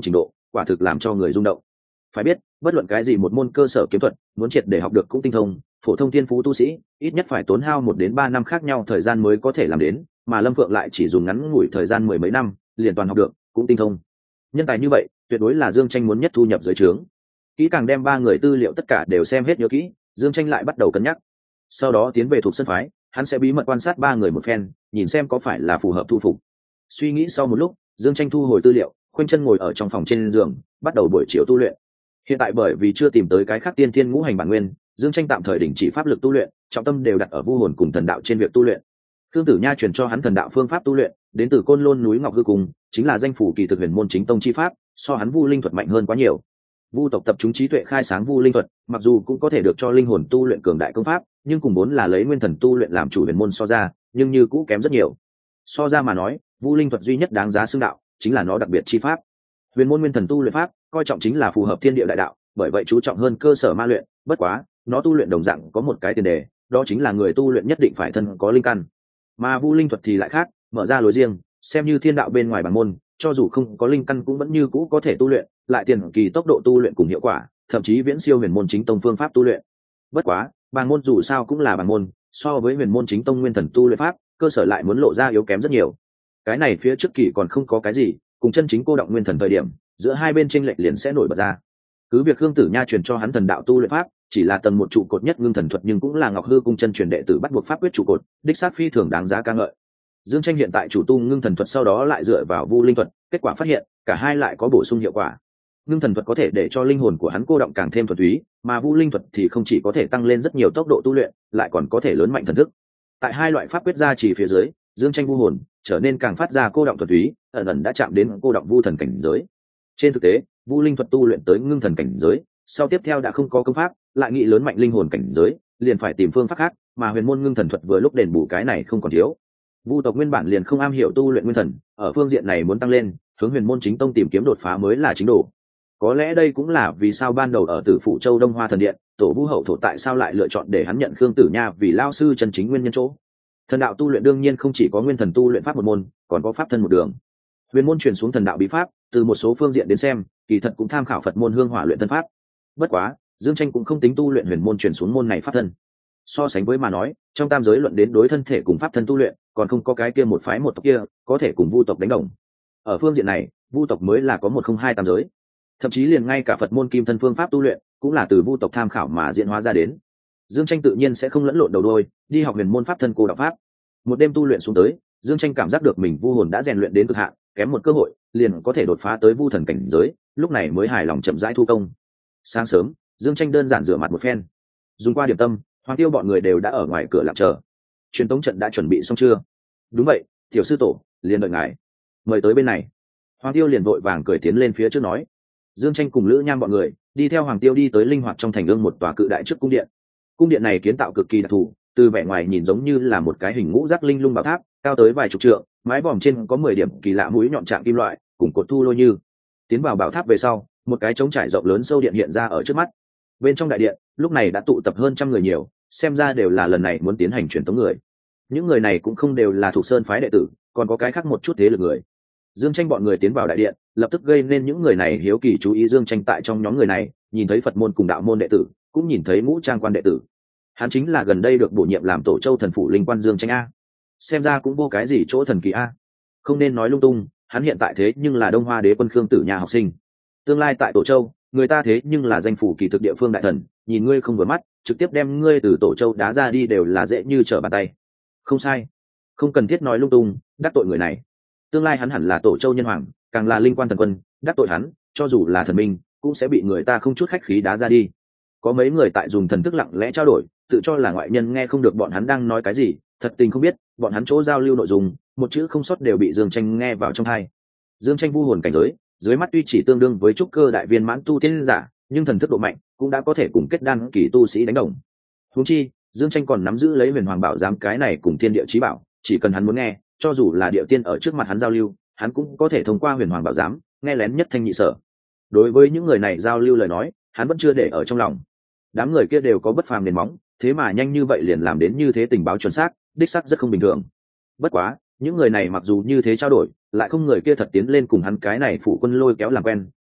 quả thực làm cho người rung động. Phải biết, bất luận cái gì một môn cơ sở kiếm thuật, muốn triệt để học được cũng tinh thông, phổ thông thiên phú tu sĩ, ít nhất phải tốn hao một đến ba năm khác nhau thời gian mới có thể làm đến, mà Lâm Phượng lại chỉ dùng ngắn ngủi thời gian mười mấy năm, liền toàn học được, cũng tinh thông. Nhân tài như vậy, tuyệt đối là Dương Tranh muốn nhất thu nhập dưới trướng. Kỹ càng đem ba người tư liệu tất cả đều xem hết nhớ kỹ, Dương Tranh lại bắt đầu cân nhắc. Sau đó tiến về thuộc sân phái, hắn sẽ bí mật quan sát ba người một phen, nhìn xem có phải là phù hợp thu phục. Suy nghĩ sau một lúc, Dương Tranh thu hồi tư liệu, khoanh chân ngồi ở trong phòng trên giường, bắt đầu buổi chiều tu luyện. Hiện tại bởi vì chưa tìm tới cái khác tiên thiên ngũ hành bản nguyên, Dương Tranh tạm thời đình chỉ pháp lực tu luyện, trọng tâm đều đặt ở vu hồn cùng thần đạo trên việc tu luyện. Khương Tử Nha truyền cho hắn thần đạo phương pháp tu luyện, đến từ Côn Lôn núi Ngọc Hư Cung, chính là danh phủ kỳ thực huyền môn chính tông chi pháp, so hắn vu linh thuật mạnh hơn quá nhiều. Vu tộc tập trung trí tuệ khai sáng vu linh thuật, mặc dù cũng có thể được cho linh hồn tu luyện cường đại công pháp, nhưng cùng vốn là lấy nguyên thần tu luyện làm chủ huyền môn so ra, nhưng như cũ kém rất nhiều. So ra mà nói, vu linh thuật duy nhất đáng giá xưng đạo, chính là nó đặc biệt chi pháp. Huyền môn nguyên thần tu luyện pháp, coi trọng chính là phù hợp thiên địa đại đạo, bởi vậy chú trọng hơn cơ sở ma luyện, bất quá, nó tu luyện đồng dạng có một cái tiền đề, đó chính là người tu luyện nhất định phải thân có linh căn. Mà vu linh thuật thì lại khác, mở ra lối riêng, xem như thiên đạo bên ngoài bản môn, cho dù không có linh căn cũng vẫn như cũ có thể tu luyện, lại tiền kỳ tốc độ tu luyện cùng hiệu quả, thậm chí viễn siêu huyền môn chính tông phương pháp tu luyện. Bất quá, bản môn dù sao cũng là bản môn, so với huyền môn chính tông nguyên thần tu luyện pháp, cơ sở lại muốn lộ ra yếu kém rất nhiều. Cái này phía trước kỳ còn không có cái gì, cùng chân chính cô động nguyên thần thời điểm, giữa hai bên chênh lệch liền sẽ nổi bật ra. Cứ việc Khương Tử Nha truyền cho hắn thần đạo tu luyện pháp, chỉ là tầng một trụ cột nhất ngưng thần thuật, nhưng cũng là Ngọc Hư Cung chân truyền đệ tử bắt buộc pháp quyết trụ cột, đích sát phi thường đáng giá ca ngợi. Dương Tranh hiện tại chủ tu ngưng thần thuật, sau đó lại dựa vào vu linh thuật, kết quả phát hiện cả hai lại có bổ sung hiệu quả. Ngưng thần thuật có thể để cho linh hồn của hắn cô động càng thêm thuần túy, mà vu linh thuật thì không chỉ có thể tăng lên rất nhiều tốc độ tu luyện, lại còn có thể lớn mạnh thần thức. Tại hai loại pháp quyết gia trì phía dưới, Dương Tranh vu hồn trở nên càng phát ra cô động thuần túy, ẩn ẩn đã chạm đến cô động vu thần cảnh giới. Trên thực tế, vu linh thuật tu luyện tới ngưng thần cảnh giới, sau tiếp theo đã không có công pháp, lại nghĩ lớn mạnh linh hồn cảnh giới, liền phải tìm phương pháp khác, mà huyền môn ngưng thần thuật vừa lúc đền bù cái này không còn thiếu. Vu tộc nguyên bản liền không am hiểu tu luyện nguyên thần, ở phương diện này muốn tăng lên, hướng huyền môn chính tông tìm kiếm đột phá mới là chính đồ. Có lẽ đây cũng là vì sao ban đầu ở Tử Phủ Châu Đông Hoa Thần Điện, tổ Vu hậu thổ tại sao lại lựa chọn để hắn nhận Khương Tử Nha vì lao sư chân chính nguyên nhân chỗ. Thần đạo tu luyện đương nhiên không chỉ có nguyên thần tu luyện pháp một môn, còn có pháp thân một đường. Huyền môn truyền xuống thần đạo bí pháp, từ một số phương diện đến xem, kỳ thật cũng tham khảo Phật môn hương hỏa luyện thân pháp. Bất quá, Dương Tranh cũng không tính tu luyện huyền môn truyền xuống môn này pháp thân. So sánh với mà nói, trong tam giới luận đến đối thân thể cùng pháp thân tu luyện, còn không có cái kia một phái một tộc kia có thể cùng vu tộc đánh đồng. Ở phương diện này, vu tộc mới là có một không hai tam giới. Thậm chí liền ngay cả Phật môn kim thân phương pháp tu luyện, cũng là từ vu tộc tham khảo mà diễn hóa ra đến. Dương Tranh tự nhiên sẽ không lẫn lộn đầu đuôi, đi học huyền môn pháp thân cô đạo pháp. Một đêm tu luyện xuống tới, Dương Tranh cảm giác được mình vu hồn đã rèn luyện đến cực hạn, kém một cơ hội, liền có thể đột phá tới vu thần cảnh giới, lúc này mới hài lòng chậm rãi thu công. Sáng sớm, Dương Tranh đơn giản rửa mặt một phen, dùng qua điểm tâm, Hoàng Tiêu bọn người đều đã ở ngoài cửa lặng chờ. Truyền tống trận đã chuẩn bị xong chưa? Đúng vậy, tiểu sư tổ, liền đợi ngài. Mời tới bên này. Hoàng Tiêu liền vội vàng cười tiến lên phía trước nói. Dương Tranh cùng Lữ Nham bọn người đi theo Hoàng Tiêu đi tới linh hoạt trong thành ương một tòa cự đại trước cung điện. Cung điện này kiến tạo cực kỳ đặc thù, từ vẻ ngoài nhìn giống như là một cái hình ngũ giác linh lung bảo tháp, cao tới vài chục trượng, mái vòm trên có mười điểm kỳ lạ mũi nhọn trạng kim loại, cùng cột thu lôi như. Tiến vào bảo tháp về sau, một cái trống trải rộng lớn sâu điện hiện ra ở trước mắt. Bên trong đại điện, lúc này đã tụ tập hơn trăm người nhiều, xem ra đều là lần này muốn tiến hành truyền tống người. Những người này cũng không đều là thuộc sơn phái đệ tử, còn có cái khác một chút thế lực người. Dương Tranh bọn người tiến vào đại điện, lập tức gây nên những người này hiếu kỳ chú ý. Dương Tranh tại trong nhóm người này, nhìn thấy Phật môn cùng đạo môn đệ tử, cũng nhìn thấy ngũ trang quan đệ tử. Hắn chính là gần đây được bổ nhiệm làm tổ châu thần phủ linh quan Dương Tranh a. Xem ra cũng vô cái gì chỗ thần kỳ a. Không nên nói lung tung, hắn hiện tại thế nhưng là Đông Hoa Đế quân Khương Tử Nha học sinh. Tương lai tại tổ châu, người ta thế nhưng là danh phủ kỳ thực địa phương đại thần, nhìn ngươi không vừa mắt, trực tiếp đem ngươi từ tổ châu đá ra đi đều là dễ như trở bàn tay. Không sai, không cần thiết nói lung tung, đắc tội người này. Tương lai hắn hẳn là tổ châu nhân hoàng, càng là linh quan thần quân, đắc tội hắn, cho dù là thần minh, cũng sẽ bị người ta không chút khách khí đá ra đi. Có mấy người tại dùng thần thức lặng lẽ trao đổi, tự cho là ngoại nhân nghe không được bọn hắn đang nói cái gì, thật tình không biết, bọn hắn chỗ giao lưu nội dung, một chữ không sót đều bị Dương Tranh nghe vào trong tai. Dương Tranh vu hồn cảnh giới, dưới mắt tuy chỉ tương đương với trúc cơ đại viên mãn tu tiên giả, nhưng thần thức độ mạnh cũng đã có thể cùng kết đan kỳ tu sĩ đánh đồng. Huống chi, Dương Tranh còn nắm giữ lấy huyền hoàng bảo giám cái này cùng thiên địa chí bảo, chỉ cần hắn muốn nghe, cho dù là địa tiên ở trước mặt hắn giao lưu, hắn cũng có thể thông qua huyền hoàng bảo giám nghe lén nhất thanh nhị sở. Đối với những người này giao lưu lời nói, hắn vẫn chưa để ở trong lòng. Đám người kia đều có bất phàm nền móng, thế mà nhanh như vậy liền làm đến như thế tình báo chuẩn xác, đích xác rất không bình thường. Bất quá, những người này mặc dù như thế trao đổi, lại không người kia thật tiến lên cùng hắn cái này phụ quân lôi kéo làm quen,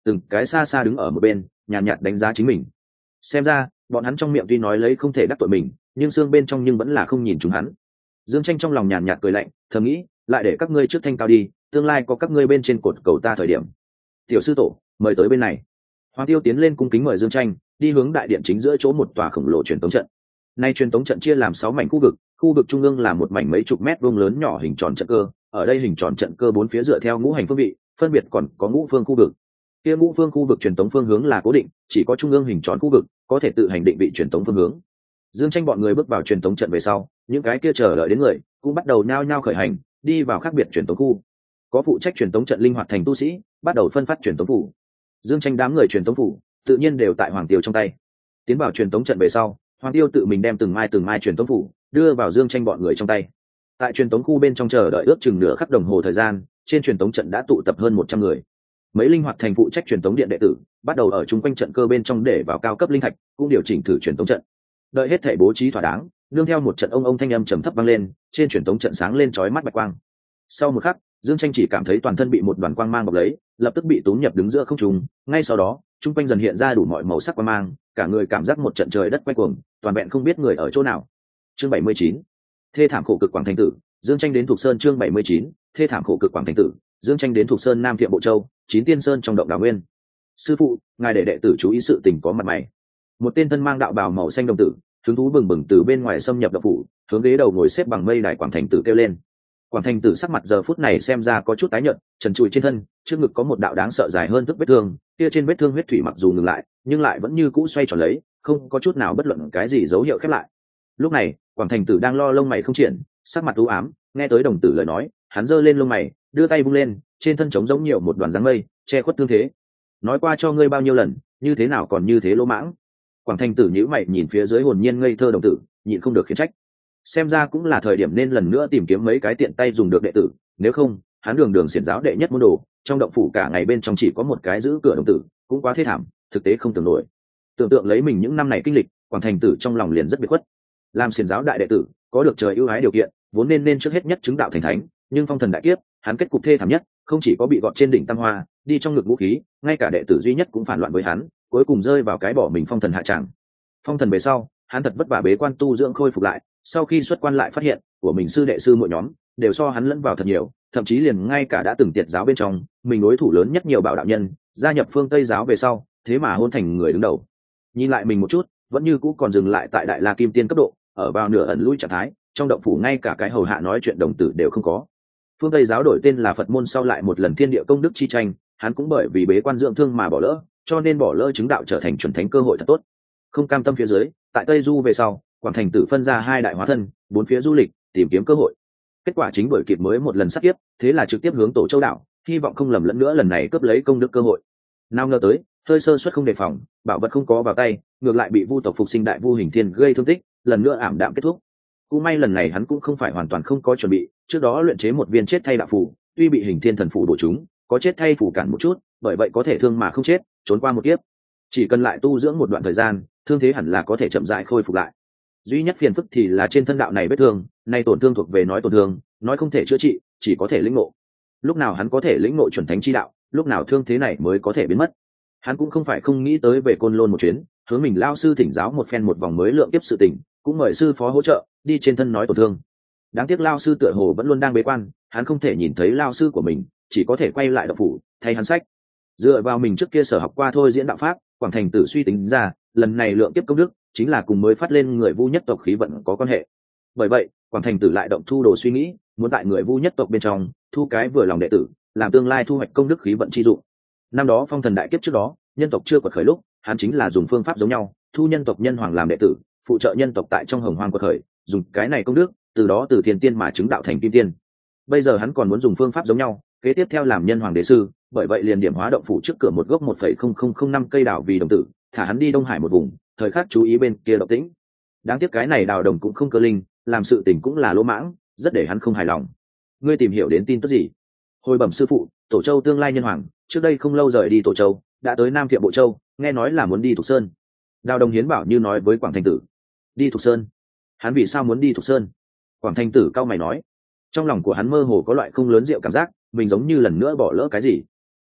từng cái xa xa đứng ở một bên nhàn nhạt, nhạt đánh giá chính mình. Xem ra bọn hắn trong miệng tuy nói lấy không thể đắc tội mình, nhưng xương bên trong nhưng vẫn là không nhìn chúng hắn. Dương Tranh trong lòng nhàn nhạt cười lạnh, thầm nghĩ lại để các ngươi trước thanh cao đi, tương lai có các ngươi bên trên cột cầu ta thời điểm. Tiểu sư tổ mời tới bên này. Hoàng Tiêu tiến lên cung kính mời Dương Tranh đi hướng đại điện chính giữa chỗ một tòa khổng lồ truyền tống trận. Nay truyền tống trận chia làm sáu mảnh khu vực, khu vực trung ương là một mảnh mấy chục mét vuông lớn nhỏ hình tròn trận cơ, ở đây hình tròn trận cơ bốn phía dựa theo ngũ hành phương vị, phân biệt còn có ngũ phương khu vực. Kia ngũ phương khu vực truyền tống phương hướng là cố định, chỉ có trung ương hình tròn khu vực có thể tự hành định vị truyền tống phương hướng. Dương Tranh bọn người bước vào truyền tống trận về sau, những cái kia chờ đợi đến người cũng bắt đầu nhao nhao khởi hành, đi vào khác biệt truyền tống khu. Có phụ trách truyền tống trận linh hoạt thành tu sĩ, bắt đầu phân phát truyền tống phủ. Dương Tranh đám người truyền tống phủ tự nhiên đều tại Hoàng Tiêu trong tay. Tiến vào truyền tống trận về sau, Hoàng Tiêu tự mình đem từng mai từng mai truyền tống phủ đưa vào Dương Tranh bọn người trong tay. Tại truyền tống khu bên trong chờ đợi ước chừng nửa khắc đồng hồ thời gian, trên truyền tống trận đã tụ tập hơn một trăm người. Mấy linh hoạt thành phụ trách truyền tống điện đệ tử bắt đầu ở chung quanh trận cơ bên trong để vào cao cấp linh thạch, cũng điều chỉnh thử truyền tống trận. Đợi hết thể bố trí thỏa đáng, nương theo một trận ông ông thanh âm trầm thấp vang lên, trên truyền tống trận sáng lên chói mắt bạch quang. Sau một khắc, Dương Tranh chỉ cảm thấy toàn thân bị một đoàn quang mang bọc lấy, lập tức bị túm nhập đứng giữa không trung. Ngay sau đó, trung quanh dần hiện ra đủ mọi màu sắc quang mang, cả người cảm giác một trận trời đất quay cuồng, toàn vẹn không biết người ở chỗ nào. Chương bảy mươi chín, thê thảm khổ cực Quảng Thành Tử. Dương Tranh đến Thục Sơn. Chương bảy mươi chín, thê thảm khổ cực Quảng Thành Tử. Dương Tranh đến Thục Sơn Nam Thiệm Bộ Châu, Chín Tiên Sơn trong động Đào Nguyên. Sư phụ, ngài để đệ tử chú ý sự tình có mặt mày. Một tên thân mang đạo bào màu xanh đồng tử, hứng thú bừng bừng từ bên ngoài xâm nhập động phủ, hướng ghế đầu ngồi xếp bằng mây đài Quảng Thành Tử kêu lên. Quảng Thành Tử sắc mặt giờ phút này xem ra có chút tái nhợt, trần trụi trên thân, trước ngực có một đạo đáng sợ dài hơn thức vết thương, kia trên vết thương huyết thủy mặc dù ngừng lại, nhưng lại vẫn như cũ xoay tròn lấy, không có chút nào bất luận cái gì dấu hiệu khép lại. Lúc này, Quảng Thành Tử đang lo lông mày không triển, sắc mặt u ám, nghe tới đồng tử lời nói, hắn giơ lên lông mày, đưa tay vung lên, trên thân trống giống nhiều một đoàn dáng mây, che khuất thương thế. Nói qua cho ngươi bao nhiêu lần, như thế nào còn như thế lỗ mãng. Quảng Thành Tử nhíu mày nhìn phía dưới hồn nhiên ngây thơ đồng tử, nhịn không được khiển trách. Xem ra cũng là thời điểm nên lần nữa tìm kiếm mấy cái tiện tay dùng được đệ tử, nếu không hắn đường đường xiển giáo đệ nhất môn đồ, trong động phủ cả ngày bên trong chỉ có một cái giữ cửa đồng tử, cũng quá thê thảm, thực tế không tưởng nổi. Tưởng tượng lấy mình những năm này kinh lịch, Quảng Thành Tử trong lòng liền rất biệt khuất. Làm xiển giáo đại đệ tử, có được trời ưu ái điều kiện, vốn nên nên trước hết nhất chứng đạo thành thánh, nhưng phong thần đại kiếp, hắn kết cục thê thảm nhất, không chỉ có bị gọt trên đỉnh tam hoa, đi trong ngực vũ khí, ngay cả đệ tử duy nhất cũng phản loạn với hắn, cuối cùng rơi vào cái bỏ mình phong thần hạ tràng. Phong thần về sau, hắn thật vất vả bế quan tu dưỡng khôi phục lại, sau khi xuất quan lại phát hiện của mình sư đệ sư mỗi nhóm đều so hắn lẫn vào thật nhiều, thậm chí liền ngay cả đã từng tiệt giáo bên trong mình đối thủ lớn nhất nhiều bảo đạo nhân gia nhập phương Tây giáo về sau, thế mà hôn thành người đứng đầu. Nhìn lại mình một chút, vẫn như cũ còn dừng lại tại đại la kim tiên cấp độ, ở vào nửa ẩn lui trạng thái, trong động phủ ngay cả cái hầu hạ nói chuyện đồng tử đều không có. Phương Tây giáo đổi tên là Phật môn sau lại một lần thiên địa công đức chi tranh, hắn cũng bởi vì bế quan dưỡng thương mà bỏ lỡ, cho nên bỏ lỡ chứng đạo trở thành chuẩn thánh cơ hội thật tốt. Không cam tâm phía dưới, tại Tây Du về sau, Quảng Thành Tử phân ra hai đại hóa thân, bốn phía du lịch, tìm kiếm cơ hội. Kết quả chính bởi kịp mới một lần sát kiếp, thế là trực tiếp hướng Tổ Châu đảo, hy vọng không lầm lẫn nữa lần này cướp lấy công đức cơ hội. Nào ngờ tới, hơi sơ suất không đề phòng, bảo vật không có vào tay, ngược lại bị Vu tộc phục sinh đại Vu Hình Thiên gây thương tích, lần nữa ảm đạm kết thúc. Cũng may lần này hắn cũng không phải hoàn toàn không có chuẩn bị, trước đó luyện chế một viên chết thay đạo phù, tuy bị Hình Thiên thần phù bổ chúng, có chết thay phù cản một chút, bởi vậy có thể thương mà không chết, trốn qua một kiếp. Chỉ cần lại tu dưỡng một đoạn thời gian, thương thế hẳn là có thể chậm rãi khôi phục lại. Duy nhất phiền phức thì là trên thân đạo này vết thương, nay tổn thương thuộc về nói tổn thương, nói không thể chữa trị, chỉ có thể lĩnh ngộ. Lúc nào hắn có thể lĩnh ngộ chuẩn thánh chi đạo, lúc nào thương thế này mới có thể biến mất. Hắn cũng không phải không nghĩ tới về Côn Lôn một chuyến, hướng mình lao sư thỉnh giáo một phen một vòng mới lượng tiếp sự tình, cũng mời sư phó hỗ trợ đi trên thân nói tổn thương. Đáng tiếc lao sư tựa hồ vẫn luôn đang bế quan, hắn không thể nhìn thấy lao sư của mình, chỉ có thể quay lại động phủ thay hắn sách. Dựa vào mình trước kia sở học qua thôi diễn đạo pháp, Quảng Thành Tử suy tính ra, lần này lượng tiếp công đức chính là cùng mới phát lên người Vu nhất tộc khí vận có quan hệ. Bởi vậy, Quảng Thành Tử lại động thu đồ suy nghĩ, muốn tại người Vu nhất tộc bên trong thu cái vừa lòng đệ tử, làm tương lai thu hoạch công đức khí vận chi dụng. Năm đó phong thần đại kiếp trước đó, nhân tộc chưa quật khởi lúc, hắn chính là dùng phương pháp giống nhau, thu nhân tộc nhân hoàng làm đệ tử, phụ trợ nhân tộc tại trong hồng hoang quật khởi, dùng cái này công đức, từ đó từ thiên tiên mà chứng đạo thành kim tiên. Bây giờ hắn còn muốn dùng phương pháp giống nhau, kế tiếp theo làm nhân hoàng đế sư, bởi vậy liền điểm hóa động phủ trước cửa một gốc một phẩy không không không năm cây đào vì đồng tử, thả hắn đi Đông Hải một vùng, thời khắc chú ý bên kia động tĩnh. Đáng tiếc cái này đào đồng cũng không cơ linh, làm sự tình cũng là lỗ mãng, rất để hắn không hài lòng. Ngươi tìm hiểu đến tin tức gì? Hồi bẩm sư phụ, Tổ Châu tương lai nhân hoàng trước đây không lâu rời đi Tổ Châu, đã tới Nam Thiệm Bộ Châu, nghe nói là muốn đi Thục Sơn. Đào đồng hiến bảo như nói với Quảng Thành Tử. Đi Thục Sơn? Hắn vì sao muốn đi Thục Sơn? Quảng Thành Tử cau mày nói. Trong lòng của hắn mơ hồ có loại không lớn rượu cảm giác, mình giống như lần nữa bỏ lỡ cái gì.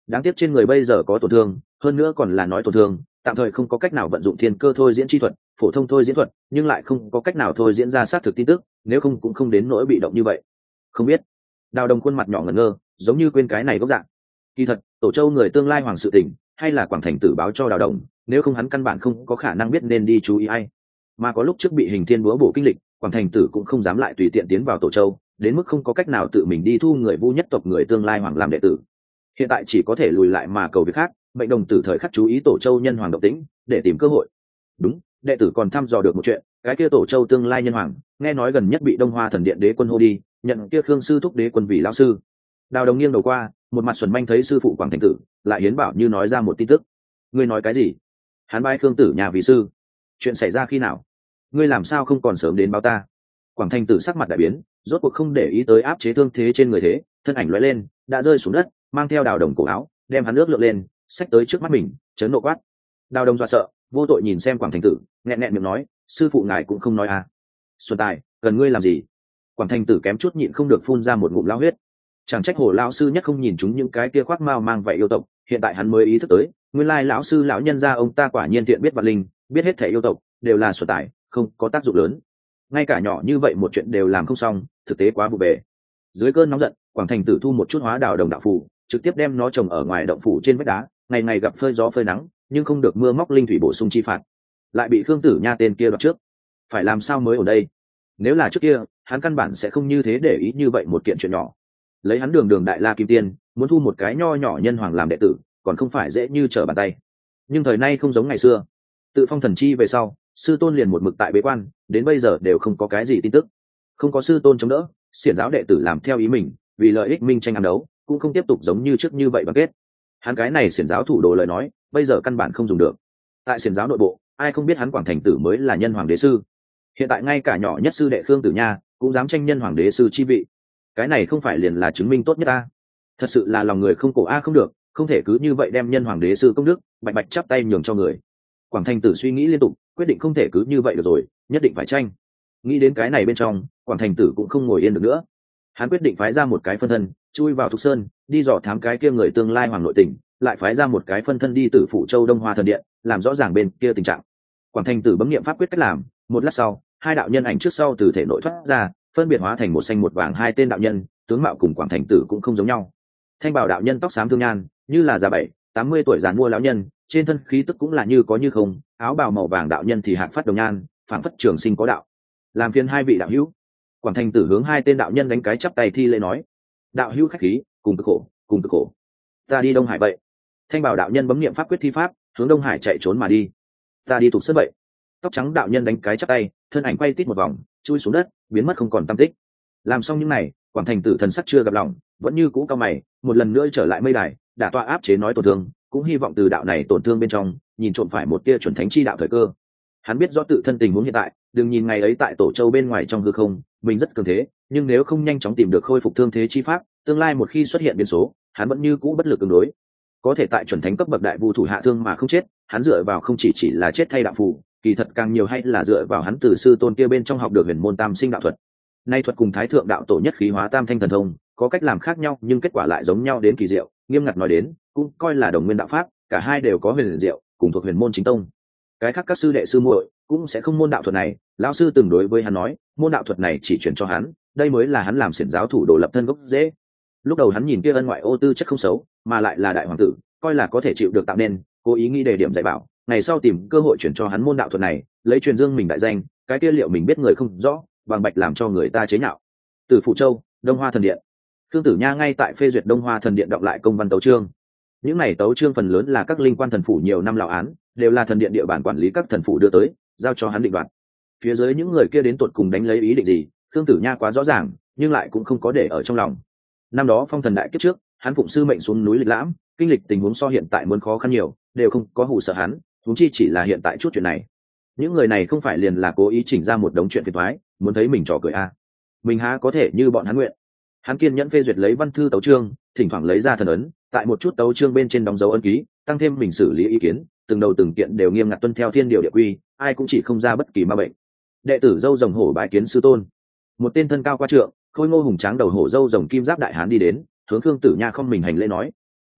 đáng tiếc trên người bây giờ có tổn thương, hơn nữa còn là nói tổn thương tạm thời, không có cách nào vận dụng thiên cơ thôi diễn chi thuật, phổ thông thôi diễn thuật nhưng lại không có cách nào thôi diễn ra xác thực tin tức, nếu không cũng không đến nỗi bị động như vậy. Không biết. Đào Đồng khuôn mặt nhỏ ngẩn ngơ, giống như quên cái này gốc dạng. Kỳ thật Tổ Châu người tương lai hoàng sự tình, hay là Quảng Thành Tử báo cho Đào Đồng, nếu không hắn căn bản không có khả năng biết nên đi chú ý ai. Mà có lúc trước bị Hình Thiên búa bổ kinh lịch, Quảng Thành Tử cũng không dám lại tùy tiện tiến vào Tổ Châu, đến mức không có cách nào tự mình đi thu người Vu nhất tộc người tương lai hoàng làm đệ tử. Hiện tại chỉ có thể lùi lại mà cầu việc khác, mệnh đồng tử thời khắc chú ý Tổ Châu nhân hoàng động tĩnh, để tìm cơ hội. Đúng, đệ tử còn thăm dò được một chuyện, cái kia Tổ Châu tương lai nhân hoàng, nghe nói gần nhất bị Đông Hoa Thần Điện đế quân hô đi, nhận kia Khương sư thúc đế quân vì lão sư. Đào Đồng nghiêng đầu qua, một mặt xuẩn manh thấy sư phụ Quảng Thành Tử, lại hiến bảo như nói ra một tin tức. Ngươi nói cái gì? Hắn bái Khương tử nhà vì sư? Chuyện xảy ra khi nào? Ngươi làm sao không còn sớm đến báo ta? Quảng Thành Tử sắc mặt đại biến, rốt cuộc không để ý tới áp chế thương thế trên người thế, thân ảnh lóe lên, đã rơi xuống đất, mang theo Đào Đồng cổ áo, đem hắn nước lượn lên, xách tới trước mắt mình, chấn nộ quát. Đào Đồng dọa sợ, vô tội nhìn xem Quảng Thành Tử, nghẹn nghẹn miệng nói, sư phụ ngài cũng không nói à? Xuân Tài, cần ngươi làm gì? Quảng Thành Tử kém chút nhịn không được phun ra một ngụm lao huyết. Chẳng trách Hồ lão sư nhất không nhìn chúng những cái kia khoác mao mang vậy yêu tộc, hiện tại hắn mới ý thức tới, nguyên lai lão sư lão nhân gia ông ta quả nhiên tiện biết vạn linh, biết hết thể yêu tộc đều là Xuân Tài, không có tác dụng lớn. Ngay cả nhỏ như vậy một chuyện đều làm không xong, thực tế quá vụ bề. Dưới cơn nóng giận, Quảng Thành Tử thu một chút hóa Đào Đồng đạo phù, trực tiếp đem nó trồng ở ngoài động phủ trên vách đá, ngày ngày gặp phơi gió phơi nắng, nhưng không được mưa móc linh thủy bổ sung chi phạt, lại bị Khương Tử Nha tên kia đoạt trước. Phải làm sao mới ở đây? Nếu là trước kia, hắn căn bản sẽ không như thế để ý như vậy một kiện chuyện nhỏ. Lấy hắn đường đường đại la kim tiên, muốn thu một cái nho nhỏ nhân hoàng làm đệ tử, còn không phải dễ như trở bàn tay. Nhưng thời nay không giống ngày xưa, tự phong thần chi về sau, sư tôn liền một mực tại bế quan, đến bây giờ đều không có cái gì tin tức. Không có sư tôn chống đỡ, xiển giáo đệ tử làm theo ý mình, vì lợi ích minh tranh ám đấu, cũng không tiếp tục giống như trước như vậy bằng kết. Hắn cái này xiển giáo thủ đồ lời nói, bây giờ căn bản không dùng được. Tại xiển giáo nội bộ, ai không biết hắn Quảng Thành Tử mới là nhân hoàng đế sư. Hiện tại ngay cả nhỏ nhất sư đệ Khương Tử Nha cũng dám tranh nhân hoàng đế sư chi vị, cái này không phải liền là chứng minh tốt nhất a? Thật sự là lòng người không cổ a, không được, không thể cứ như vậy đem nhân hoàng đế sư công đức bạch bạch chắp tay nhường cho người. Quảng Thành Tử suy nghĩ liên tục, quyết định không thể cứ như vậy được rồi, nhất định phải tranh. Nghĩ đến cái này bên trong, Quảng Thành Tử cũng không ngồi yên được nữa. Hắn quyết định phái ra một cái phân thân chui vào Thục Sơn, đi dò thám cái kia người tương lai hoàng nội tình, lại phái ra một cái phân thân đi Tử Phủ Châu Đông Hoa Thần Điện, làm rõ ràng bên kia tình trạng. Quảng Thành Tử bấm niệm pháp quyết cách làm, một lát sau, hai đạo nhân ảnh trước sau từ thể nội thoát ra, phân biệt hóa thành một xanh một vàng hai tên đạo nhân, tướng mạo cùng Quảng Thành Tử cũng không giống nhau. Thanh bảo đạo nhân tóc xám thương nhan, như là già bảy tám mươi tuổi giàn mua lão nhân, trên thân khí tức cũng là như có như không, áo bào màu vàng đạo nhân thì hạc phát đồng nhan, phảng phất trường sinh có đạo. Làm phiền hai vị đạo hữu. Quảng Thành Tử hướng hai tên đạo nhân đánh cái chắp tay thi lễ nói, đạo hữu khách khí, cùng cực khổ, cùng cực khổ. Ta đi Đông Hải vậy. Thanh bảo đạo nhân bấm niệm pháp quyết thi pháp, hướng Đông Hải chạy trốn mà đi. Ta đi Tục Sơn vậy. Tóc trắng đạo nhân đánh cái chắp tay, thân ảnh quay tít một vòng, chui xuống đất, biến mất không còn tăm tích. Làm xong những này, Quảng Thành Tử thần sắc chưa gặp lòng, vẫn như cũ cao mày, một lần nữa trở lại mây đài, đả tọa áp chế nói tổn thương, cũng hy vọng từ đạo này tổn thương bên trong, nhìn trộm phải một tia chuẩn thánh chi đạo thời cơ. Hắn biết rõ tự thân tình huống hiện tại, đừng nhìn ngày ấy tại Tổ Châu bên ngoài trong hư không, mình rất cường thế, nhưng nếu không nhanh chóng tìm được khôi phục thương thế chi pháp, tương lai một khi xuất hiện biến số, hắn vẫn như cũ bất lực ứng đối. Có thể tại chuẩn thánh cấp bậc đại vu thủ hạ thương mà không chết, hắn dựa vào không chỉ chỉ là chết thay đạo phù, kỳ thật càng nhiều hay là dựa vào hắn từ sư tôn kia bên trong học được huyền môn tam sinh đạo thuật. Nay thuật cùng thái thượng đạo tổ nhất khí hóa tam thanh thần thông có cách làm khác nhau, nhưng kết quả lại giống nhau đến kỳ diệu. Nghiêm ngặt nói đến, cũng coi là đồng nguyên đạo pháp, cả hai đều có huyền diệu, cùng thuộc huyền môn chính tông. Cái khác các sư đệ sư muội cũng sẽ không môn đạo thuật này. Lão sư từng đối với hắn nói, môn đạo thuật này chỉ chuyển cho hắn, đây mới là hắn làm xiển giáo thủ đồ lập thân gốc dễ. Lúc đầu hắn nhìn kia ân ngoại ô tư chất không xấu, mà lại là đại hoàng tử, coi là có thể chịu được tạo nên, cố ý nghĩ đề điểm dạy bảo, ngày sau tìm cơ hội chuyển cho hắn môn đạo thuật này, lấy truyền dương mình đại danh, cái kia liệu mình biết người không rõ, bằng bạch làm cho người ta chế nhạo. Từ Phụ Châu, Đông Hoa Thần Điện. Khương Tử Nha ngay tại phê duyệt Đông Hoa Thần Điện đọc lại công văn tấu chương. Những này tấu chương phần lớn là các linh quan thần phủ nhiều năm lão án, đều là thần điện địa bàn quản lý các thần phủ đưa tới, giao cho hắn định đoạt. Phía dưới những người kia đến tuột cùng đánh lấy ý định gì, Khương Tử Nha quá rõ ràng, nhưng lại cũng không có để ở trong lòng. Năm đó phong thần đại kiếp trước, hắn phụng sư mệnh xuống núi lịch lãm, kinh lịch tình huống so hiện tại muốn khó khăn nhiều, đều không có hù sợ hắn, huống chi chỉ là hiện tại chút chuyện này. Những người này không phải liền là cố ý chỉnh ra một đống chuyện phiền toái, muốn thấy mình trò cười a. À. Mình há có thể như bọn hắn nguyện. Hắn kiên nhẫn phê duyệt lấy văn thư tấu chương, thỉnh thoảng lấy ra thần ấn, tại một chút tấu chương bên trên đóng dấu ấn ký, tăng thêm mình xử lý ý kiến, từng đầu từng kiện đều nghiêm ngặt tuân theo thiên điều địa quy, ai cũng chỉ không ra bất kỳ ma bệnh. Đệ tử dâu rồng hổ bái kiến sư tôn. Một tên thân cao qua trượng, khôi ngô hùng tráng đầu hổ dâu rồng kim giáp đại hán đi đến, hướng Khương Tử Nha không mình hành lễ nói: "Nô,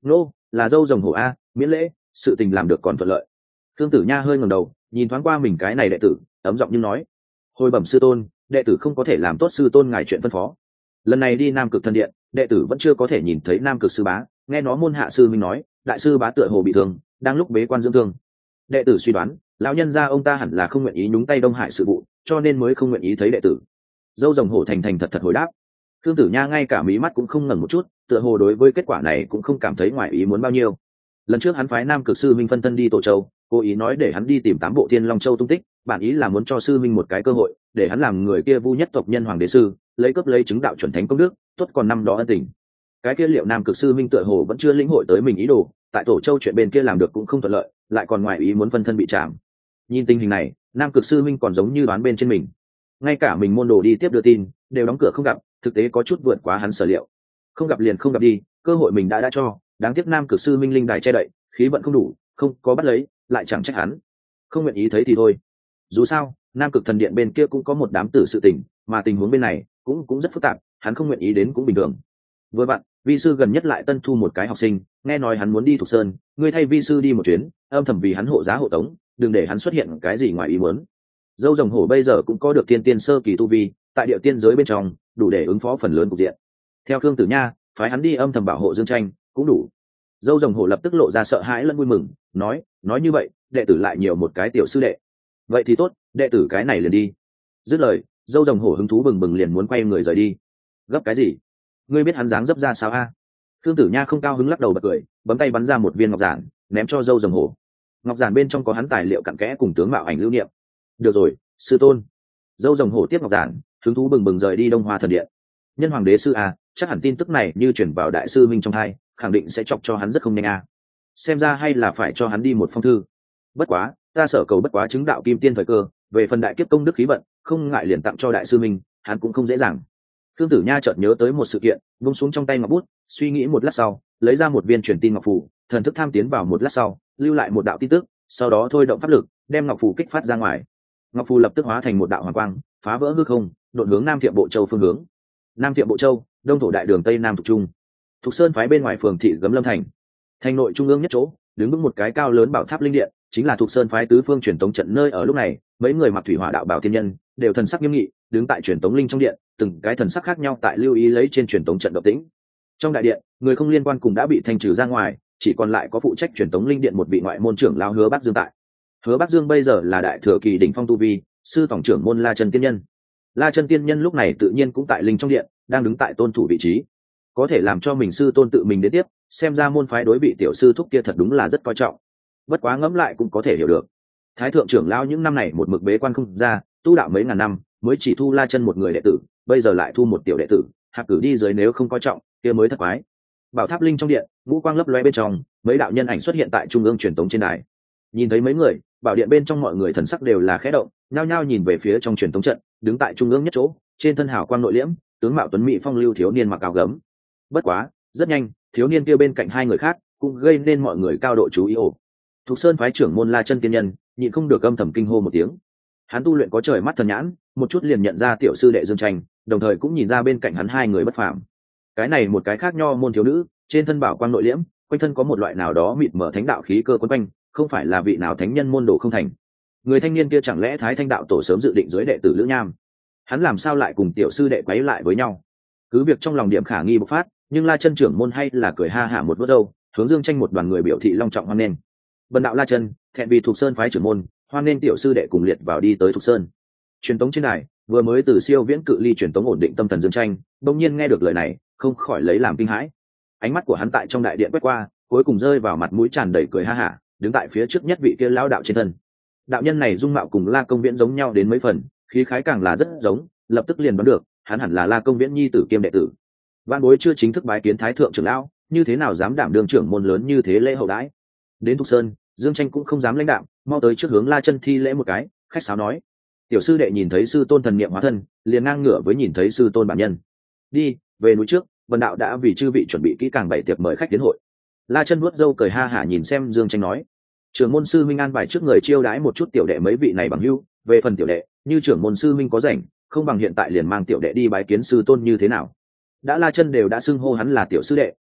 là dâu rồng hổ a, miễn lễ, sự tình làm được còn thuận lợi. Khương Tử Nha hơi ngẩng đầu nhìn thoáng qua mình cái này đệ tử, ấm giọng nhưng nói: hồi bẩm sư tôn, đệ tử không có thể làm tốt sư tôn ngài chuyện phân phó. Lần này đi Nam Cực Thần Điện, đệ tử vẫn chưa có thể nhìn thấy Nam Cực sư bá, nghe nó môn hạ sư minh nói đại sư bá tựa hồ bị thương, đang lúc bế quan dưỡng thương. Đệ tử suy đoán lão nhân gia ông ta hẳn là không nguyện ý nhúng tay Đông Hải sự vụ, cho nên mới không nguyện ý thấy đệ tử. Dâu rồng hổ thành thành thật thật hồi đáp. Khương Tử Nha ngay cả mí mắt cũng không ngẩng một chút, tựa hồ đối với kết quả này cũng không cảm thấy ngoài ý muốn bao nhiêu. Lần trước hắn phái Nam Cực sư minh phân thân đi Tổ Châu, cố ý nói để hắn đi tìm tám bộ Thiên Long Châu tung tích, bản ý là muốn cho sư minh một cái cơ hội, để hắn làm người kia vu nhất tộc nhân hoàng đế sư, lấy cấp lấy chứng đạo chuẩn thánh công đức, tốt còn năm đó ân tình. Cái kia liệu Nam Cực sư minh tựa hồ vẫn chưa lĩnh hội tới mình ý đồ, tại Tổ Châu chuyện bên kia làm được cũng không thuận lợi, lại còn ngoài ý muốn phân thân bị chạm. Nhìn tình hình này, Nam Cực sư minh còn giống như đoán bên trên mình, ngay cả mình môn đồ đi tiếp đưa tin đều đóng cửa không gặp, thực tế có chút vượt quá hắn sở liệu. Không gặp liền không gặp đi, cơ hội mình đã đã cho, đáng tiếc Nam Cực sư minh linh đài che đậy, khí vận không đủ, không có bắt lấy, lại chẳng trách hắn không nguyện ý thấy thì thôi. Dù sao Nam Cực Thần Điện bên kia cũng có một đám tử sự tình, mà tình huống bên này cũng cũng rất phức tạp, hắn không nguyện ý đến cũng bình thường. Vừa bạn vi sư gần nhất lại tân thu một cái học sinh, nghe nói hắn muốn đi Thục Sơn, ngươi thay vi sư đi một chuyến, âm thầm vì hắn hộ giá hộ tống, đừng để hắn xuất hiện cái gì ngoài ý muốn. Dâu rồng hổ bây giờ cũng có được tiên tiên sơ kỳ tu vi, tại địa tiên giới bên trong đủ để ứng phó phần lớn cục diện. Theo Khương Tử Nha phái hắn đi âm thầm bảo hộ Dương Tranh cũng đủ. Dâu rồng hổ lập tức lộ ra sợ hãi lẫn vui mừng, nói nói như vậy đệ tử lại nhiều một cái tiểu sư đệ. Vậy thì tốt, đệ tử cái này liền đi. Dứt lời, dâu rồng hổ hứng thú bừng bừng liền muốn quay người rời đi. Gấp cái gì? Ngươi biết hắn dáng dấp ra sao a? Khương Tử Nha không cao hứng lắc đầu bật cười, bấm tay bắn ra một viên ngọc giản ném cho dâu rồng hổ. Ngọc giản bên trong có hắn tài liệu cặn kẽ cùng tướng mạo ảnh lưu niệm. Được rồi, sư tôn. Dâu rồng hổ tiếp ngọc giản, hứng thú bừng bừng rời đi Đông Hoa Thần Điện. Nhân hoàng đế sư a, chắc hẳn tin tức này như chuyển vào đại sư minh trong hai, khẳng định sẽ chọc cho hắn rất không nhanh a. Xem ra hay là phải cho hắn đi một phong thư. Bất quá ta sở cầu bất quá chứng đạo kim tiên thời cơ, về phần đại kiếp công đức khí vận không ngại liền tặng cho đại sư minh, hắn cũng không dễ dàng. Khương Tử Nha chợt nhớ tới một sự kiện, vung xuống trong tay ngọc bút, suy nghĩ một lát sau lấy ra một viên truyền tin ngọc phù, thần thức tham tiến vào một lát sau lưu lại một đạo tin tức, sau đó thôi động pháp lực đem ngọc phù kích phát ra ngoài. Ngọc phù lập tức hóa thành một đạo hoàng quang, phá vỡ hư không, đột hướng Nam Thiệm Bộ Châu phương hướng. Nam Thiệm Bộ Châu, Đông Thổ Đại Đường Tây Nam Thục Trung. Thục Sơn phái bên ngoài phường thị Gấm Lâm Thành. Thành nội trung ương nhất chỗ đứng vững một cái cao lớn bảo tháp linh điện, chính là Thục Sơn phái tứ phương truyền tống trận nơi ở. Lúc này mấy người mặc thủy hỏa đạo bảo tiên nhân đều thần sắc nghiêm nghị đứng tại truyền tống linh trong điện, từng cái thần sắc khác nhau tại lưu ý lấy trên truyền tống trận động tĩnh. Trong đại điện người không liên quan cùng đã bị thanh trừ ra ngoài, chỉ còn lại có phụ trách truyền tống linh điện một vị ngoại môn trưởng lão Hứa Bắc Dương tại. Hứa Bắc Dương bây giờ là đại thừa kỳ đỉnh phong tu vi, sư tổng trưởng môn La Chân Tiên Nhân. La Chân Tiên Nhân lúc này tự nhiên cũng tại linh trong điện, đang đứng tại tôn thủ vị trí, có thể làm cho mình sư tôn tự mình đến tiếp, xem ra môn phái đối bị tiểu sư thúc kia thật đúng là rất coi trọng. Bất quá ngẫm lại cũng có thể hiểu được, thái thượng trưởng lão những năm này một mực bế quan không ra, tu đạo mấy ngàn năm mới chỉ thu La Chân một người đệ tử, bây giờ lại thu một tiểu đệ tử, hạc cử đi dưới nếu không coi trọng kia mới thật quái. Bảo tháp linh trong điện, ngũ quang lấp loe bên trong, mấy đạo nhân ảnh xuất hiện tại trung ương truyền tống trên đài. Nhìn thấy mấy người, bảo điện bên trong mọi người thần sắc đều là khẽ động, nhao nhao nhìn về phía trong truyền tống trận, đứng tại trung ương nhất chỗ, trên thân hào quang nội liễm, tướng mạo tuấn mỹ phong lưu thiếu niên mặc áo gấm. Bất quá rất nhanh, thiếu niên kia bên cạnh hai người khác cũng gây nên mọi người cao độ chú ý. Ồ, Thục Sơn phái trưởng môn La Chân Tiên Nhân nhịn không được âm thầm kinh hô một tiếng. Hắn tu luyện có trời mắt thần nhãn, một chút liền nhận ra tiểu sư đệ Dương Tranh, đồng thời cũng nhìn ra bên cạnh hắn hai người bất phàm. Cái này một cái khác nho môn thiếu nữ, trên thân bảo quang nội liễm, quanh thân có một loại nào đó mịt mở thánh đạo khí cơ quấn quanh, không phải là vị nào thánh nhân môn đồ không thành. Người thanh niên kia chẳng lẽ Thái Thanh đạo tổ sớm dự định dưới đệ tử Lữ Nham? Hắn làm sao lại cùng tiểu sư đệ quấy lại với nhau? Cứ việc trong lòng điểm khả nghi bộc phát, nhưng La Chân trưởng môn hay là cười ha hả một vớt râu, hướng Dương Tranh một đoàn người biểu thị long trọng hoan nghênh. Bần đạo La Chân, thẹn vì Thục Sơn phái trưởng môn, hoan nghênh tiểu sư đệ cùng liệt vào đi tới Thục Sơn. Truyền tống trên đài, vừa mới từ siêu viễn cự ly truyền tống ổn định tâm thần Dương Tranh, đột nhiên nghe được lời này, không khỏi lấy làm kinh hãi. Ánh mắt của hắn tại trong đại điện quét qua, cuối cùng rơi vào mặt mũi tràn đầy cười ha hả, đứng tại phía trước nhất vị kia lão đạo trên thân. Đạo nhân này dung mạo cùng La Công Viễn giống nhau đến mấy phần, khí khái càng là rất giống, lập tức liền đoán được, hắn hẳn là La Công Viễn nhi tử kiêm đệ tử. Vạn bối chưa chính thức bái kiến thái thượng trưởng lão, như thế nào dám đảm đương trưởng môn lớn như thế lễ hậu đãi. Đến Thục Sơn, Dương Tranh cũng không dám lãnh đạm, mau tới trước hướng La Chân thi lễ một cái, khách sáo nói: tiểu sư đệ nhìn thấy sư tôn thần niệm hóa thân, liền ngang ngửa với nhìn thấy sư tôn bản nhân. Đi về núi trước, vần đạo đã vì chư vị chuẩn bị kỹ càng bảy tiệc mời khách đến hội. La Chân vuốt râu cười ha hả nhìn xem Dương Tranh nói: trưởng môn sư minh an bài trước người chiêu đãi một chút tiểu đệ mấy vị này bằng hữu, về phần tiểu đệ, như trưởng môn sư minh có rảnh, không bằng hiện tại liền mang tiểu đệ đi bái kiến sư tôn như thế nào. Đã La Chân đều đã xưng hô hắn là tiểu sư đệ,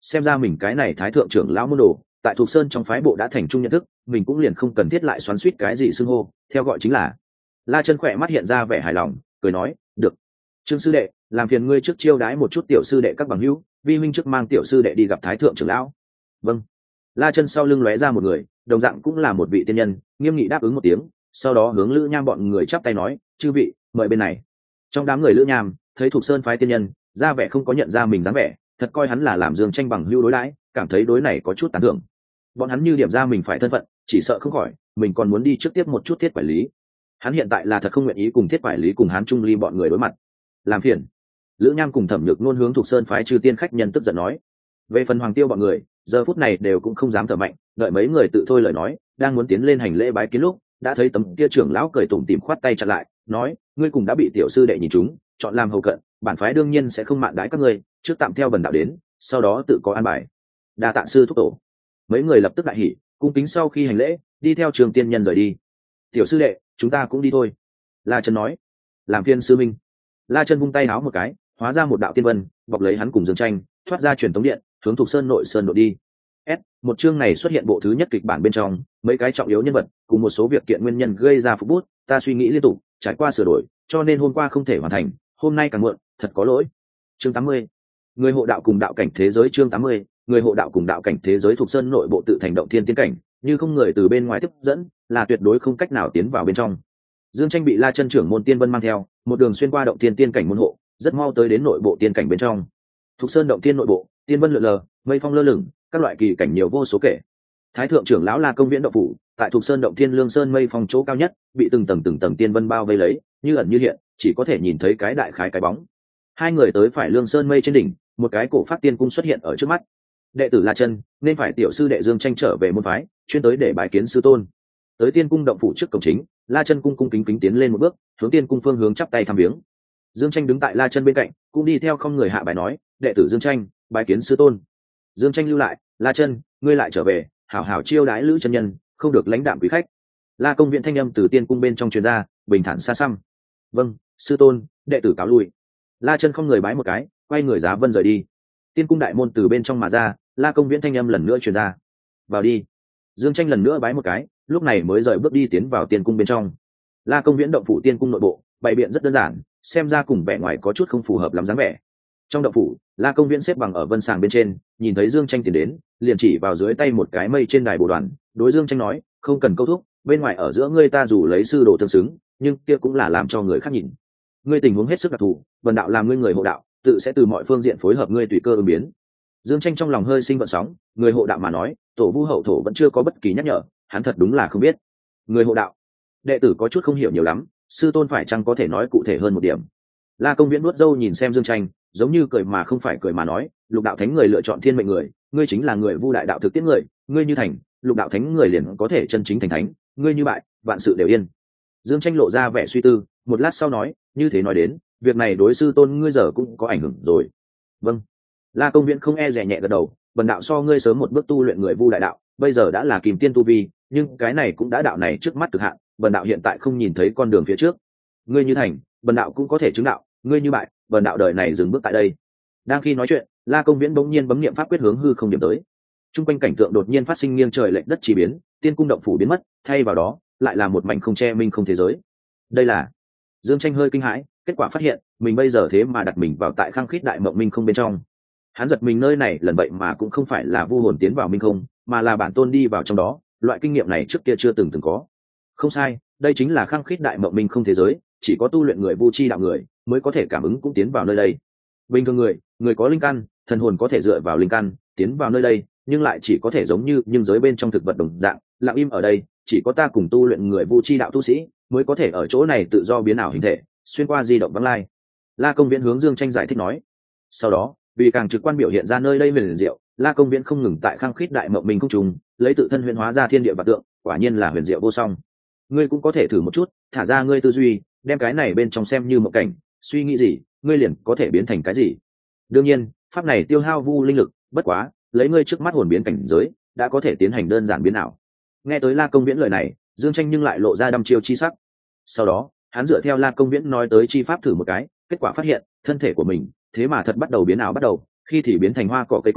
xem ra mình cái này thái thượng trưởng lão môn đồ tại Thục Sơn trong phái bộ đã thành chung nhận thức, mình cũng liền không cần thiết lại xoắn xuýt cái gì xưng hô, theo gọi chính là. La Chân khỏe mắt hiện ra vẻ hài lòng, cười nói, "Được. Trương sư đệ, làm phiền ngươi trước chiêu đái một chút tiểu sư đệ các bằng hữu, vi huynh trước mang tiểu sư đệ đi gặp thái thượng trưởng lão." Vâng. La Chân sau lưng lóe ra một người, đồng dạng cũng là một vị tiên nhân, nghiêm nghị đáp ứng một tiếng, sau đó hướng Lữ Nham bọn người chắp tay nói, "Chư vị, mời bên này." Trong đám người Lữ Nham, thấy Thục Sơn phái tiên nhân, ra vẻ không có nhận ra mình dáng vẻ, thật coi hắn là làm Dương Tranh bằng hữu đối đãi, cảm thấy đối này có chút tán thưởng. Bọn hắn như điểm ra mình phải thân phận, chỉ sợ không khỏi, mình còn muốn đi trước tiếp một chút thiết quản lý. Hắn hiện tại là thật không nguyện ý cùng thiết quản lý cùng hắn Trung Ly bọn người đối mặt. Làm phiền. Lữ Nham cùng Thẩm Nhược Nôn hướng Thục Sơn phái trừ tiên khách nhân tức giận nói. Về phần Hoàng Tiêu bọn người, giờ phút này đều cũng không dám thở mạnh, đợi mấy người tự thôi lời nói, đang muốn tiến lên hành lễ bái kiến lúc, đã thấy tấm kia trưởng lão cười tủm tỉm khoát tay chặn lại, nói, ngươi cùng đã bị tiểu sư đệ nhìn trúng, chọn làm hầu cận, bản phái đương nhiên sẽ không mạn đãi các ngươi, trước tạm theo bần đạo đến, sau đó tự có an bài. Đa tạ sư thúc tổ. Mấy người lập tức đại hỉ, cung kính sau khi hành lễ, đi theo Trường tiên nhân rời đi. Tiểu sư đệ, chúng ta cũng đi thôi. La Chân nói. Làm phiên sư minh. La Chân vung tay áo một cái, hóa ra một đạo tiên vân, bọc lấy hắn cùng Dương Tranh, thoát ra truyền tống điện, hướng Thục Sơn nội sơn nội đi. S, một chương này xuất hiện bộ thứ nhất kịch bản bên trong, mấy cái trọng yếu nhân vật cùng một số việc kiện nguyên nhân gây ra phục bút, ta suy nghĩ liên tục, trải qua sửa đổi, cho nên hôm qua không thể hoàn thành, hôm nay càng muộn, thật có lỗi. Chương tám mươi. Người hộ đạo cùng đạo cảnh thế giới chương tám mươi. Người hộ đạo cùng đạo cảnh thế giới Thục Sơn nội bộ tự thành động thiên tiên cảnh, như không người từ bên ngoài tiếp dẫn, là tuyệt đối không cách nào tiến vào bên trong. Dương Tranh bị La Chân trưởng môn tiên vân mang theo, một đường xuyên qua động thiên tiên cảnh môn hộ, rất mau tới đến nội bộ tiên cảnh bên trong. Thục Sơn động thiên nội bộ, tiên vân lượn lờ, mây phong lơ lửng, các loại kỳ cảnh nhiều vô số kể. Thái thượng trưởng lão La Công Viễn động phủ, tại Thục Sơn động thiên lương sơn mây phong chỗ cao nhất, bị từng tầng từng tầng tiên vân bao vây lấy, như ẩn như hiện, chỉ có thể nhìn thấy cái đại khái cái bóng. Hai người tới phải lương sơn mây trên đỉnh, một cái cổ phát tiên cung xuất hiện ở trước mắt. Đệ tử La Chân, nên phải tiểu sư đệ Dương Tranh trở về môn phái, chuyên tới để bái kiến sư tôn. Tới tiên cung động phủ trước cổng chính, La Chân cung cung kính kính tiến lên một bước, hướng tiên cung phương hướng chắp tay thăm viếng. Dương Tranh đứng tại La Chân bên cạnh, cũng đi theo không người hạ bài nói, đệ tử Dương Tranh, bái kiến sư tôn. Dương Tranh lưu lại, La Chân, ngươi lại trở về, hảo hảo chiêu đái lữ chân nhân, không được lãnh đạm quý khách. La Công Viễn thanh âm từ tiên cung bên trong truyền ra, bình thản xa xăm. Vâng, sư tôn, đệ tử cáo lui. La Chân không người bái một cái, quay người giá vân rời đi. Tiên cung đại môn từ bên trong mà ra, La Công Viễn thanh âm lần nữa truyền ra. Vào đi. Dương Tranh lần nữa bái một cái, lúc này mới rời bước đi tiến vào tiên cung bên trong. La Công Viễn động phủ tiên cung nội bộ, bày biện rất đơn giản, xem ra cùng vẻ ngoài có chút không phù hợp lắm dáng vẻ. Trong động phủ, La Công Viễn xếp bằng ở vân sàng bên trên, nhìn thấy Dương Tranh tiến đến, liền chỉ vào dưới tay một cái mây trên đài bồ đoàn, đối Dương Tranh nói, không cần câu thúc, bên ngoài ở giữa ngươi ta dù lấy sư đồ tương xứng, nhưng kia cũng là làm cho người khác nhìn. Ngươi tình huống hết sức đặc thù, vần đạo làm ngươi người hộ đạo, tự sẽ từ mọi phương diện phối hợp ngươi tùy cơ ứng biến. Dương Tranh trong lòng hơi sinh vận sóng, người hộ đạo mà nói, tổ vu hậu thổ vẫn chưa có bất kỳ nhắc nhở, hắn thật đúng là không biết. Người hộ đạo, đệ tử có chút không hiểu nhiều lắm, sư tôn phải chăng có thể nói cụ thể hơn một điểm. La Công Viễn nuốt râu nhìn xem Dương Tranh, giống như cười mà không phải cười mà nói, lục đạo thánh người lựa chọn thiên mệnh người, ngươi chính là người vu đại đạo thực tiễn người, ngươi như thành, lục đạo thánh người liền có thể chân chính thành thánh, ngươi như bại, vạn sự đều yên. Dương Tranh lộ ra vẻ suy tư, một lát sau nói, như thế nói đến, việc này đối sư tôn ngươi giờ cũng có ảnh hưởng rồi. Vâng. La Công Viễn không e dè nhẹ gật đầu, bần đạo so ngươi sớm một bước tu luyện người vu đại đạo, bây giờ đã là kìm tiên tu vi, nhưng cái này cũng đã đạo này trước mắt cực hạn, bần đạo hiện tại không nhìn thấy con đường phía trước. Ngươi như thành, bần đạo cũng có thể chứng đạo, ngươi như bại, bần đạo đời này dừng bước tại đây. Đang khi nói chuyện, La Công Viễn bỗng nhiên bấm niệm pháp quyết hướng hư không điểm tới. Trung quanh cảnh tượng đột nhiên phát sinh nghiêng trời lệch đất chi biến, tiên cung động phủ biến mất, thay vào đó lại là một mảnh không che minh không thế giới. Đây là Dương Tranh hơi kinh hãi, kết quả phát hiện mình bây giờ thế mà đặt mình vào tại khăng khít đại mộng minh không bên trong. Hắn giật mình, nơi này lần vậy mà cũng không phải là vu hồn tiến vào minh không, mà là bản tôn đi vào trong đó, loại kinh nghiệm này trước kia chưa từng từng có. Không sai, đây chính là khăng khít đại mộng minh không thế giới, chỉ có tu luyện người vu chi đạo người mới có thể cảm ứng cũng tiến vào nơi đây. Bình thường người, người có linh căn, thần hồn có thể dựa vào linh căn tiến vào nơi đây, nhưng lại chỉ có thể giống như nhưng giới bên trong thực vật đồng dạng, lặng im ở đây, chỉ có ta cùng tu luyện người vu chi đạo tu sĩ mới có thể ở chỗ này tự do biến ảo hình thể, xuyên qua di động vắng lai. La Công Viễn hướng Dương Tranh giải thích nói. Sau đó, vì càng trực quan biểu hiện ra nơi đây huyền diệu, La Công Viễn không ngừng tại khăng khít đại mộng minh không trùng, lấy tự thân huyền hóa ra thiên địa vật tượng, quả nhiên là huyền diệu vô song. Ngươi cũng có thể thử một chút, thả ra ngươi tư duy, đem cái này bên trong xem như một cảnh, suy nghĩ gì, ngươi liền có thể biến thành cái gì. Đương nhiên, pháp này tiêu hao vu linh lực, bất quá, lấy ngươi trước mắt hồn biến cảnh giới, đã có thể tiến hành đơn giản biến ảo. Nghe tới La Công Viễn lời này, Dương Tranh nhưng lại lộ ra đăm chiêu chi sắc. Sau đó, hắn dựa theo La Công Viễn nói tới chi pháp thử một cái, kết quả phát hiện, thân thể của mình thế mà thật bắt đầu biến ảo bắt đầu, khi thì biến thành hoa cỏ cây cối,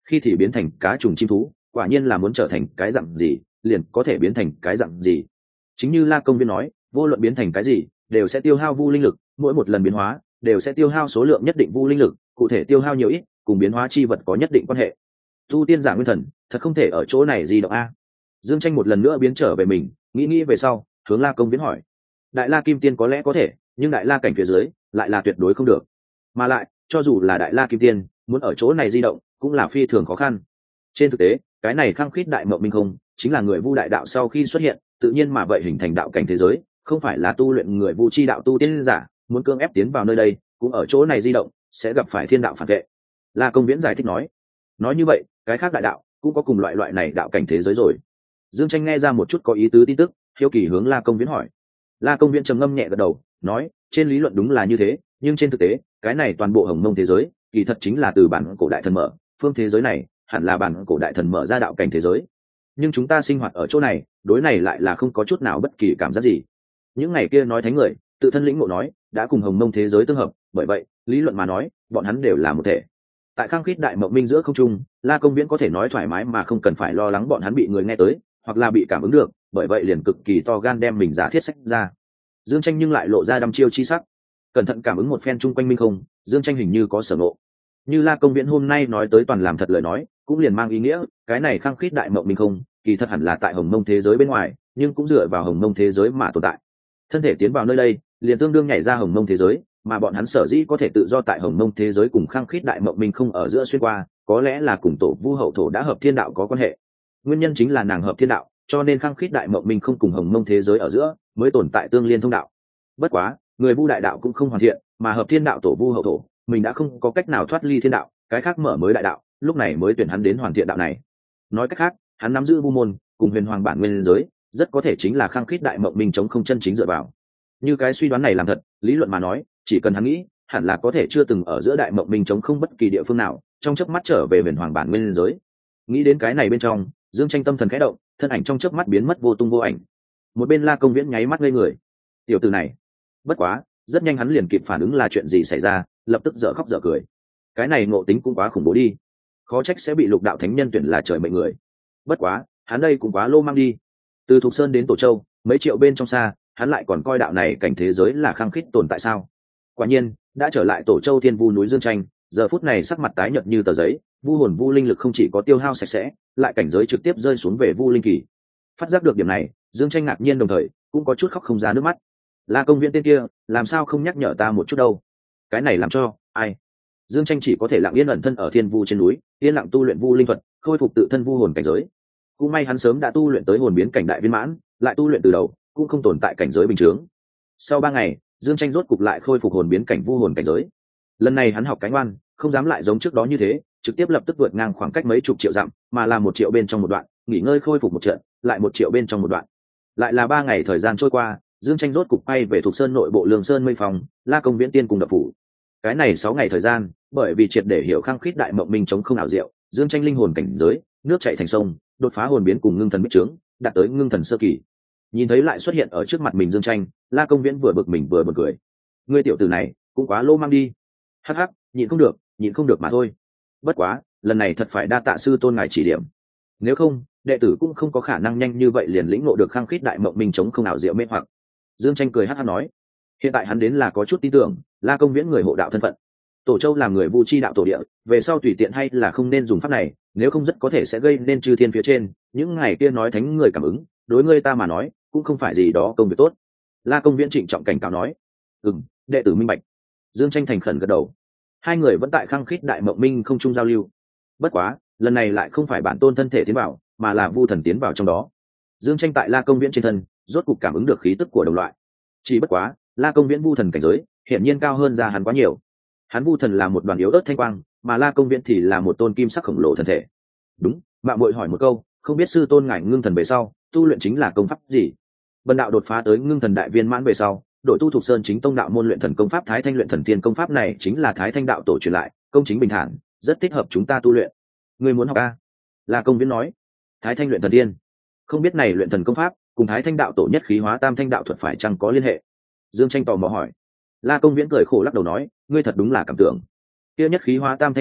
khi thì biến thành cá trùng chim thú, quả nhiên là muốn trở thành cái dạng gì liền có thể biến thành cái dạng gì. Chính như La Công Viên nói, vô luận biến thành cái gì đều sẽ tiêu hao vu linh lực, mỗi một lần biến hóa đều sẽ tiêu hao số lượng nhất định vu linh lực, cụ thể tiêu hao nhiều ít cùng biến hóa chi vật có nhất định quan hệ. Tu tiên giả nguyên thần thật không thể ở chỗ này di động a. Dương Tranh một lần nữa biến trở về mình, nghĩ nghĩ về sau hướng La Công Viễn hỏi. Đại La Kim Tiên có lẽ có thể, nhưng Đại La cảnh phía dưới lại là tuyệt đối không được, mà lại cho dù là Đại La Kim Tiên muốn ở chỗ này di động cũng là phi thường khó khăn. Trên thực tế cái này khăng khít đại mộng minh không chính là người vu đại đạo sau khi xuất hiện tự nhiên mà vậy hình thành đạo cảnh thế giới, không phải là tu luyện người vu chi đạo tu tiên giả muốn cưỡng ép tiến vào nơi đây cũng ở chỗ này di động sẽ gặp phải thiên đạo phản vệ. La Công Viễn giải thích nói. Nói như vậy cái khác đại đạo cũng có cùng loại loại này đạo cảnh thế giới rồi. Dương Tranh nghe ra một chút có ý tứ tin tức, hiếu kỳ hướng La Công Viễn hỏi. La Công Viễn trầm ngâm nhẹ gật đầu nói, trên lý luận đúng là như thế, nhưng trên thực tế cái này toàn bộ hồng mông thế giới kỳ thật chính là từ bản cổ đại thần mở, phương thế giới này hẳn là bản cổ đại thần mở ra đạo cảnh thế giới, nhưng chúng ta sinh hoạt ở chỗ này đối này lại là không có chút nào bất kỳ cảm giác gì. Những ngày kia nói thánh người tự thân lĩnh ngộ nói đã cùng hồng mông thế giới tương hợp, bởi vậy lý luận mà nói bọn hắn đều là một thể. Tại khăng khít đại mộng minh giữa không trung, La Công Viễn có thể nói thoải mái mà không cần phải lo lắng bọn hắn bị người nghe tới hoặc là bị cảm ứng được, bởi vậy liền cực kỳ to gan đem mình giả thiết sách ra. Dương Tranh nhưng lại lộ ra đăm chiêu chi sắc, cẩn thận cảm ứng một phen chung quanh minh không. Dương Tranh hình như có sở ngộ, như La Công Viễn hôm nay nói tới toàn làm thật lời nói cũng liền mang ý nghĩa cái này khăng khít đại mộng minh không kỳ thật hẳn là tại hồng mông thế giới bên ngoài, nhưng cũng dựa vào hồng mông thế giới mà tồn tại. Thân thể tiến vào nơi đây liền tương đương nhảy ra hồng mông thế giới, mà bọn hắn sở dĩ có thể tự do tại hồng mông thế giới cùng khăng khít đại mộng minh không ở giữa xuyên qua, có lẽ là cùng tổ vu hậu thổ đã hợp thiên đạo có quan hệ. Nguyên nhân chính là nàng hợp thiên đạo, cho nên khăng khít đại mộng minh không cùng hồng mông thế giới ở giữa mới tồn tại tương liên thông đạo. Bất quá người vu đại đạo cũng không hoàn thiện, mà hợp thiên đạo tổ vu hậu thổ mình đã không có cách nào thoát ly thiên đạo, cái khác mở mới đại đạo, lúc này mới tuyển hắn đến hoàn thiện đạo này. Nói cách khác hắn nắm giữ vu môn cùng huyền hoàng bản nguyên giới, rất có thể chính là khăng khít đại mộng minh chống không chân chính dựa vào. Như cái suy đoán này làm thật, lý luận mà nói chỉ cần hắn nghĩ hẳn là có thể chưa từng ở giữa đại mộng minh chống không bất kỳ địa phương nào trong chớp mắt trở về huyền hoàng bản nguyên giới. Nghĩ đến cái này bên trong, Dương Tranh tâm thần khẽ động, thân ảnh trong chớp mắt biến mất vô tung vô ảnh. Một bên La Công Viễn nháy mắt ngây người, tiểu tử này. Bất quá rất nhanh hắn liền kịp phản ứng là chuyện gì xảy ra, lập tức dở khóc dở cười. Cái này ngộ tính cũng quá khủng bố đi, khó trách sẽ bị lục đạo thánh nhân tuyển là trời mệnh người. Bất quá hắn đây cũng quá lô mang đi, từ Thục Sơn đến Tổ Châu mấy triệu bên trong xa, hắn lại còn coi đạo này cảnh thế giới là khăng khít tồn tại sao? Quả nhiên đã trở lại Tổ Châu Thiên Vu núi Dương Tranh giờ phút này sắc mặt tái nhợt như tờ giấy, vu hồn vu linh lực không chỉ có tiêu hao sạch sẽ, lại cảnh giới trực tiếp rơi xuống về vu linh kỳ. Phát giác được điểm này, Dương Tranh ngạc nhiên đồng thời cũng có chút khóc không ra nước mắt. La Công Viễn tên kia làm sao không nhắc nhở ta một chút đâu? Cái này làm cho ai? Dương Tranh chỉ có thể lặng yên ẩn thân ở Thiên Vu trên núi, yên lặng tu luyện vu linh thuật, khôi phục tự thân vu hồn cảnh giới. Cũng may hắn sớm đã tu luyện tới hồn biến cảnh đại viên mãn, lại tu luyện từ đầu cũng không tồn tại cảnh giới bình thường. Sau ba ngày, Dương Tranh rốt cục lại khôi phục hồn biến cảnh vu hồn cảnh giới. Lần này hắn học cánh oan, không dám lại giống trước đó như thế trực tiếp lập tức vượt ngang khoảng cách mấy chục triệu dặm, mà là một triệu bên trong một đoạn, nghỉ ngơi khôi phục một trận, lại một triệu bên trong một đoạn. Lại là ba ngày thời gian trôi qua, Dương Tranh rốt cục bay về Thục Sơn nội bộ Lương Sơn Mây Phòng, La Công Viễn tiên cùng đập phủ. Cái này sáu ngày thời gian, bởi vì triệt để hiểu khăng khít đại mộng minh chống không ảo diệu, Dương Tranh linh hồn cảnh giới nước chảy thành sông, đột phá hồn biến cùng ngưng thần bích trướng, đạt tới ngưng thần sơ kỳ. Nhìn thấy lại xuất hiện ở trước mặt mình Dương Tranh, La Công Viễn vừa bực mình vừa bực cười. Ngươi tiểu tử này cũng quá lô mang đi. Hắc hắc, nhịn không được, nhịn không được mà thôi. Bất quá lần này thật phải đa tạ sư tôn ngài chỉ điểm, nếu không đệ tử cũng không có khả năng nhanh như vậy liền lĩnh ngộ được khăng khít đại mộng minh chống không ảo diệu mê hoặc. Dương Tranh cười hắc hắc nói. Hiện tại hắn đến là có chút tin tưởng La Công Viễn người hộ đạo thân phận. Tổ Châu làm người vu chi đạo tổ địa, về sau tùy tiện hay là không nên dùng pháp này, nếu không rất có thể sẽ gây nên chư thiên phía trên những ngày kia nói thánh người cảm ứng, đối ngươi ta mà nói cũng không phải gì đó công việc tốt. La Công Viễn trịnh trọng cảnh cáo nói. Ừm, đệ tử minh bạch. Dương Tranh thành khẩn gật đầu. Hai người vẫn tại khăng khít đại mộng minh không chung giao lưu. Bất quá lần này lại không phải bản tôn thân thể tiến vào, mà là vu thần tiến vào trong đó. Dương Tranh tại La Công Viễn trên thân rốt cục cảm ứng được khí tức của đồng loại. Chỉ bất quá La Công Viễn vu thần cảnh giới hiển nhiên cao hơn ra hắn quá nhiều. Hắn vu thần là một đoàn yếu ớt thanh quang, mà La Công Viễn thì là một tôn kim sắc khổng lồ thần thể. Đúng, mạng muội hỏi một câu, không biết sư tôn ngài ngưng thần về sau tu luyện chính là công pháp gì? Bần đạo đột phá tới ngưng thần đại viên mãn về sau, đội tu thuộc Sơn chính tông đạo môn luyện thần công pháp Thái Thanh luyện thần tiên công pháp này chính là Thái Thanh đạo tổ truyền lại, công chính bình thản, rất thích hợp chúng ta tu luyện. Ngươi muốn học a? La Công Viễn nói. Thái Thanh luyện thần tiên, không biết này luyện thần công pháp cùng Thái Thanh đạo tổ nhất khí hóa tam thanh đạo thuật phải chăng có liên hệ? Dương Tranh tò mò hỏi. La Công Viễn cười khổ lắc đầu nói, ngươi thật đúng là cảm tưởng. Kia nhất khí hóa tam thanh đạo thuật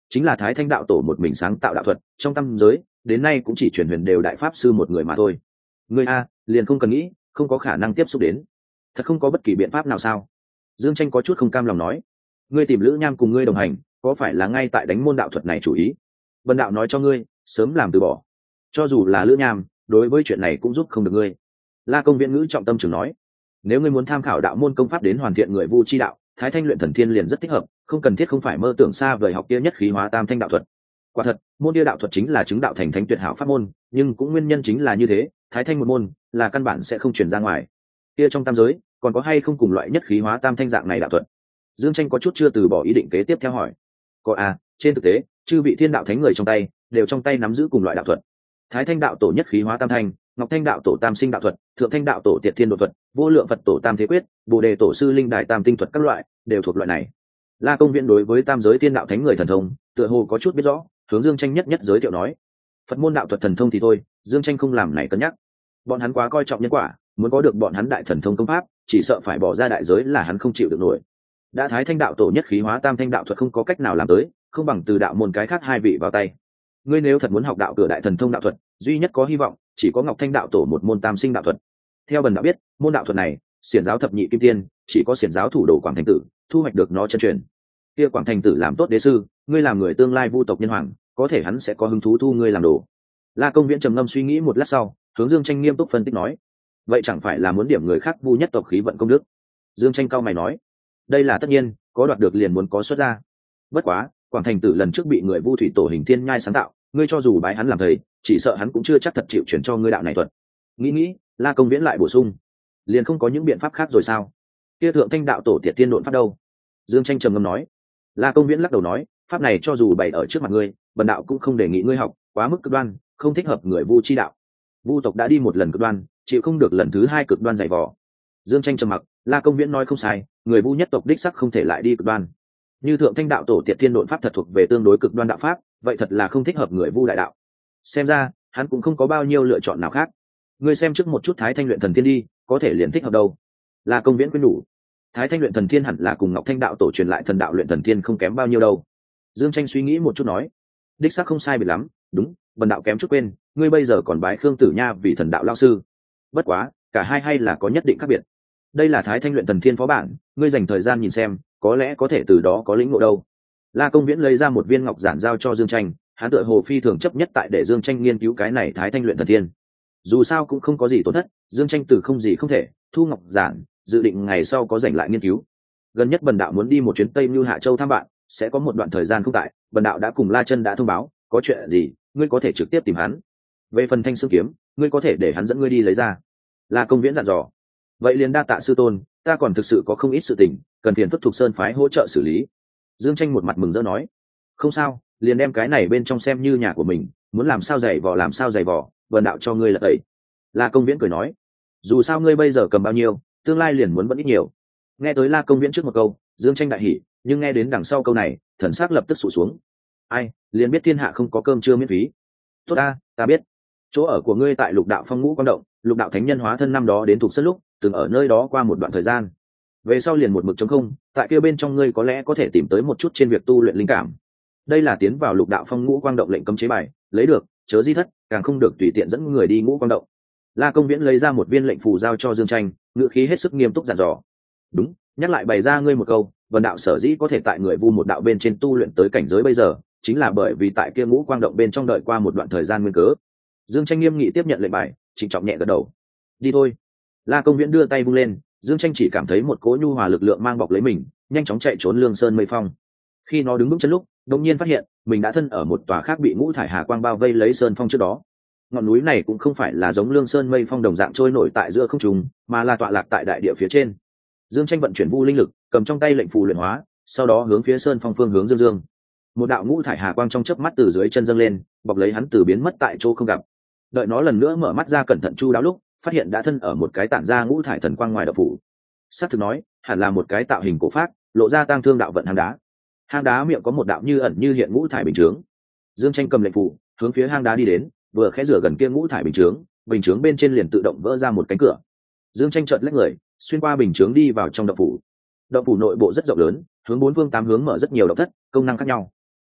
chính là Thái Thanh đạo tổ một mình sáng tạo đạo thuật, trong tam giới đến nay cũng chỉ truyền huyền đều đại pháp sư một người mà thôi. Ngươi a liền không cần nghĩ, không có khả năng tiếp xúc đến. Thật không có bất kỳ biện pháp nào sao? Dương Tranh có chút không cam lòng nói. Ngươi tìm Lữ Nham cùng ngươi đồng hành, có phải là ngay tại đánh môn đạo thuật này chủ ý? Vân đạo nói cho ngươi, sớm làm từ bỏ. Cho dù là Lữ Nham, đối với chuyện này cũng giúp không được ngươi. La Công Viễn ngữ trọng tâm trường nói, nếu ngươi muốn tham khảo đạo môn công pháp đến hoàn thiện người vu chi đạo, Thái Thanh luyện thần thiên liền rất thích hợp, không cần thiết không phải mơ tưởng xa vời học kia nhất khí hóa tam thanh đạo thuật. Quả thật, môn kia đạo thuật chính là chứng đạo thành thánh tuyệt hảo pháp môn, nhưng cũng nguyên nhân chính là như thế, Thái Thanh một môn là căn bản sẽ không truyền ra ngoài. Kia trong tam giới, còn có hay không cùng loại nhất khí hóa tam thanh dạng này đạo thuật? Dương Tranh có chút chưa từ bỏ ý định kế tiếp theo hỏi. Có à, trên thực tế, chư vị thiên đạo thánh người trong tay đều trong tay nắm giữ cùng loại đạo thuật. Thái Thanh đạo tổ nhất khí hóa tam thanh, Ngọc Thanh đạo tổ tam sinh đạo thuật, Thượng Thanh đạo tổ tiệt thiên độ thuật, Vô Lượng Phật tổ tam thế quyết, Bồ Đề tổ sư linh đài tam tinh thuật các loại đều thuộc loại này. La Công Viễn đối với tam giới thiên đạo thánh người thần thông tựa hồ có chút biết rõ, hướng Dương Tranh nhất nhất giới thiệu nói, Phật môn đạo thuật thần thông thì thôi, Dương Tranh không làm này cân nhắc. Bọn hắn quá coi trọng nhân quả, muốn có được bọn hắn đại thần thông công pháp, chỉ sợ phải bỏ ra đại giới là hắn không chịu được nổi. Đã Thái Thanh đạo tổ nhất khí hóa tam thanh đạo thuật không có cách nào làm tới, không bằng từ đạo môn cái khác hai vị vào tay. Ngươi nếu thật muốn học đạo cửa đại thần thông đạo thuật, duy nhất có hy vọng chỉ có Ngọc Thanh đạo tổ một môn tam sinh đạo thuật. Theo Bần đạo biết, môn đạo thuật này, xiển giáo thập nhị kim tiên, chỉ có xiển giáo thủ đồ Quảng Thành Tử thu hoạch được nó chân truyền. Kia Quảng Thành Tử làm tốt đế sư, ngươi làm người tương lai vu tộc nhân hoàng, có thể hắn sẽ có hứng thú thu ngươi làm đồ. La Công Viễn trầm ngâm suy nghĩ một lát sau, hướng Dương Tranh nghiêm túc phân tích nói, vậy chẳng phải là muốn điểm người khác vu nhất tộc khí vận công đức? Dương Tranh cao mày nói, đây là tất nhiên, có đoạt được liền muốn có xuất ra. Bất quá, Quảng Thành Tử lần trước bị người vu thủy tổ hình thiên nhai sáng tạo, ngươi cho dù bái hắn làm thầy, chỉ sợ hắn cũng chưa chắc thật chịu chuyển cho ngươi đạo này thuật. Nghĩ nghĩ, La Công Viễn lại bổ sung, liền không có những biện pháp khác rồi sao? Kia Thượng Thanh đạo tổ tiệt tiên độn pháp đâu? Dương Tranh trầm ngâm nói. La Công Viễn lắc đầu nói, pháp này cho dù bày ở trước mặt ngươi, Bần đạo cũng không đề nghị ngươi học, quá mức cực đoan, không thích hợp người vu chi đạo. Vu tộc đã đi một lần cực đoan, chịu không được lần thứ hai cực đoan dày vò. Dương Tranh trầm mặc, La Công Viễn nói không sai, người vu nhất tộc đích sắc không thể lại đi cực đoan. Như Thượng Thanh đạo tổ tiệt thiên độn pháp thật thuộc về tương đối cực đoan đạo pháp, vậy thật là không thích hợp người vu đại đạo. Xem ra, hắn cũng không có bao nhiêu lựa chọn nào khác. Ngươi xem trước một chút Thái Thanh luyện thần thiên đi, có thể liền thích hợp đâu. La Công Viễn khuyên nhủ. Thái Thanh luyện thần thiên hẳn là cùng Ngọc Thanh đạo tổ truyền lại thần đạo luyện thần thiên không kém bao nhiêu đâu. Dương Tranh suy nghĩ một chút nói, đích xác không sai biệt lắm, đúng, Bần đạo kém chút quên, ngươi bây giờ còn bái Khương Tử Nha vì thần đạo lao sư. Bất quá, cả hai hay là có nhất định khác biệt. Đây là Thái Thanh luyện thần thiên phó bản, ngươi dành thời gian nhìn xem, có lẽ có thể từ đó có lĩnh ngộ đâu. La Công Viễn lấy ra một viên ngọc giản giao cho Dương Tranh, hắn tựa hồ phi thường chấp nhất tại để Dương Tranh nghiên cứu cái này Thái Thanh luyện thần thiên. Dù sao cũng không có gì tổn thất, Dương Tranh từ không gì không thể thu ngọc giản, dự định ngày sau có rảnh lại nghiên cứu. Gần nhất Bần đạo muốn đi một chuyến Tây Như Hạ Châu thăm bạn, sẽ có một đoạn thời gian không tại, Bần đạo đã cùng La Chân đã thông báo, có chuyện gì ngươi có thể trực tiếp tìm hắn. Về phần Thanh Xương kiếm, ngươi có thể để hắn dẫn ngươi đi lấy ra. La Công Viễn dặn dò. Vậy liền đa tạ sư tôn, ta còn thực sự có không ít sự tình cần phiền phức Thục Sơn phái hỗ trợ xử lý. Dương Tranh một mặt mừng rỡ nói, không sao, liền đem cái này bên trong xem như nhà của mình, muốn làm sao giày vò làm sao giày vò, Bần đạo cho ngươi là tẩy. La Công Viễn cười nói, dù sao ngươi bây giờ cầm bao nhiêu, tương lai liền muốn vẫn ít nhiều. Nghe tới La Công Viễn trước một câu, Dương Tranh đại hỉ, nhưng nghe đến đằng sau câu này, thần sắc lập tức sụt xuống. Ai, liền biết thiên hạ không có cơm trưa miễn phí. Tốt ta, ta biết. Chỗ ở của ngươi tại Lục Đạo Phong Ngũ Quang Động, Lục Đạo Thánh Nhân hóa thân năm đó đến Thục Sơn lúc, từng ở nơi đó qua một đoạn thời gian. Về sau liền một mực trống không, tại kia bên trong ngươi có lẽ có thể tìm tới một chút trên việc tu luyện linh cảm. Đây là tiến vào Lục Đạo Phong Ngũ Quang Động lệnh cấm chế bài, lấy được, chớ di thất, càng không được tùy tiện dẫn người đi Ngũ Quang Động. La Công Viễn lấy ra một viên lệnh phù giao cho Dương Tranh, ngữ khí hết sức nghiêm túc dặn dò. Đúng, nhắc lại bày ra ngươi một câu, Vân đạo sở dĩ có thể tại người vu một đạo bên trên tu luyện tới cảnh giới bây giờ, chính là bởi vì tại kia Ngũ Quang Động bên trong đợi qua một đoạn thời gian nguyên cớ. Dương Tranh nghiêm nghị tiếp nhận lệnh bài, trịnh trọng nhẹ gật đầu. Đi thôi. La Công Viễn đưa tay vung lên, Dương Tranh chỉ cảm thấy một cỗ nhu hòa lực lượng mang bọc lấy mình, nhanh chóng chạy trốn Lương Sơn Mây Phong. Khi nó đứng bước chân lúc, đột nhiên phát hiện mình đã thân ở một tòa khác bị ngũ thải hà quang bao vây lấy sơn phong trước đó. Ngọn núi này cũng không phải là giống Lương Sơn Mây Phong đồng dạng trôi nổi tại giữa không trung, mà là tọa lạc tại đại địa phía trên. Dương Tranh vận chuyển vu linh lực, cầm trong tay lệnh phù luyện hóa, sau đó hướng phía sơn phong phương hướng dương dương. Một đạo ngũ thải hà quang trong chớp mắt từ dưới chân dâng lên, bọc lấy hắn từ biến mất tại chỗ không gặp. Đợi nó lần nữa mở mắt ra cẩn thận chu đáo lúc, phát hiện đã thân ở một cái tản ra ngũ thải thần quang ngoài động phủ. Sát thực nói, hẳn là một cái tạo hình cổ phác, lộ ra tang thương đạo vận hang đá. Hang đá miệng có một đạo như ẩn như hiện ngũ thải bình chướng. Dương Tranh cầm lệnh phù, hướng phía hang đá đi đến, vừa khẽ rửa gần kia ngũ thải bình chướng, bình chướng bên trên liền tự động vỡ ra một cánh cửa. Dương Tranh chợt lách người, xuyên qua bình chướng đi vào trong động phủ. Động phủ nội bộ rất rộng lớn, hướng bốn phương tám hướng mở rất nhiều động thất, công năng khác nhau.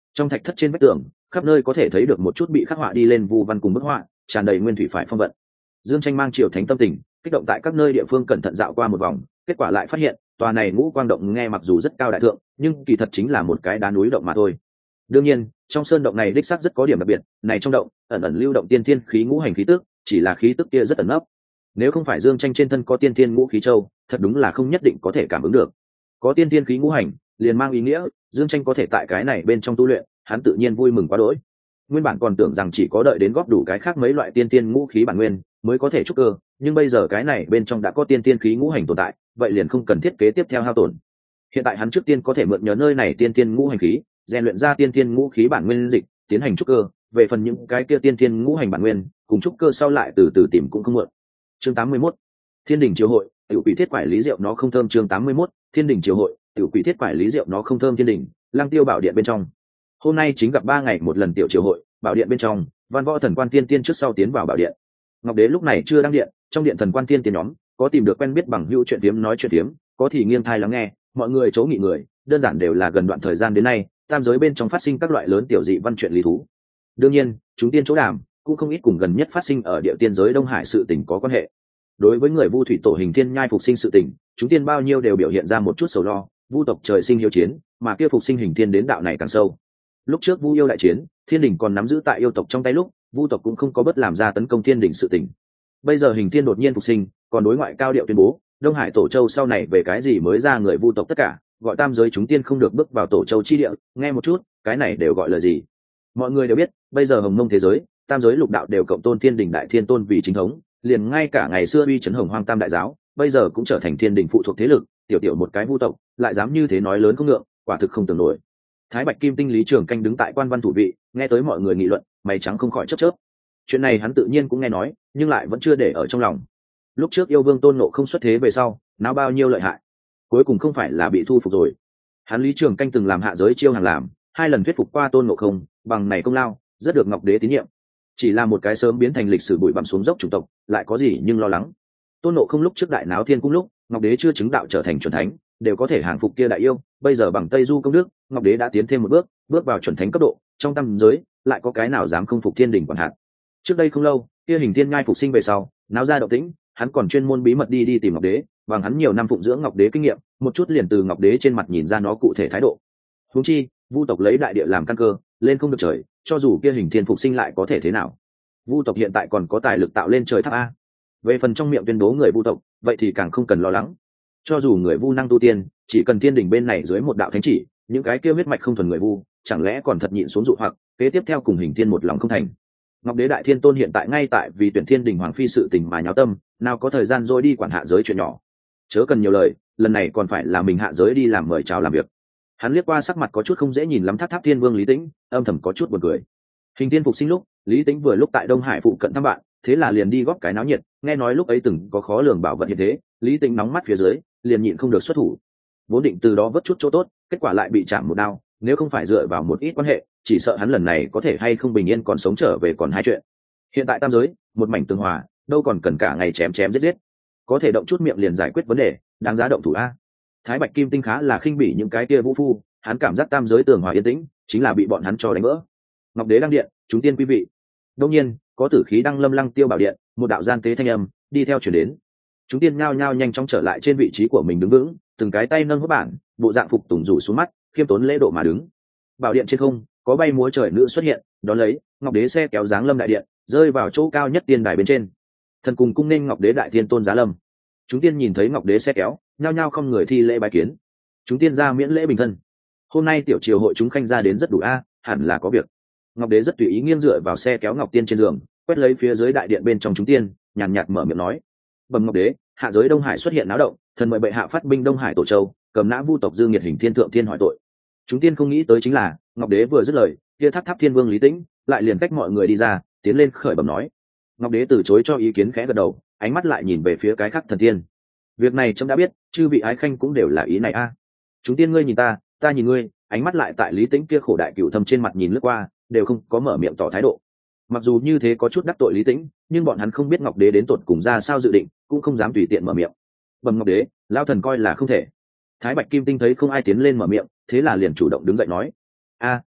Trong thạch thất trên vách tường khắp nơi có thể thấy được một chút bị khắc họa đi lên vu văn cùng bức họa, tràn đầy nguyên thủy phải phong vận. Dương Tranh mang triều thánh tâm tình kích động tại các nơi địa phương cẩn thận dạo qua một vòng, kết quả lại phát hiện tòa này ngũ quang động nghe mặc dù rất cao đại thượng, nhưng kỳ thật chính là một cái đá núi động mà thôi. Đương nhiên trong sơn động này đích xác rất có điểm đặc biệt, này trong động ẩn ẩn lưu động tiên thiên khí ngũ hành khí tức, chỉ là khí tức kia rất ẩn nấp. Nếu không phải Dương Tranh trên thân có tiên thiên ngũ khí châu, thật đúng là không nhất định có thể cảm ứng được. Có tiên thiên khí ngũ hành liền mang ý nghĩa Dương Tranh có thể tại cái này bên trong tu luyện, hắn tự nhiên vui mừng quá đỗi. Nguyên bản còn tưởng rằng chỉ có đợi đến góp đủ cái khác mấy loại tiên tiên ngũ khí bản nguyên mới có thể trúc cơ, nhưng bây giờ cái này bên trong đã có tiên tiên khí ngũ hành tồn tại, vậy liền không cần thiết kế tiếp theo hao tổn. Hiện tại hắn trước tiên có thể mượn nhờ nơi này tiên tiên ngũ hành khí, rèn luyện ra tiên tiên ngũ khí bản nguyên dịch, tiến hành trúc cơ. Về phần những cái kia tiên tiên ngũ hành bản nguyên, cùng trúc cơ sau lại từ từ tìm cũng không muộn. Chương tám mươi mốt, Thiên đình triều hội, tiểu quỷ thiết quải lý rượu nó không thơm. Chương tám mươi mốt, Thiên đình triều hội, tiểu quỷ thiết quải lý rượu nó không thơm. Thiên đình, Lăng Tiêu bảo điện bên trong. Hôm nay chính gặp ba ngày một lần tiểu triều hội, bảo điện bên trong, văn võ thần quan tiên tiên trước sau tiến vào bảo điện. Ngọc Đế lúc này chưa đăng điện, trong điện thần quan tiên tiên nhóm có tìm được quen biết bằng hữu chuyện tiếm nói chuyện tiếm, có thì nghiêng thai lắng nghe, mọi người chấu nghị người, đơn giản đều là gần đoạn thời gian đến nay tam giới bên trong phát sinh các loại lớn tiểu dị văn chuyện lý thú. Đương nhiên chúng tiên chỗ đàm cũng không ít cùng gần nhất phát sinh ở địa tiên giới Đông Hải sự tình có quan hệ. Đối với người Vu thủy tổ hình thiên nhai phục sinh sự tình, chúng tiên bao nhiêu đều biểu hiện ra một chút sầu lo. Vu tộc trời sinh hiếu chiến, mà kia phục sinh hình thiên đến đạo này càng sâu. Lúc trước Vu yêu đại chiến, thiên đình còn nắm giữ tại yêu tộc trong tay lúc, Vu tộc cũng không có bất làm ra tấn công thiên đình sự tình. Bây giờ hình thiên đột nhiên phục sinh, còn đối ngoại cao điệu tuyên bố Đông Hải tổ châu sau này về cái gì mới ra người Vu tộc tất cả, gọi tam giới chúng tiên không được bước vào tổ châu chi địa. Nghe một chút, cái này đều gọi là gì? Mọi người đều biết, bây giờ hồng mông thế giới, tam giới lục đạo đều cộng tôn thiên đình đại thiên tôn vì chính thống, liền ngay cả ngày xưa uy chấn hồng hoang tam đại giáo, bây giờ cũng trở thành thiên đình phụ thuộc thế lực. Tiểu tiểu một cái Vu tộc, lại dám như thế nói lớn không ngượng, quả thực không tưởng nổi. Thái Bạch Kim Tinh Lý Trường Canh đứng tại quan văn thủ vị, nghe tới mọi người nghị luận, mày trắng không khỏi chớp chớp. Chuyện này hắn tự nhiên cũng nghe nói, nhưng lại vẫn chưa để ở trong lòng. Lúc trước yêu vương Tôn Ngộ không xuất thế về sau, nào bao nhiêu lợi hại, cuối cùng không phải là bị thu phục rồi. Hắn Lý Trường Canh từng làm hạ giới chiêu hàng làm, hai lần thuyết phục qua Tôn Ngộ không, bằng này công lao, rất được Ngọc Đế tín nhiệm. Chỉ là một cái sớm biến thành lịch sử bụi bặm xuống dốc chủng tộc, lại có gì nhưng lo lắng. Tôn Ngộ không lúc trước đại náo thiên cung lúc, Ngọc Đế chưa chứng đạo trở thành chuẩn thánh, đều có thể hàng phục kia đại yêu, bây giờ bằng Tây Du công đức, Ngọc Đế đã tiến thêm một bước, bước vào chuẩn thánh cấp độ, trong tam giới lại có cái nào dám không phục thiên đình quản hạt. Trước đây không lâu, kia hình thiên nhai phục sinh về sau, náo ra động tĩnh, hắn còn chuyên môn bí mật đi đi tìm Ngọc Đế, bằng hắn nhiều năm phụng dưỡng Ngọc Đế kinh nghiệm, một chút liền từ Ngọc Đế trên mặt nhìn ra nó cụ thể thái độ. Huống chi, Vu tộc lấy đại địa làm căn cơ, lên không được trời, cho dù kia hình thiên phục sinh lại có thể thế nào? Vu tộc hiện tại còn có tài lực tạo lên trời tháp a. Về phần trong miệng tuyên bố người Vu tộc, vậy thì càng không cần lo lắng. Cho dù người Vu năng tu tiên, chỉ cần thiên đình bên này dưới một đạo thánh chỉ, những cái kia huyết mạch không thuần người Vu, chẳng lẽ còn thật nhịn xuống dụ hoặc, kế tiếp theo cùng hình thiên một lòng không thành. Ngọc Đế đại thiên tôn hiện tại ngay tại vì tuyển thiên đình hoàng phi sự tình mà nháo tâm, nào có thời gian rồi đi quản hạ giới chuyện nhỏ. Chớ cần nhiều lời, lần này còn phải là mình hạ giới đi làm mời chào làm việc. Hắn liếc qua sắc mặt có chút không dễ nhìn lắm Tháp Tháp Thiên Vương Lý Tĩnh, âm thầm có chút buồn cười. Hình thiên phục sinh lúc, Lý Tĩnh vừa lúc tại Đông Hải phụ cận thăm bạn, thế là liền đi góp cái náo nhiệt, nghe nói lúc ấy từng có khó lường bảo vật như thế, Lý Tĩnh nóng mắt phía dưới, liền nhịn không được xuất thủ. Vốn định từ đó vớt chút chỗ tốt, kết quả lại bị chạm một đao, nếu không phải dựa vào một ít quan hệ, chỉ sợ hắn lần này có thể hay không bình yên còn sống trở về còn hai chuyện. Hiện tại tam giới, một mảnh tương hòa, đâu còn cần cả ngày chém chém giết giết, có thể động chút miệng liền giải quyết vấn đề, đáng giá động thủ a. Thái Bạch Kim Tinh khá là khinh bỉ những cái kia vũ phu, hắn cảm giác tam giới tường hòa yên tĩnh, chính là bị bọn hắn cho đánh vỡ. Ngọc Đế đăng điện, chúng tiên quý vị. Đương nhiên, có tử khí đăng lâm Lăng Tiêu bảo điện, một đạo gian tế thanh âm đi theo truyền đến. Chúng tiên nhao nhao nhanh chóng trở lại trên vị trí của mình đứng vững, từng cái tay nâng hốt bản, bộ dạng phục tùng rủ xuống mắt, khiêm tốn lễ độ mà đứng. Bảo điện trên không, có bay múa trời nữ xuất hiện, đón lấy, Ngọc Đế xe kéo dáng lâm đại điện, rơi vào chỗ cao nhất tiên đài bên trên. Thần cùng cung nên Ngọc Đế đại thiên tôn giá lâm. Chúng tiên nhìn thấy Ngọc Đế xe kéo, nhao nhao không người thi lễ bái kiến. Chúng tiên ra miễn lễ bình thân. Hôm nay tiểu triều hội chúng khanh ra đến rất đủ a, hẳn là có việc. Ngọc Đế rất tùy ý nghiêng dựa vào xe kéo Ngọc Tiên trên giường, quét lấy phía dưới đại điện bên trong chúng tiên, nhàn nhạt mở miệng nói: "Bẩm Ngọc Đế, hạ giới Đông Hải xuất hiện náo động, thần mời bệ hạ phát binh Đông Hải tổ châu, cầm nã Vu tộc Dương Nhiệt Hình Thiên thượng thiên hỏi tội." Chúng tiên không nghĩ tới chính là, Ngọc Đế vừa dứt lời, kia Tháp Tháp Thiên Vương Lý Tĩnh lại liền cách mọi người đi ra, tiến lên khởi bẩm nói. Ngọc Đế từ chối cho ý kiến khẽ gật đầu, ánh mắt lại nhìn về phía cái khác thần tiên. Việc này trẫm đã biết, chư vị ái khanh cũng đều là ý này a. Chúng tiên ngươi nhìn ta, ta nhìn ngươi, ánh mắt lại tại Lý Tĩnh kia khổ đại cửu thâm trên mặt nhìn lướt qua, đều không có mở miệng tỏ thái độ. Mặc dù như thế có chút đắc tội Lý Tĩnh, nhưng bọn hắn không biết Ngọc Đế đến tột cùng ra sao dự định, cũng không dám tùy tiện mở miệng. Bẩm Ngọc Đế, lão thần coi là không thể. Thái Bạch Kim Tinh thấy không ai tiến lên mở miệng, thế là liền chủ động đứng dậy nói: "A,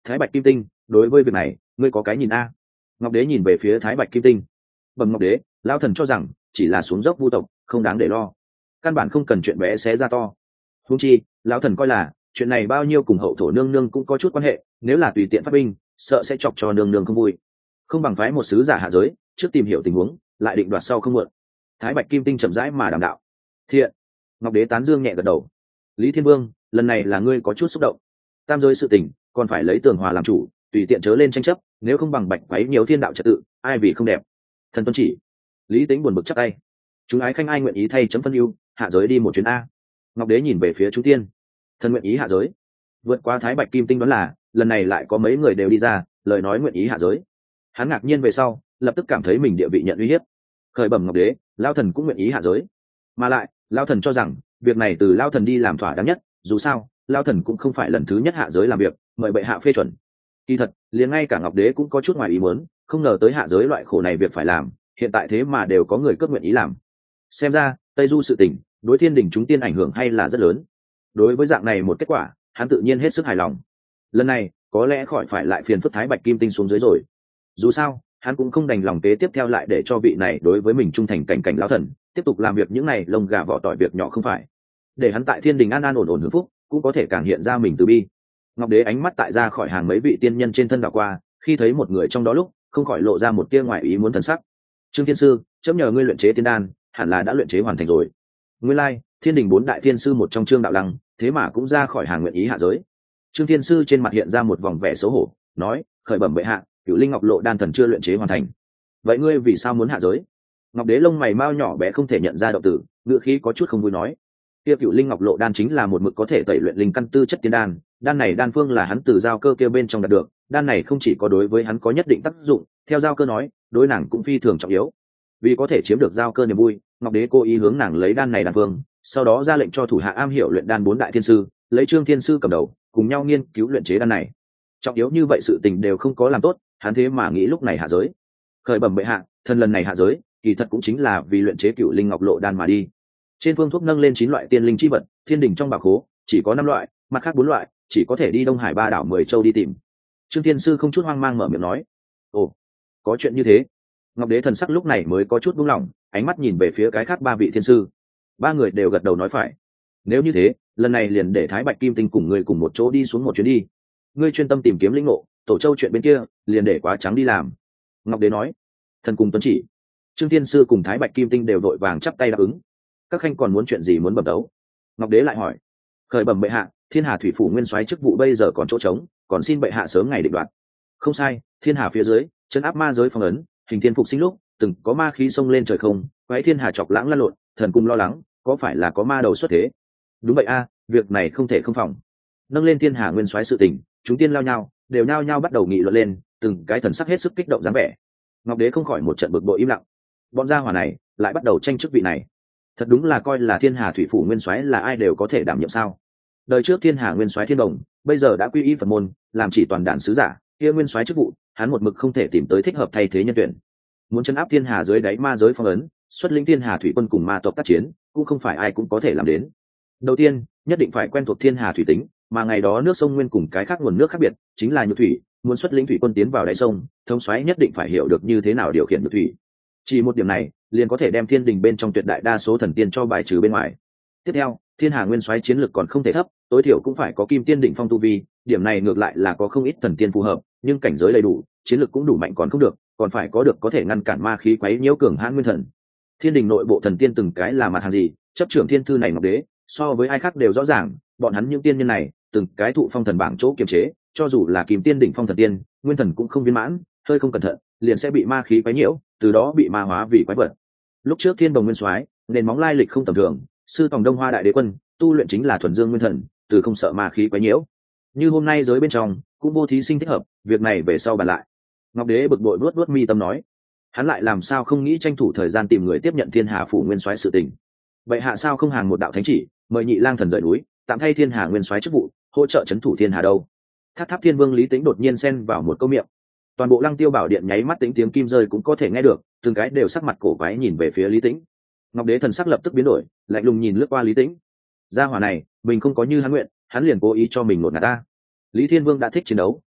Thái Bạch Kim Tinh, đối với việc này ngươi có cái nhìn a? Ngọc Đế nhìn về phía Thái Bạch Kim Tinh. Bẩm Ngọc Đế, lão thần cho rằng chỉ là xuống dốc vu tộc, không đáng để lo, căn bản không cần chuyện bé xé ra to. Huống chi lão thần coi là chuyện này bao nhiêu cùng hậu thổ nương nương cũng có chút quan hệ, nếu là tùy tiện phát binh sợ sẽ chọc cho nương nương không vui, không bằng phái một sứ giả hạ giới trước tìm hiểu tình huống, lại định đoạt sau không muộn. Thái Bạch Kim Tinh chậm rãi mà đàm đạo. Thiện. Ngọc Đế tán dương nhẹ gật đầu. Lý Thiên Vương, lần này là ngươi có chút xúc động, tam giới sự tình còn phải lấy tường hòa làm chủ, tùy tiện chớ lên tranh chấp, nếu không bằng bạch quấy nhiều thiên đạo trật tự, ai vì không đẹp. Thần tuân chỉ. Lý Tính buồn bực chắp tay. Chúng ái khanh ai nguyện ý thay chấm phân ưu, hạ giới đi một chuyến a? Ngọc Đế nhìn về phía chúng tiên. Thần nguyện ý hạ giới. Vượt qua Thái Bạch Kim Tinh đoán là lần này lại có mấy người đều đi ra lời nói nguyện ý hạ giới. Hắn ngạc nhiên về sau lập tức cảm thấy mình địa vị nhận uy hiếp. Khởi bẩm Ngọc Đế, lao thần cũng nguyện ý hạ giới, mà lại lao thần cho rằng việc này từ lao thần đi làm thỏa đáng nhất, dù sao lao thần cũng không phải lần thứ nhất hạ giới làm việc, mời bệ hạ phê chuẩn. Kỳ thật liền ngay cả Ngọc Đế cũng có chút ngoài ý muốn, không ngờ tới hạ giới loại khổ này việc phải làm, hiện tại thế mà đều có người cấp nguyện ý làm. Xem ra Tây Du sự tình đối thiên đình chúng tiên ảnh hưởng hay là rất lớn. Đối với dạng này một kết quả, hắn tự nhiên hết sức hài lòng. Lần này có lẽ khỏi phải lại phiền phức Thái Bạch Kim Tinh xuống dưới rồi. Dù sao hắn cũng không đành lòng kế tiếp theo lại để cho vị này đối với mình trung thành cảnh cảnh lão thần tiếp tục làm việc những này lông gà vỏ tỏi việc nhỏ không phải. Để hắn tại thiên đình an an ổn ổn hưởng phúc, cũng có thể càng hiện ra mình từ bi. Ngọc Đế ánh mắt tại ra khỏi hàng mấy vị tiên nhân trên thân đảo qua, khi thấy một người trong đó lúc không khỏi lộ ra một tia ngoài ý muốn thần sắc. Trương Thiên Sư, chấm nhờ ngươi luyện chế tiên đan, hẳn là đã luyện chế hoàn thành rồi. Nguyên lai thiên đình bốn đại thiên sư một trong Trương Đạo Lăng, thế mà cũng ra khỏi hàng nguyện ý hạ giới. Trương Thiên Sư trên mặt hiện ra một vòng vẻ xấu hổ, nói: khởi bẩm bệ hạ, Cửu Linh Ngọc Lộ đan thần chưa luyện chế hoàn thành. Vậy ngươi vì sao muốn hạ giới? Ngọc Đế lông mày mao nhỏ bé không thể nhận ra động tử, ngựa khí có chút không vui nói: kia Cửu Linh Ngọc Lộ đan chính là một mực có thể tẩy luyện linh căn tư chất tiên đan, đan này đan phương là hắn từ giao cơ kia bên trong đạt được, đan này không chỉ có đối với hắn có nhất định tác dụng, theo giao cơ nói, đối nàng cũng phi thường trọng yếu. Vì có thể chiếm được giao cơ niềm vui, Ngọc Đế cố ý hướng nàng lấy đan này đan phương, sau đó ra lệnh cho thủ hạ am hiểu luyện đan bốn đại thiên sư, lấy Trương Thiên Sư cầm đầu, cùng nhau nghiên cứu luyện chế đan này. Trọng yếu như vậy sự tình đều không có làm tốt, hắn thế mà nghĩ lúc này hạ giới. Khởi bẩm bệ hạ, thần lần này hạ giới kỳ thật cũng chính là vì luyện chế Cửu Linh Ngọc Lộ đan mà đi. Trên phương thuốc nâng lên chín loại tiên linh chi vật, thiên đình trong bảo khố chỉ có năm loại, mặt khác bốn loại chỉ có thể đi Đông Hải ba đảo mười châu đi tìm. Trương Thiên Sư không chút hoang mang mở miệng nói: ồ, có chuyện như thế? Ngọc Đế thần sắc lúc này mới có chút buông lỏng, ánh mắt nhìn về phía cái khác ba vị thiên sư. Ba người đều gật đầu nói phải. Nếu như thế, lần này liền để Thái Bạch Kim Tinh cùng ngươi cùng một chỗ đi xuống một chuyến đi. Ngươi chuyên tâm tìm kiếm linh ngộ, Tổ Châu chuyện bên kia liền để Quá Trắng đi làm. Ngọc Đế nói. Thần cùng tuân chỉ. Trương Thiên Sư cùng Thái Bạch Kim Tinh đều đội vàng chắp tay đáp ứng. Các khanh còn muốn chuyện gì muốn bẩm đấu? Ngọc Đế lại hỏi. Khởi bẩm bệ hạ, Thiên Hà thủy phủ nguyên soái chức vụ bây giờ còn chỗ trống, còn xin bệ hạ sớm ngày định đoạt. Không sai, Thiên Hà phía dưới trấn áp ma giới phong ấn, hình thiên phục sinh lúc từng có ma khí xông lên trời không, quái Thiên Hà chọc lãng lăn lộn, thần cung lo lắng có phải là có ma đầu xuất thế. Đúng vậy a, việc này không thể không phòng. Nâng lên Thiên Hà nguyên soái sự tình, chúng tiên lao nhau đều nhao nhao bắt đầu nghị luận lên, từng cái thần sắc hết sức kích động dáng vẻ. Ngọc Đế không khỏi một trận bực bội im lặng. Bọn gia hỏa này lại bắt đầu tranh chức vị này, thật đúng là coi là Thiên Hà thủy phủ nguyên soái là ai đều có thể đảm nhiệm sao? Đời trước Thiên Hà nguyên soái Thiên Đồng bây giờ đã quy y Phật môn, làm chỉ toàn đản sứ giả, kia nguyên soái chức vụ hắn một mực không thể tìm tới thích hợp thay thế nhân tuyển. Muốn chấn áp Thiên Hà dưới đáy ma giới phong ấn, xuất lĩnh Thiên Hà thủy quân cùng ma tộc tác chiến, cũng không phải ai cũng có thể làm đến. Đầu tiên nhất định phải quen thuộc Thiên Hà thủy tính, mà ngày đó nước sông nguyên cùng cái khác nguồn nước khác biệt chính là nhược thủy, muốn xuất lĩnh thủy quân tiến vào đáy sông, thống soái nhất định phải hiểu được như thế nào điều khiển nhược thủy. Chỉ một điểm này liền có thể đem thiên đình bên trong tuyệt đại đa số thần tiên cho bài trừ bên ngoài. Tiếp theo, Thiên Hà nguyên soái chiến lực còn không thể thấp, tối thiểu cũng phải có kim tiên đỉnh phong tu vi, điểm này ngược lại là có không ít thần tiên phù hợp, nhưng cảnh giới đầy đủ, chiến lực cũng đủ mạnh còn không được, còn phải có được có thể ngăn cản ma khí quấy nhiễu cường hãn nguyên thần. Thiên đình nội bộ thần tiên từng cái là mặt hàng gì, chấp trưởng thiên thư này Ngọc Đế so với ai khác đều rõ ràng, bọn hắn những tiên nhân này từng cái thụ phong thần bảng chỗ kiềm chế, cho dù là kim tiên đỉnh phong thần tiên, nguyên thần cũng không viên mãn, hơi không cẩn thận liền sẽ bị ma khí quấy nhiễu, từ đó bị ma hóa vì quái vật. Lúc trước Thiên Đồng nguyên soái nền móng lai lịch không tầm thường, sư tòng Đông Hoa đại đế quân tu luyện chính là thuần dương nguyên thần, từ không sợ ma khí quấy nhiễu. Như hôm nay giới bên trong cũng vô thí sinh thích hợp, việc này về sau bàn lại. Ngọc Đế bực bội nuốt nuốt mi tâm nói, hắn lại làm sao không nghĩ tranh thủ thời gian tìm người tiếp nhận Thiên Hà phủ nguyên soái sự tình. Vậy hạ sao không hàng một đạo thánh chỉ, mời Nhị Lang thần rời núi, tạm thay Thiên Hà nguyên soái chức vụ, hỗ trợ trấn thủ Thiên Hà đâu? Tháp Tháp Thiên Vương Lý Tĩnh đột nhiên xen vào một câu miệng. Toàn bộ Lăng Tiêu Bảo Điện nháy mắt tính tiếng kim rơi cũng có thể nghe được, từng cái đều sắc mặt cổ quái nhìn về phía Lý Tĩnh. Ngọc Đế thần sắc lập tức biến đổi, lạnh lùng nhìn lướt qua Lý Tĩnh. Gia hỏa này, mình không có như hắn nguyện, hắn liền cố ý cho mình một ngạt ta. Lý Thiên Vương đã thích chiến đấu,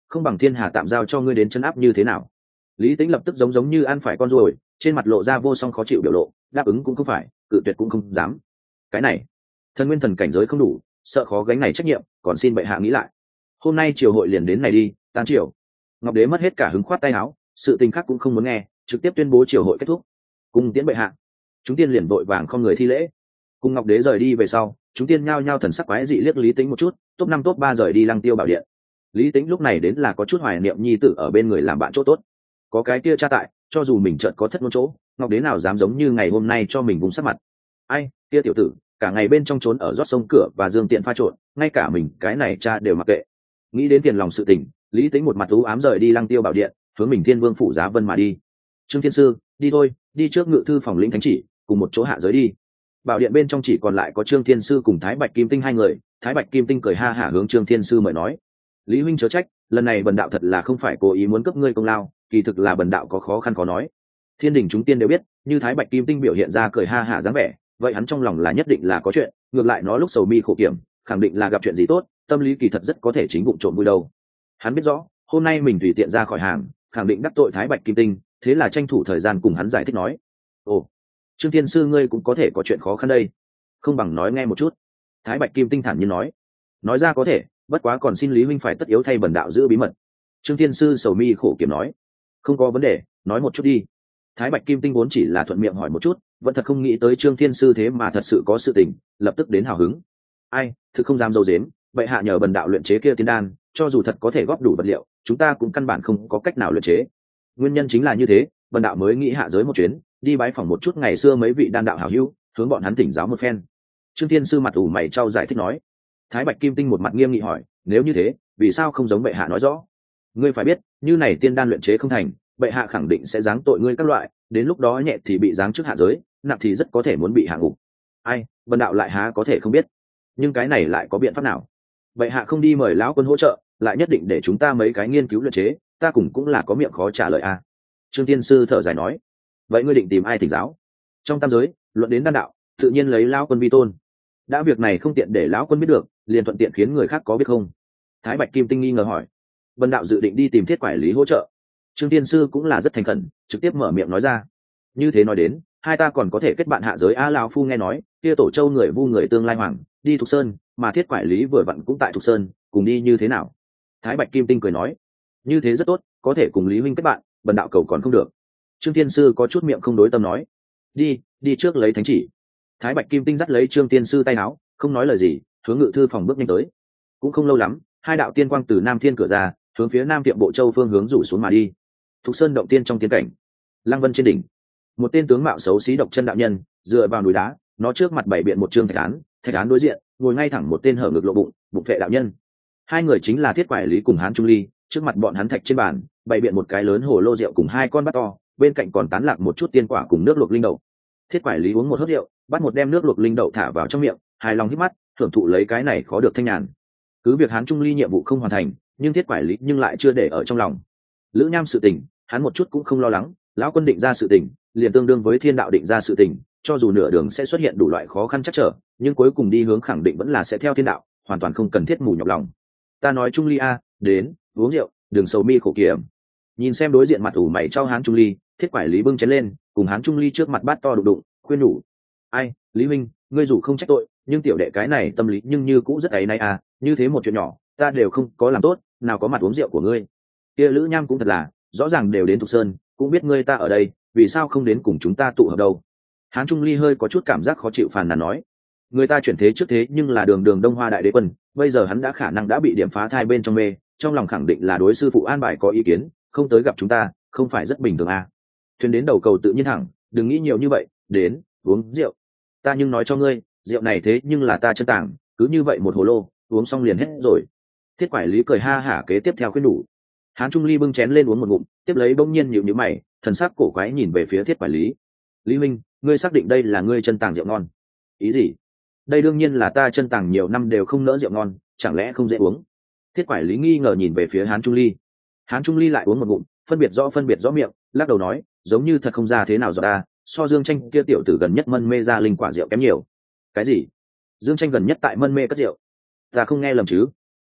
không bằng thiên hà tạm giao cho ngươi đến chân áp như thế nào. Lý Tĩnh lập tức giống giống như ăn phải con ruồi, trên mặt lộ ra vô song khó chịu biểu lộ, đáp ứng cũng không phải, cự tuyệt cũng không dám. Cái này thần nguyên thần cảnh giới không đủ, sợ khó gánh này trách nhiệm, còn xin bệ hạ nghĩ lại. Hôm nay triều hội liền đến này đi, tan triều. Ngọc đế mất hết cả hứng, khoát tay áo, sự tình khác cũng không muốn nghe, trực tiếp tuyên bố triều hội kết thúc. Cùng tiễn bệ hạ. Chúng tiên liền vội vàng không người thi lễ. Cùng Ngọc đế rời đi về sau, chúng tiên nhao nhao thần sắc quái dị liếc Lý Tĩnh một chút, top năm top ba rời đi Lăng Tiêu Bảo Điện. Lý Tĩnh lúc này đến là có chút hoài niệm nhi tử ở bên người làm bạn chỗ tốt. Có cái kia cha tại, cho dù mình chợt có thất ngôn chỗ, Ngọc đế nào dám giống như ngày hôm nay cho mình vùng sắc mặt. Ai, kia tiểu tử, cả ngày bên trong trốn ở rót sông cửa và dương tiện pha trộn, ngay cả mình cái này cha đều mặc kệ. Nghĩ đến tiền lòng sự tình, Lý Tĩnh một mặt u ám rời đi Lăng Tiêu Bảo Điện, hướng mình Thiên Vương phủ Giá Vân mà đi. Trương Thiên Sư, đi thôi, đi trước ngự thư phòng lĩnh thánh chỉ, cùng một chỗ hạ giới đi. Bảo điện bên trong chỉ còn lại có Trương Thiên Sư cùng Thái Bạch Kim Tinh hai người. Thái Bạch Kim Tinh cười ha hả hướng Trương Thiên Sư mời nói: Lý huynh chớ trách, lần này bần đạo thật là không phải cố ý muốn cướp ngươi công lao, kỳ thực là bần đạo có khó khăn khó nói. Thiên đình chúng tiên đều biết, như Thái Bạch Kim Tinh biểu hiện ra cười ha hả dáng vẻ, vậy hắn trong lòng là nhất định là có chuyện, ngược lại nó lúc sầu mi khổ kiểm, khẳng định là gặp chuyện gì tốt, tâm lý kỳ thật rất có thể chính vụng trộm vui đâu. Hắn biết rõ, hôm nay mình tùy tiện ra khỏi hàng, khẳng định đắc tội Thái Bạch Kim Tinh, thế là tranh thủ thời gian cùng hắn giải thích nói: ồ, Trương Thiên Sư ngươi cũng có thể có chuyện khó khăn đây, không bằng nói nghe một chút. Thái Bạch Kim Tinh thản nhiên nói: nói ra có thể, bất quá còn xin Lý huynh phải tất yếu thay bần đạo giữ bí mật. Trương Thiên Sư sầu mi khổ kiểm nói: không có vấn đề, nói một chút đi. Thái Bạch Kim Tinh vốn chỉ là thuận miệng hỏi một chút, vẫn thật không nghĩ tới Trương Thiên Sư thế mà thật sự có sự tình, lập tức đến hào hứng. Ai, thực không dám dâu dếm, vậy hạ nhờ bần đạo luyện chế kia tiên đan, cho dù thật có thể góp đủ vật liệu, chúng ta cũng căn bản không có cách nào luyện chế. Nguyên nhân chính là như thế, bần đạo mới nghĩ hạ giới một chuyến, đi bái phỏng một chút ngày xưa mấy vị đan đạo hảo hữu, hướng bọn hắn thỉnh giáo một phen. Trương Thiên Sư mặt ủ mày trao giải thích nói. Thái Bạch Kim Tinh một mặt nghiêm nghị hỏi: nếu như thế, vì sao không giống bệ hạ nói rõ? Ngươi phải biết, như này tiên đan luyện chế không thành, bệ hạ khẳng định sẽ giáng tội ngươi các loại, đến lúc đó nhẹ thì bị giáng trước hạ giới, nặng thì rất có thể muốn bị hạ ngục. Ai, bần đạo lại há có thể không biết. Nhưng cái này lại có biện pháp nào? Bệ hạ không đi mời lão quân hỗ trợ, lại nhất định để chúng ta mấy cái nghiên cứu luyện chế, ta cùng cũng là có miệng khó trả lời a. À. Trương Tiên Sư thở dài nói: vậy ngươi định tìm ai thỉnh giáo? Trong tam giới, luận đến đan đạo, tự nhiên lấy lão quân vi tôn. Đã việc này không tiện để lão quân biết được, liền thuận tiện khiến người khác có biết không? Thái Bạch Kim Tinh nghi ngờ hỏi. Bần đạo dự định đi tìm thiết quản lý hỗ trợ. Trương Tiên Sư cũng là rất thành khẩn, trực tiếp mở miệng nói ra. Như thế nói đến, hai ta còn có thể kết bạn hạ giới. A lão phu nghe nói, kia tổ châu người vu người tương lai hoàng đi Thục Sơn, mà thiết quản lý vừa vặn cũng tại Thục Sơn, cùng đi như thế nào? Thái Bạch Kim Tinh cười nói: như thế rất tốt, có thể cùng Lý huynh kết bạn, bần đạo cầu còn không được. Trương Tiên Sư có chút miệng không đối tâm nói: đi, đi trước lấy thánh chỉ. Thái Bạch Kim Tinh dắt lấy Trương Tiên Sư tay áo, không nói lời gì, hướng ngự thư phòng bước nhanh tới. Cũng không lâu lắm, hai đạo tiên quang từ nam thiên cửa ra, hướng phía nam tiệm bộ châu phương hướng rủ xuống mà đi. Thục Sơn động tiên trong tiên cảnh, Lăng Vân trên đỉnh, một tên tướng mạo xấu xí độc chân đạo nhân dựa vào núi đá, nó trước mặt bảy biện một trương thạch án, thạch án đối diện ngồi ngay thẳng một tên hở ngực lộ bụng bụng phệ đạo nhân. Hai người chính là thiết quải lý cùng Hán Trung Ly. Trước mặt bọn hắn thạch trên bàn bày biện một cái lớn hồ lô rượu cùng hai con bát to, bên cạnh còn tán lạc một chút tiên quả cùng nước luộc linh đậu. Thiết quải lý uống một hớp rượu, bắt một đem nước luộc linh đậu thả vào trong miệng, hài lòng hít mắt thưởng thụ lấy cái này khó được thanh nhàn. Cứ việc Hán Trung Ly nhiệm vụ không hoàn thành, nhưng thiết quải lý nhưng lại chưa để ở trong lòng. Lữ Nham sự tình hắn một chút cũng không lo lắng, lão quân định ra sự tình liền tương đương với thiên đạo định ra sự tình, cho dù nửa đường sẽ xuất hiện đủ loại khó khăn chắc trở, nhưng cuối cùng đi hướng khẳng định vẫn là sẽ theo thiên đạo, hoàn toàn không cần thiết mù nhọc lòng. Ta nói Trung Ly a, đến uống rượu, đường sầu mi khổ kiểm. Nhìn xem đối diện mặt ủ mày cho Hán Trung Ly, thiết quải lý bưng chén lên, cùng Hán Trung Ly trước mặt bát to đụng đụng, khuyên nhủ: ai, Lý huynh, ngươi dù không trách tội, nhưng tiểu đệ cái này tâm lý nhưng như cũ rất ấy nay à, như thế một chuyện nhỏ ta đều không có làm tốt, nào có mặt uống rượu của ngươi. Kia Lữ Nham cũng thật là, rõ ràng đều đến Thục Sơn, cũng biết ngươi ta ở đây, vì sao không đến cùng chúng ta tụ hợp đâu? Hán Trung Ly hơi có chút cảm giác khó chịu phàn nàn nói: người ta chuyển thế trước thế nhưng là đường đường Đông Hoa đại đế quân, bây giờ hắn đã khả năng đã bị điểm phá thai bên trong mê, trong lòng khẳng định là đối sư phụ an bài có ý kiến, không tới gặp chúng ta, không phải rất bình thường à? Thuyền đến đầu cầu tự nhiên thẳng, đừng nghĩ nhiều như vậy, đến uống rượu. Ta nhưng nói cho ngươi, rượu này thế nhưng là ta chân tàng, cứ như vậy một hồ lô, uống xong liền hết rồi. Thiết quải lý cười ha hả kế tiếp theo khuyên đủ. Hán Trung Ly bưng chén lên uống một ngụm, tiếp lấy bỗng nhiên nhíu nhíu mày, thần sắc cổ quái nhìn về phía thiết quải lý. Lý huynh, ngươi xác định đây là ngươi chân tàng rượu ngon? Ý gì? Đây đương nhiên là ta chân tàng nhiều năm đều không nỡ rượu ngon, chẳng lẽ không dễ uống? Thiết quải lý nghi ngờ nhìn về phía Hán Trung Ly. Hán Trung Ly lại uống một ngụm, phân biệt rõ phân biệt rõ miệng, lắc đầu nói, giống như thật không ra thế nào rõ ta, so Dương Tranh kia tiểu tử gần nhất mân mê ra linh quả rượu kém nhiều. Cái gì? Dương Tranh gần nhất tại mân mê cất rượu? Ta không nghe lầm chứ?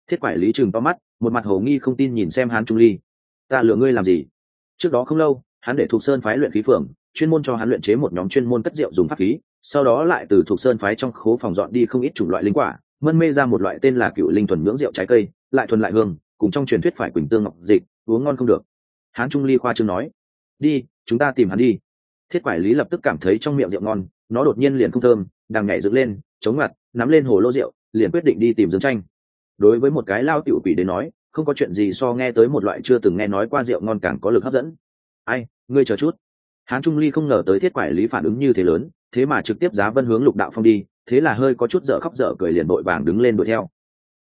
Thiết Quải Lý trừng to mắt, một mặt hồ nghi không tin nhìn xem Hán Trung Ly. Ta lừa ngươi làm gì? Trước đó không lâu, hắn để Thục Sơn phái luyện khí phường chuyên môn cho hắn luyện chế một nhóm chuyên môn cất rượu dùng pháp khí, sau đó lại từ Thục Sơn phái trong khố phòng dọn đi không ít chủng loại linh quả, mân mê ra một loại tên là Cựu Linh thuần nhưỡng rượu trái cây, lại thuần lại hương, cùng trong truyền thuyết phải quỳnh tương ngọc dịch, uống ngon không được. Hán Trung Ly khoa trương nói. Đi, chúng ta tìm hắn đi. Thiết Quải Lý lập tức cảm thấy trong miệng rượu ngon, nó đột nhiên liền không thơm, đang nhảy dựng lên, chống ngặt, nắm lên hồ lô rượu, liền quyết định đi tìm Dương Tranh. Đối với một cái lao tiểu quỷ đến nói, không có chuyện gì so nghe tới một loại chưa từng nghe nói qua rượu ngon càng có lực hấp dẫn. Ai, ngươi chờ chút. Hán Trung Ly không ngờ tới Thiết Quải Lý phản ứng như thế lớn, thế mà trực tiếp giá vân hướng Lục Đạo Phong đi, thế là hơi có chút dở khóc dở cười liền vội vàng đứng lên đuổi theo.